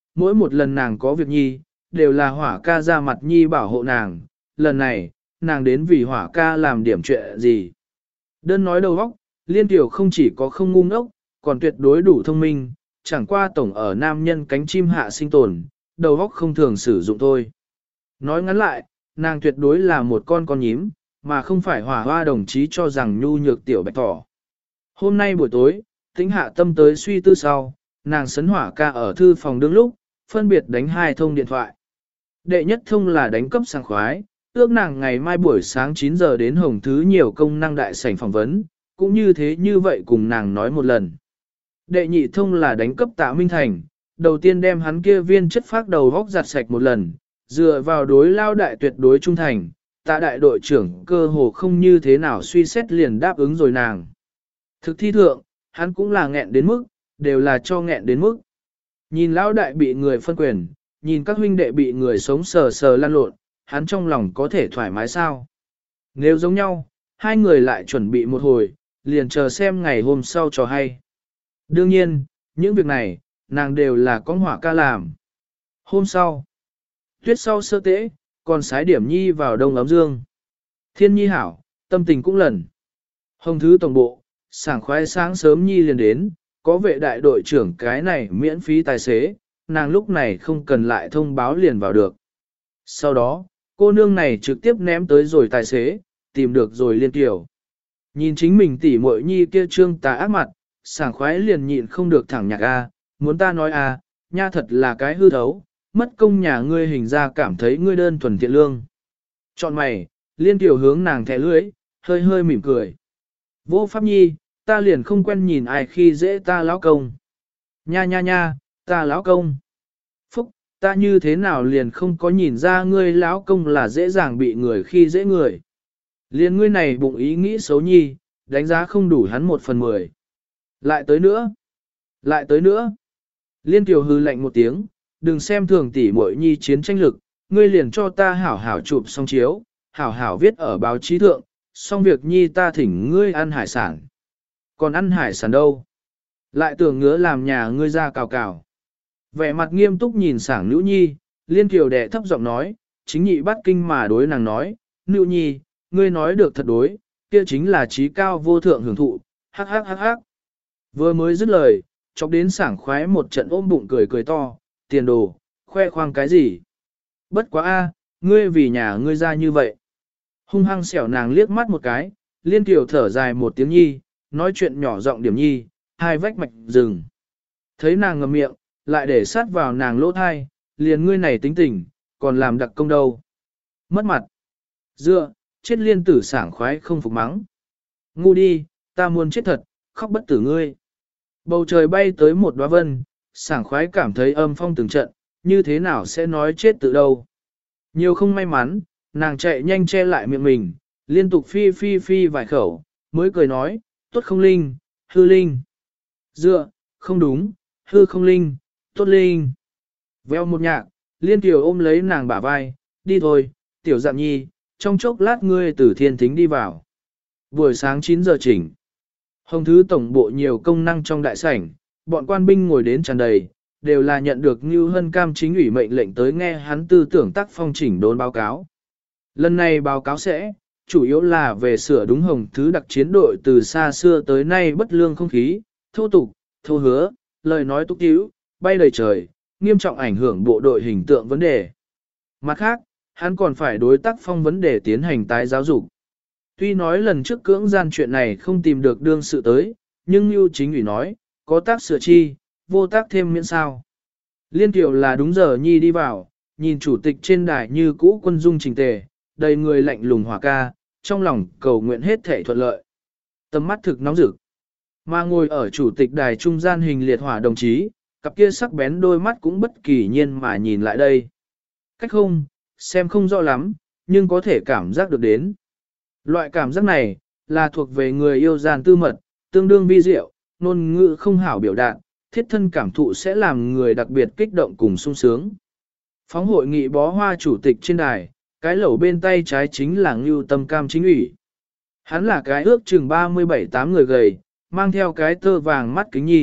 mỗi một lần nàng có việc nhi, đều là hỏa ca ra mặt nhi bảo hộ nàng, lần này, nàng đến vì hỏa ca làm điểm chuyện gì. Đơn nói đầu óc, Liên Tiểu không chỉ có không ngu ngốc, còn tuyệt đối đủ thông minh, chẳng qua tổng ở nam nhân cánh chim hạ sinh tồn, đầu óc không thường sử dụng thôi. Nói ngắn lại, nàng tuyệt đối là một con con nhím, mà không phải hỏa hoa đồng chí cho rằng nhu nhược tiểu bạch thỏ. Hôm nay buổi tối, tĩnh hạ tâm tới suy tư sau, nàng sấn hỏa ca ở thư phòng đương lúc, phân biệt đánh hai thông điện thoại. Đệ nhất thông là đánh cấp sảng khoái, ước nàng ngày mai buổi sáng chín giờ đến Hồng Thứ nhiều công năng đại sảnh phỏng vấn, cũng như thế như vậy cùng nàng nói một lần. Đệ nhị thông là đánh cấp Tạ Minh Thành, đầu tiên đem hắn kia viên chất phác đầu vóc giặt sạch một lần, dựa vào đối lao đại tuyệt đối trung thành, Tạ đại đội trưởng cơ hồ không như thế nào suy xét liền đáp ứng rồi nàng. Thực thi thượng, hắn cũng là nghẹn đến mức, đều là cho nghẹn đến mức. Nhìn lão đại bị người phân quyền, nhìn các huynh đệ bị người sống sờ sờ lăn lộn, hắn trong lòng có thể thoải mái sao? Nếu giống nhau, hai người lại chuẩn bị một hồi, liền chờ xem ngày hôm sau cho hay. Đương nhiên, những việc này, nàng đều là con hỏa ca làm. Hôm sau, tuyết sau sơ tễ, còn sái điểm nhi vào đông ấm dương. Thiên nhi hảo, tâm tình cũng lần. Hồng Thứ tổng bộ, sảng khoái sáng sớm nhi liền đến, có vệ đại đội trưởng cái này miễn phí tài xế, nàng lúc này không cần lại thông báo liền vào được. Sau đó, cô nương này trực tiếp ném tới rồi tài xế, tìm được rồi Liên Kiều. Nhìn chính mình tỉ muội nhi kia trương tà ác mặt, sảng khoái liền nhịn không được thẳng nhạc a, muốn ta nói a, nha thật là cái hư thấu, mất công nhà ngươi hình ra cảm thấy ngươi đơn thuần thiện lương. Chọn mày, Liên Kiều hướng nàng thẻ lưỡi, hơi hơi mỉm cười. Vô pháp nhi, ta liền không quen nhìn ai khi dễ ta lão công. Nha nha nha, ta lão công. Phúc, ta như thế nào liền không có nhìn ra ngươi lão công là dễ dàng bị người khi dễ người. Liền ngươi này bụng ý nghĩ xấu nhi, đánh giá không đủ hắn một phần mười. Lại tới nữa, lại tới nữa. Liên Kiều hư lạnh một tiếng, đừng xem thường tỉ muội nhi chiến tranh lực, ngươi liền cho ta hảo hảo chụp xong chiếu, hảo hảo viết ở báo chí thượng, xong việc nhi ta thỉnh ngươi ăn hải sản. Còn ăn hải sản đâu? Lại tưởng ngứa làm nhà ngươi ra cào cào. Vẻ mặt nghiêm túc nhìn sảng nữ nhi, Liên Kiều đẻ thấp giọng nói, chính nhị bắt kinh mà đối nàng nói, nữ nhi, ngươi nói được thật đối, kia chính là trí cao vô thượng hưởng thụ, hắc hắc hắc hắc. Vừa mới dứt lời, chọc đến sảng khoái một trận ôm bụng cười cười to, tiền đồ, khoe khoang cái gì? Bất quá a, ngươi vì nhà ngươi ra như vậy. Hung hăng xẻo nàng liếc mắt một cái, Liên Kiều thở dài một tiếng nhi, nói chuyện nhỏ giọng điểm nhi, hai vách mạch rừng. Thấy nàng ngậm miệng, lại để sát vào nàng lỗ thai, liền ngươi này tính tình, còn làm đặc công đâu. Mất mặt. Dựa, chết Liên tử sảng khoái không phục mắng. Ngu đi, ta muốn chết thật, khóc bất tử ngươi. Bầu trời bay tới một đóa vân, sảng khoái cảm thấy âm phong từng trận, như thế nào sẽ nói chết tự đâu. Nhiều không may mắn, nàng chạy nhanh che lại miệng mình, liên tục phi phi phi vài khẩu, mới cười nói, tốt không linh, hư linh. Dựa, không đúng, hư không linh, tốt linh. Veo một nhạc, Liên Kiều ôm lấy nàng bả vai, đi thôi, tiểu dạng nhi, trong chốc lát ngươi từ thiên thính đi vào. Buổi sáng chín giờ chỉnh. Hồng Thứ tổng bộ nhiều công năng trong đại sảnh, bọn quan binh ngồi đến tràn đầy, đều là nhận được Như Hân Cam chính ủy mệnh lệnh tới nghe hắn tư tưởng tác phong chỉnh đốn báo cáo. Lần này báo cáo sẽ, chủ yếu là về sửa đúng Hồng Thứ đặc chiến đội từ xa xưa tới nay bất lương không khí, thô tục, thô hứa, lời nói túc tíu, bay đầy trời, nghiêm trọng ảnh hưởng bộ đội hình tượng vấn đề. Mặt khác, hắn còn phải đối tác phong vấn đề tiến hành tái giáo dục. Tuy nói lần trước cưỡng gian chuyện này không tìm được đương sự tới, nhưng Như chính ủy nói, có tác sửa chi, vô tác thêm miễn sao. Liên Kiều là đúng giờ nhi đi vào, nhìn chủ tịch trên đài như cũ quân dung trình tề, đầy người lạnh lùng hỏa ca, trong lòng cầu nguyện hết thể thuận lợi. Tầm mắt thực nóng rực. Mà ngồi ở chủ tịch đài trung gian hình liệt hỏa đồng chí, cặp kia sắc bén đôi mắt cũng bất kỳ nhiên mà nhìn lại đây. Cách không, xem không rõ lắm, nhưng có thể cảm giác được đến. Loại cảm giác này, là thuộc về người yêu gian tư mật, tương đương vi diệu, ngôn ngữ không hảo biểu đạt, thiết thân cảm thụ sẽ làm người đặc biệt kích động cùng sung sướng. Phóng hội nghị bó hoa chủ tịch trên đài, cái lẩu bên tay trái chính là Ngưu Tâm Cam chính ủy. Hắn là cái ước chừng ba mươi bảy tám người gầy, mang theo cái tơ vàng mắt kính nhi,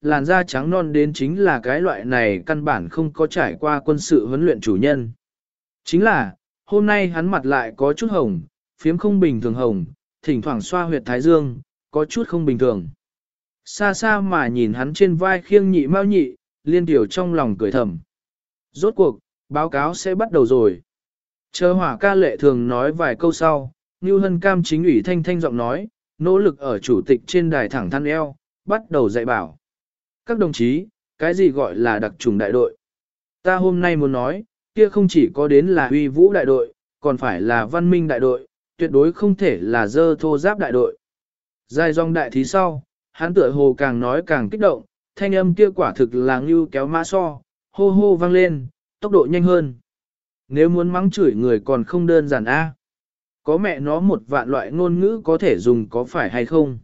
làn da trắng non đến chính là cái loại này căn bản không có trải qua quân sự huấn luyện chủ nhân. Chính là, hôm nay hắn mặt lại có chút hồng, phiếm không bình thường hồng, thỉnh thoảng xoa huyệt thái dương, có chút không bình thường. Xa xa mà nhìn hắn trên vai khiêng nhị mao nhị, liên tiểu trong lòng cười thầm. Rốt cuộc, báo cáo sẽ bắt đầu rồi. Chờ hỏa ca lệ thường nói vài câu sau, Ngưu Hân Cam chính ủy thanh thanh giọng nói, nỗ lực ở chủ tịch trên đài thẳng thắn eo, bắt đầu dạy bảo. Các đồng chí, cái gì gọi là đặc trùng đại đội? Ta hôm nay muốn nói, kia không chỉ có đến là uy vũ đại đội, còn phải là văn minh đại đội, tuyệt đối không thể là dơ thô giáp đại đội. Dài dòng đại thí sau, hắn tựa hồ càng nói càng kích động, thanh âm kia quả thực là ngưu kéo mã so, hô hô vang lên, tốc độ nhanh hơn. Nếu muốn mắng chửi người còn không đơn giản a. Có mẹ nó một vạn loại ngôn ngữ có thể dùng có phải hay không?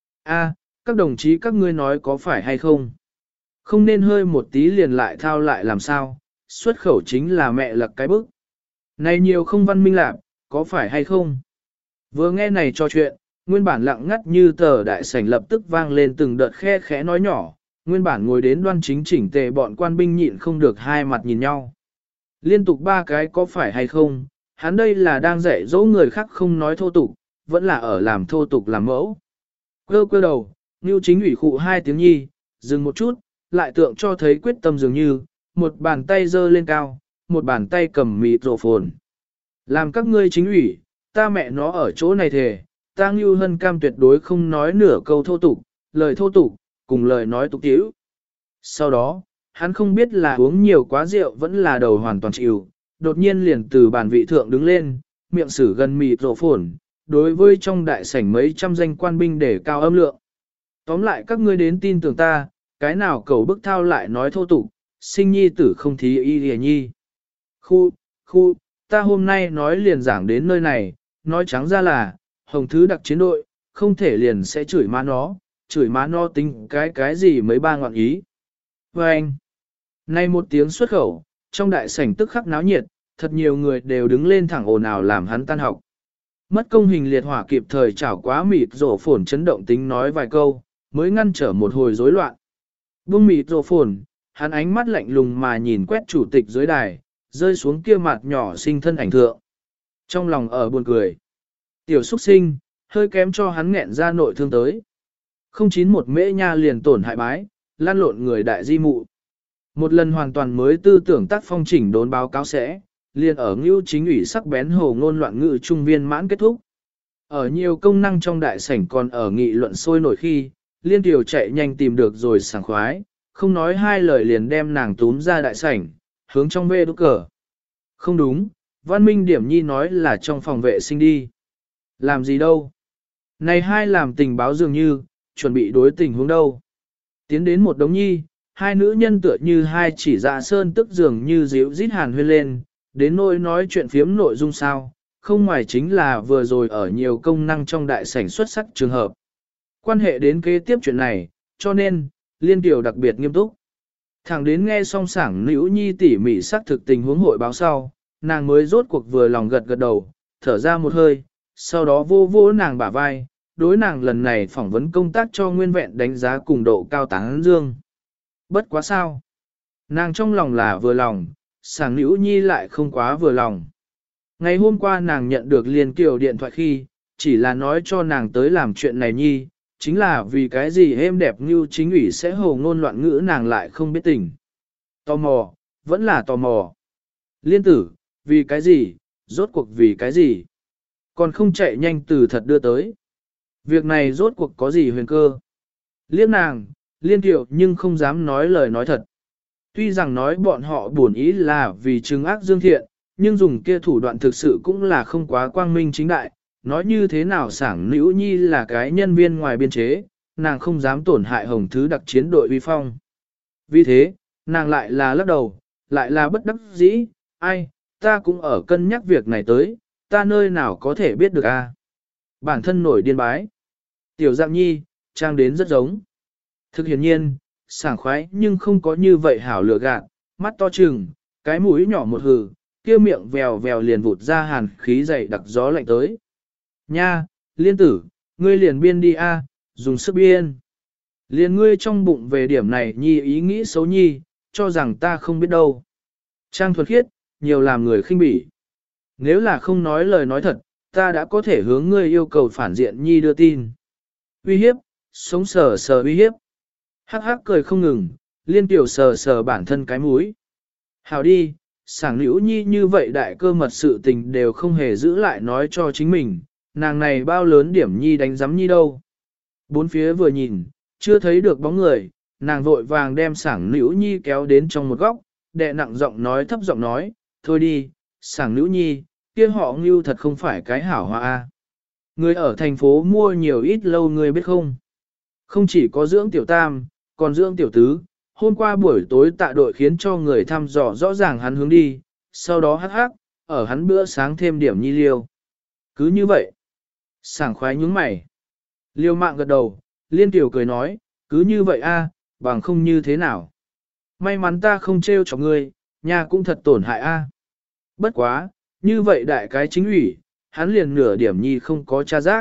A, các đồng chí các ngươi nói có phải hay không? Không nên hơi một tí liền lại thao lại làm sao, xuất khẩu chính là mẹ lật cái bức. Này nhiều không văn minh lạc, có phải hay không? Vừa nghe này trò chuyện, nguyên bản lặng ngắt như tờ đại sảnh lập tức vang lên từng đợt khe khẽ nói nhỏ, nguyên bản ngồi đến đoan chính chỉnh tề bọn quan binh nhịn không được hai mặt nhìn nhau. Liên tục ba cái có phải hay không, hắn đây là đang dạy dỗ người khác không nói thô tục, vẫn là ở làm thô tục làm mẫu. Quơ quơ đầu, Ngưu Chính ủy khụ hai tiếng nhi, dừng một chút, lại tượng cho thấy quyết tâm dường như, một bàn tay giơ lên cao, một bàn tay cầm mịt rổ phồn. Làm các ngươi chính ủy, ta mẹ nó ở chỗ này thề, ta Ngưu Hân Cam tuyệt đối không nói nửa câu thô tục, lời thô tục, cùng lời nói tục tiểu. Sau đó, hắn không biết là uống nhiều quá rượu vẫn là đầu hoàn toàn chịu, đột nhiên liền từ bàn vị thượng đứng lên, miệng sử gần mịt rổ phồn, đối với trong đại sảnh mấy trăm danh quan binh để cao âm lượng. Tóm lại các ngươi đến tin tưởng ta, cái nào cầu bức thao lại nói thô tục, sinh nhi tử không thí y hề nhi. Khu, khu, ta hôm nay nói liền giảng đến nơi này, nói trắng ra là, hồng thứ đặc chiến đội, không thể liền sẽ chửi má nó, chửi má nó tính cái cái gì mấy ba ngọn ý. Và anh, nay một tiếng xuất khẩu, trong đại sảnh tức khắc náo nhiệt, thật nhiều người đều đứng lên thẳng ồn ào làm hắn tan học. Mất công hình liệt hỏa kịp thời chảo quá mịt rổ phồn chấn động tính nói vài câu, mới ngăn trở một hồi rối loạn. Buông mịt rổ phồn, hắn ánh mắt lạnh lùng mà nhìn quét chủ tịch dưới đài, rơi xuống kia mặt nhỏ sinh thân ảnh thượng. Trong lòng ở buồn cười. Tiểu xuất sinh, hơi kém cho hắn nghẹn ra nội thương tới. Không chín một mễ nha liền tổn hại bái, lan lộn người đại di mụ. Một lần hoàn toàn mới tư tưởng tác phong chỉnh đốn báo cáo sẽ, liền ở Ngưu Chính ủy sắc bén hồ ngôn loạn ngữ trung viên mãn kết thúc. Ở nhiều công năng trong đại sảnh còn ở nghị luận sôi nổi khi, Liên Tiểu chạy nhanh tìm được rồi sảng khoái, không nói hai lời liền đem nàng túm ra đại sảnh, hướng trong bê đúc cờ. Không đúng, Văn Minh Điểm Nhi nói là trong phòng vệ sinh đi. Làm gì đâu? Này hai làm tình báo dường như, chuẩn bị đối tình huống đâu. Tiến đến một đống nhi, hai nữ nhân tựa như hai chỉ dạ sơn tức dường như díu rít hàn huyên lên, đến nỗi nói chuyện phiếm nội dung sao, không ngoài chính là vừa rồi ở nhiều công năng trong đại sảnh xuất sắc trường hợp. Quan hệ đến kế tiếp chuyện này, cho nên, Liên Tiểu đặc biệt nghiêm túc. Thẳng đến nghe xong sảng nữ nhi tỉ mỉ xác thực tình huống hội báo sau, nàng mới rốt cuộc vừa lòng gật gật đầu, thở ra một hơi, sau đó vô vô nàng bả vai, đối nàng lần này phỏng vấn công tác cho nguyên vẹn đánh giá cùng độ cao tán dương. Bất quá sao? Nàng trong lòng là vừa lòng, sảng nữ nhi lại không quá vừa lòng. Ngày hôm qua nàng nhận được Liên Kiều điện thoại khi, chỉ là nói cho nàng tới làm chuyện này nhi, chính là vì cái gì êm đẹp như chính ủy sẽ hồ ngôn loạn ngữ nàng lại không biết tình. Tò mò, vẫn là tò mò. Liên tử, vì cái gì, rốt cuộc vì cái gì? Còn không chạy nhanh từ thật đưa tới. Việc này rốt cuộc có gì huyền cơ? Liếc nàng, Liên Kiều nhưng không dám nói lời nói thật. Tuy rằng nói bọn họ buồn ý là vì trừng ác dương thiện, nhưng dùng kia thủ đoạn thực sự cũng là không quá quang minh chính đại. Nói như thế nào sảng nữ nhi là cái nhân viên ngoài biên chế, nàng không dám tổn hại hồng thứ đặc chiến đội uy phong. Vì thế, nàng lại là lắc đầu, lại là bất đắc dĩ, ai, ta cũng ở cân nhắc việc này tới, ta nơi nào có thể biết được a? Bản thân nổi điên bái. Tiểu Dạng Nhi, trang đến rất giống. Thực hiển nhiên, sảng khoái nhưng không có như vậy hảo lựa gạt, mắt to trừng, cái mũi nhỏ một hừ, kia miệng vèo vèo liền vụt ra hàn khí dày đặc gió lạnh tới. Nha, Liên tử, ngươi liền biên đi a, dùng sức biên. Liền ngươi trong bụng về điểm này nhi ý nghĩ xấu nhi, cho rằng ta không biết đâu. Trang thuật khiết, nhiều làm người khinh bỉ. Nếu là không nói lời nói thật, ta đã có thể hướng ngươi yêu cầu phản diện nhi đưa tin. Uy hiếp, sống sờ sờ uy hiếp. Hắc hắc cười không ngừng, liên tiểu sờ sờ bản thân cái mũi. Hào đi, sảng liễu nhi như vậy đại cơ mật sự tình đều không hề giữ lại nói cho chính mình, nàng này bao lớn điểm nhi đánh giấm nhi đâu. Bốn phía vừa nhìn, chưa thấy được bóng người, nàng vội vàng đem sảng liễu nhi kéo đến trong một góc, đệ nặng giọng nói thấp giọng nói, thôi đi, sảng liễu nhi, kia họ ngưu thật không phải cái hảo hoa a. Người ở thành phố mua nhiều ít lâu người biết không? Không chỉ có dưỡng tiểu tam, còn dưỡng tiểu tứ, hôm qua buổi tối tạ đội khiến cho người thăm dò rõ ràng hắn hướng đi, sau đó hắc hắc, ở hắn bữa sáng thêm điểm nhi liêu. Cứ như vậy, sảng khoái nhướng mày. Liêu mạng gật đầu, liên tiểu cười nói, cứ như vậy a, bằng không như thế nào. May mắn ta không trêu cho ngươi, nhà cũng thật tổn hại a. Bất quá, như vậy đại cái chính ủy, hắn liền nửa điểm nhi không có tra giác.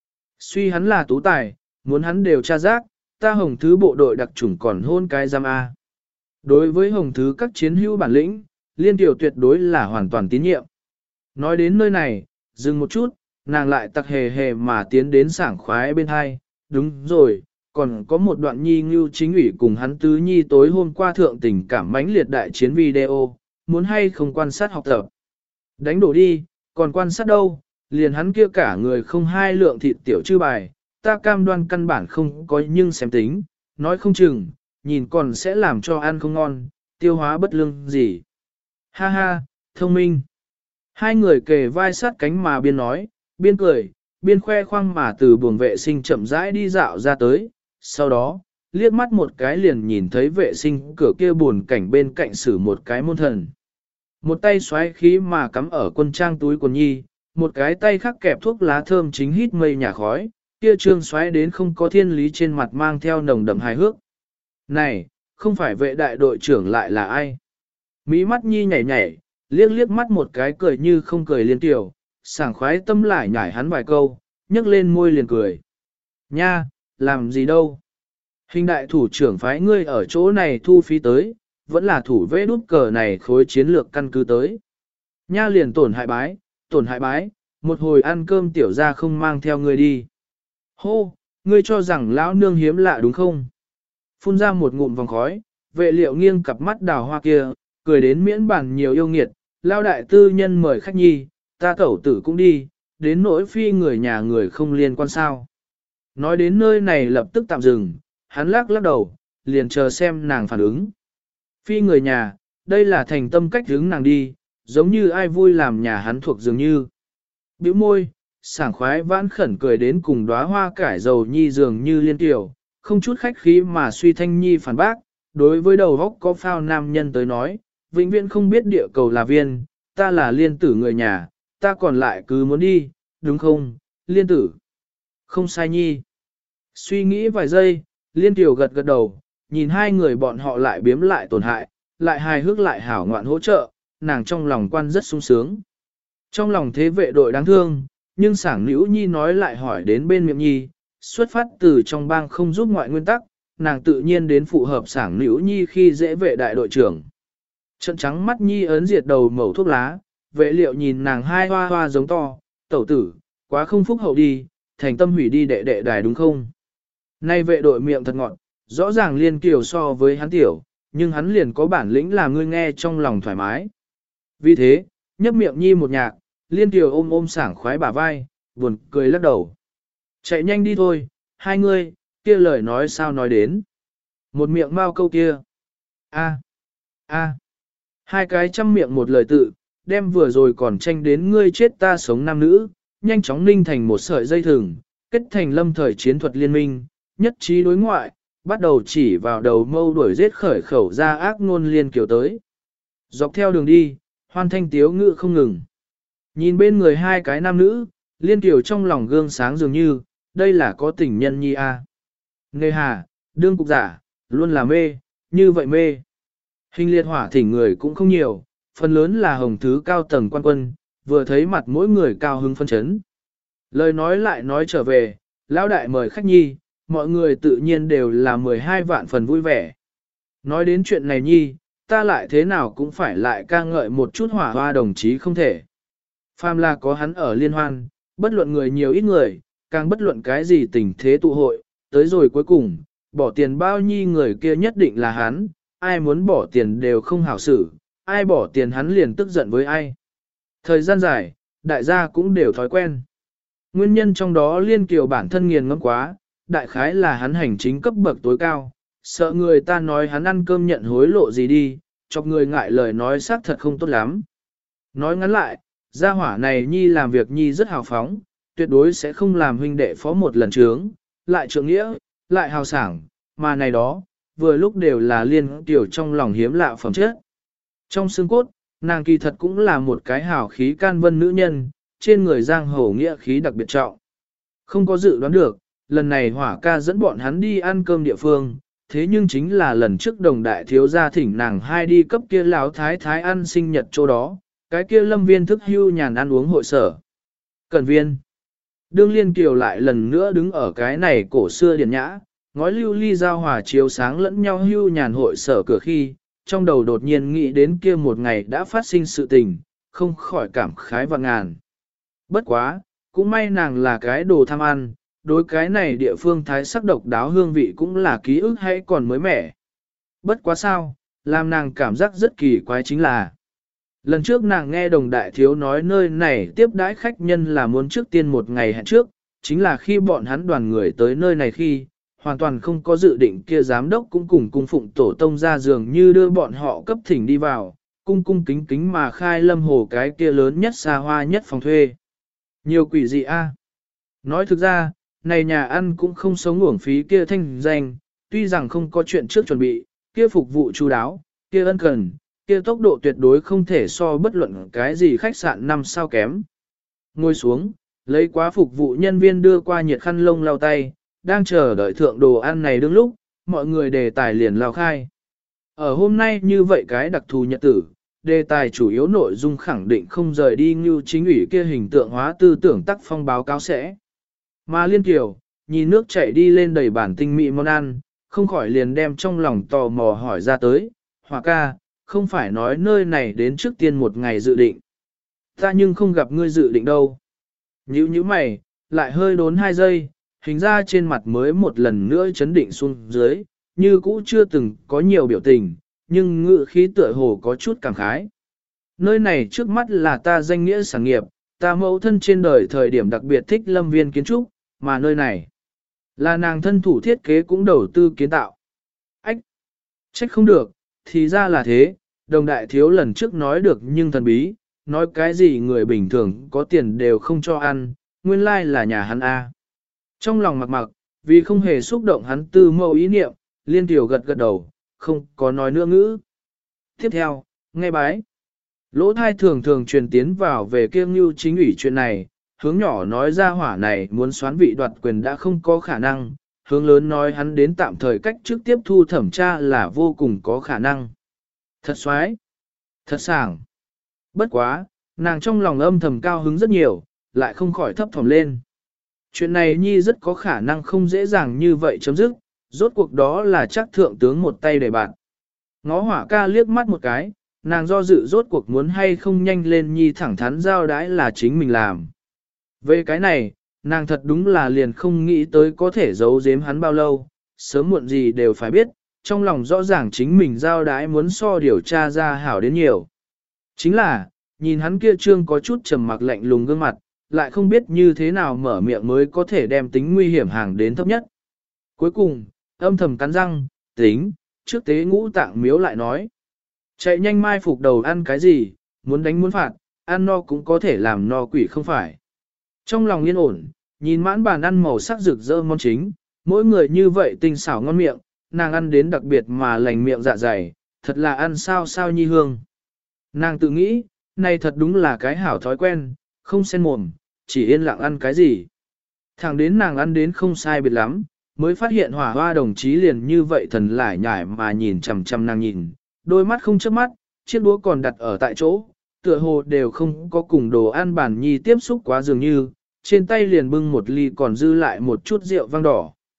Suy hắn là tú tài, muốn hắn đều tra giác, ta hồng thứ bộ đội đặc chủng còn hôn cái giam A. Đối với hồng thứ các chiến hữu bản lĩnh, liên tiểu tuyệt đối là hoàn toàn tín nhiệm. Nói đến nơi này, dừng một chút, nàng lại tặc hề hề mà tiến đến sảng khoái bên hai, đúng rồi, còn có một đoạn nhi ngưu chính ủy cùng hắn tứ nhi tối hôm qua thượng tình cảm mãnh liệt đại chiến video, muốn hay không quan sát học tập. Đánh đổ đi, còn quan sát đâu, liền hắn kia cả người không hai lượng thịt tiểu chư bài, ta cam đoan căn bản không có nhưng xem tính, nói không chừng, nhìn còn sẽ làm cho ăn không ngon, tiêu hóa bất lương gì. Ha ha, thông minh. Hai người kề vai sát cánh mà biên nói, biên cười, biên khoe khoang mà từ buồng vệ sinh chậm rãi đi dạo ra tới, sau đó, liếc mắt một cái liền nhìn thấy vệ sinh cửa kia buồn cảnh bên cạnh xử một cái môn thần. Một tay xoáy khí mà cắm ở quân trang túi quần nhi, một cái tay khác kẹp thuốc lá thơm chính hít mây nhà khói, kia trương xoáy đến không có thiên lý trên mặt mang theo nồng đậm hài hước. Này, không phải vệ đại đội trưởng lại là ai? Mỹ mắt nhi nhảy nhảy, liếc liếc mắt một cái cười như không cười liên tiểu, sảng khoái tâm lại nhảy hắn vài câu, nhấc lên môi liền cười. Nha, làm gì đâu? Hình đại thủ trưởng phái ngươi ở chỗ này thu phí tới, vẫn là thủ vế đút cờ này khối chiến lược căn cứ tới. Nha liền tổn hại bái, tổn hại bái, một hồi ăn cơm tiểu ra không mang theo ngươi đi. Hô, ngươi cho rằng lão nương hiếm lạ đúng không? Phun ra một ngụm vòng khói, vệ liệu nghiêng cặp mắt đào hoa kia, cười đến miễn bản nhiều yêu nghiệt, lao đại tư nhân mời khách nhi, ta tẩu tử cũng đi, đến nỗi phi người nhà người không liên quan sao. Nói đến nơi này lập tức tạm dừng, hắn lắc lắc đầu, liền chờ xem nàng phản ứng. Phi người nhà, đây là thành tâm cách hướng nàng đi, giống như ai vui làm nhà hắn thuộc dường như. Bĩu môi, sảng khoái vãn khẩn cười đến cùng đóa hoa cải dầu nhi dường như liên tiểu, không chút khách khí mà suy thanh nhi phản bác, đối với đầu góc có phao nam nhân tới nói, vĩnh viễn không biết địa cầu là viên, ta là liên tử người nhà, ta còn lại cứ muốn đi, đúng không, liên tử? Không sai nhi. Suy nghĩ vài giây, liên tiểu gật gật đầu, nhìn hai người bọn họ lại biếm lại tổn hại, lại hài hước lại hảo ngoạn hỗ trợ, nàng trong lòng quan rất sung sướng. Trong lòng thế vệ đội đáng thương, nhưng sảng nữ nhi nói lại hỏi đến bên miệng nhi, xuất phát từ trong bang không giúp ngoại nguyên tắc, nàng tự nhiên đến phụ hợp sảng nữ nhi khi dễ vệ đại đội trưởng. Trận trắng mắt nhi ấn diệt đầu mẩu thuốc lá, vệ liệu nhìn nàng hai hoa hoa giống to, tẩu tử, quá không phúc hậu đi, thành tâm hủy đi đệ đệ đài đúng không? Nay vệ đội miệng thật ngọt, rõ ràng liên kiều so với hắn tiểu, nhưng hắn liền có bản lĩnh làm ngươi nghe trong lòng thoải mái. Vì thế, nhấp miệng nhi một nhạc, liên kiều ôm ôm sảng khoái bả vai, buồn cười lắc đầu. Chạy nhanh đi thôi, hai ngươi, kia lời nói sao nói đến. Một miệng mau câu kia. A, a, hai cái trăm miệng một lời tự, đem vừa rồi còn tranh đến ngươi chết ta sống nam nữ, nhanh chóng ninh thành một sợi dây thừng, kết thành lâm thời chiến thuật liên minh, nhất trí đối ngoại, bắt đầu chỉ vào đầu mâu đuổi giết khởi khẩu ra ác ngôn liên kiểu tới. Dọc theo đường đi, hoan thanh tiếu ngự không ngừng. Nhìn bên người hai cái nam nữ, liên kiểu trong lòng gương sáng dường như, đây là có tình nhân nhi a. Nghề hà, đương cục giả, luôn là mê, như vậy mê. Hình liệt hỏa thỉnh người cũng không nhiều, phần lớn là hồng thứ cao tầng quan quân, vừa thấy mặt mỗi người cao hứng phân chấn. Lời nói lại nói trở về, lão đại mời khách nhi, mọi người tự nhiên đều là mười hai vạn phần vui vẻ. Nói đến chuyện này nhi, ta lại thế nào cũng phải lại ca ngợi một chút hỏa hoa đồng chí không thể. Phàm là có hắn ở liên hoan, bất luận người nhiều ít người, càng bất luận cái gì tình thế tụ hội, tới rồi cuối cùng, bỏ tiền bao nhiêu người kia nhất định là hắn, ai muốn bỏ tiền đều không hảo xử, ai bỏ tiền hắn liền tức giận với ai. Thời gian dài, đại gia cũng đều thói quen. Nguyên nhân trong đó Liên Kiều bản thân nghiền ngẫm quá, đại khái là hắn hành chính cấp bậc tối cao, sợ người ta nói hắn ăn cơm nhận hối lộ gì đi, chọc người ngại lời nói xác thật không tốt lắm. Nói ngắn lại, gia hỏa này Nhi làm việc Nhi rất hào phóng, tuyệt đối sẽ không làm huynh đệ phó một lần trướng, lại trượng nghĩa, lại hào sảng, mà này đó, vừa lúc đều là Liên Kiều trong lòng hiếm lạ phẩm chất. Trong xương cốt, nàng kỳ thật cũng là một cái hào khí can vân nữ nhân, trên người giang hồ nghĩa khí đặc biệt trọng. Không có dự đoán được, lần này hỏa ca dẫn bọn hắn đi ăn cơm địa phương, thế nhưng chính là lần trước đồng đại thiếu gia thỉnh nàng hai đi cấp kia lão thái thái ăn sinh nhật chỗ đó, cái kia lâm viên thức hưu nhàn ăn uống hội sở. Cẩn viên. Đương Liên Kiều lại lần nữa đứng ở cái này cổ xưa điển nhã, ngói lưu ly giao hòa chiếu sáng lẫn nhau hưu nhàn hội sở cửa khi, trong đầu đột nhiên nghĩ đến kia một ngày đã phát sinh sự tình, không khỏi cảm khái và ngàn. Bất quá, cũng may nàng là cái đồ tham ăn, đối cái này địa phương thái sắc độc đáo hương vị cũng là ký ức hay còn mới mẻ. Bất quá sao, làm nàng cảm giác rất kỳ quái chính là lần trước nàng nghe đồng đại thiếu nói nơi này tiếp đãi khách nhân là muốn trước tiên một ngày hẹn trước, chính là khi bọn hắn đoàn người tới nơi này khi, hoàn toàn không có dự định kia giám đốc cũng cùng cung phụng tổ tông ra giường như đưa bọn họ cấp thỉnh đi vào, cung cung kính kính mà khai lâm hồ cái kia lớn nhất xa hoa nhất phòng thuê. Nhiều quỷ dị a. Nói thực ra, này nhà ăn cũng không sống uổng phí kia thanh danh, tuy rằng không có chuyện trước chuẩn bị, kia phục vụ chu đáo, kia ân cần, kia tốc độ tuyệt đối không thể so bất luận cái gì khách sạn năm sao kém. Ngồi xuống, lấy quá phục vụ nhân viên đưa qua nhiệt khăn lông lau tay, đang chờ đợi thượng đồ ăn này đứng lúc, mọi người đề tài liền lao khai. Ở hôm nay như vậy cái đặc thù nhật tử, đề tài chủ yếu nội dung khẳng định không rời đi như chính ủy kia hình tượng hóa tư tưởng tác phong báo cáo sẽ. Mà Liên Kiều, nhìn nước chảy đi lên đầy bản tinh mỹ món ăn, không khỏi liền đem trong lòng tò mò hỏi ra tới, Hòa ca, không phải nói nơi này đến trước tiên một ngày dự định. Ta nhưng không gặp ngươi dự định đâu. Nhữ như mày, lại hơi đốn hai giây, hình ra trên mặt mới một lần nữa chấn định xuống dưới, như cũ chưa từng có nhiều biểu tình, nhưng ngự khí tựa hồ có chút cảm khái. Nơi này trước mắt là ta danh nghĩa sản nghiệp, ta mẫu thân trên đời thời điểm đặc biệt thích lâm viên kiến trúc, mà nơi này là nàng thân thủ thiết kế cũng đầu tư kiến tạo. Ách! Trách không được, thì ra là thế, đồng đại thiếu lần trước nói được nhưng thần bí, nói cái gì người bình thường có tiền đều không cho ăn, nguyên lai là nhà hắn A. Trong lòng mặc mặc, vì không hề xúc động hắn tư mâu ý niệm, Liên Kiều gật gật đầu, không có nói nữa ngữ. Tiếp theo, nghe bái. Lỗ thai thường thường truyền tiến vào về kiêng như chính ủy chuyện này, hướng nhỏ nói ra hỏa này muốn xoán vị đoạt quyền đã không có khả năng, hướng lớn nói hắn đến tạm thời cách trước tiếp thu thẩm tra là vô cùng có khả năng. Thật xoái, thật sảng. Bất quá, nàng trong lòng âm thầm cao hứng rất nhiều, lại không khỏi thấp thỏm lên. Chuyện này nhi rất có khả năng không dễ dàng như vậy chấm dứt, rốt cuộc đó là chắc thượng tướng một tay để bạn. Ngó hỏa ca liếc mắt một cái, nàng do dự rốt cuộc muốn hay không nhanh lên nhi thẳng thắn giao đãi là chính mình làm. Về cái này, nàng thật đúng là liền không nghĩ tới có thể giấu giếm hắn bao lâu, sớm muộn gì đều phải biết, trong lòng rõ ràng chính mình giao đãi muốn so điều tra ra hảo đến nhiều. Chính là, nhìn hắn kia trương có chút trầm mặc lạnh lùng gương mặt, lại không biết như thế nào mở miệng mới có thể đem tính nguy hiểm hàng đến thấp nhất. Cuối cùng, âm thầm cắn răng, tính, trước tế ngũ tạng miếu lại nói. Chạy nhanh mai phục đầu ăn cái gì, muốn đánh muốn phạt, ăn no cũng có thể làm no quỷ không phải. Trong lòng yên ổn, nhìn mãn bàn ăn màu sắc rực rỡ món chính, mỗi người như vậy tinh xảo ngon miệng, nàng ăn đến đặc biệt mà lành miệng dạ dày, thật là ăn sao sao nhi hương. Nàng tự nghĩ, này thật đúng là cái hảo thói quen, không xen mồm, chỉ yên lặng ăn cái gì. Thẳng đến nàng ăn đến không sai biệt lắm, mới phát hiện hỏa hoa đồng chí liền như vậy thần lải nhải mà nhìn chằm chằm nàng nhìn, đôi mắt không chớp mắt, chiếc đũa còn đặt ở tại chỗ, tựa hồ đều không có cùng đồ ăn bản nhi tiếp xúc quá dường như, trên tay liền bưng một ly còn dư lại một chút rượu vang đỏ.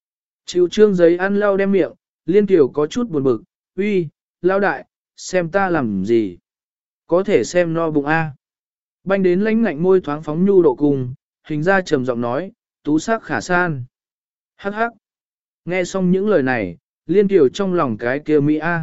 Chịu trương giấy ăn lau đem miệng, Liên Kiều có chút buồn bực, uy, lao đại, xem ta làm gì? Có thể xem no bụng A. Banh đến lãnh ngạnh môi thoáng phóng nhu độ cùng, hình ra trầm giọng nói, tú sắc khả san. Hắc hắc. Nghe xong những lời này, Liên Kiều trong lòng cái kia Mỹ A.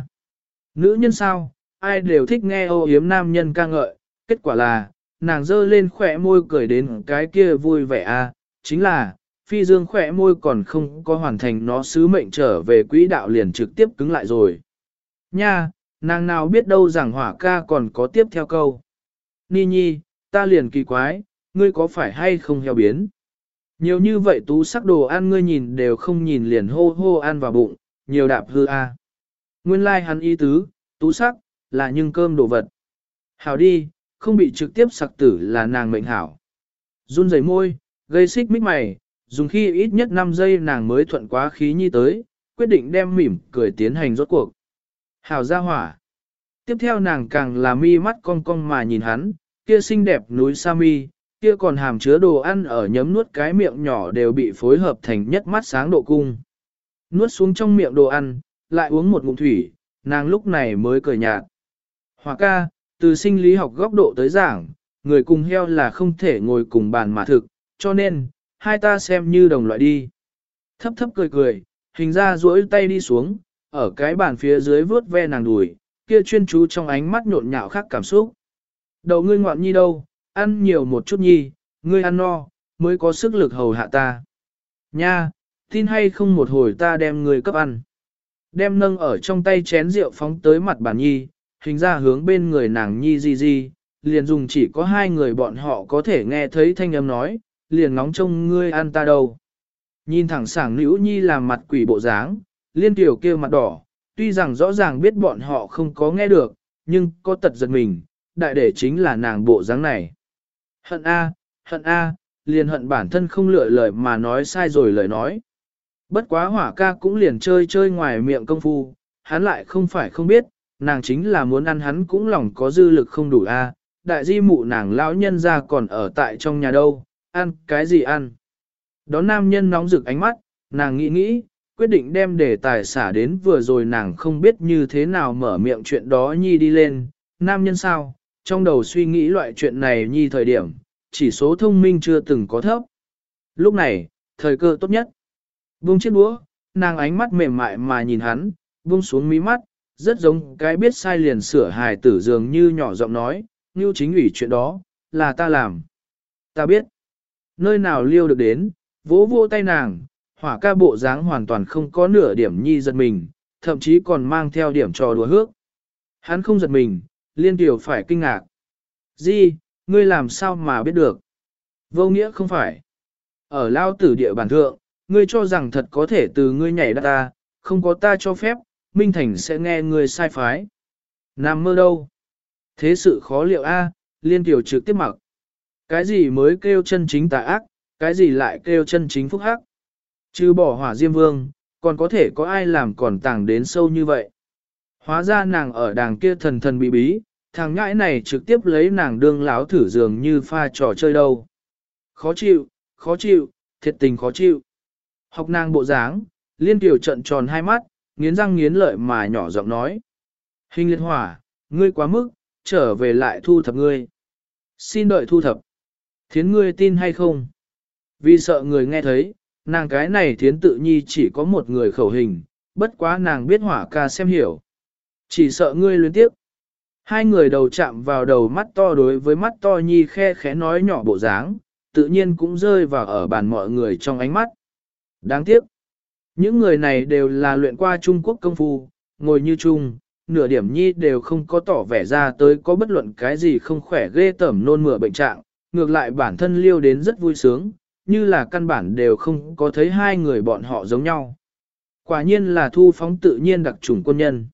Nữ nhân sao, ai đều thích nghe ô yếm nam nhân ca ngợi, kết quả là, nàng dơ lên khỏe môi cười đến cái kia vui vẻ A, chính là, phi dương khỏe môi còn không có hoàn thành nó sứ mệnh trở về quỹ đạo liền trực tiếp cứng lại rồi. Nha, nàng nào biết đâu rằng hỏa ca còn có tiếp theo câu. Ni nhi, ta liền kỳ quái, ngươi có phải hay không heo biến? Nhiều như vậy tú sắc đồ ăn ngươi nhìn đều không nhìn liền hô hô ăn vào bụng, nhiều đạp hư a. Nguyên lai like hắn ý tứ, tú sắc, là nhưng cơm đồ vật. Hảo đi, không bị trực tiếp sặc tử là nàng mệnh hảo. Run rẩy môi, gây xích mích mày, dùng khi ít nhất năm giây nàng mới thuận quá khí nhi tới, quyết định đem mỉm cười tiến hành rốt cuộc. Hảo ra hỏa. Tiếp theo nàng càng là mi mắt cong cong mà nhìn hắn, kia xinh đẹp núi sa mi, kia còn hàm chứa đồ ăn ở nhấm nuốt cái miệng nhỏ đều bị phối hợp thành nhất mắt sáng độ cung. Nuốt xuống trong miệng đồ ăn, lại uống một ngụm thủy, nàng lúc này mới cười nhạt. Hòa ca, từ sinh lý học góc độ tới giảng, người cùng heo là không thể ngồi cùng bàn mà thực, cho nên, hai ta xem như đồng loại đi. Thấp thấp cười cười, hình ra duỗi tay đi xuống, ở cái bàn phía dưới vướt ve nàng đùi, kia chuyên chú trong ánh mắt nhộn nhạo khác cảm xúc. Đầu ngươi ngoạn nhi đâu, ăn nhiều một chút nhi, ngươi ăn no, mới có sức lực hầu hạ ta. Nha, tin hay không một hồi ta đem ngươi cấp ăn. Đem nâng ở trong tay chén rượu phóng tới mặt bàn nhi, hình ra hướng bên người nàng nhi di di, liền dùng chỉ có hai người bọn họ có thể nghe thấy thanh âm nói, liền ngóng trông ngươi ăn ta đâu. Nhìn thẳng sảng nữ nhi làm mặt quỷ bộ dáng, Liên Tiểu kia mặt đỏ, tuy rằng rõ ràng biết bọn họ không có nghe được, nhưng có tật giật mình, đại để chính là nàng bộ dáng này. Hận a, hận a, liền hận bản thân không lựa lời mà nói sai rồi lời nói. Bất quá hỏa ca cũng liền chơi chơi ngoài miệng công phu, hắn lại không phải không biết, nàng chính là muốn ăn hắn cũng lòng có dư lực không đủ a. Đại di mụ nàng lão nhân ra còn ở tại trong nhà đâu, ăn cái gì ăn. Đón nam nhân nóng rực ánh mắt, nàng nghĩ nghĩ, quyết định đem đề tài xả đến vừa rồi nàng không biết như thế nào mở miệng chuyện đó nhi đi lên, nam nhân sao, trong đầu suy nghĩ loại chuyện này nhi thời điểm, chỉ số thông minh chưa từng có thấp. Lúc này, thời cơ tốt nhất. Buông chiếc đũa, nàng ánh mắt mềm mại mà nhìn hắn, buông xuống mí mắt, rất giống cái biết sai liền sửa hài tử dường như nhỏ giọng nói, như chính ủy chuyện đó, là ta làm. Ta biết, nơi nào liêu được đến, vỗ vỗ tay nàng, hỏa ca bộ dáng hoàn toàn không có nửa điểm nhi giật mình, thậm chí còn mang theo điểm trò đùa hước. Hắn không giật mình, Liên Tiểu phải kinh ngạc. Di, ngươi làm sao mà biết được? Vô nghĩa không phải. Ở lao tử địa bản thượng, ngươi cho rằng thật có thể từ ngươi nhảy đắt ta, không có ta cho phép, Minh Thành sẽ nghe ngươi sai phái. Nằm mơ đâu? Thế sự khó liệu a, Liên Tiểu trực tiếp mặc. Cái gì mới kêu chân chính tà ác, cái gì lại kêu chân chính phúc hắc? Trừ bỏ hỏa diêm vương, còn có thể có ai làm còn tàng đến sâu như vậy? Hóa ra nàng ở đàng kia thần thần bí bí, thằng ngãi này trực tiếp lấy nàng đương láo thử dường như pha trò chơi đâu. Khó chịu, khó chịu, thiệt tình khó chịu. Học nàng bộ dáng, Liên Tiểu trận tròn hai mắt, nghiến răng nghiến lợi mà nhỏ giọng nói. Hình liệt hỏa, ngươi quá mức, trở về lại thu thập ngươi. Xin đợi thu thập. Thiến ngươi tin hay không? Vì sợ người nghe thấy, nàng cái này thiến tự nhi chỉ có một người khẩu hình, bất quá nàng biết hỏa ca xem hiểu. Chỉ sợ ngươi luyến tiếp. Hai người đầu chạm vào đầu mắt to đối với mắt to nhi khe khẽ nói nhỏ bộ dáng, tự nhiên cũng rơi vào ở bàn mọi người trong ánh mắt. Đáng tiếc. Những người này đều là luyện qua Trung Quốc công phu, ngồi như chung, nửa điểm nhi đều không có tỏ vẻ ra tới có bất luận cái gì không khỏe ghê tởm nôn mửa bệnh trạng, ngược lại bản thân liêu đến rất vui sướng, như là căn bản đều không có thấy hai người bọn họ giống nhau. Quả nhiên là thu phóng tự nhiên đặc chủng quân nhân.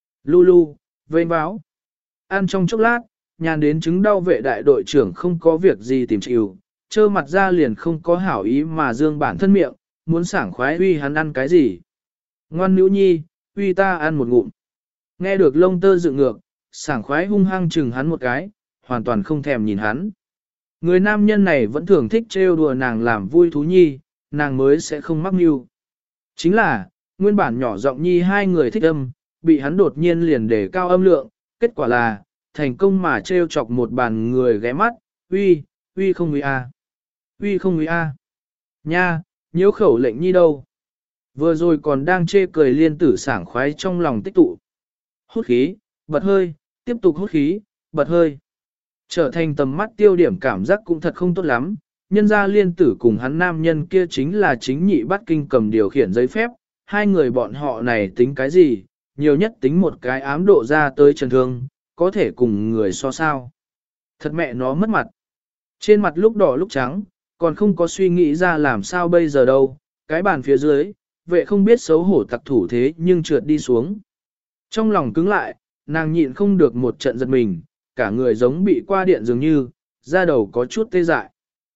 Lulu, vênh báo. Ăn trong chốc lát, nhàn đến chứng đau vệ đại đội trưởng không có việc gì tìm chịu, trơ mặt ra liền không có hảo ý mà dương bản thân miệng, muốn sảng khoái uy hắn ăn cái gì. Ngoan nữ nhi, uy ta ăn một ngụm. Nghe được lông tơ dựng ngược, sảng khoái hung hăng chừng hắn một cái, hoàn toàn không thèm nhìn hắn. Người nam nhân này vẫn thường thích trêu đùa nàng làm vui thú nhi, nàng mới sẽ không mắc mưu. Chính là, nguyên bản nhỏ giọng nhi hai người thích âm, bị hắn đột nhiên liền để cao âm lượng, kết quả là, thành công mà trêu chọc một bàn người ghé mắt, uy, uy không uy a, uy không uy a, nha, nhiễu khẩu lệnh nhi đâu. Vừa rồi còn đang chê cười liên tử sảng khoái trong lòng tích tụ. Hút khí, bật hơi, tiếp tục hút khí, bật hơi. Trở thành tầm mắt tiêu điểm cảm giác cũng thật không tốt lắm, nhân ra liên tử cùng hắn nam nhân kia chính là chính nhị bắt kinh cầm điều khiển giấy phép, hai người bọn họ này tính cái gì, nhiều nhất tính một cái ám độ ra tới trần thương, có thể cùng người so sao. Thật mẹ nó mất mặt. Trên mặt lúc đỏ lúc trắng, còn không có suy nghĩ ra làm sao bây giờ đâu, cái bàn phía dưới, vệ không biết xấu hổ tặc thủ thế nhưng trượt đi xuống. Trong lòng cứng lại, nàng nhịn không được một trận giật mình, cả người giống bị qua điện dường như, da đầu có chút tê dại.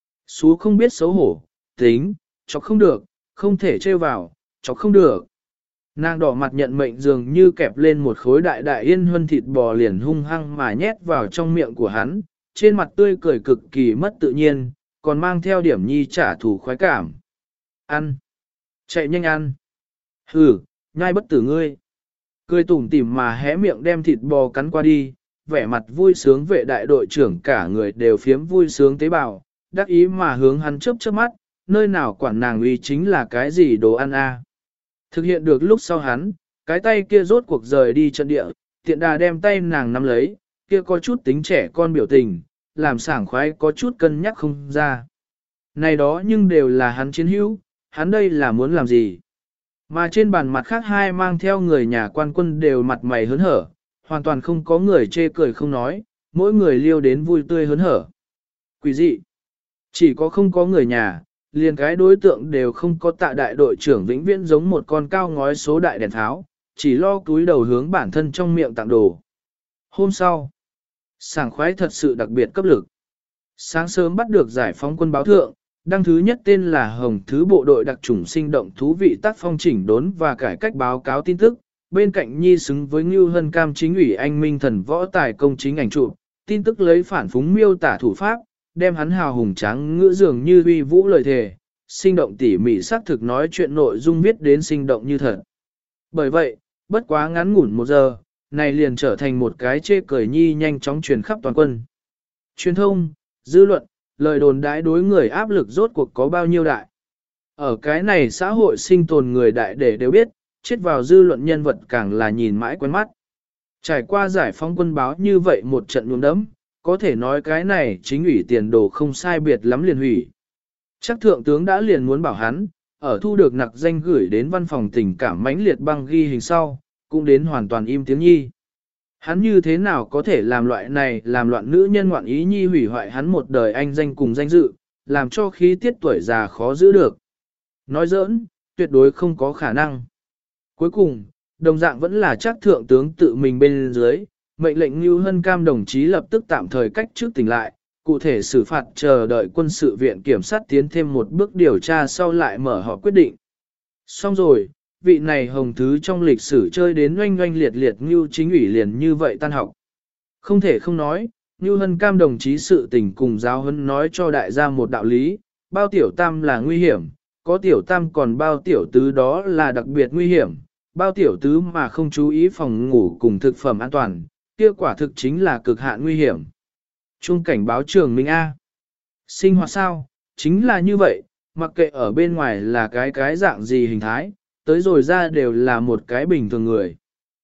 Xú không biết xấu hổ, tính, chọc không được, không thể trêu vào, chọc không được. Nàng đỏ mặt nhận mệnh dường như kẹp lên một khối đại đại yên huân thịt bò liền hung hăng mà nhét vào trong miệng của hắn, trên mặt tươi cười cực kỳ mất tự nhiên, còn mang theo điểm nhi trả thù khoái cảm. Ăn! Chạy nhanh ăn! Hừ, nhai bất tử ngươi! Cười tủm tỉm mà hé miệng đem thịt bò cắn qua đi, vẻ mặt vui sướng vệ đại đội trưởng cả người đều phiếm vui sướng tế bào, đắc ý mà hướng hắn chớp chớp mắt, nơi nào quản nàng uy chính là cái gì đồ ăn a. Thực hiện được lúc sau hắn, cái tay kia rốt cuộc rời đi trận địa, tiện đà đem tay nàng nắm lấy, kia có chút tính trẻ con biểu tình, làm sảng khoái có chút cân nhắc không ra. Này đó nhưng đều là hắn chiến hữu, hắn đây là muốn làm gì? Mà trên bàn mặt khác hai mang theo người nhà quan quân đều mặt mày hớn hở, hoàn toàn không có người chê cười không nói, mỗi người liêu đến vui tươi hớn hở. Quỷ dị! Chỉ có không có người nhà, liền cái đối tượng đều không có, tạ đại đội trưởng vĩnh viễn giống một con cao ngói số đại đèn tháo, chỉ lo túi đầu hướng bản thân trong miệng tặng đồ. Hôm sau, sảng khoái thật sự đặc biệt cấp lực. Sáng sớm bắt được giải phóng quân báo thượng, đăng thứ nhất tên là Hồng Thứ Bộ đội đặc chủng sinh động thú vị tác phong chỉnh đốn và cải cách báo cáo tin tức, bên cạnh nhi xứng với Ngưu Hân Cam chính ủy anh minh thần võ tài công chính ảnh chụp, tin tức lấy phản phúng miêu tả thủ pháp, đem hắn hào hùng tráng ngữ dường như uy vũ lời thề, sinh động tỉ mỉ xác thực nói chuyện nội dung viết đến sinh động như thật. Bởi vậy, bất quá ngắn ngủn một giờ, này liền trở thành một cái chê cười nhi nhanh chóng truyền khắp toàn quân. Truyền thông, dư luận, lời đồn đãi đối người áp lực rốt cuộc có bao nhiêu đại. Ở cái này xã hội sinh tồn người đại để đều biết, chết vào dư luận nhân vật càng là nhìn mãi quen mắt. Trải qua giải phóng quân báo như vậy một trận nhuốm đấm, có thể nói cái này chính ủy tiền đồ không sai biệt lắm liền hủy. Chắc thượng tướng đã liền muốn bảo hắn, ở thu được nặc danh gửi đến văn phòng tình cảm mãnh liệt băng ghi hình sau, cũng đến hoàn toàn im tiếng nhi. Hắn như thế nào có thể làm loại này làm loạn nữ nhân ngoạn ý nhi hủy hoại hắn một đời anh danh cùng danh dự, làm cho khí tiết tuổi già khó giữ được. Nói giỡn, tuyệt đối không có khả năng. Cuối cùng, đồng dạng vẫn là chắc thượng tướng tự mình bên dưới, mệnh lệnh Ngưu Hân Cam đồng chí lập tức tạm thời cách trước tỉnh lại, cụ thể xử phạt chờ đợi quân sự viện kiểm sát tiến thêm một bước điều tra sau lại mở họp quyết định. Xong rồi, vị này hồng thứ trong lịch sử chơi đến oanh oanh liệt liệt Ngưu chính ủy liền như vậy tan học. Không thể không nói, Ngưu Hân Cam đồng chí sự tình cùng giáo huấn nói cho đại gia một đạo lý, bao tiểu tam là nguy hiểm, có tiểu tam còn bao tiểu tứ đó là đặc biệt nguy hiểm, bao tiểu tứ mà không chú ý phòng ngủ cùng thực phẩm an toàn, kia quả thực chính là cực hạn nguy hiểm. Trung cảnh báo trường Minh A. Sinh hoạt sao, chính là như vậy, mặc kệ ở bên ngoài là cái cái dạng gì hình thái, tới rồi ra đều là một cái bình thường người.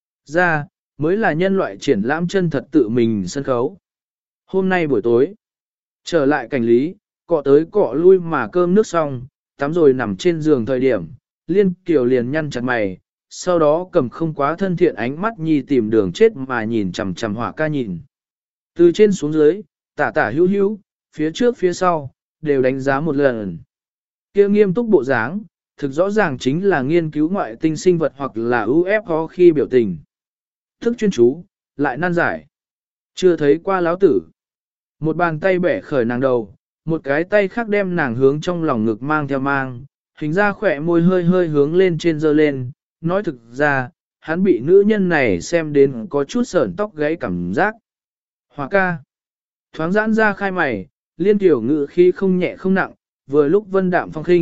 Ra, mới là nhân loại triển lãm chân thật tự mình sân khấu. Hôm nay buổi tối, trở lại cảnh lý, cọ tới cọ lui mà cơm nước xong, tắm rồi nằm trên giường thời điểm, Liên Kiều liền nhăn chặt mày, sau đó cầm không quá thân thiện ánh mắt nhi tìm đường chết mà nhìn chằm chằm Hỏa ca nhìn. Từ trên xuống dưới, tả tả hữu hữu, phía trước phía sau, đều đánh giá một lần. Kia nghiêm túc bộ dáng, thực rõ ràng chính là nghiên cứu ngoại tinh sinh vật hoặc là u ép o khi biểu tình. Thức chuyên chú, lại nan giải. Chưa thấy qua láo tử. Một bàn tay bẻ khởi nàng đầu, một cái tay khác đem nàng hướng trong lòng ngực mang theo mang, hình ra khỏe môi hơi hơi hướng lên trên dơ lên, nói thực ra, hắn bị nữ nhân này xem đến có chút sởn tóc gáy cảm giác. Hỏa ca. Thoáng giãn ra khai mày, Liên Tiểu ngự khi không nhẹ không nặng, vừa lúc vân đạm phong khinh,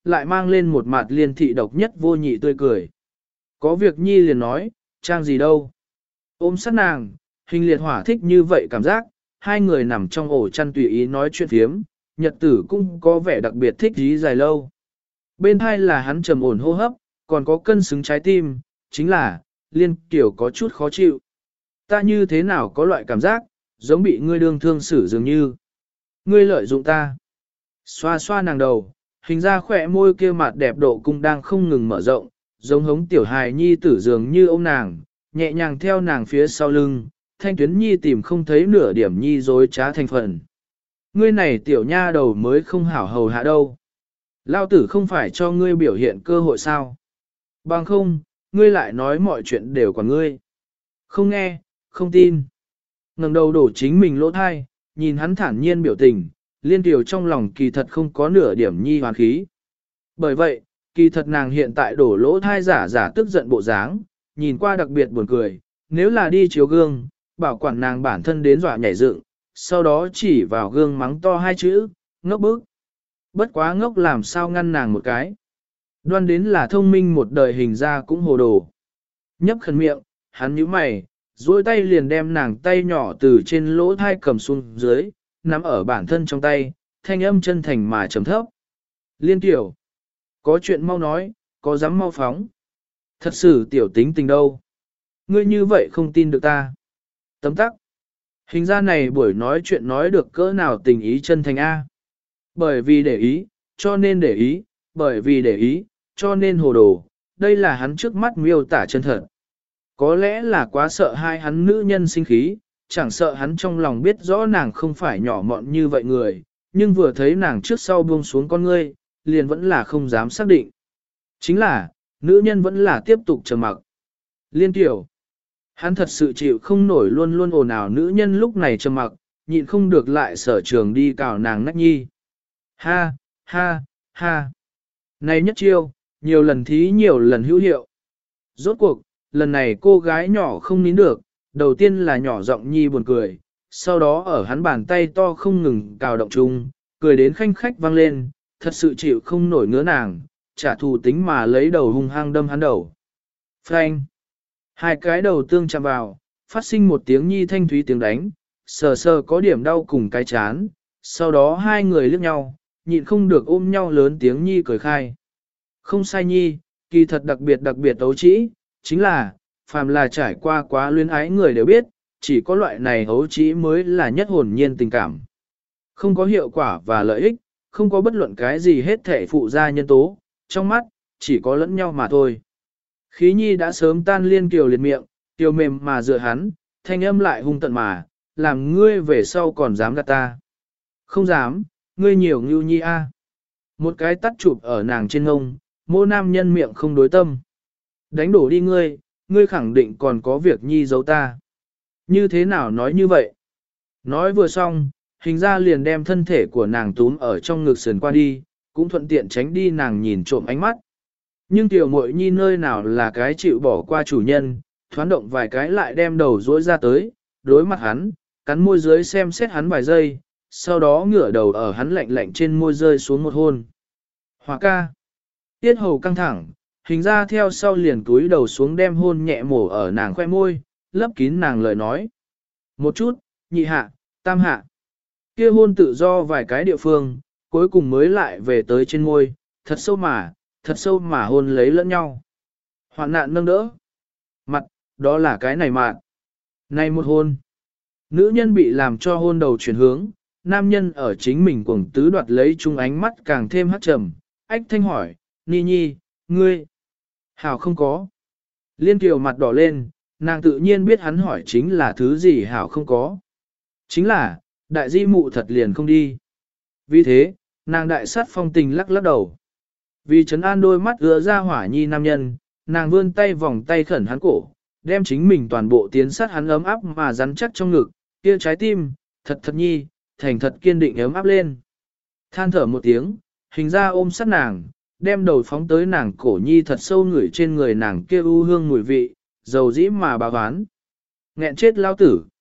lại mang lên một mặt liên thị độc nhất vô nhị tươi cười. Có việc nhi liền nói, trang gì đâu. Ôm sát nàng, hình liệt hỏa thích như vậy cảm giác, hai người nằm trong ổ chăn tùy ý nói chuyện phiếm, nhật tử cũng có vẻ đặc biệt thích dí dài lâu. Bên hai là hắn trầm ổn hô hấp, còn có cân xứng trái tim, chính là, liên kiểu có chút khó chịu. Ta như thế nào có loại cảm giác, giống bị ngươi đương thương xử dường như. Ngươi lợi dụng ta. Xoa xoa nàng đầu, hình ra khỏe môi kia mặt đẹp độ cung đang không ngừng mở rộng, giống hống tiểu hài nhi tử dường như ôm nàng, nhẹ nhàng theo nàng phía sau lưng, thanh tuyến nhi tìm không thấy nửa điểm nhi dối trá thành phần. Ngươi này tiểu nha đầu mới không hảo hầu hạ đâu. Lao tử không phải cho ngươi biểu hiện cơ hội sao. Bằng không, ngươi lại nói mọi chuyện đều của ngươi. Không nghe, không tin. Ngẩng đầu đổ chính mình lỗ thai, nhìn hắn thản nhiên biểu tình, liên tiểu trong lòng kỳ thật không có nửa điểm nhi hoàn khí. Bởi vậy, kỳ thật nàng hiện tại đổ lỗ thai giả giả tức giận bộ dáng, nhìn qua đặc biệt buồn cười, nếu là đi chiếu gương, bảo quản nàng bản thân đến dọa nhảy dựng, sau đó chỉ vào gương mắng to hai chữ, ngốc bức. Bất quá ngốc làm sao ngăn nàng một cái. Đoan đến là thông minh một đời hình ra cũng hồ đồ. Nhấp khẩn miệng, hắn nhíu mày, duỗi tay liền đem nàng tay nhỏ từ trên lỗ thai cầm xuống dưới, nắm ở bản thân trong tay, thanh âm chân thành mà trầm thấp. Liên tiểu, có chuyện mau nói, có dám mau phóng. Thật sự tiểu tính tình đâu. Ngươi như vậy không tin được ta. Tấm tắc. Hình ra này buổi nói chuyện nói được cỡ nào tình ý chân thành A. Bởi vì để ý, cho nên để ý, bởi vì để ý, cho nên hồ đồ. Đây là hắn trước mắt miêu tả chân thật. Có lẽ là quá sợ hai hắn nữ nhân sinh khí, chẳng sợ hắn trong lòng biết rõ nàng không phải nhỏ mọn như vậy người, nhưng vừa thấy nàng trước sau buông xuống con ngươi, liền vẫn là không dám xác định. Chính là, nữ nhân vẫn là tiếp tục trầm mặc. Liên tiểu, hắn thật sự chịu không nổi luôn luôn ồn ào nữ nhân lúc này trầm mặc, nhịn không được lại sở trường đi cào nàng nách nhi. Ha, ha, ha. Này nhất chiêu, nhiều lần thí nhiều lần hữu hiệu. Rốt cuộc, lần này cô gái nhỏ không nín được, đầu tiên là nhỏ giọng nhi buồn cười, sau đó ở hắn bàn tay to không ngừng cào động chung, cười đến khanh khách vang lên, thật sự chịu không nổi ngứa nàng, trả thù tính mà lấy đầu hung hăng đâm hắn đầu. Frank! Hai cái đầu tương chạm vào, phát sinh một tiếng nhi thanh thúy tiếng đánh, sờ sờ có điểm đau cùng cái chán, sau đó hai người liếc nhau, nhịn không được ôm nhau lớn tiếng nhi cười khai. Không sai nhi, kỳ thật đặc biệt đặc biệt ấu trĩ, chính là, phàm là trải qua quá luyến ái người đều biết, chỉ có loại này ấu trĩ mới là nhất hồn nhiên tình cảm. Không có hiệu quả và lợi ích, không có bất luận cái gì hết thể phụ gia nhân tố, trong mắt, chỉ có lẫn nhau mà thôi. Khí nhi đã sớm tan liên kiều liệt miệng, kiều mềm mà dựa hắn, thanh âm lại hung tận mà, làm ngươi về sau còn dám gạt ta. Không dám, ngươi nhiều ngưu nhi a. Một cái tắt chụp ở nàng trên ngông, mô nam nhân miệng không đối tâm. Đánh đổ đi ngươi, ngươi khẳng định còn có việc nhi giấu ta. Như thế nào nói như vậy? Nói vừa xong, hình ra liền đem thân thể của nàng túm ở trong ngực sườn qua đi, cũng thuận tiện tránh đi nàng nhìn trộm ánh mắt. Nhưng tiểu muội nhi nơi nào là cái chịu bỏ qua chủ nhân, thoáng động vài cái lại đem đầu rối ra tới, đối mặt hắn, cắn môi dưới xem xét hắn vài giây, sau đó ngửa đầu ở hắn lạnh lạnh trên môi rơi xuống một hôn. Hòa ca. Tiết hầu căng thẳng, hình ra theo sau liền túi đầu xuống đem hôn nhẹ mổ ở nàng khoe môi, lấp kín nàng lời nói. Một chút, nhị hạ, tam hạ. Kia hôn tự do vài cái địa phương, cuối cùng mới lại về tới trên môi, thật sâu mà, thật sâu mà hôn lấy lẫn nhau. Hoạn nạn nâng đỡ. Mặt, đó là cái này mạn. Này một hôn. Nữ nhân bị làm cho hôn đầu chuyển hướng, nam nhân ở chính mình cuồng tứ đoạt lấy chung ánh mắt càng thêm hắt trầm. Ách thanh hỏi, Ni Nhi, ngươi. Hảo không có. Liên Kiều mặt đỏ lên, nàng tự nhiên biết hắn hỏi chính là thứ gì Hảo không có. Chính là, đại di mụ thật liền không đi. Vì thế, nàng đại sát phong tình lắc lắc đầu. Vì trấn an đôi mắt ứa ra hỏa nhi nam nhân, nàng vươn tay vòng tay khẩn hắn cổ, đem chính mình toàn bộ tiến sát hắn ấm áp mà rắn chắc trong ngực, kia trái tim, thật thật nhi, thành thật kiên định ấm áp lên. Than thở một tiếng, hình ra ôm sát nàng, đem đầu phóng tới nàng cổ nhi thật sâu ngửi trên người nàng kia u hương mùi vị, dầu dĩ mà bà hoán. Nghẹn chết lao tử.